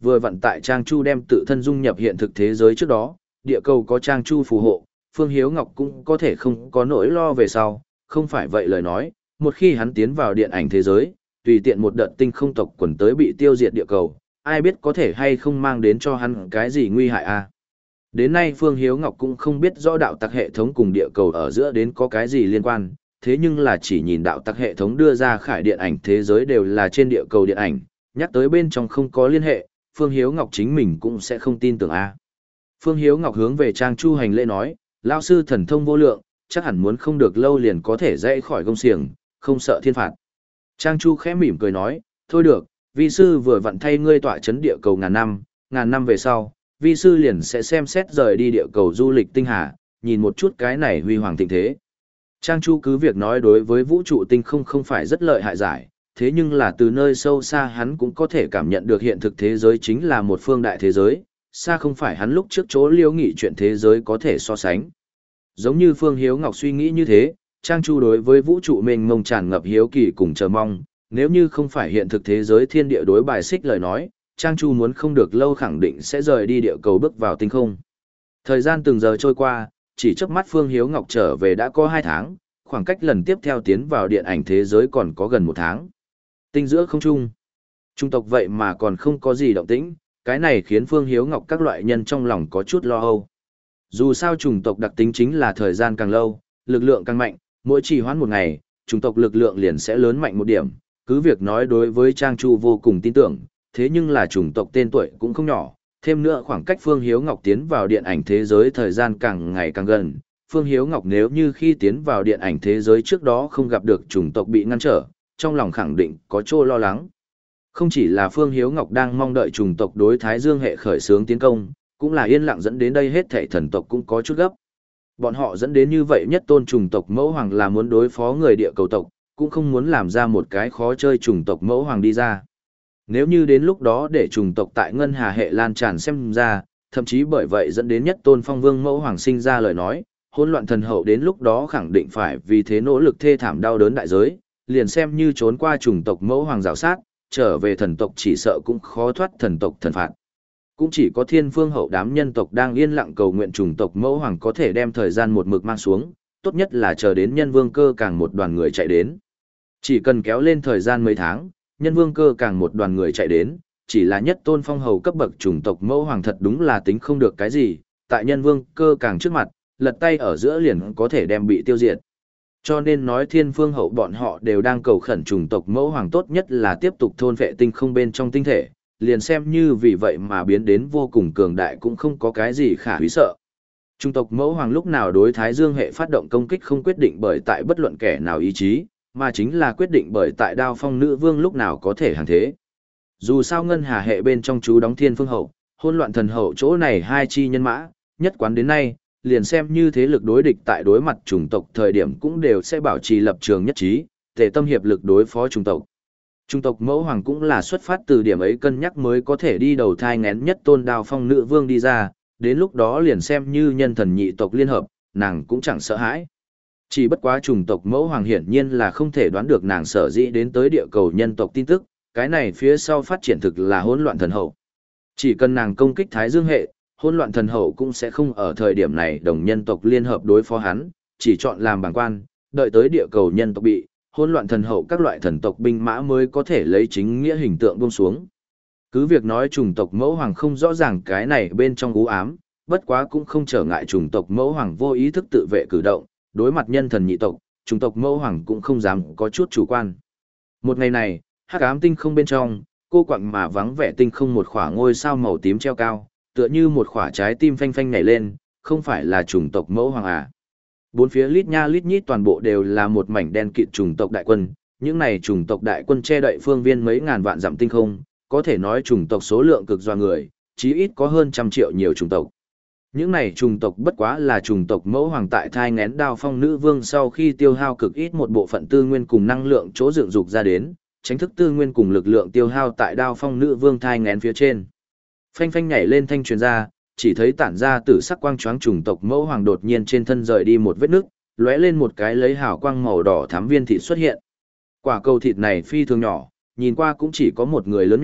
vừa vận tại Trang Chu đem tự thân dung nhập hiện thực thế giới trước đó, địa cầu có Trang Chu phù hộ, Phương Hiếu Ngọc cũng có thể không có nỗi lo về sau, không phải vậy lời nói, một khi hắn tiến vào điện ảnh thế giới, tùy tiện một đợt tinh không tộc quần tới bị tiêu diệt địa cầu, ai biết có thể hay không mang đến cho hắn cái gì nguy hại a. Đến nay Phương Hiếu Ngọc cũng không biết rõ đạo tặc hệ thống cùng địa cầu ở giữa đến có cái gì liên quan, thế nhưng là chỉ nhìn đạo tặc hệ thống đưa ra khải điện ảnh thế giới đều là trên địa cầu điện ảnh, nhắc tới bên trong không có liên hệ, Phương Hiếu Ngọc chính mình cũng sẽ không tin tưởng a. Phương Hiếu Ngọc hướng về Trang Chu hành lễ nói, lão sư thần thông vô lượng, chắc hẳn muốn không được lâu liền có thể dậy khỏi gông xiềng, không sợ thiên phạt. Trang Chu khẽ mỉm cười nói, thôi được, vi sư vừa vặn thay ngươi tọa chấn địa cầu ngàn năm, ngàn năm về sau, vi sư liền sẽ xem xét rời đi địa cầu du lịch tinh hà, nhìn một chút cái này huy hoàng thịnh thế. Trang Chu cứ việc nói đối với vũ trụ tinh không không phải rất lợi hại giải, thế nhưng là từ nơi sâu xa hắn cũng có thể cảm nhận được hiện thực thế giới chính là một phương đại thế giới, xa không phải hắn lúc trước chỗ liêu nghị chuyện thế giới có thể so sánh. Giống như Phương Hiếu Ngọc suy nghĩ như thế, Trang Chu đối với vũ trụ mênh mông tràn ngập hiếu kỳ cùng chờ mong, nếu như không phải hiện thực thế giới thiên địa đối bài xích lời nói, Trang Chu muốn không được lâu khẳng định sẽ rời đi địa cầu bước vào tinh không. Thời gian từng giờ trôi qua, chỉ trước mắt Phương Hiếu Ngọc trở về đã có hai tháng, khoảng cách lần tiếp theo tiến vào điện ảnh thế giới còn có gần một tháng. Tinh giữa không trung, trung tộc vậy mà còn không có gì động tĩnh, cái này khiến Phương Hiếu Ngọc các loại nhân trong lòng có chút lo âu. Dù sao chủng tộc đặc tính chính là thời gian càng lâu, lực lượng càng mạnh, mỗi trì hoãn một ngày, chủng tộc lực lượng liền sẽ lớn mạnh một điểm, cứ việc nói đối với Trang Chu vô cùng tin tưởng, thế nhưng là chủng tộc tên tuổi cũng không nhỏ, thêm nữa khoảng cách Phương Hiếu Ngọc tiến vào điện ảnh thế giới thời gian càng ngày càng gần, Phương Hiếu Ngọc nếu như khi tiến vào điện ảnh thế giới trước đó không gặp được chủng tộc bị ngăn trở, trong lòng khẳng định có chỗ lo lắng. Không chỉ là Phương Hiếu Ngọc đang mong đợi chủng tộc đối Thái Dương hệ khởi xướng tiến công, cũng là yên lặng dẫn đến đây hết thảy thần tộc cũng có chút gấp. Bọn họ dẫn đến như vậy nhất tôn chủng tộc mẫu hoàng là muốn đối phó người địa cầu tộc, cũng không muốn làm ra một cái khó chơi chủng tộc mẫu hoàng đi ra. Nếu như đến lúc đó để chủng tộc tại ngân hà hệ lan tràn xem ra, thậm chí bởi vậy dẫn đến nhất tôn phong vương mẫu hoàng sinh ra lời nói, hỗn loạn thần hậu đến lúc đó khẳng định phải vì thế nỗ lực thê thảm đau đớn đại giới, liền xem như trốn qua chủng tộc mẫu hoàng rào sát, trở về thần tộc chỉ sợ cũng khó thoát thần tộc thần phạt. Cũng chỉ có thiên phương hậu đám nhân tộc đang yên lặng cầu nguyện chủng tộc mẫu hoàng có thể đem thời gian một mực mang xuống, tốt nhất là chờ đến nhân vương cơ càng một đoàn người chạy đến. Chỉ cần kéo lên thời gian mấy tháng, nhân vương cơ càng một đoàn người chạy đến, chỉ là nhất tôn phong hầu cấp bậc chủng tộc mẫu hoàng thật đúng là tính không được cái gì, tại nhân vương cơ càng trước mặt, lật tay ở giữa liền có thể đem bị tiêu diệt. Cho nên nói thiên phương hậu bọn họ đều đang cầu khẩn chủng tộc mẫu hoàng tốt nhất là tiếp tục thôn vệ tinh không bên trong tinh thể, liền xem như vì vậy mà biến đến vô cùng cường đại cũng không có cái gì khả húy sợ. Chủng tộc mẫu hoàng lúc nào đối Thái Dương hệ phát động công kích không quyết định bởi tại bất luận kẻ nào ý chí, mà chính là quyết định bởi tại đao phong nữ vương lúc nào có thể hàng thế. Dù sao ngân hà hệ bên trong chú đóng thiên phương hậu, hôn loạn thần hậu chỗ này hai chi nhân mã, nhất quán đến nay, liền xem như thế lực đối địch tại đối mặt chủng tộc thời điểm cũng đều sẽ bảo trì lập trường nhất trí, thể tâm hiệp lực đối phó chủng tộc. Chủng tộc mẫu hoàng cũng là xuất phát từ điểm ấy cân nhắc mới có thể đi đầu thai ngén nhất tôn đao phong nữ vương đi ra, đến lúc đó liền xem như nhân thần nhị tộc liên hợp, nàng cũng chẳng sợ hãi. Chỉ bất quá chủng tộc mẫu hoàng hiển nhiên là không thể đoán được nàng sở dĩ đến tới địa cầu nhân tộc tin tức, cái này phía sau phát triển thực là hỗn loạn thần hậu. Chỉ cần nàng công kích Thái Dương hệ, hỗn loạn thần hậu cũng sẽ không ở thời điểm này đồng nhân tộc liên hợp đối phó hắn, chỉ chọn làm bàng quan, đợi tới địa cầu nhân tộc bị, hỗn loạn thần hậu các loại thần tộc binh mã mới có thể lấy chính nghĩa hình tượng buông xuống. Cứ việc nói chủng tộc mẫu hoàng không rõ ràng cái này bên trong u ám, bất quá cũng không trở ngại chủng tộc mẫu hoàng vô ý thức tự vệ cử động, đối mặt nhân thần nhị tộc, chủng tộc mẫu hoàng cũng không dám có chút chủ quan. Một ngày này, hắc ám tinh không bên trong, cô quạnh mà vắng vẻ tinh không một khỏa ngôi sao màu tím treo cao, tựa như một khỏa trái tim phanh phanh nhảy lên, không phải là chủng tộc mẫu hoàng à. Bốn phía lít nha lít nhít toàn bộ đều là một mảnh đen kịt chủng tộc đại quân, những này chủng tộc đại quân che đậy phương viên mấy ngàn vạn dặm tinh không, có thể nói chủng tộc số lượng cực doa người, chí ít có hơn trăm triệu nhiều chủng tộc. Những này chủng tộc bất quá là chủng tộc mẫu hoàng tại thai ngén đao phong nữ vương sau khi tiêu hao cực ít một bộ phận tư nguyên cùng năng lượng chỗ dựng dục ra đến, tránh thức tư nguyên cùng lực lượng tiêu hao tại đao phong nữ vương thai ngén phía trên. Phanh phanh nhảy lên thanh truyền ra, chỉ thấy tản ra tử sắc quang choáng chủng tộc mẫu hoàng đột nhiên trên thân rời đi một vết nứt, lóe lên một cái lấy hào quang màu đỏ thắm viên thịt xuất hiện. Quả cầu thịt này phi thường nhỏ, nhìn qua cũng chỉ có một người lớn nhỏ,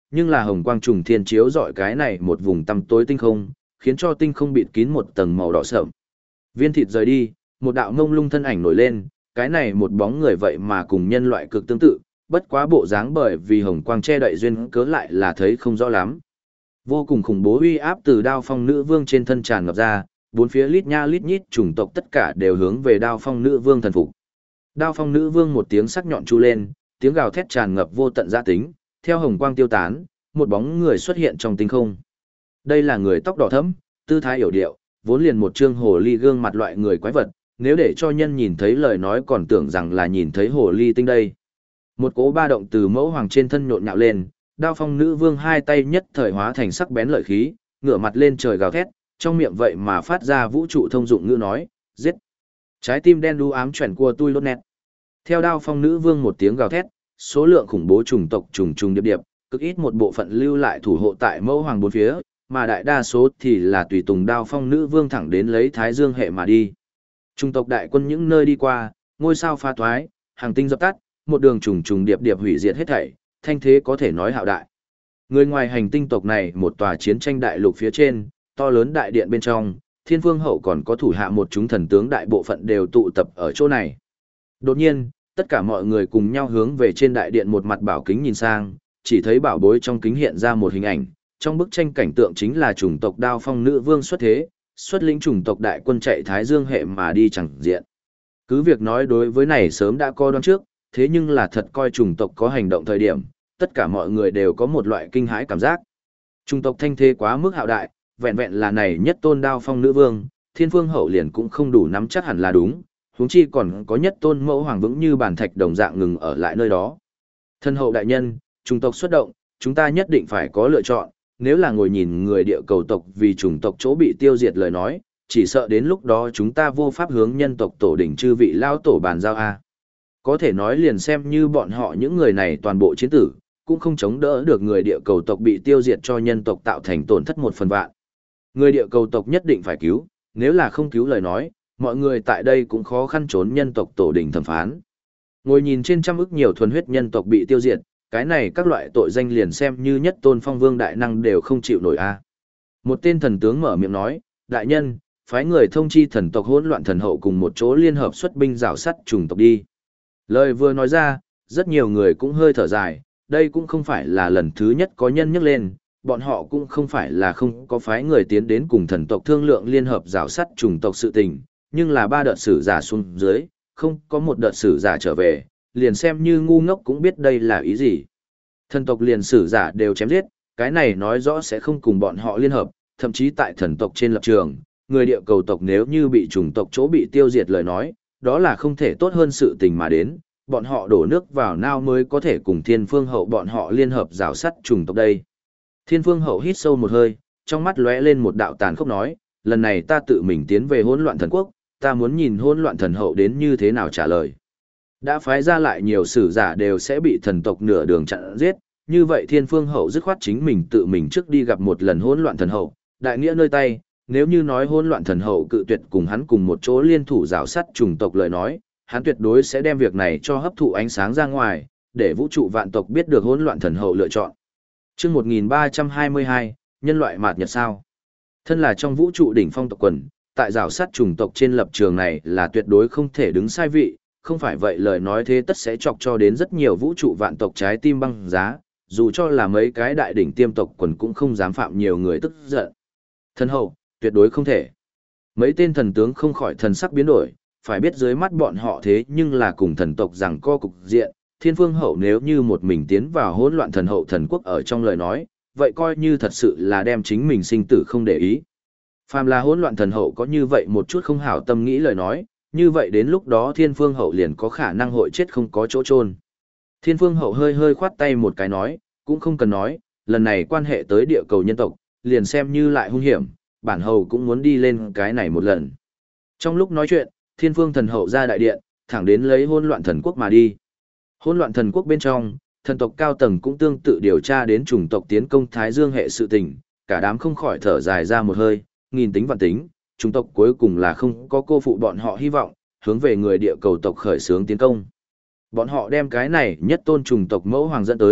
nhưng là hồng quang trùng thiên chiếu rọi cái này một vùng tăm tối tinh không, khiến cho tinh không bịt kín một tầng màu đỏ sậm. Viên thịt rời đi, một đạo mông lung thân ảnh nổi lên, cái này một bóng người vậy mà cùng nhân loại cực tương tự, bất quá bộ dáng bởi vì hồng quang che đậy duyên cớ lại là thấy không rõ lắm. Vô cùng khủng bố uy áp từ Đao Phong Nữ Vương trên thân tràn ngập ra, bốn phía lít nha lít nhít chủng tộc tất cả đều hướng về Đao Phong Nữ Vương thần phục. Đao Phong Nữ Vương một tiếng sắc nhọn chu lên, tiếng gào thét tràn ngập vô tận dã tính, theo hồng quang tiêu tán, một bóng người xuất hiện trong tinh không. Đây là người tóc đỏ thẫm, tư thái hiểu điệu, vốn liền một trương hồ ly gương mặt loại người quái vật, nếu để cho nhân nhìn thấy lời nói còn tưởng rằng là nhìn thấy hồ ly tinh đây. Một cỗ ba động từ mẫu hoàng trên thân nhộn nhạo lên, Đao Phong Nữ Vương hai tay nhất thời hóa thành sắc bén lợi khí, ngửa mặt lên trời gào thét, trong miệng vậy mà phát ra vũ trụ thông dụng ngữ nói, giết. Trái tim đen đu ám chuyển của tôi lốt nét. Theo Đao Phong Nữ Vương một tiếng gào thét, số lượng khủng bố chủng tộc trùng trùng điệp điệp, cực ít một bộ phận lưu lại thủ hộ tại mẫu hoàng bốn phía, mà đại đa số thì là tùy tùng Đao Phong Nữ Vương thẳng đến lấy Thái Dương hệ mà đi. Chủng tộc đại quân những nơi đi qua, ngôi sao pha thoái, hàng tinh dập tắt, một đường trùng trùng điệp điệp hủy diệt hết thảy, thanh thế có thể nói hạo đại. Người ngoài hành tinh tộc này một tòa chiến tranh đại lục phía trên, to lớn đại điện bên trong, Thiên Phương Hậu còn có thủ hạ một chúng thần tướng đại bộ phận đều tụ tập ở chỗ này. Đột nhiên, tất cả mọi người cùng nhau hướng về trên đại điện một mặt bảo kính nhìn sang, chỉ thấy bảo bối trong kính hiện ra một hình ảnh, trong bức tranh cảnh tượng chính là chủng tộc Đao Phong Nữ Vương xuất thế, xuất lĩnh chủng tộc đại quân chạy Thái Dương hệ mà đi chẳng diện. Cứ việc nói đối với này sớm đã coi đoán trước, thế nhưng là thật coi chủng tộc có hành động thời điểm, tất cả mọi người đều có một loại kinh hãi cảm giác. Chủng tộc thanh thế quá mức hạo đại, vẹn vẹn là này nhất tôn Đao Phong Nữ Vương, Thiên Phương Hậu liền cũng không đủ nắm chắc hẳn là đúng, huống chi còn có nhất tôn mẫu hoàng vững như bàn thạch đồng dạng ngừng ở lại nơi đó. Thân hậu đại nhân, chủng tộc xuất động, chúng ta nhất định phải có lựa chọn, nếu là ngồi nhìn người địa cầu tộc vì chủng tộc chỗ bị tiêu diệt lời nói, chỉ sợ đến lúc đó chúng ta vô pháp hướng nhân tộc tổ đỉnh chư vị lao tổ bàn giao a. Có thể nói liền xem như bọn họ những người này toàn bộ chiến tử, cũng không chống đỡ được người địa cầu tộc bị tiêu diệt cho nhân tộc tạo thành tổn thất một phần vạn. Người địa cầu tộc nhất định phải cứu, nếu là không cứu lời nói, mọi người tại đây cũng khó khăn trốn nhân tộc tổ đỉnh thẩm phán. Ngồi nhìn trên trăm ức nhiều thuần huyết nhân tộc bị tiêu diệt, cái này các loại tội danh liền xem như nhất tôn phong vương đại năng đều không chịu nổi a. Một tên thần tướng mở miệng nói, đại nhân, phái người thông chi thần tộc hỗn loạn thần hậu cùng một chỗ liên hợp xuất binh rào sắt trùng tộc đi. Lời vừa nói ra, rất nhiều người cũng hơi thở dài, đây cũng không phải là lần thứ nhất có nhân nhắc lên, bọn họ cũng không phải là không có phái người tiến đến cùng thần tộc thương lượng liên hợp rào sắt trùng tộc sự tình, nhưng là ba đợt sử giả xuống dưới, không có một đợt sử giả trở về, liền xem như ngu ngốc cũng biết đây là ý gì. Thần tộc liền sử giả đều chém giết, cái này nói rõ sẽ không cùng bọn họ liên hợp, thậm chí tại thần tộc trên lập trường, người địa cầu tộc nếu như bị chủng tộc chỗ bị tiêu diệt lời nói, đó là không thể tốt hơn sự tình mà đến, bọn họ đổ nước vào nao mới có thể cùng Thiên Phương Hậu bọn họ liên hợp rào sắt chủng tộc đây. Thiên Phương Hậu hít sâu một hơi, trong mắt lóe lên một đạo tàn khốc nói, lần này ta tự mình tiến về hỗn loạn thần quốc, ta muốn nhìn hỗn loạn thần hậu đến như thế nào trả lời. Đã phái ra lại nhiều sử giả đều sẽ bị thần tộc nửa đường chặn giết, như vậy Thiên Phương Hậu dứt khoát chính mình tự mình trước đi gặp một lần hỗn loạn thần hậu, đại nghĩa nơi tay, nếu như nói hỗn loạn thần hậu cự tuyệt cùng hắn cùng một chỗ liên thủ rào sắt chủng tộc lời nói, hắn tuyệt đối sẽ đem việc này cho hấp thụ ánh sáng ra ngoài, để vũ trụ vạn tộc biết được hỗn loạn thần hậu lựa chọn. Chương một nghìn ba trăm hai mươi hai, nhân loại mạt nhật sao? Thân là trong vũ trụ đỉnh phong tộc quần, tại rào sắt chủng tộc trên lập trường này là tuyệt đối không thể đứng sai vị, không phải vậy lời nói thế tất sẽ chọc cho đến rất nhiều vũ trụ vạn tộc trái tim băng giá, dù cho là mấy cái đại đỉnh tiêm tộc quần cũng không dám phạm nhiều người tức giận. Thần hậu, tuyệt đối không thể. Mấy tên thần tướng không khỏi thần sắc biến đổi, phải biết dưới mắt bọn họ thế nhưng là cùng thần tộc rằng co cục diện, Thiên Phương Hậu nếu như một mình tiến vào hỗn loạn thần hậu thần quốc ở trong lời nói, vậy coi như thật sự là đem chính mình sinh tử không để ý. Phàm là hỗn loạn thần hậu có như vậy một chút không hảo tâm nghĩ lời nói, như vậy đến lúc đó Thiên Phương Hậu liền có khả năng hội chết không có chỗ chôn. Thiên Phương Hậu hơi hơi khoát tay một cái nói, cũng không cần nói, lần này quan hệ tới địa cầu nhân tộc, liền xem như lại hung hiểm, bản hầu cũng muốn đi lên cái này một lần. Trong lúc nói chuyện, Thiên Phương thần hậu ra đại điện, thẳng đến lấy hỗn loạn thần quốc mà đi. Hỗn loạn thần quốc bên trong, thần tộc cao tầng cũng tương tự điều tra đến chủng tộc tiến công Thái Dương hệ sự tình, cả đám không khỏi thở dài ra một hơi, nghìn tính vạn tính, chủng tộc cuối cùng là không có cô phụ bọn họ hy vọng, hướng về người địa cầu tộc khởi xướng tiến công. Bọn họ đem cái này nhất tôn chủng tộc mẫu hoàng dẫn tới,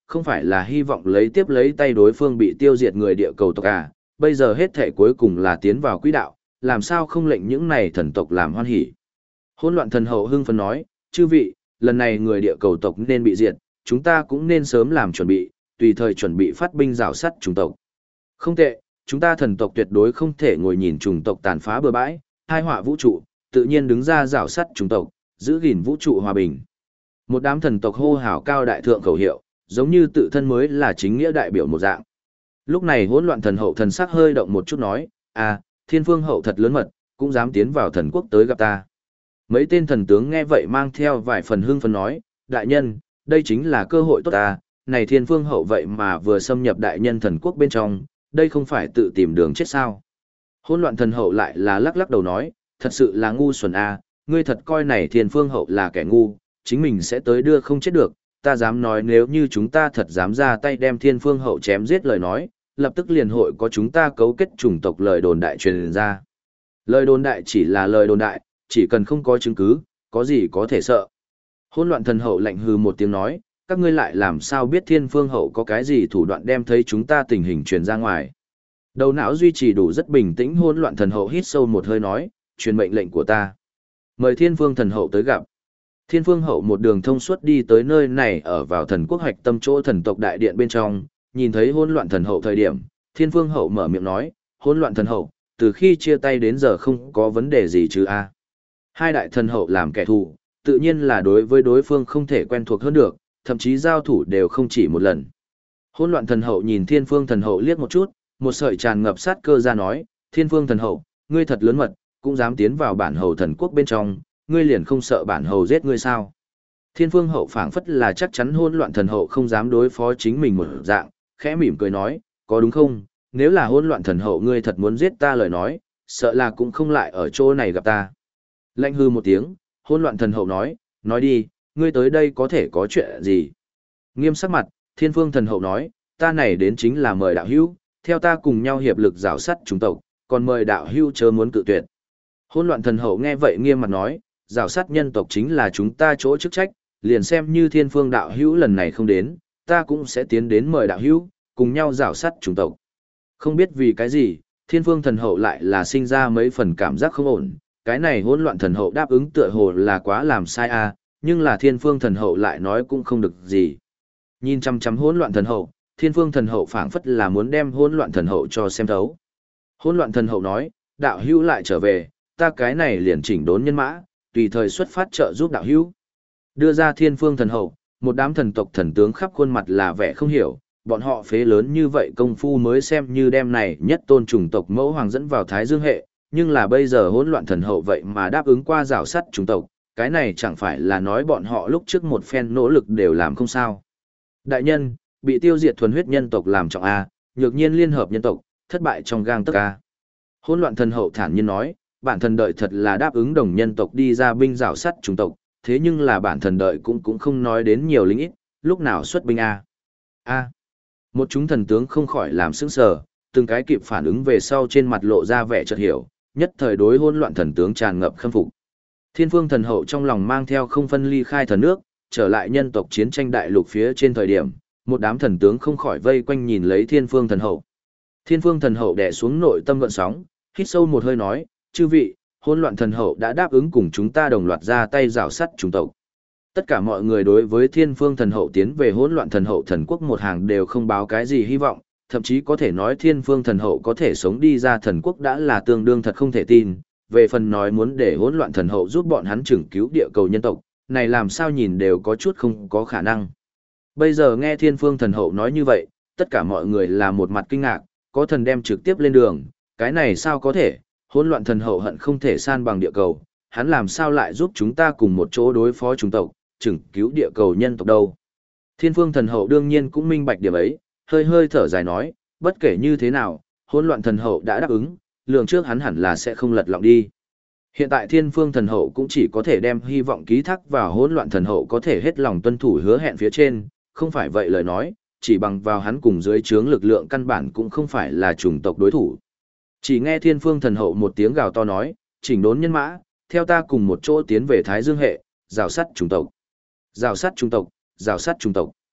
không phải là hy vọng lấy tiếp lấy tay đối phương bị tiêu diệt người địa cầu tộc à, bây giờ hết thể cuối cùng là tiến vào quỹ đạo, làm sao không lệnh những này thần tộc làm hoan hỉ. Hỗn loạn thần hậu hưng phấn nói, chư vị, lần này người địa cầu tộc nên bị diệt, chúng ta cũng nên sớm làm chuẩn bị, tùy thời chuẩn bị phát binh rào sắt chủng tộc. Không tệ, chúng ta thần tộc tuyệt đối không thể ngồi nhìn chủng tộc tàn phá bừa bãi, hai họa vũ trụ, tự nhiên đứng ra rào sắt chủng tộc, giữ gìn vũ trụ hòa bình. Một đám thần tộc hô hào cao đại thượng khẩu hiệu, giống như tự thân mới là chính nghĩa đại biểu một dạng. Lúc này hỗn loạn thần hậu thần sắc hơi động một chút nói, à, thiên phương hậu thật lớn mật, cũng dám tiến vào thần quốc tới gặp ta. Mấy tên thần tướng nghe vậy mang theo vài phần hưng phấn nói, đại nhân, đây chính là cơ hội tốt ta, này thiên phương hậu vậy mà vừa xâm nhập đại nhân thần quốc bên trong, đây không phải tự tìm đường chết sao. Hỗn loạn thần hậu lại là lắc lắc đầu nói, thật sự là ngu xuẩn a, ngươi thật coi này thiên phương hậu là kẻ ngu, chính mình sẽ tới đưa không chết được, ta dám nói nếu như chúng ta thật dám ra tay đem thiên phương hậu chém giết lời nói, lập tức liền hội có chúng ta cấu kết chủng tộc lời đồn đại truyền ra. Lời đồn đại chỉ là lời đồn đại, chỉ cần không có chứng cứ, có gì có thể sợ. Hỗn loạn thần hậu lạnh hừ một tiếng nói, các ngươi lại làm sao biết thiên phương hậu có cái gì thủ đoạn đem thấy chúng ta tình hình truyền ra ngoài. Đầu não duy trì đủ rất bình tĩnh, hỗn loạn thần hậu hít sâu một hơi nói, truyền mệnh lệnh của ta. Mời thiên phương thần hậu tới gặp. Thiên phương hậu một đường thông suốt đi tới nơi này ở vào thần quốc hoạch tâm chỗ thần tộc đại điện bên trong, nhìn thấy hỗn loạn thần hậu thời điểm, thiên phương hậu mở miệng nói, hỗn loạn thần hậu, từ khi chia tay đến giờ không có vấn đề gì chứ a? Hai đại thần hậu làm kẻ thù, tự nhiên là đối với đối phương không thể quen thuộc hơn được, thậm chí giao thủ đều không chỉ một lần. Hỗn loạn thần hậu nhìn thiên phương thần hậu liếc một chút, một sợi tràn ngập sát cơ ra nói, thiên phương thần hậu, ngươi thật lớn mật, cũng dám tiến vào bản hầu thần quốc bên trong, ngươi liền không sợ bản hầu giết ngươi sao? Thiên phương hậu phảng phất là chắc chắn hỗn loạn thần hậu không dám đối phó chính mình một dạng, khẽ mỉm cười nói, có đúng không? Nếu là hỗn loạn thần hậu ngươi thật muốn giết ta lời nói, sợ là cũng không lại ở chỗ này gặp ta. Lạnh hư một tiếng, hỗn loạn thần hậu nói, nói đi, ngươi tới đây có thể có chuyện gì? Nghiêm sắc mặt, thiên phương thần hậu nói, ta này đến chính là mời đạo hữu, theo ta cùng nhau hiệp lực rào sắt chúng tộc, còn mời đạo hữu chớ muốn cự tuyệt. Hỗn loạn thần hậu nghe vậy nghiêm mặt nói, rào sát nhân tộc chính là chúng ta chỗ chức trách, liền xem như thiên phương đạo hữu lần này không đến, ta cũng sẽ tiến đến mời đạo hữu, cùng nhau rào sát chúng tộc. Không biết vì cái gì, thiên phương thần hậu lại là sinh ra mấy phần cảm giác không ổn, cái này hỗn loạn thần hậu đáp ứng tựa hồ là quá làm sai a, nhưng là thiên phương thần hậu lại nói cũng không được gì. Nhìn chăm chăm hỗn loạn thần hậu, thiên phương thần hậu phảng phất là muốn đem hỗn loạn thần hậu cho xem thấu. Hỗn loạn thần hậu nói, đạo hữu lại trở về, ta cái này liền chỉnh đốn nhân mã, tùy thời xuất phát trợ giúp đạo hữu. Đưa ra thiên phương thần hậu, một đám thần tộc thần tướng khắp khuôn mặt là vẻ không hiểu, bọn họ phế lớn như vậy công phu mới xem như đem này nhất tôn chủng tộc mẫu hoàng dẫn vào Thái Dương hệ, nhưng là bây giờ hỗn loạn thần hậu vậy mà đáp ứng qua rào sắt chủng tộc, cái này chẳng phải là nói bọn họ lúc trước một phen nỗ lực đều làm không sao. Đại nhân, bị tiêu diệt thuần huyết nhân tộc làm trọng A, nhược nhiên liên hợp nhân tộc, thất bại trong gang tấc A. Hỗn loạn thần hậu thản nhiên nói, bản thần đợi thật là đáp ứng đồng nhân tộc đi ra binh rào sắt chủng tộc, thế nhưng là bản thần đợi cũng cũng không nói đến nhiều lính ít, lúc nào xuất binh A. A. Một chúng thần tướng không khỏi làm sững sờ, từng cái kịp phản ứng về sau trên mặt lộ ra vẻ chợt hiểu, nhất thời đối hỗn loạn thần tướng tràn ngập khâm phục. Thiên phương thần hậu trong lòng mang theo không phân ly khai thần nước, trở lại nhân tộc chiến tranh đại lục phía trên thời điểm, một đám thần tướng không khỏi vây quanh nhìn lấy thiên phương thần hậu. Thiên phương thần hậu đè xuống nội tâm gợn sóng, hít sâu một hơi nói, chư vị, hỗn loạn thần hậu đã đáp ứng cùng chúng ta đồng loạt ra tay rào sắt chủng tộc. Tất cả mọi người đối với thiên phương thần hậu tiến về hỗn loạn thần hậu thần quốc một hàng đều không báo cái gì hy vọng, thậm chí có thể nói thiên phương thần hậu có thể sống đi ra thần quốc đã là tương đương thật không thể tin. Về phần nói muốn để hỗn loạn thần hậu giúp bọn hắn chừng cứu địa cầu nhân tộc, này làm sao nhìn đều có chút không có khả năng. Bây giờ nghe thiên phương thần hậu nói như vậy, tất cả mọi người là một mặt kinh ngạc, có thần đem trực tiếp lên đường, cái này sao có thể, hỗn loạn thần hậu hận không thể san bằng địa cầu, hắn làm sao lại giúp chúng ta cùng một chỗ đối phó chủng tộc, chừng cứu địa cầu nhân tộc đâu. Thiên phương thần hậu đương nhiên cũng minh bạch điểm ấy, hơi hơi thở dài nói, bất kể như thế nào, hỗn loạn thần hậu đã đáp ứng, lường trước hắn hẳn là sẽ không lật lọng đi. Hiện tại thiên phương thần hậu cũng chỉ có thể đem hy vọng ký thác vào hỗn loạn thần hậu có thể hết lòng tuân thủ hứa hẹn phía trên, không phải vậy lời nói, chỉ bằng vào hắn cùng dưới trướng lực lượng căn bản cũng không phải là chủng tộc đối thủ. Chỉ nghe thiên phương thần hậu một tiếng gào to nói, chỉnh đốn nhân mã, theo ta cùng một chỗ tiến về Thái Dương hệ, rào sắt chủng tộc. Rào sắt chủng tộc, rào sắt chủng tộc.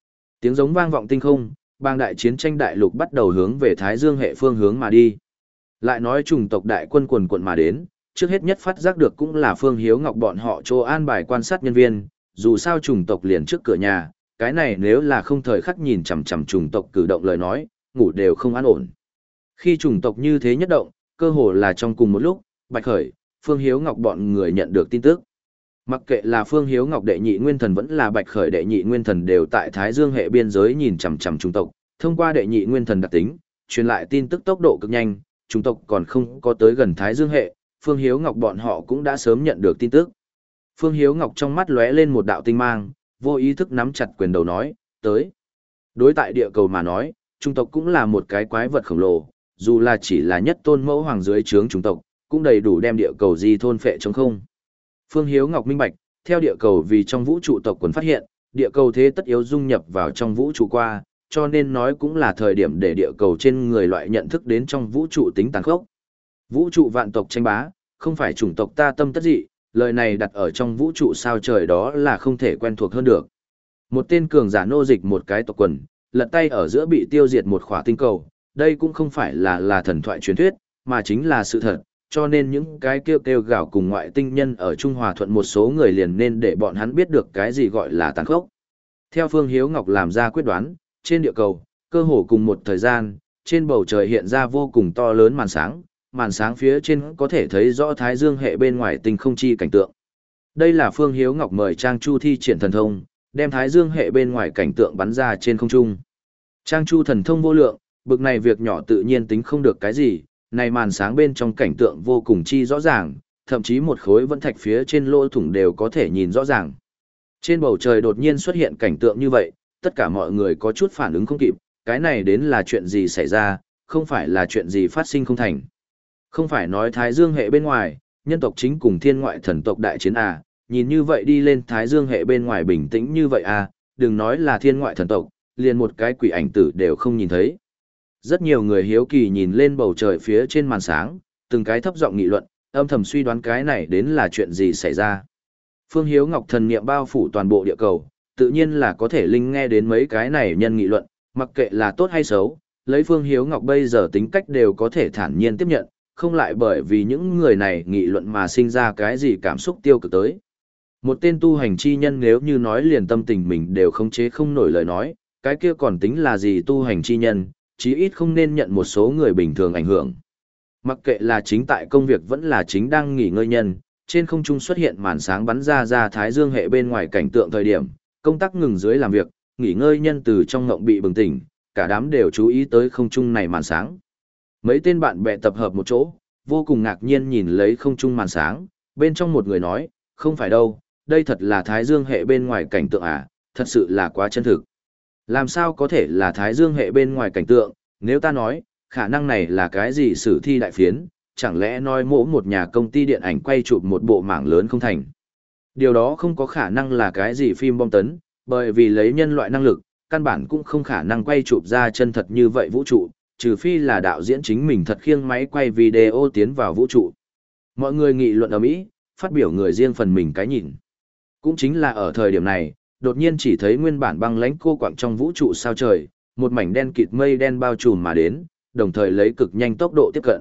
Tiếng giống vang vọng tinh không, bang đại chiến tranh đại lục bắt đầu hướng về Thái Dương hệ phương hướng mà đi. Lại nói chủng tộc đại quân quần quận mà đến, trước hết nhất phát giác được cũng là Phương Hiếu Ngọc bọn họ chỗ an bài quan sát nhân viên, dù sao chủng tộc liền trước cửa nhà, cái này nếu là không thời khắc nhìn chằm chằm chủng tộc cử động lời nói, ngủ đều không an ổn. Khi chủng tộc như thế nhất động, cơ hồ là trong cùng một lúc, Bạch Khởi, Phương Hiếu Ngọc bọn người nhận được tin tức. Mặc kệ là Phương Hiếu Ngọc đệ nhị nguyên thần vẫn là Bạch Khởi đệ nhị nguyên thần đều tại Thái Dương hệ biên giới nhìn chằm chằm chủng tộc, thông qua đệ nhị nguyên thần đặc tính, truyền lại tin tức tốc độ cực nhanh, chủng tộc còn không có tới gần Thái Dương hệ, Phương Hiếu Ngọc bọn họ cũng đã sớm nhận được tin tức. Phương Hiếu Ngọc trong mắt lóe lên một đạo tinh mang, vô ý thức nắm chặt quyền đầu nói, tới. Đối tại địa cầu mà nói, chủng tộc cũng là một cái quái vật khổng lồ, dù là chỉ là nhất tôn mẫu hoàng dưới trướng chủng tộc, cũng đầy đủ đem địa cầu di thôn phệ chống không. Phương Hiếu Ngọc minh bạch, theo địa cầu vì trong vũ trụ tộc quần phát hiện, địa cầu thế tất yếu dung nhập vào trong vũ trụ qua, cho nên nói cũng là thời điểm để địa cầu trên người loại nhận thức đến trong vũ trụ tính tàn khốc. Vũ trụ vạn tộc tranh bá, không phải chủng tộc ta tâm tất dị, lời này đặt ở trong vũ trụ sao trời đó là không thể quen thuộc hơn được. Một tên cường giả nô dịch một cái tộc quần, lật tay ở giữa bị tiêu diệt một khỏa tinh cầu, đây cũng không phải là là thần thoại truyền thuyết, mà chính là sự thật, cho nên những cái kêu kêu gào cùng ngoại tinh nhân ở Trung Hòa Thuận một số người liền nên để bọn hắn biết được cái gì gọi là tàn khốc. Theo Phương Hiếu Ngọc làm ra quyết đoán, trên địa cầu, cơ hồ cùng một thời gian, trên bầu trời hiện ra vô cùng to lớn màn sáng, màn sáng phía trên có thể thấy rõ Thái Dương hệ bên ngoài tinh không chi cảnh tượng. Đây là Phương Hiếu Ngọc mời Trang Chu thi triển thần thông, đem Thái Dương hệ bên ngoài cảnh tượng bắn ra trên không trung. Trang Chu thần thông vô lượng, bực này việc nhỏ tự nhiên tính không được cái gì, này màn sáng bên trong cảnh tượng vô cùng chi rõ ràng, thậm chí một khối vân thạch phía trên lỗ thủng đều có thể nhìn rõ ràng. Trên bầu trời đột nhiên xuất hiện cảnh tượng như vậy, tất cả mọi người có chút phản ứng không kịp, cái này đến là chuyện gì xảy ra, không phải là chuyện gì phát sinh không thành. Không phải nói Thái Dương hệ bên ngoài, nhân tộc chính cùng thiên ngoại thần tộc đại chiến à, nhìn như vậy đi lên Thái Dương hệ bên ngoài bình tĩnh như vậy à, đừng nói là thiên ngoại thần tộc, liền một cái quỷ ảnh tử đều không nhìn thấy. Rất nhiều người hiếu kỳ nhìn lên bầu trời phía trên màn sáng, từng cái thấp giọng nghị luận, âm thầm suy đoán cái này đến là chuyện gì xảy ra. Phương Hiếu Ngọc thần niệm bao phủ toàn bộ địa cầu, tự nhiên là có thể linh nghe đến mấy cái này nhân nghị luận, mặc kệ là tốt hay xấu, lấy Phương Hiếu Ngọc bây giờ tính cách đều có thể thản nhiên tiếp nhận, không lại bởi vì những người này nghị luận mà sinh ra cái gì cảm xúc tiêu cực tới. Một tên tu hành chi nhân nếu như nói liền tâm tình mình đều không chế không nổi lời nói, cái kia còn tính là gì tu hành chi nhân, chí ít không nên nhận một số người bình thường ảnh hưởng. Mặc kệ là chính tại công việc vẫn là chính đang nghỉ ngơi nhân, trên không trung xuất hiện màn sáng bắn ra ra Thái Dương hệ bên ngoài cảnh tượng thời điểm, công tác ngừng dưới làm việc, nghỉ ngơi nhân từ trong ngộng bị bừng tỉnh, cả đám đều chú ý tới không trung này màn sáng. Mấy tên bạn bè tập hợp một chỗ, vô cùng ngạc nhiên nhìn lấy không trung màn sáng, bên trong một người nói, không phải đâu, đây thật là Thái Dương hệ bên ngoài cảnh tượng à, thật sự là quá chân thực. Làm sao có thể là Thái Dương hệ bên ngoài cảnh tượng, nếu ta nói, khả năng này là cái gì sử thi đại phiến, chẳng lẽ nói mỗ một nhà công ty điện ảnh quay chụp một bộ mảng lớn không thành. Điều đó không có khả năng là cái gì phim bom tấn, bởi vì lấy nhân loại năng lực, căn bản cũng không khả năng quay chụp ra chân thật như vậy vũ trụ, trừ phi là đạo diễn chính mình thật khiêng máy quay video tiến vào vũ trụ. Mọi người nghị luận ở Mỹ, phát biểu người riêng phần mình cái nhìn. Cũng chính là ở thời điểm này, đột nhiên chỉ thấy nguyên bản băng lãnh cô quạng trong vũ trụ sao trời, một mảnh đen kịt mây đen bao trùm mà đến, đồng thời lấy cực nhanh tốc độ tiếp cận.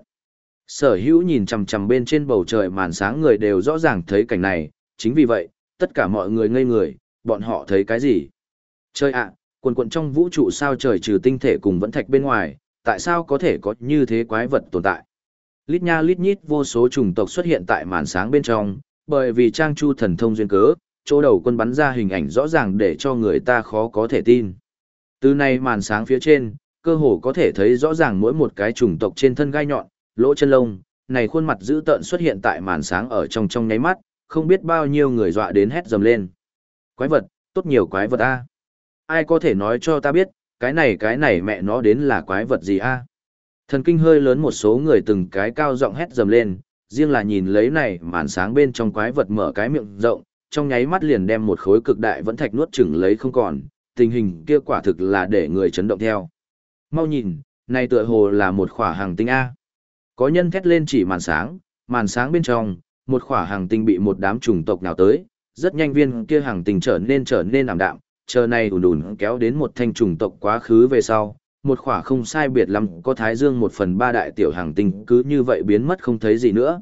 Sở Hữu nhìn chằm chằm bên trên bầu trời màn sáng người đều rõ ràng thấy cảnh này, chính vì vậy, tất cả mọi người ngây người, bọn họ thấy cái gì? Trời ạ, quần quần trong vũ trụ sao trời trừ tinh thể cùng vẫn thạch bên ngoài, tại sao có thể có như thế quái vật tồn tại? Lít nha lít nhít vô số chủng tộc xuất hiện tại màn sáng bên trong, bởi vì Trang Chu thần thông duyên cớ, chỗ đầu quân bắn ra hình ảnh rõ ràng để cho người ta khó có thể tin. Từ này màn sáng phía trên, cơ hồ có thể thấy rõ ràng mỗi một cái chủng tộc trên thân gai nhọn, lỗ chân lông, này khuôn mặt dữ tợn xuất hiện tại màn sáng ở trong trong nháy mắt, không biết bao nhiêu người dọa đến hét dầm lên. Quái vật, tốt nhiều quái vật a. Ai có thể nói cho ta biết, cái này cái này mẹ nó đến là quái vật gì a? Thần kinh hơi lớn một số người từng cái cao giọng hét dầm lên, riêng là nhìn lấy này màn sáng bên trong quái vật mở cái miệng rộng, trong nháy mắt liền đem một khối cực đại vẫn thạch nuốt chửng lấy không còn, tình hình kia quả thực là để người chấn động theo. Mau nhìn, này tựa hồ là một khỏa hành tinh a. Có nhân thét lên chỉ màn sáng, màn sáng bên trong, một khỏa hành tinh bị một đám chủng tộc nào tới, rất nhanh viên kia hành tinh trở nên trở nên ảm đạm, chờ này ùn ùn kéo đến một thanh trùng tộc quá khứ về sau, một khỏa không sai biệt lắm có Thái Dương một phần ba đại tiểu hàng tinh cứ như vậy biến mất không thấy gì nữa.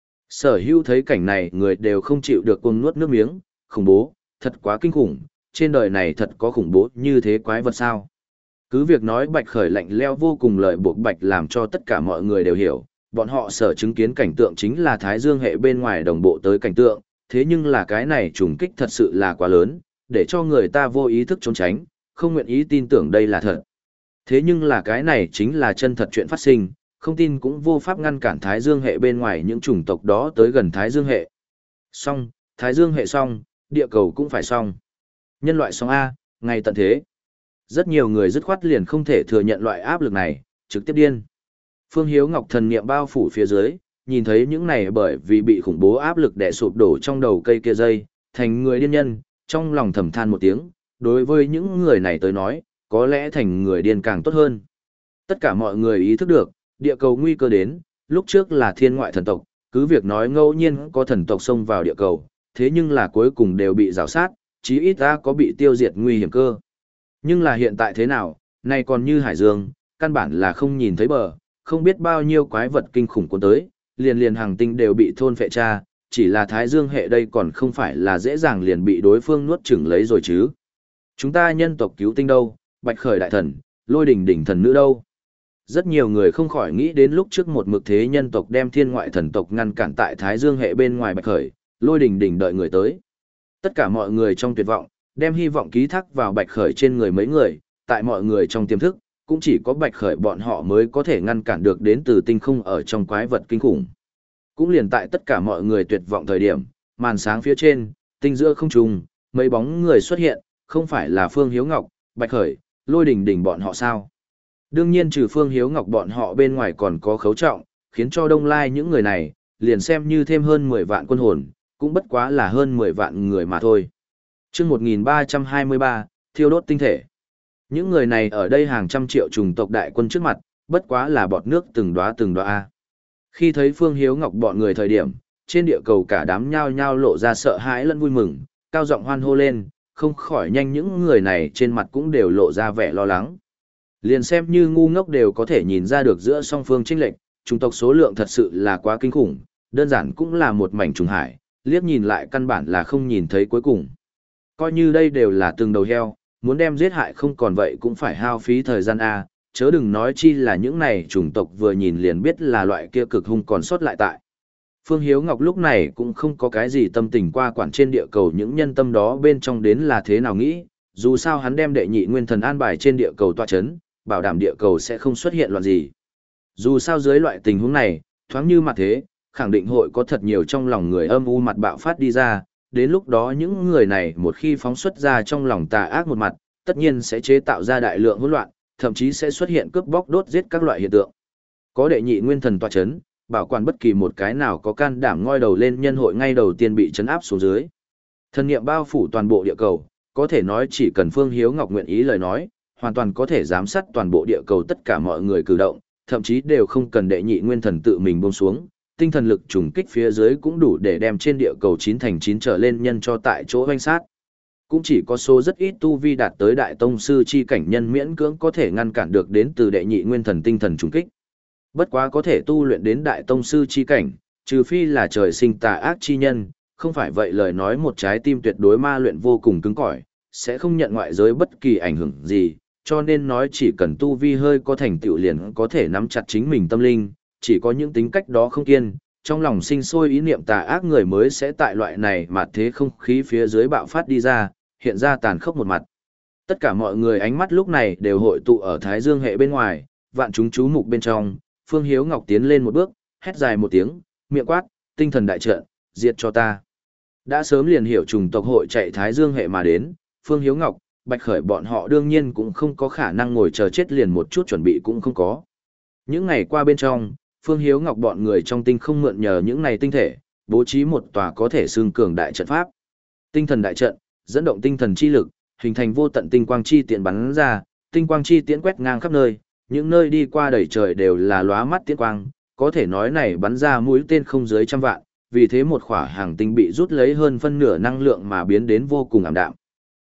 Sở hữu thấy cảnh này người đều không chịu được cuồng nuốt nước miếng, khủng bố, thật quá kinh khủng, trên đời này thật có khủng bố như thế quái vật sao. Cứ việc nói Bạch Khởi lạnh leo vô cùng lợi buộc Bạch làm cho tất cả mọi người đều hiểu, bọn họ sở chứng kiến cảnh tượng chính là Thái Dương hệ bên ngoài đồng bộ tới cảnh tượng, thế nhưng là cái này trùng kích thật sự là quá lớn, để cho người ta vô ý thức trốn tránh, không nguyện ý tin tưởng đây là thật. Thế nhưng là cái này chính là chân thật chuyện phát sinh, không tin cũng vô pháp ngăn cản Thái Dương hệ bên ngoài những chủng tộc đó tới gần Thái Dương hệ. Xong, Thái Dương hệ xong, địa cầu cũng phải xong. Nhân loại xong A, ngay tận thế. Rất nhiều người dứt khoát liền không thể thừa nhận loại áp lực này, trực tiếp điên. Phương Hiếu Ngọc thần niệm bao phủ phía dưới, nhìn thấy những này bởi vì bị khủng bố áp lực đè sụp đổ trong đầu cây kia dây, thành người điên nhân, trong lòng thầm than một tiếng, đối với những người này tới nói, có lẽ thành người điên càng tốt hơn. Tất cả mọi người ý thức được, địa cầu nguy cơ đến, lúc trước là thiên ngoại thần tộc, cứ việc nói ngẫu nhiên có thần tộc xông vào địa cầu, thế nhưng là cuối cùng đều bị rào sát, chí ít ta có bị tiêu diệt nguy hiểm cơ. Nhưng là hiện tại thế nào, nay còn như hải dương, căn bản là không nhìn thấy bờ, không biết bao nhiêu quái vật kinh khủng cuốn tới, liền liền hàng tinh đều bị thôn phệ tra, chỉ là Thái Dương hệ đây còn không phải là dễ dàng liền bị đối phương nuốt chửng lấy rồi chứ. Chúng ta nhân tộc cứu tinh đâu, Bạch Khởi đại thần, Lôi Đỉnh đỉnh thần nữ đâu. Rất nhiều người không khỏi nghĩ đến lúc trước một mực thế nhân tộc đem thiên ngoại thần tộc ngăn cản tại Thái Dương hệ bên ngoài Bạch Khởi, Lôi Đỉnh đỉnh đợi người tới. Tất cả mọi người trong tuyệt vọng, đem hy vọng ký thác vào Bạch Khởi trên người mấy người, tại mọi người trong tiềm thức, cũng chỉ có Bạch Khởi bọn họ mới có thể ngăn cản được đến từ tinh không ở trong quái vật kinh khủng. Cũng liền tại tất cả mọi người tuyệt vọng thời điểm, màn sáng phía trên, tinh giữa không trung, mấy bóng người xuất hiện, không phải là Phương Hiếu Ngọc, Bạch Khởi, Lôi Đỉnh đỉnh bọn họ sao? Đương nhiên trừ Phương Hiếu Ngọc bọn họ bên ngoài còn có Khấu Trọng, khiến cho Đông Lai những người này, liền xem như thêm hơn mười vạn quân hồn, cũng bất quá là hơn mười vạn người mà thôi. Chương một nghìn ba trăm hai mươi ba, thiêu đốt tinh thể. Những người này ở đây hàng trăm triệu trùng tộc đại quân trước mặt, bất quá là bọt nước từng đóa từng đóa. Khi thấy Phương Hiếu Ngọc bọn người thời điểm, trên địa cầu cả đám nhao nhao lộ ra sợ hãi lẫn vui mừng, cao giọng hoan hô lên, không khỏi nhanh những người này trên mặt cũng đều lộ ra vẻ lo lắng. Liền xem như ngu ngốc đều có thể nhìn ra được giữa song phương chênh lệch, chủng tộc số lượng thật sự là quá kinh khủng, đơn giản cũng là một mảnh trùng hải, liếc nhìn lại căn bản là không nhìn thấy cuối cùng. Coi như đây đều là từng đầu heo, muốn đem giết hại không còn vậy cũng phải hao phí thời gian A, chớ đừng nói chi là những này chủng tộc vừa nhìn liền biết là loại kia cực hung còn sót lại tại. Phương Hiếu Ngọc lúc này cũng không có cái gì tâm tình qua quản trên địa cầu những nhân tâm đó bên trong đến là thế nào nghĩ, dù sao hắn đem đệ nhị nguyên thần an bài trên địa cầu tọa chấn, bảo đảm địa cầu sẽ không xuất hiện loạn gì. Dù sao dưới loại tình huống này, thoáng như mặt thế, khẳng định hội có thật nhiều trong lòng người âm u mặt bạo phát đi ra, đến lúc đó những người này một khi phóng xuất ra trong lòng tà ác một mặt, tất nhiên sẽ chế tạo ra đại lượng hỗn loạn, thậm chí sẽ xuất hiện cướp bóc đốt giết các loại hiện tượng. Có đệ nhị nguyên thần tọa chấn, bảo quản bất kỳ một cái nào có can đảm ngoi đầu lên nhân hội ngay đầu tiên bị chấn áp xuống dưới. Thần niệm bao phủ toàn bộ địa cầu, có thể nói chỉ cần Phương Hiếu Ngọc nguyện ý lời nói, hoàn toàn có thể giám sát toàn bộ địa cầu tất cả mọi người cử động, thậm chí đều không cần đệ nhị nguyên thần tự mình buông xuống, tinh thần lực trùng kích phía dưới cũng đủ để đem trên địa cầu chín thành chín trở lên nhân cho tại chỗ hoanh sát. Cũng chỉ có số rất ít tu vi đạt tới đại tông sư chi cảnh nhân miễn cưỡng có thể ngăn cản được đến từ đệ nhị nguyên thần tinh thần trùng kích. Bất quá có thể tu luyện đến đại tông sư chi cảnh, trừ phi là trời sinh tà ác chi nhân, không phải vậy lời nói một trái tim tuyệt đối ma luyện vô cùng cứng cỏi, sẽ không nhận ngoại giới bất kỳ ảnh hưởng gì, cho nên nói chỉ cần tu vi hơi có thành tựu liền có thể nắm chặt chính mình tâm linh, chỉ có những tính cách đó không kiên, trong lòng sinh sôi ý niệm tà ác người mới sẽ tại loại này mà thế không khí phía dưới bạo phát đi ra, hiện ra tàn khốc một mặt. Tất cả mọi người ánh mắt lúc này đều hội tụ ở Thái Dương hệ bên ngoài, vạn chúng chú mục bên trong, Phương Hiếu Ngọc tiến lên một bước, hét dài một tiếng, miệng quát, tinh thần đại trận, diệt cho ta. Đã sớm liền hiểu trùng tộc hội chạy Thái Dương hệ mà đến, Phương Hiếu Ngọc, Bạch Khởi bọn họ đương nhiên cũng không có khả năng ngồi chờ chết liền một chút chuẩn bị cũng không có. Những ngày qua bên trong, Phương Hiếu Ngọc bọn người trong tinh không mượn nhờ những này tinh thể, bố trí một tòa có thể xương cường đại trận pháp. Tinh thần đại trận, dẫn động tinh thần chi lực, hình thành vô tận tinh quang chi tiễn bắn ra, tinh quang chi tiễn quét ngang khắp nơi, những nơi đi qua đầy trời đều là lóa mắt tiễn quang, có thể nói này bắn ra mũi tên không dưới trăm vạn, vì thế một khỏa hàng tinh bị rút lấy hơn phân nửa năng lượng mà biến đến vô cùng ảm đạm.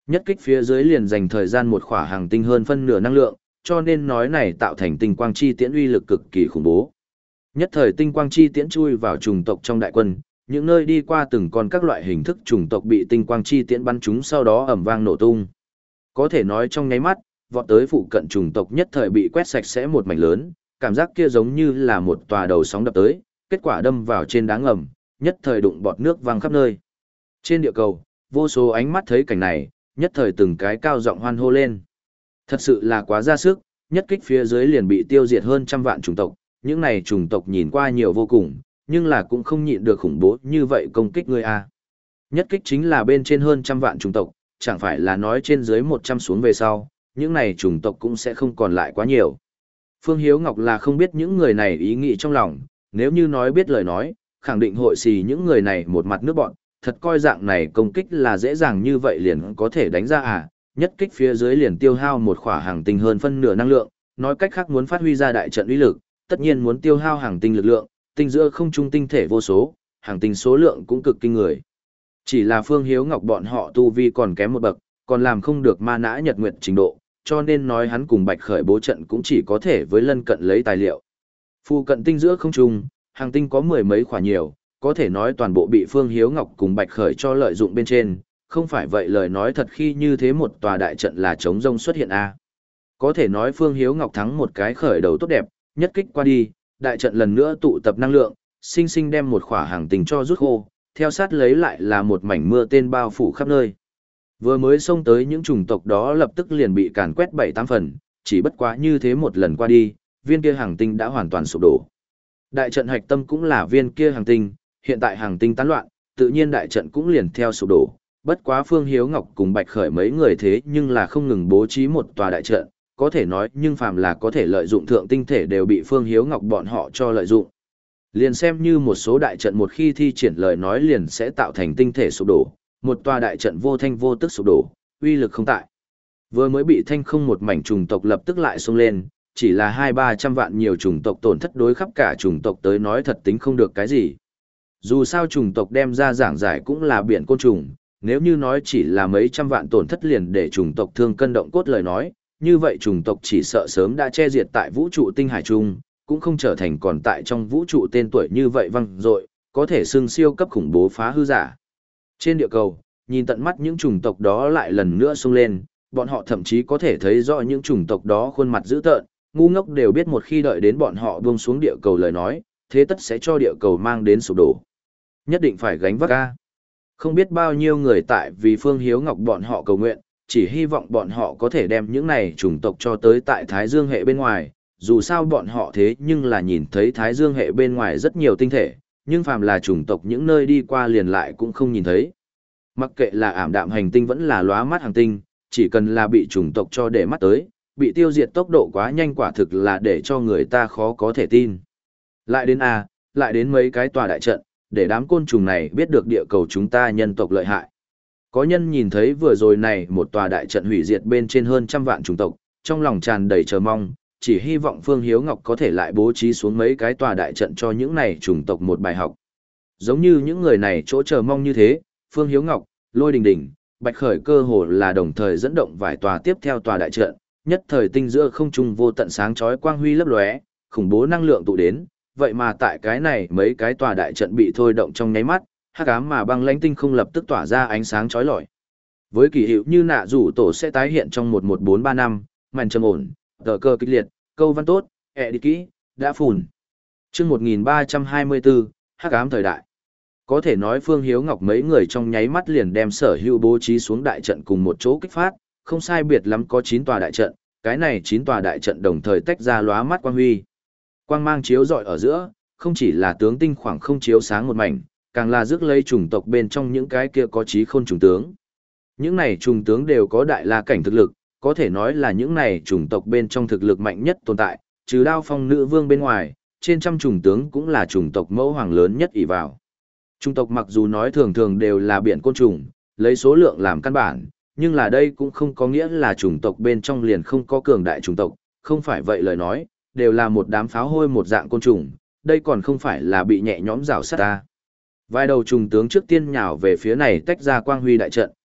Nhất kích phía dưới liền dành thời gian một khỏa hàng tinh hơn phân nửa năng lượng, cho nên nói này tạo thành tinh quang chi tiễn uy lực cực kỳ khủng bố. Nhất thời tinh quang chi tiễn chui vào trùng tộc trong đại quân, những nơi đi qua từng con các loại hình thức trùng tộc bị tinh quang chi tiễn bắn trúng sau đó ầm vang nổ tung. Có thể nói trong nháy mắt, vọt tới phụ cận trùng tộc nhất thời bị quét sạch sẽ một mảnh lớn, cảm giác kia giống như là một tòa đầu sóng đập tới, kết quả đâm vào trên đá ngầm, nhất thời đụng bọt nước văng khắp nơi. Trên địa cầu, vô số ánh mắt thấy cảnh này, nhất thời từng cái cao giọng hoan hô lên. Thật sự là quá ra sức, nhất kích phía dưới liền bị tiêu diệt hơn trăm vạn chủng tộc, những này chủng tộc nhìn qua nhiều vô cùng, nhưng là cũng không nhịn được khủng bố như vậy công kích người a. Nhất kích chính là bên trên hơn trăm vạn chủng tộc, chẳng phải là nói trên dưới một trăm xuống về sau, những này chủng tộc cũng sẽ không còn lại quá nhiều. Phương Hiếu Ngọc là không biết những người này ý nghĩ trong lòng, nếu như nói biết lời nói, khẳng định hội xì những người này một mặt nước bọn, thật coi dạng này công kích là dễ dàng như vậy liền có thể đánh ra à, nhất kích phía dưới liền tiêu hao một khỏa hàng tinh hơn phân nửa năng lượng, nói cách khác muốn phát huy ra đại trận uy lực, tất nhiên muốn tiêu hao hàng tinh lực lượng, tinh giữa không trung tinh thể vô số, hàng tinh số lượng cũng cực kinh người. Chỉ là Phương Hiếu Ngọc bọn họ tu vi còn kém một bậc, còn làm không được ma nã nhật nguyệt trình độ, cho nên nói hắn cùng Bạch Khởi bố trận cũng chỉ có thể với lân cận lấy tài liệu. Phu cận tinh giữa không trung, hàng tinh có mười mấy khỏa nhiều, có thể nói toàn bộ bị Phương Hiếu Ngọc cùng Bạch Khởi cho lợi dụng bên trên, không phải vậy lời nói thật khi như thế một tòa đại trận là chống rông xuất hiện a. Có thể nói Phương Hiếu Ngọc thắng một cái khởi đầu tốt đẹp, nhất kích qua đi, đại trận lần nữa tụ tập năng lượng, sinh sinh đem một khỏa hàng tinh cho rút khô, theo sát lấy lại là một mảnh mưa tên bao phủ khắp nơi. Vừa mới xông tới những chủng tộc đó lập tức liền bị càn quét bảy tám phần, chỉ bất quá như thế một lần qua đi, viên kia hàng tinh đã hoàn toàn sụp đổ. Đại trận hạch tâm cũng là viên kia hàng tinh, hiện tại hàng tinh tán loạn, tự nhiên đại trận cũng liền theo sụp đổ. Bất quá Phương Hiếu Ngọc cùng Bạch Khởi mấy người thế nhưng là không ngừng bố trí một tòa đại trận, có thể nói nhưng phàm là có thể lợi dụng thượng tinh thể đều bị Phương Hiếu Ngọc bọn họ cho lợi dụng. Liền xem như một số đại trận một khi thi triển lời nói liền sẽ tạo thành tinh thể sụp đổ, một tòa đại trận vô thanh vô tức sụp đổ, uy lực không tại. Vừa mới bị thanh không một mảnh trùng tộc lập tức lại xông lên, chỉ là hai ba trăm vạn nhiều chủng tộc tổn thất đối khắp cả chủng tộc tới nói thật tính không được cái gì. Dù sao chủng tộc đem ra giảng giải cũng là biển côn trùng, nếu như nói chỉ là mấy trăm vạn tổn thất liền để chủng tộc thương cân động cốt lời nói, như vậy chủng tộc chỉ sợ sớm đã che diệt tại vũ trụ tinh hải trung, cũng không trở thành còn tại trong vũ trụ tên tuổi như vậy văng dội, có thể xưng siêu cấp khủng bố phá hư giả. Trên địa cầu, nhìn tận mắt những chủng tộc đó lại lần nữa xông lên, bọn họ thậm chí có thể thấy rõ những chủng tộc đó khuôn mặt dữ tợn, ngu ngốc đều biết một khi đợi đến bọn họ buông xuống địa cầu lời nói, thế tất sẽ cho địa cầu mang đến sụp đổ. Nhất định phải gánh vác ca. Không biết bao nhiêu người tại vì Phương Hiếu Ngọc bọn họ cầu nguyện, chỉ hy vọng bọn họ có thể đem những này chủng tộc cho tới tại Thái Dương hệ bên ngoài, dù sao bọn họ thế nhưng là nhìn thấy Thái Dương hệ bên ngoài rất nhiều tinh thể, nhưng phàm là chủng tộc những nơi đi qua liền lại cũng không nhìn thấy. Mặc kệ là ảm đạm hành tinh vẫn là lóa mắt hành tinh, chỉ cần là bị chủng tộc cho để mắt tới, bị tiêu diệt tốc độ quá nhanh quả thực là để cho người ta khó có thể tin. Lại đến A, lại đến mấy cái tòa đại trận, để đám côn trùng này biết được địa cầu chúng ta nhân tộc lợi hại. Có nhân nhìn thấy vừa rồi này một tòa đại trận hủy diệt bên trên hơn trăm vạn chủng tộc, trong lòng tràn đầy chờ mong, chỉ hy vọng Phương Hiếu Ngọc có thể lại bố trí xuống mấy cái tòa đại trận cho những này chủng tộc một bài học. Giống như những người này chỗ chờ mong như thế, Phương Hiếu Ngọc, Lôi Đình Đình, Bạch Khởi cơ hồ là đồng thời dẫn động vài tòa tiếp theo tòa đại trận, nhất thời tinh giữa không trung vô tận sáng chói quang huy lấp lóe, khủng bố năng lượng tụ đến, vậy mà tại cái này mấy cái tòa đại trận bị thôi động trong nháy mắt, hắc ám mà băng lãnh tinh không lập tức tỏa ra ánh sáng chói lọi. Với kỳ hiệu như nạ rủ tổ sẽ tái hiện trong một một bốn ba năm, màn trầm ổn, tờ cơ kích liệt, câu văn tốt, ẹ đi kỹ, đã phùn. Chương một nghìn ba trăm hai mươi bốn, hắc ám thời đại. Có thể nói Phương Hiếu Ngọc mấy người trong nháy mắt liền đem sở hữu bố trí xuống đại trận cùng một chỗ kích phát, không sai biệt lắm có chín tòa đại trận, cái này chín tòa đại trận đồng thời tách ra lóa mắt quang huy. Quang mang chiếu rọi ở giữa, không chỉ là tướng tinh khoảng không chiếu sáng một mảnh, càng là rước lấy chủng tộc bên trong những cái kia có trí khôn chủng tướng. Những này chủng tướng đều có đại la cảnh thực lực, có thể nói là những này chủng tộc bên trong thực lực mạnh nhất tồn tại, trừ Đao Phong nữ vương bên ngoài, trên trăm chủng tướng cũng là chủng tộc mẫu hoàng lớn nhất ỷ vào. Chủng tộc mặc dù nói thường thường đều là biển côn trùng, lấy số lượng làm căn bản, nhưng là đây cũng không có nghĩa là chủng tộc bên trong liền không có cường đại chủng tộc, không phải vậy lời nói, đều là một đám pháo hôi một dạng côn trùng, đây còn không phải là bị nhẹ nhõm rào sát ta. Vài đầu trùng tướng trước tiên nhào về phía này tách ra quang huy đại trận,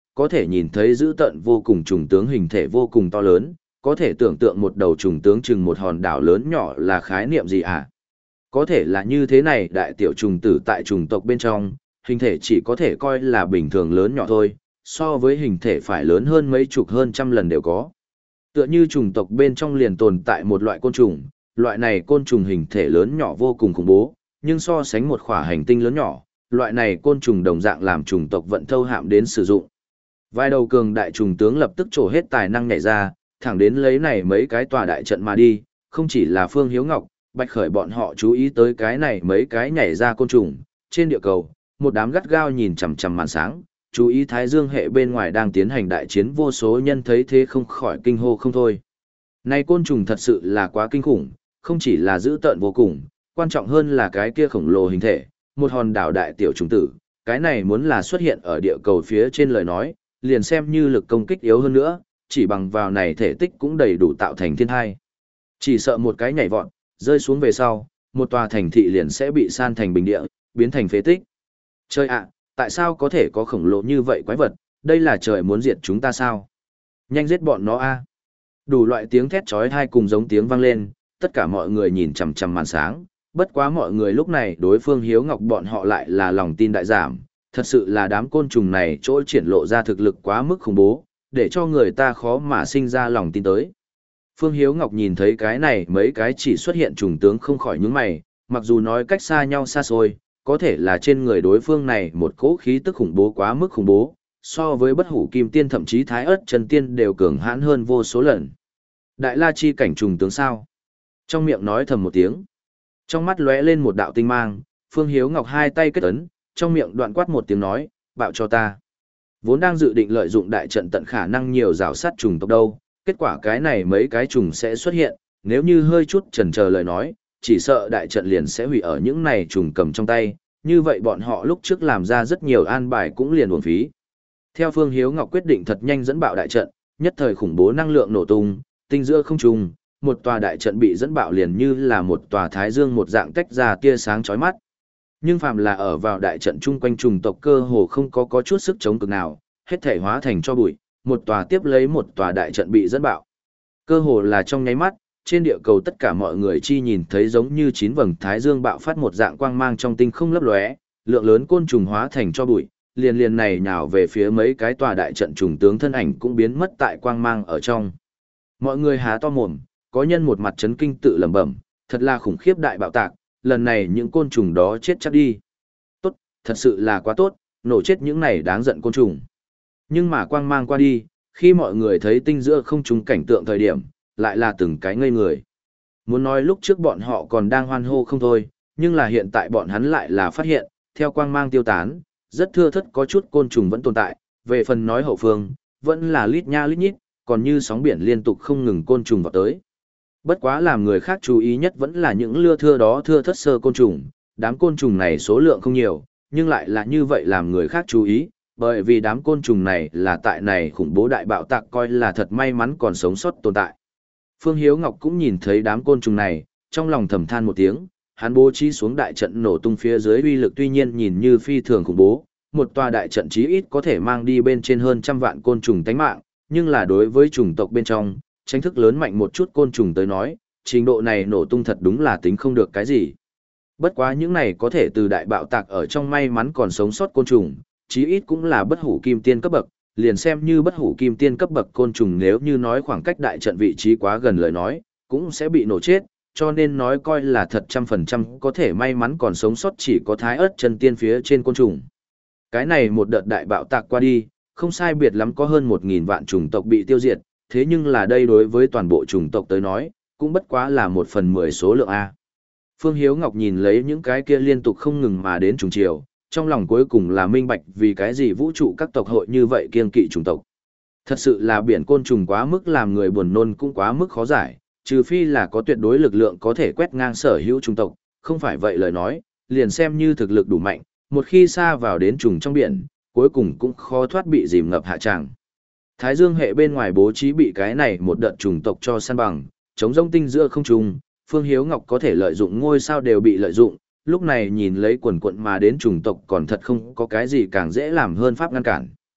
có thể nhìn thấy dữ tợn vô cùng trùng tướng hình thể vô cùng to lớn, có thể tưởng tượng một đầu trùng tướng chừng một hòn đảo lớn nhỏ là khái niệm gì à? Có thể là như thế này, đại tiểu trùng tử tại trùng tộc bên trong, hình thể chỉ có thể coi là bình thường lớn nhỏ thôi, so với hình thể phải lớn hơn mấy chục hơn trăm lần đều có. Tựa như trùng tộc bên trong liền tồn tại một loại côn trùng, loại này côn trùng hình thể lớn nhỏ vô cùng khủng bố, nhưng so sánh một khỏa hành tinh lớn nhỏ, loại này côn trùng đồng dạng làm trùng tộc vận thâu hạm đến sử dụng. Vài đầu cường đại trùng tướng lập tức trổ hết tài năng nhảy ra, thẳng đến lấy này mấy cái tòa đại trận mà đi, không chỉ là Phương Hiếu Ngọc, Bạch Khởi bọn họ chú ý tới cái này mấy cái nhảy ra côn trùng, trên địa cầu, một đám gắt gao nhìn chằm chằm màn sáng, chú ý Thái Dương hệ bên ngoài đang tiến hành đại chiến, vô số nhân thấy thế không khỏi kinh hô không thôi. Này côn trùng thật sự là quá kinh khủng, không chỉ là dữ tợn vô cùng, quan trọng hơn là cái kia khổng lồ hình thể, một hòn đảo đại tiểu trùng tử, cái này muốn là xuất hiện ở địa cầu phía trên lời nói, liền xem như lực công kích yếu hơn nữa, chỉ bằng vào này thể tích cũng đầy đủ tạo thành thiên hai. Chỉ sợ một cái nhảy vọt, rơi xuống về sau, một tòa thành thị liền sẽ bị san thành bình địa, biến thành phế tích. Trời ạ, tại sao có thể có khổng lồ như vậy quái vật, đây là trời muốn diệt chúng ta sao? Nhanh giết bọn nó a! Đủ loại tiếng thét chói tai cùng giống tiếng vang lên, tất cả mọi người nhìn chằm chằm màn sáng, bất quá mọi người lúc này đối phương Hiếu Ngọc bọn họ lại là lòng tin đại giảm, thật sự là đám côn trùng này chỗ triển lộ ra thực lực quá mức khủng bố, để cho người ta khó mà sinh ra lòng tin tới. Phương Hiếu Ngọc nhìn thấy cái này mấy cái chỉ xuất hiện trùng tướng không khỏi nhướng mày, mặc dù nói cách xa nhau xa xôi, có thể là trên người đối phương này một cỗ khí tức khủng bố quá mức khủng bố, so với bất hủ kim tiên thậm chí thái ớt chân tiên đều cường hãn hơn vô số lần. Đại la chi cảnh trùng tướng sao? Trong miệng nói thầm một tiếng. Trong mắt lóe lên một đạo tinh mang, Phương Hiếu Ngọc hai tay kết ấn, trong miệng đoạn quát một tiếng nói, bạo cho ta. Vốn đang dự định lợi dụng đại trận tận khả năng nhiều rào sát trùng tộc đâu, kết quả cái này mấy cái trùng sẽ xuất hiện, nếu như hơi chút chần chờ lời nói, chỉ sợ đại trận liền sẽ hủy ở những này trùng cầm trong tay, như vậy bọn họ lúc trước làm ra rất nhiều an bài cũng liền uổng phí. Theo Phương Hiếu Ngọc quyết định thật nhanh dẫn bạo đại trận, nhất thời khủng bố năng lượng nổ tung, tinh giữa không trung, một tòa đại trận bị dẫn bạo liền như là một tòa thái dương một dạng tách ra tia sáng chói mắt. Nhưng phàm là ở vào đại trận chung quanh trùng tộc cơ hồ không có có chút sức chống cực nào, hết thể hóa thành cho bụi, một tòa tiếp lấy một tòa đại trận bị dẫn bạo. Cơ hồ là trong nháy mắt, trên địa cầu tất cả mọi người chi nhìn thấy giống như chín vầng thái dương bạo phát một dạng quang mang trong tinh không lấp lóe, lượng lớn côn trùng hóa thành cho bụi, liền liền này nhào về phía mấy cái tòa đại trận trùng tướng thân ảnh cũng biến mất tại quang mang ở trong. Mọi người há to mồm, có nhân một mặt chấn kinh tự lẩm bẩm, thật là khủng khiếp đại bạo tạc, lần này những côn trùng đó chết chắc đi. Tốt, thật sự là quá tốt, nổ chết những này đáng giận côn trùng. Nhưng mà quang mang qua đi, khi mọi người thấy tinh giữa không trung cảnh tượng thời điểm, lại là từng cái ngây người. Muốn nói lúc trước bọn họ còn đang hoan hô không thôi, nhưng là hiện tại bọn hắn lại là phát hiện, theo quang mang tiêu tán, rất thưa thớt có chút côn trùng vẫn tồn tại, về phần nói hậu phương, vẫn là lít nha lít nhít, còn như sóng biển liên tục không ngừng côn trùng vào tới. Bất quá làm người khác chú ý nhất vẫn là những lưa thưa đó thưa thất sơ côn trùng, đám côn trùng này số lượng không nhiều, nhưng lại là như vậy làm người khác chú ý, bởi vì đám côn trùng này là tại này khủng bố đại bạo tạc coi là thật may mắn còn sống sót tồn tại. Phương Hiếu Ngọc cũng nhìn thấy đám côn trùng này, trong lòng thầm than một tiếng, hắn bố trí xuống đại trận nổ tung phía dưới uy lực tuy nhiên nhìn như phi thường khủng bố, một tòa đại trận chí ít có thể mang đi bên trên hơn trăm vạn côn trùng tánh mạng, nhưng là đối với chủng tộc bên trong, tranh thức lớn mạnh một chút côn trùng tới nói, trình độ này nổ tung thật đúng là tính không được cái gì. Bất quá những này có thể từ đại bạo tạc ở trong may mắn còn sống sót côn trùng, chí ít cũng là bất hủ kim tiên cấp bậc, liền xem như bất hủ kim tiên cấp bậc côn trùng nếu như nói khoảng cách đại trận vị trí quá gần lời nói, cũng sẽ bị nổ chết, cho nên nói coi là thật trăm phần trăm có thể may mắn còn sống sót chỉ có thái ớt chân tiên phía trên côn trùng. Cái này một đợt đại bạo tạc qua đi, không sai biệt lắm có hơn một nghìn vạn chủng tộc bị tiêu diệt, thế nhưng là đây đối với toàn bộ chủng tộc tới nói, cũng bất quá là một phần mười số lượng A. Phương Hiếu Ngọc nhìn lấy những cái kia liên tục không ngừng mà đến trùng chiều, trong lòng cuối cùng là minh bạch vì cái gì vũ trụ các tộc hội như vậy kiêng kỵ chủng tộc. Thật sự là biển côn trùng quá mức làm người buồn nôn cũng quá mức khó giải, trừ phi là có tuyệt đối lực lượng có thể quét ngang sở hữu chủng tộc, không phải vậy lời nói, liền xem như thực lực đủ mạnh, một khi xa vào đến trùng trong biển, cuối cùng cũng khó thoát bị dìm ngập hạ tràng. Thái Dương hệ bên ngoài bố trí bị cái này một đợt chủng tộc cho săn bằng, chống rông tinh giữa không trung, Phương Hiếu Ngọc có thể lợi dụng ngôi sao đều bị lợi dụng, lúc này nhìn lấy quần quận mà đến chủng tộc còn thật không có cái gì càng dễ làm hơn pháp ngăn cản.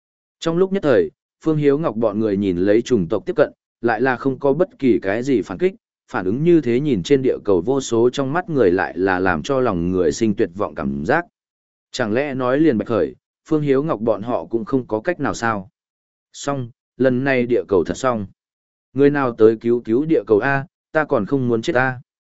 Trong lúc nhất thời, Phương Hiếu Ngọc bọn người nhìn lấy trùng tộc tiếp cận, lại là không có bất kỳ cái gì phản kích, phản ứng như thế nhìn trên địa cầu vô số trong mắt người lại là làm cho lòng người sinh tuyệt vọng cảm giác. Chẳng lẽ nói liền bạch khởi, Phương Hiếu Ngọc bọn họ cũng không có cách nào sao? Xong, lần này địa cầu thật xong. Người nào tới cứu cứu địa cầu A, ta còn không muốn chết A.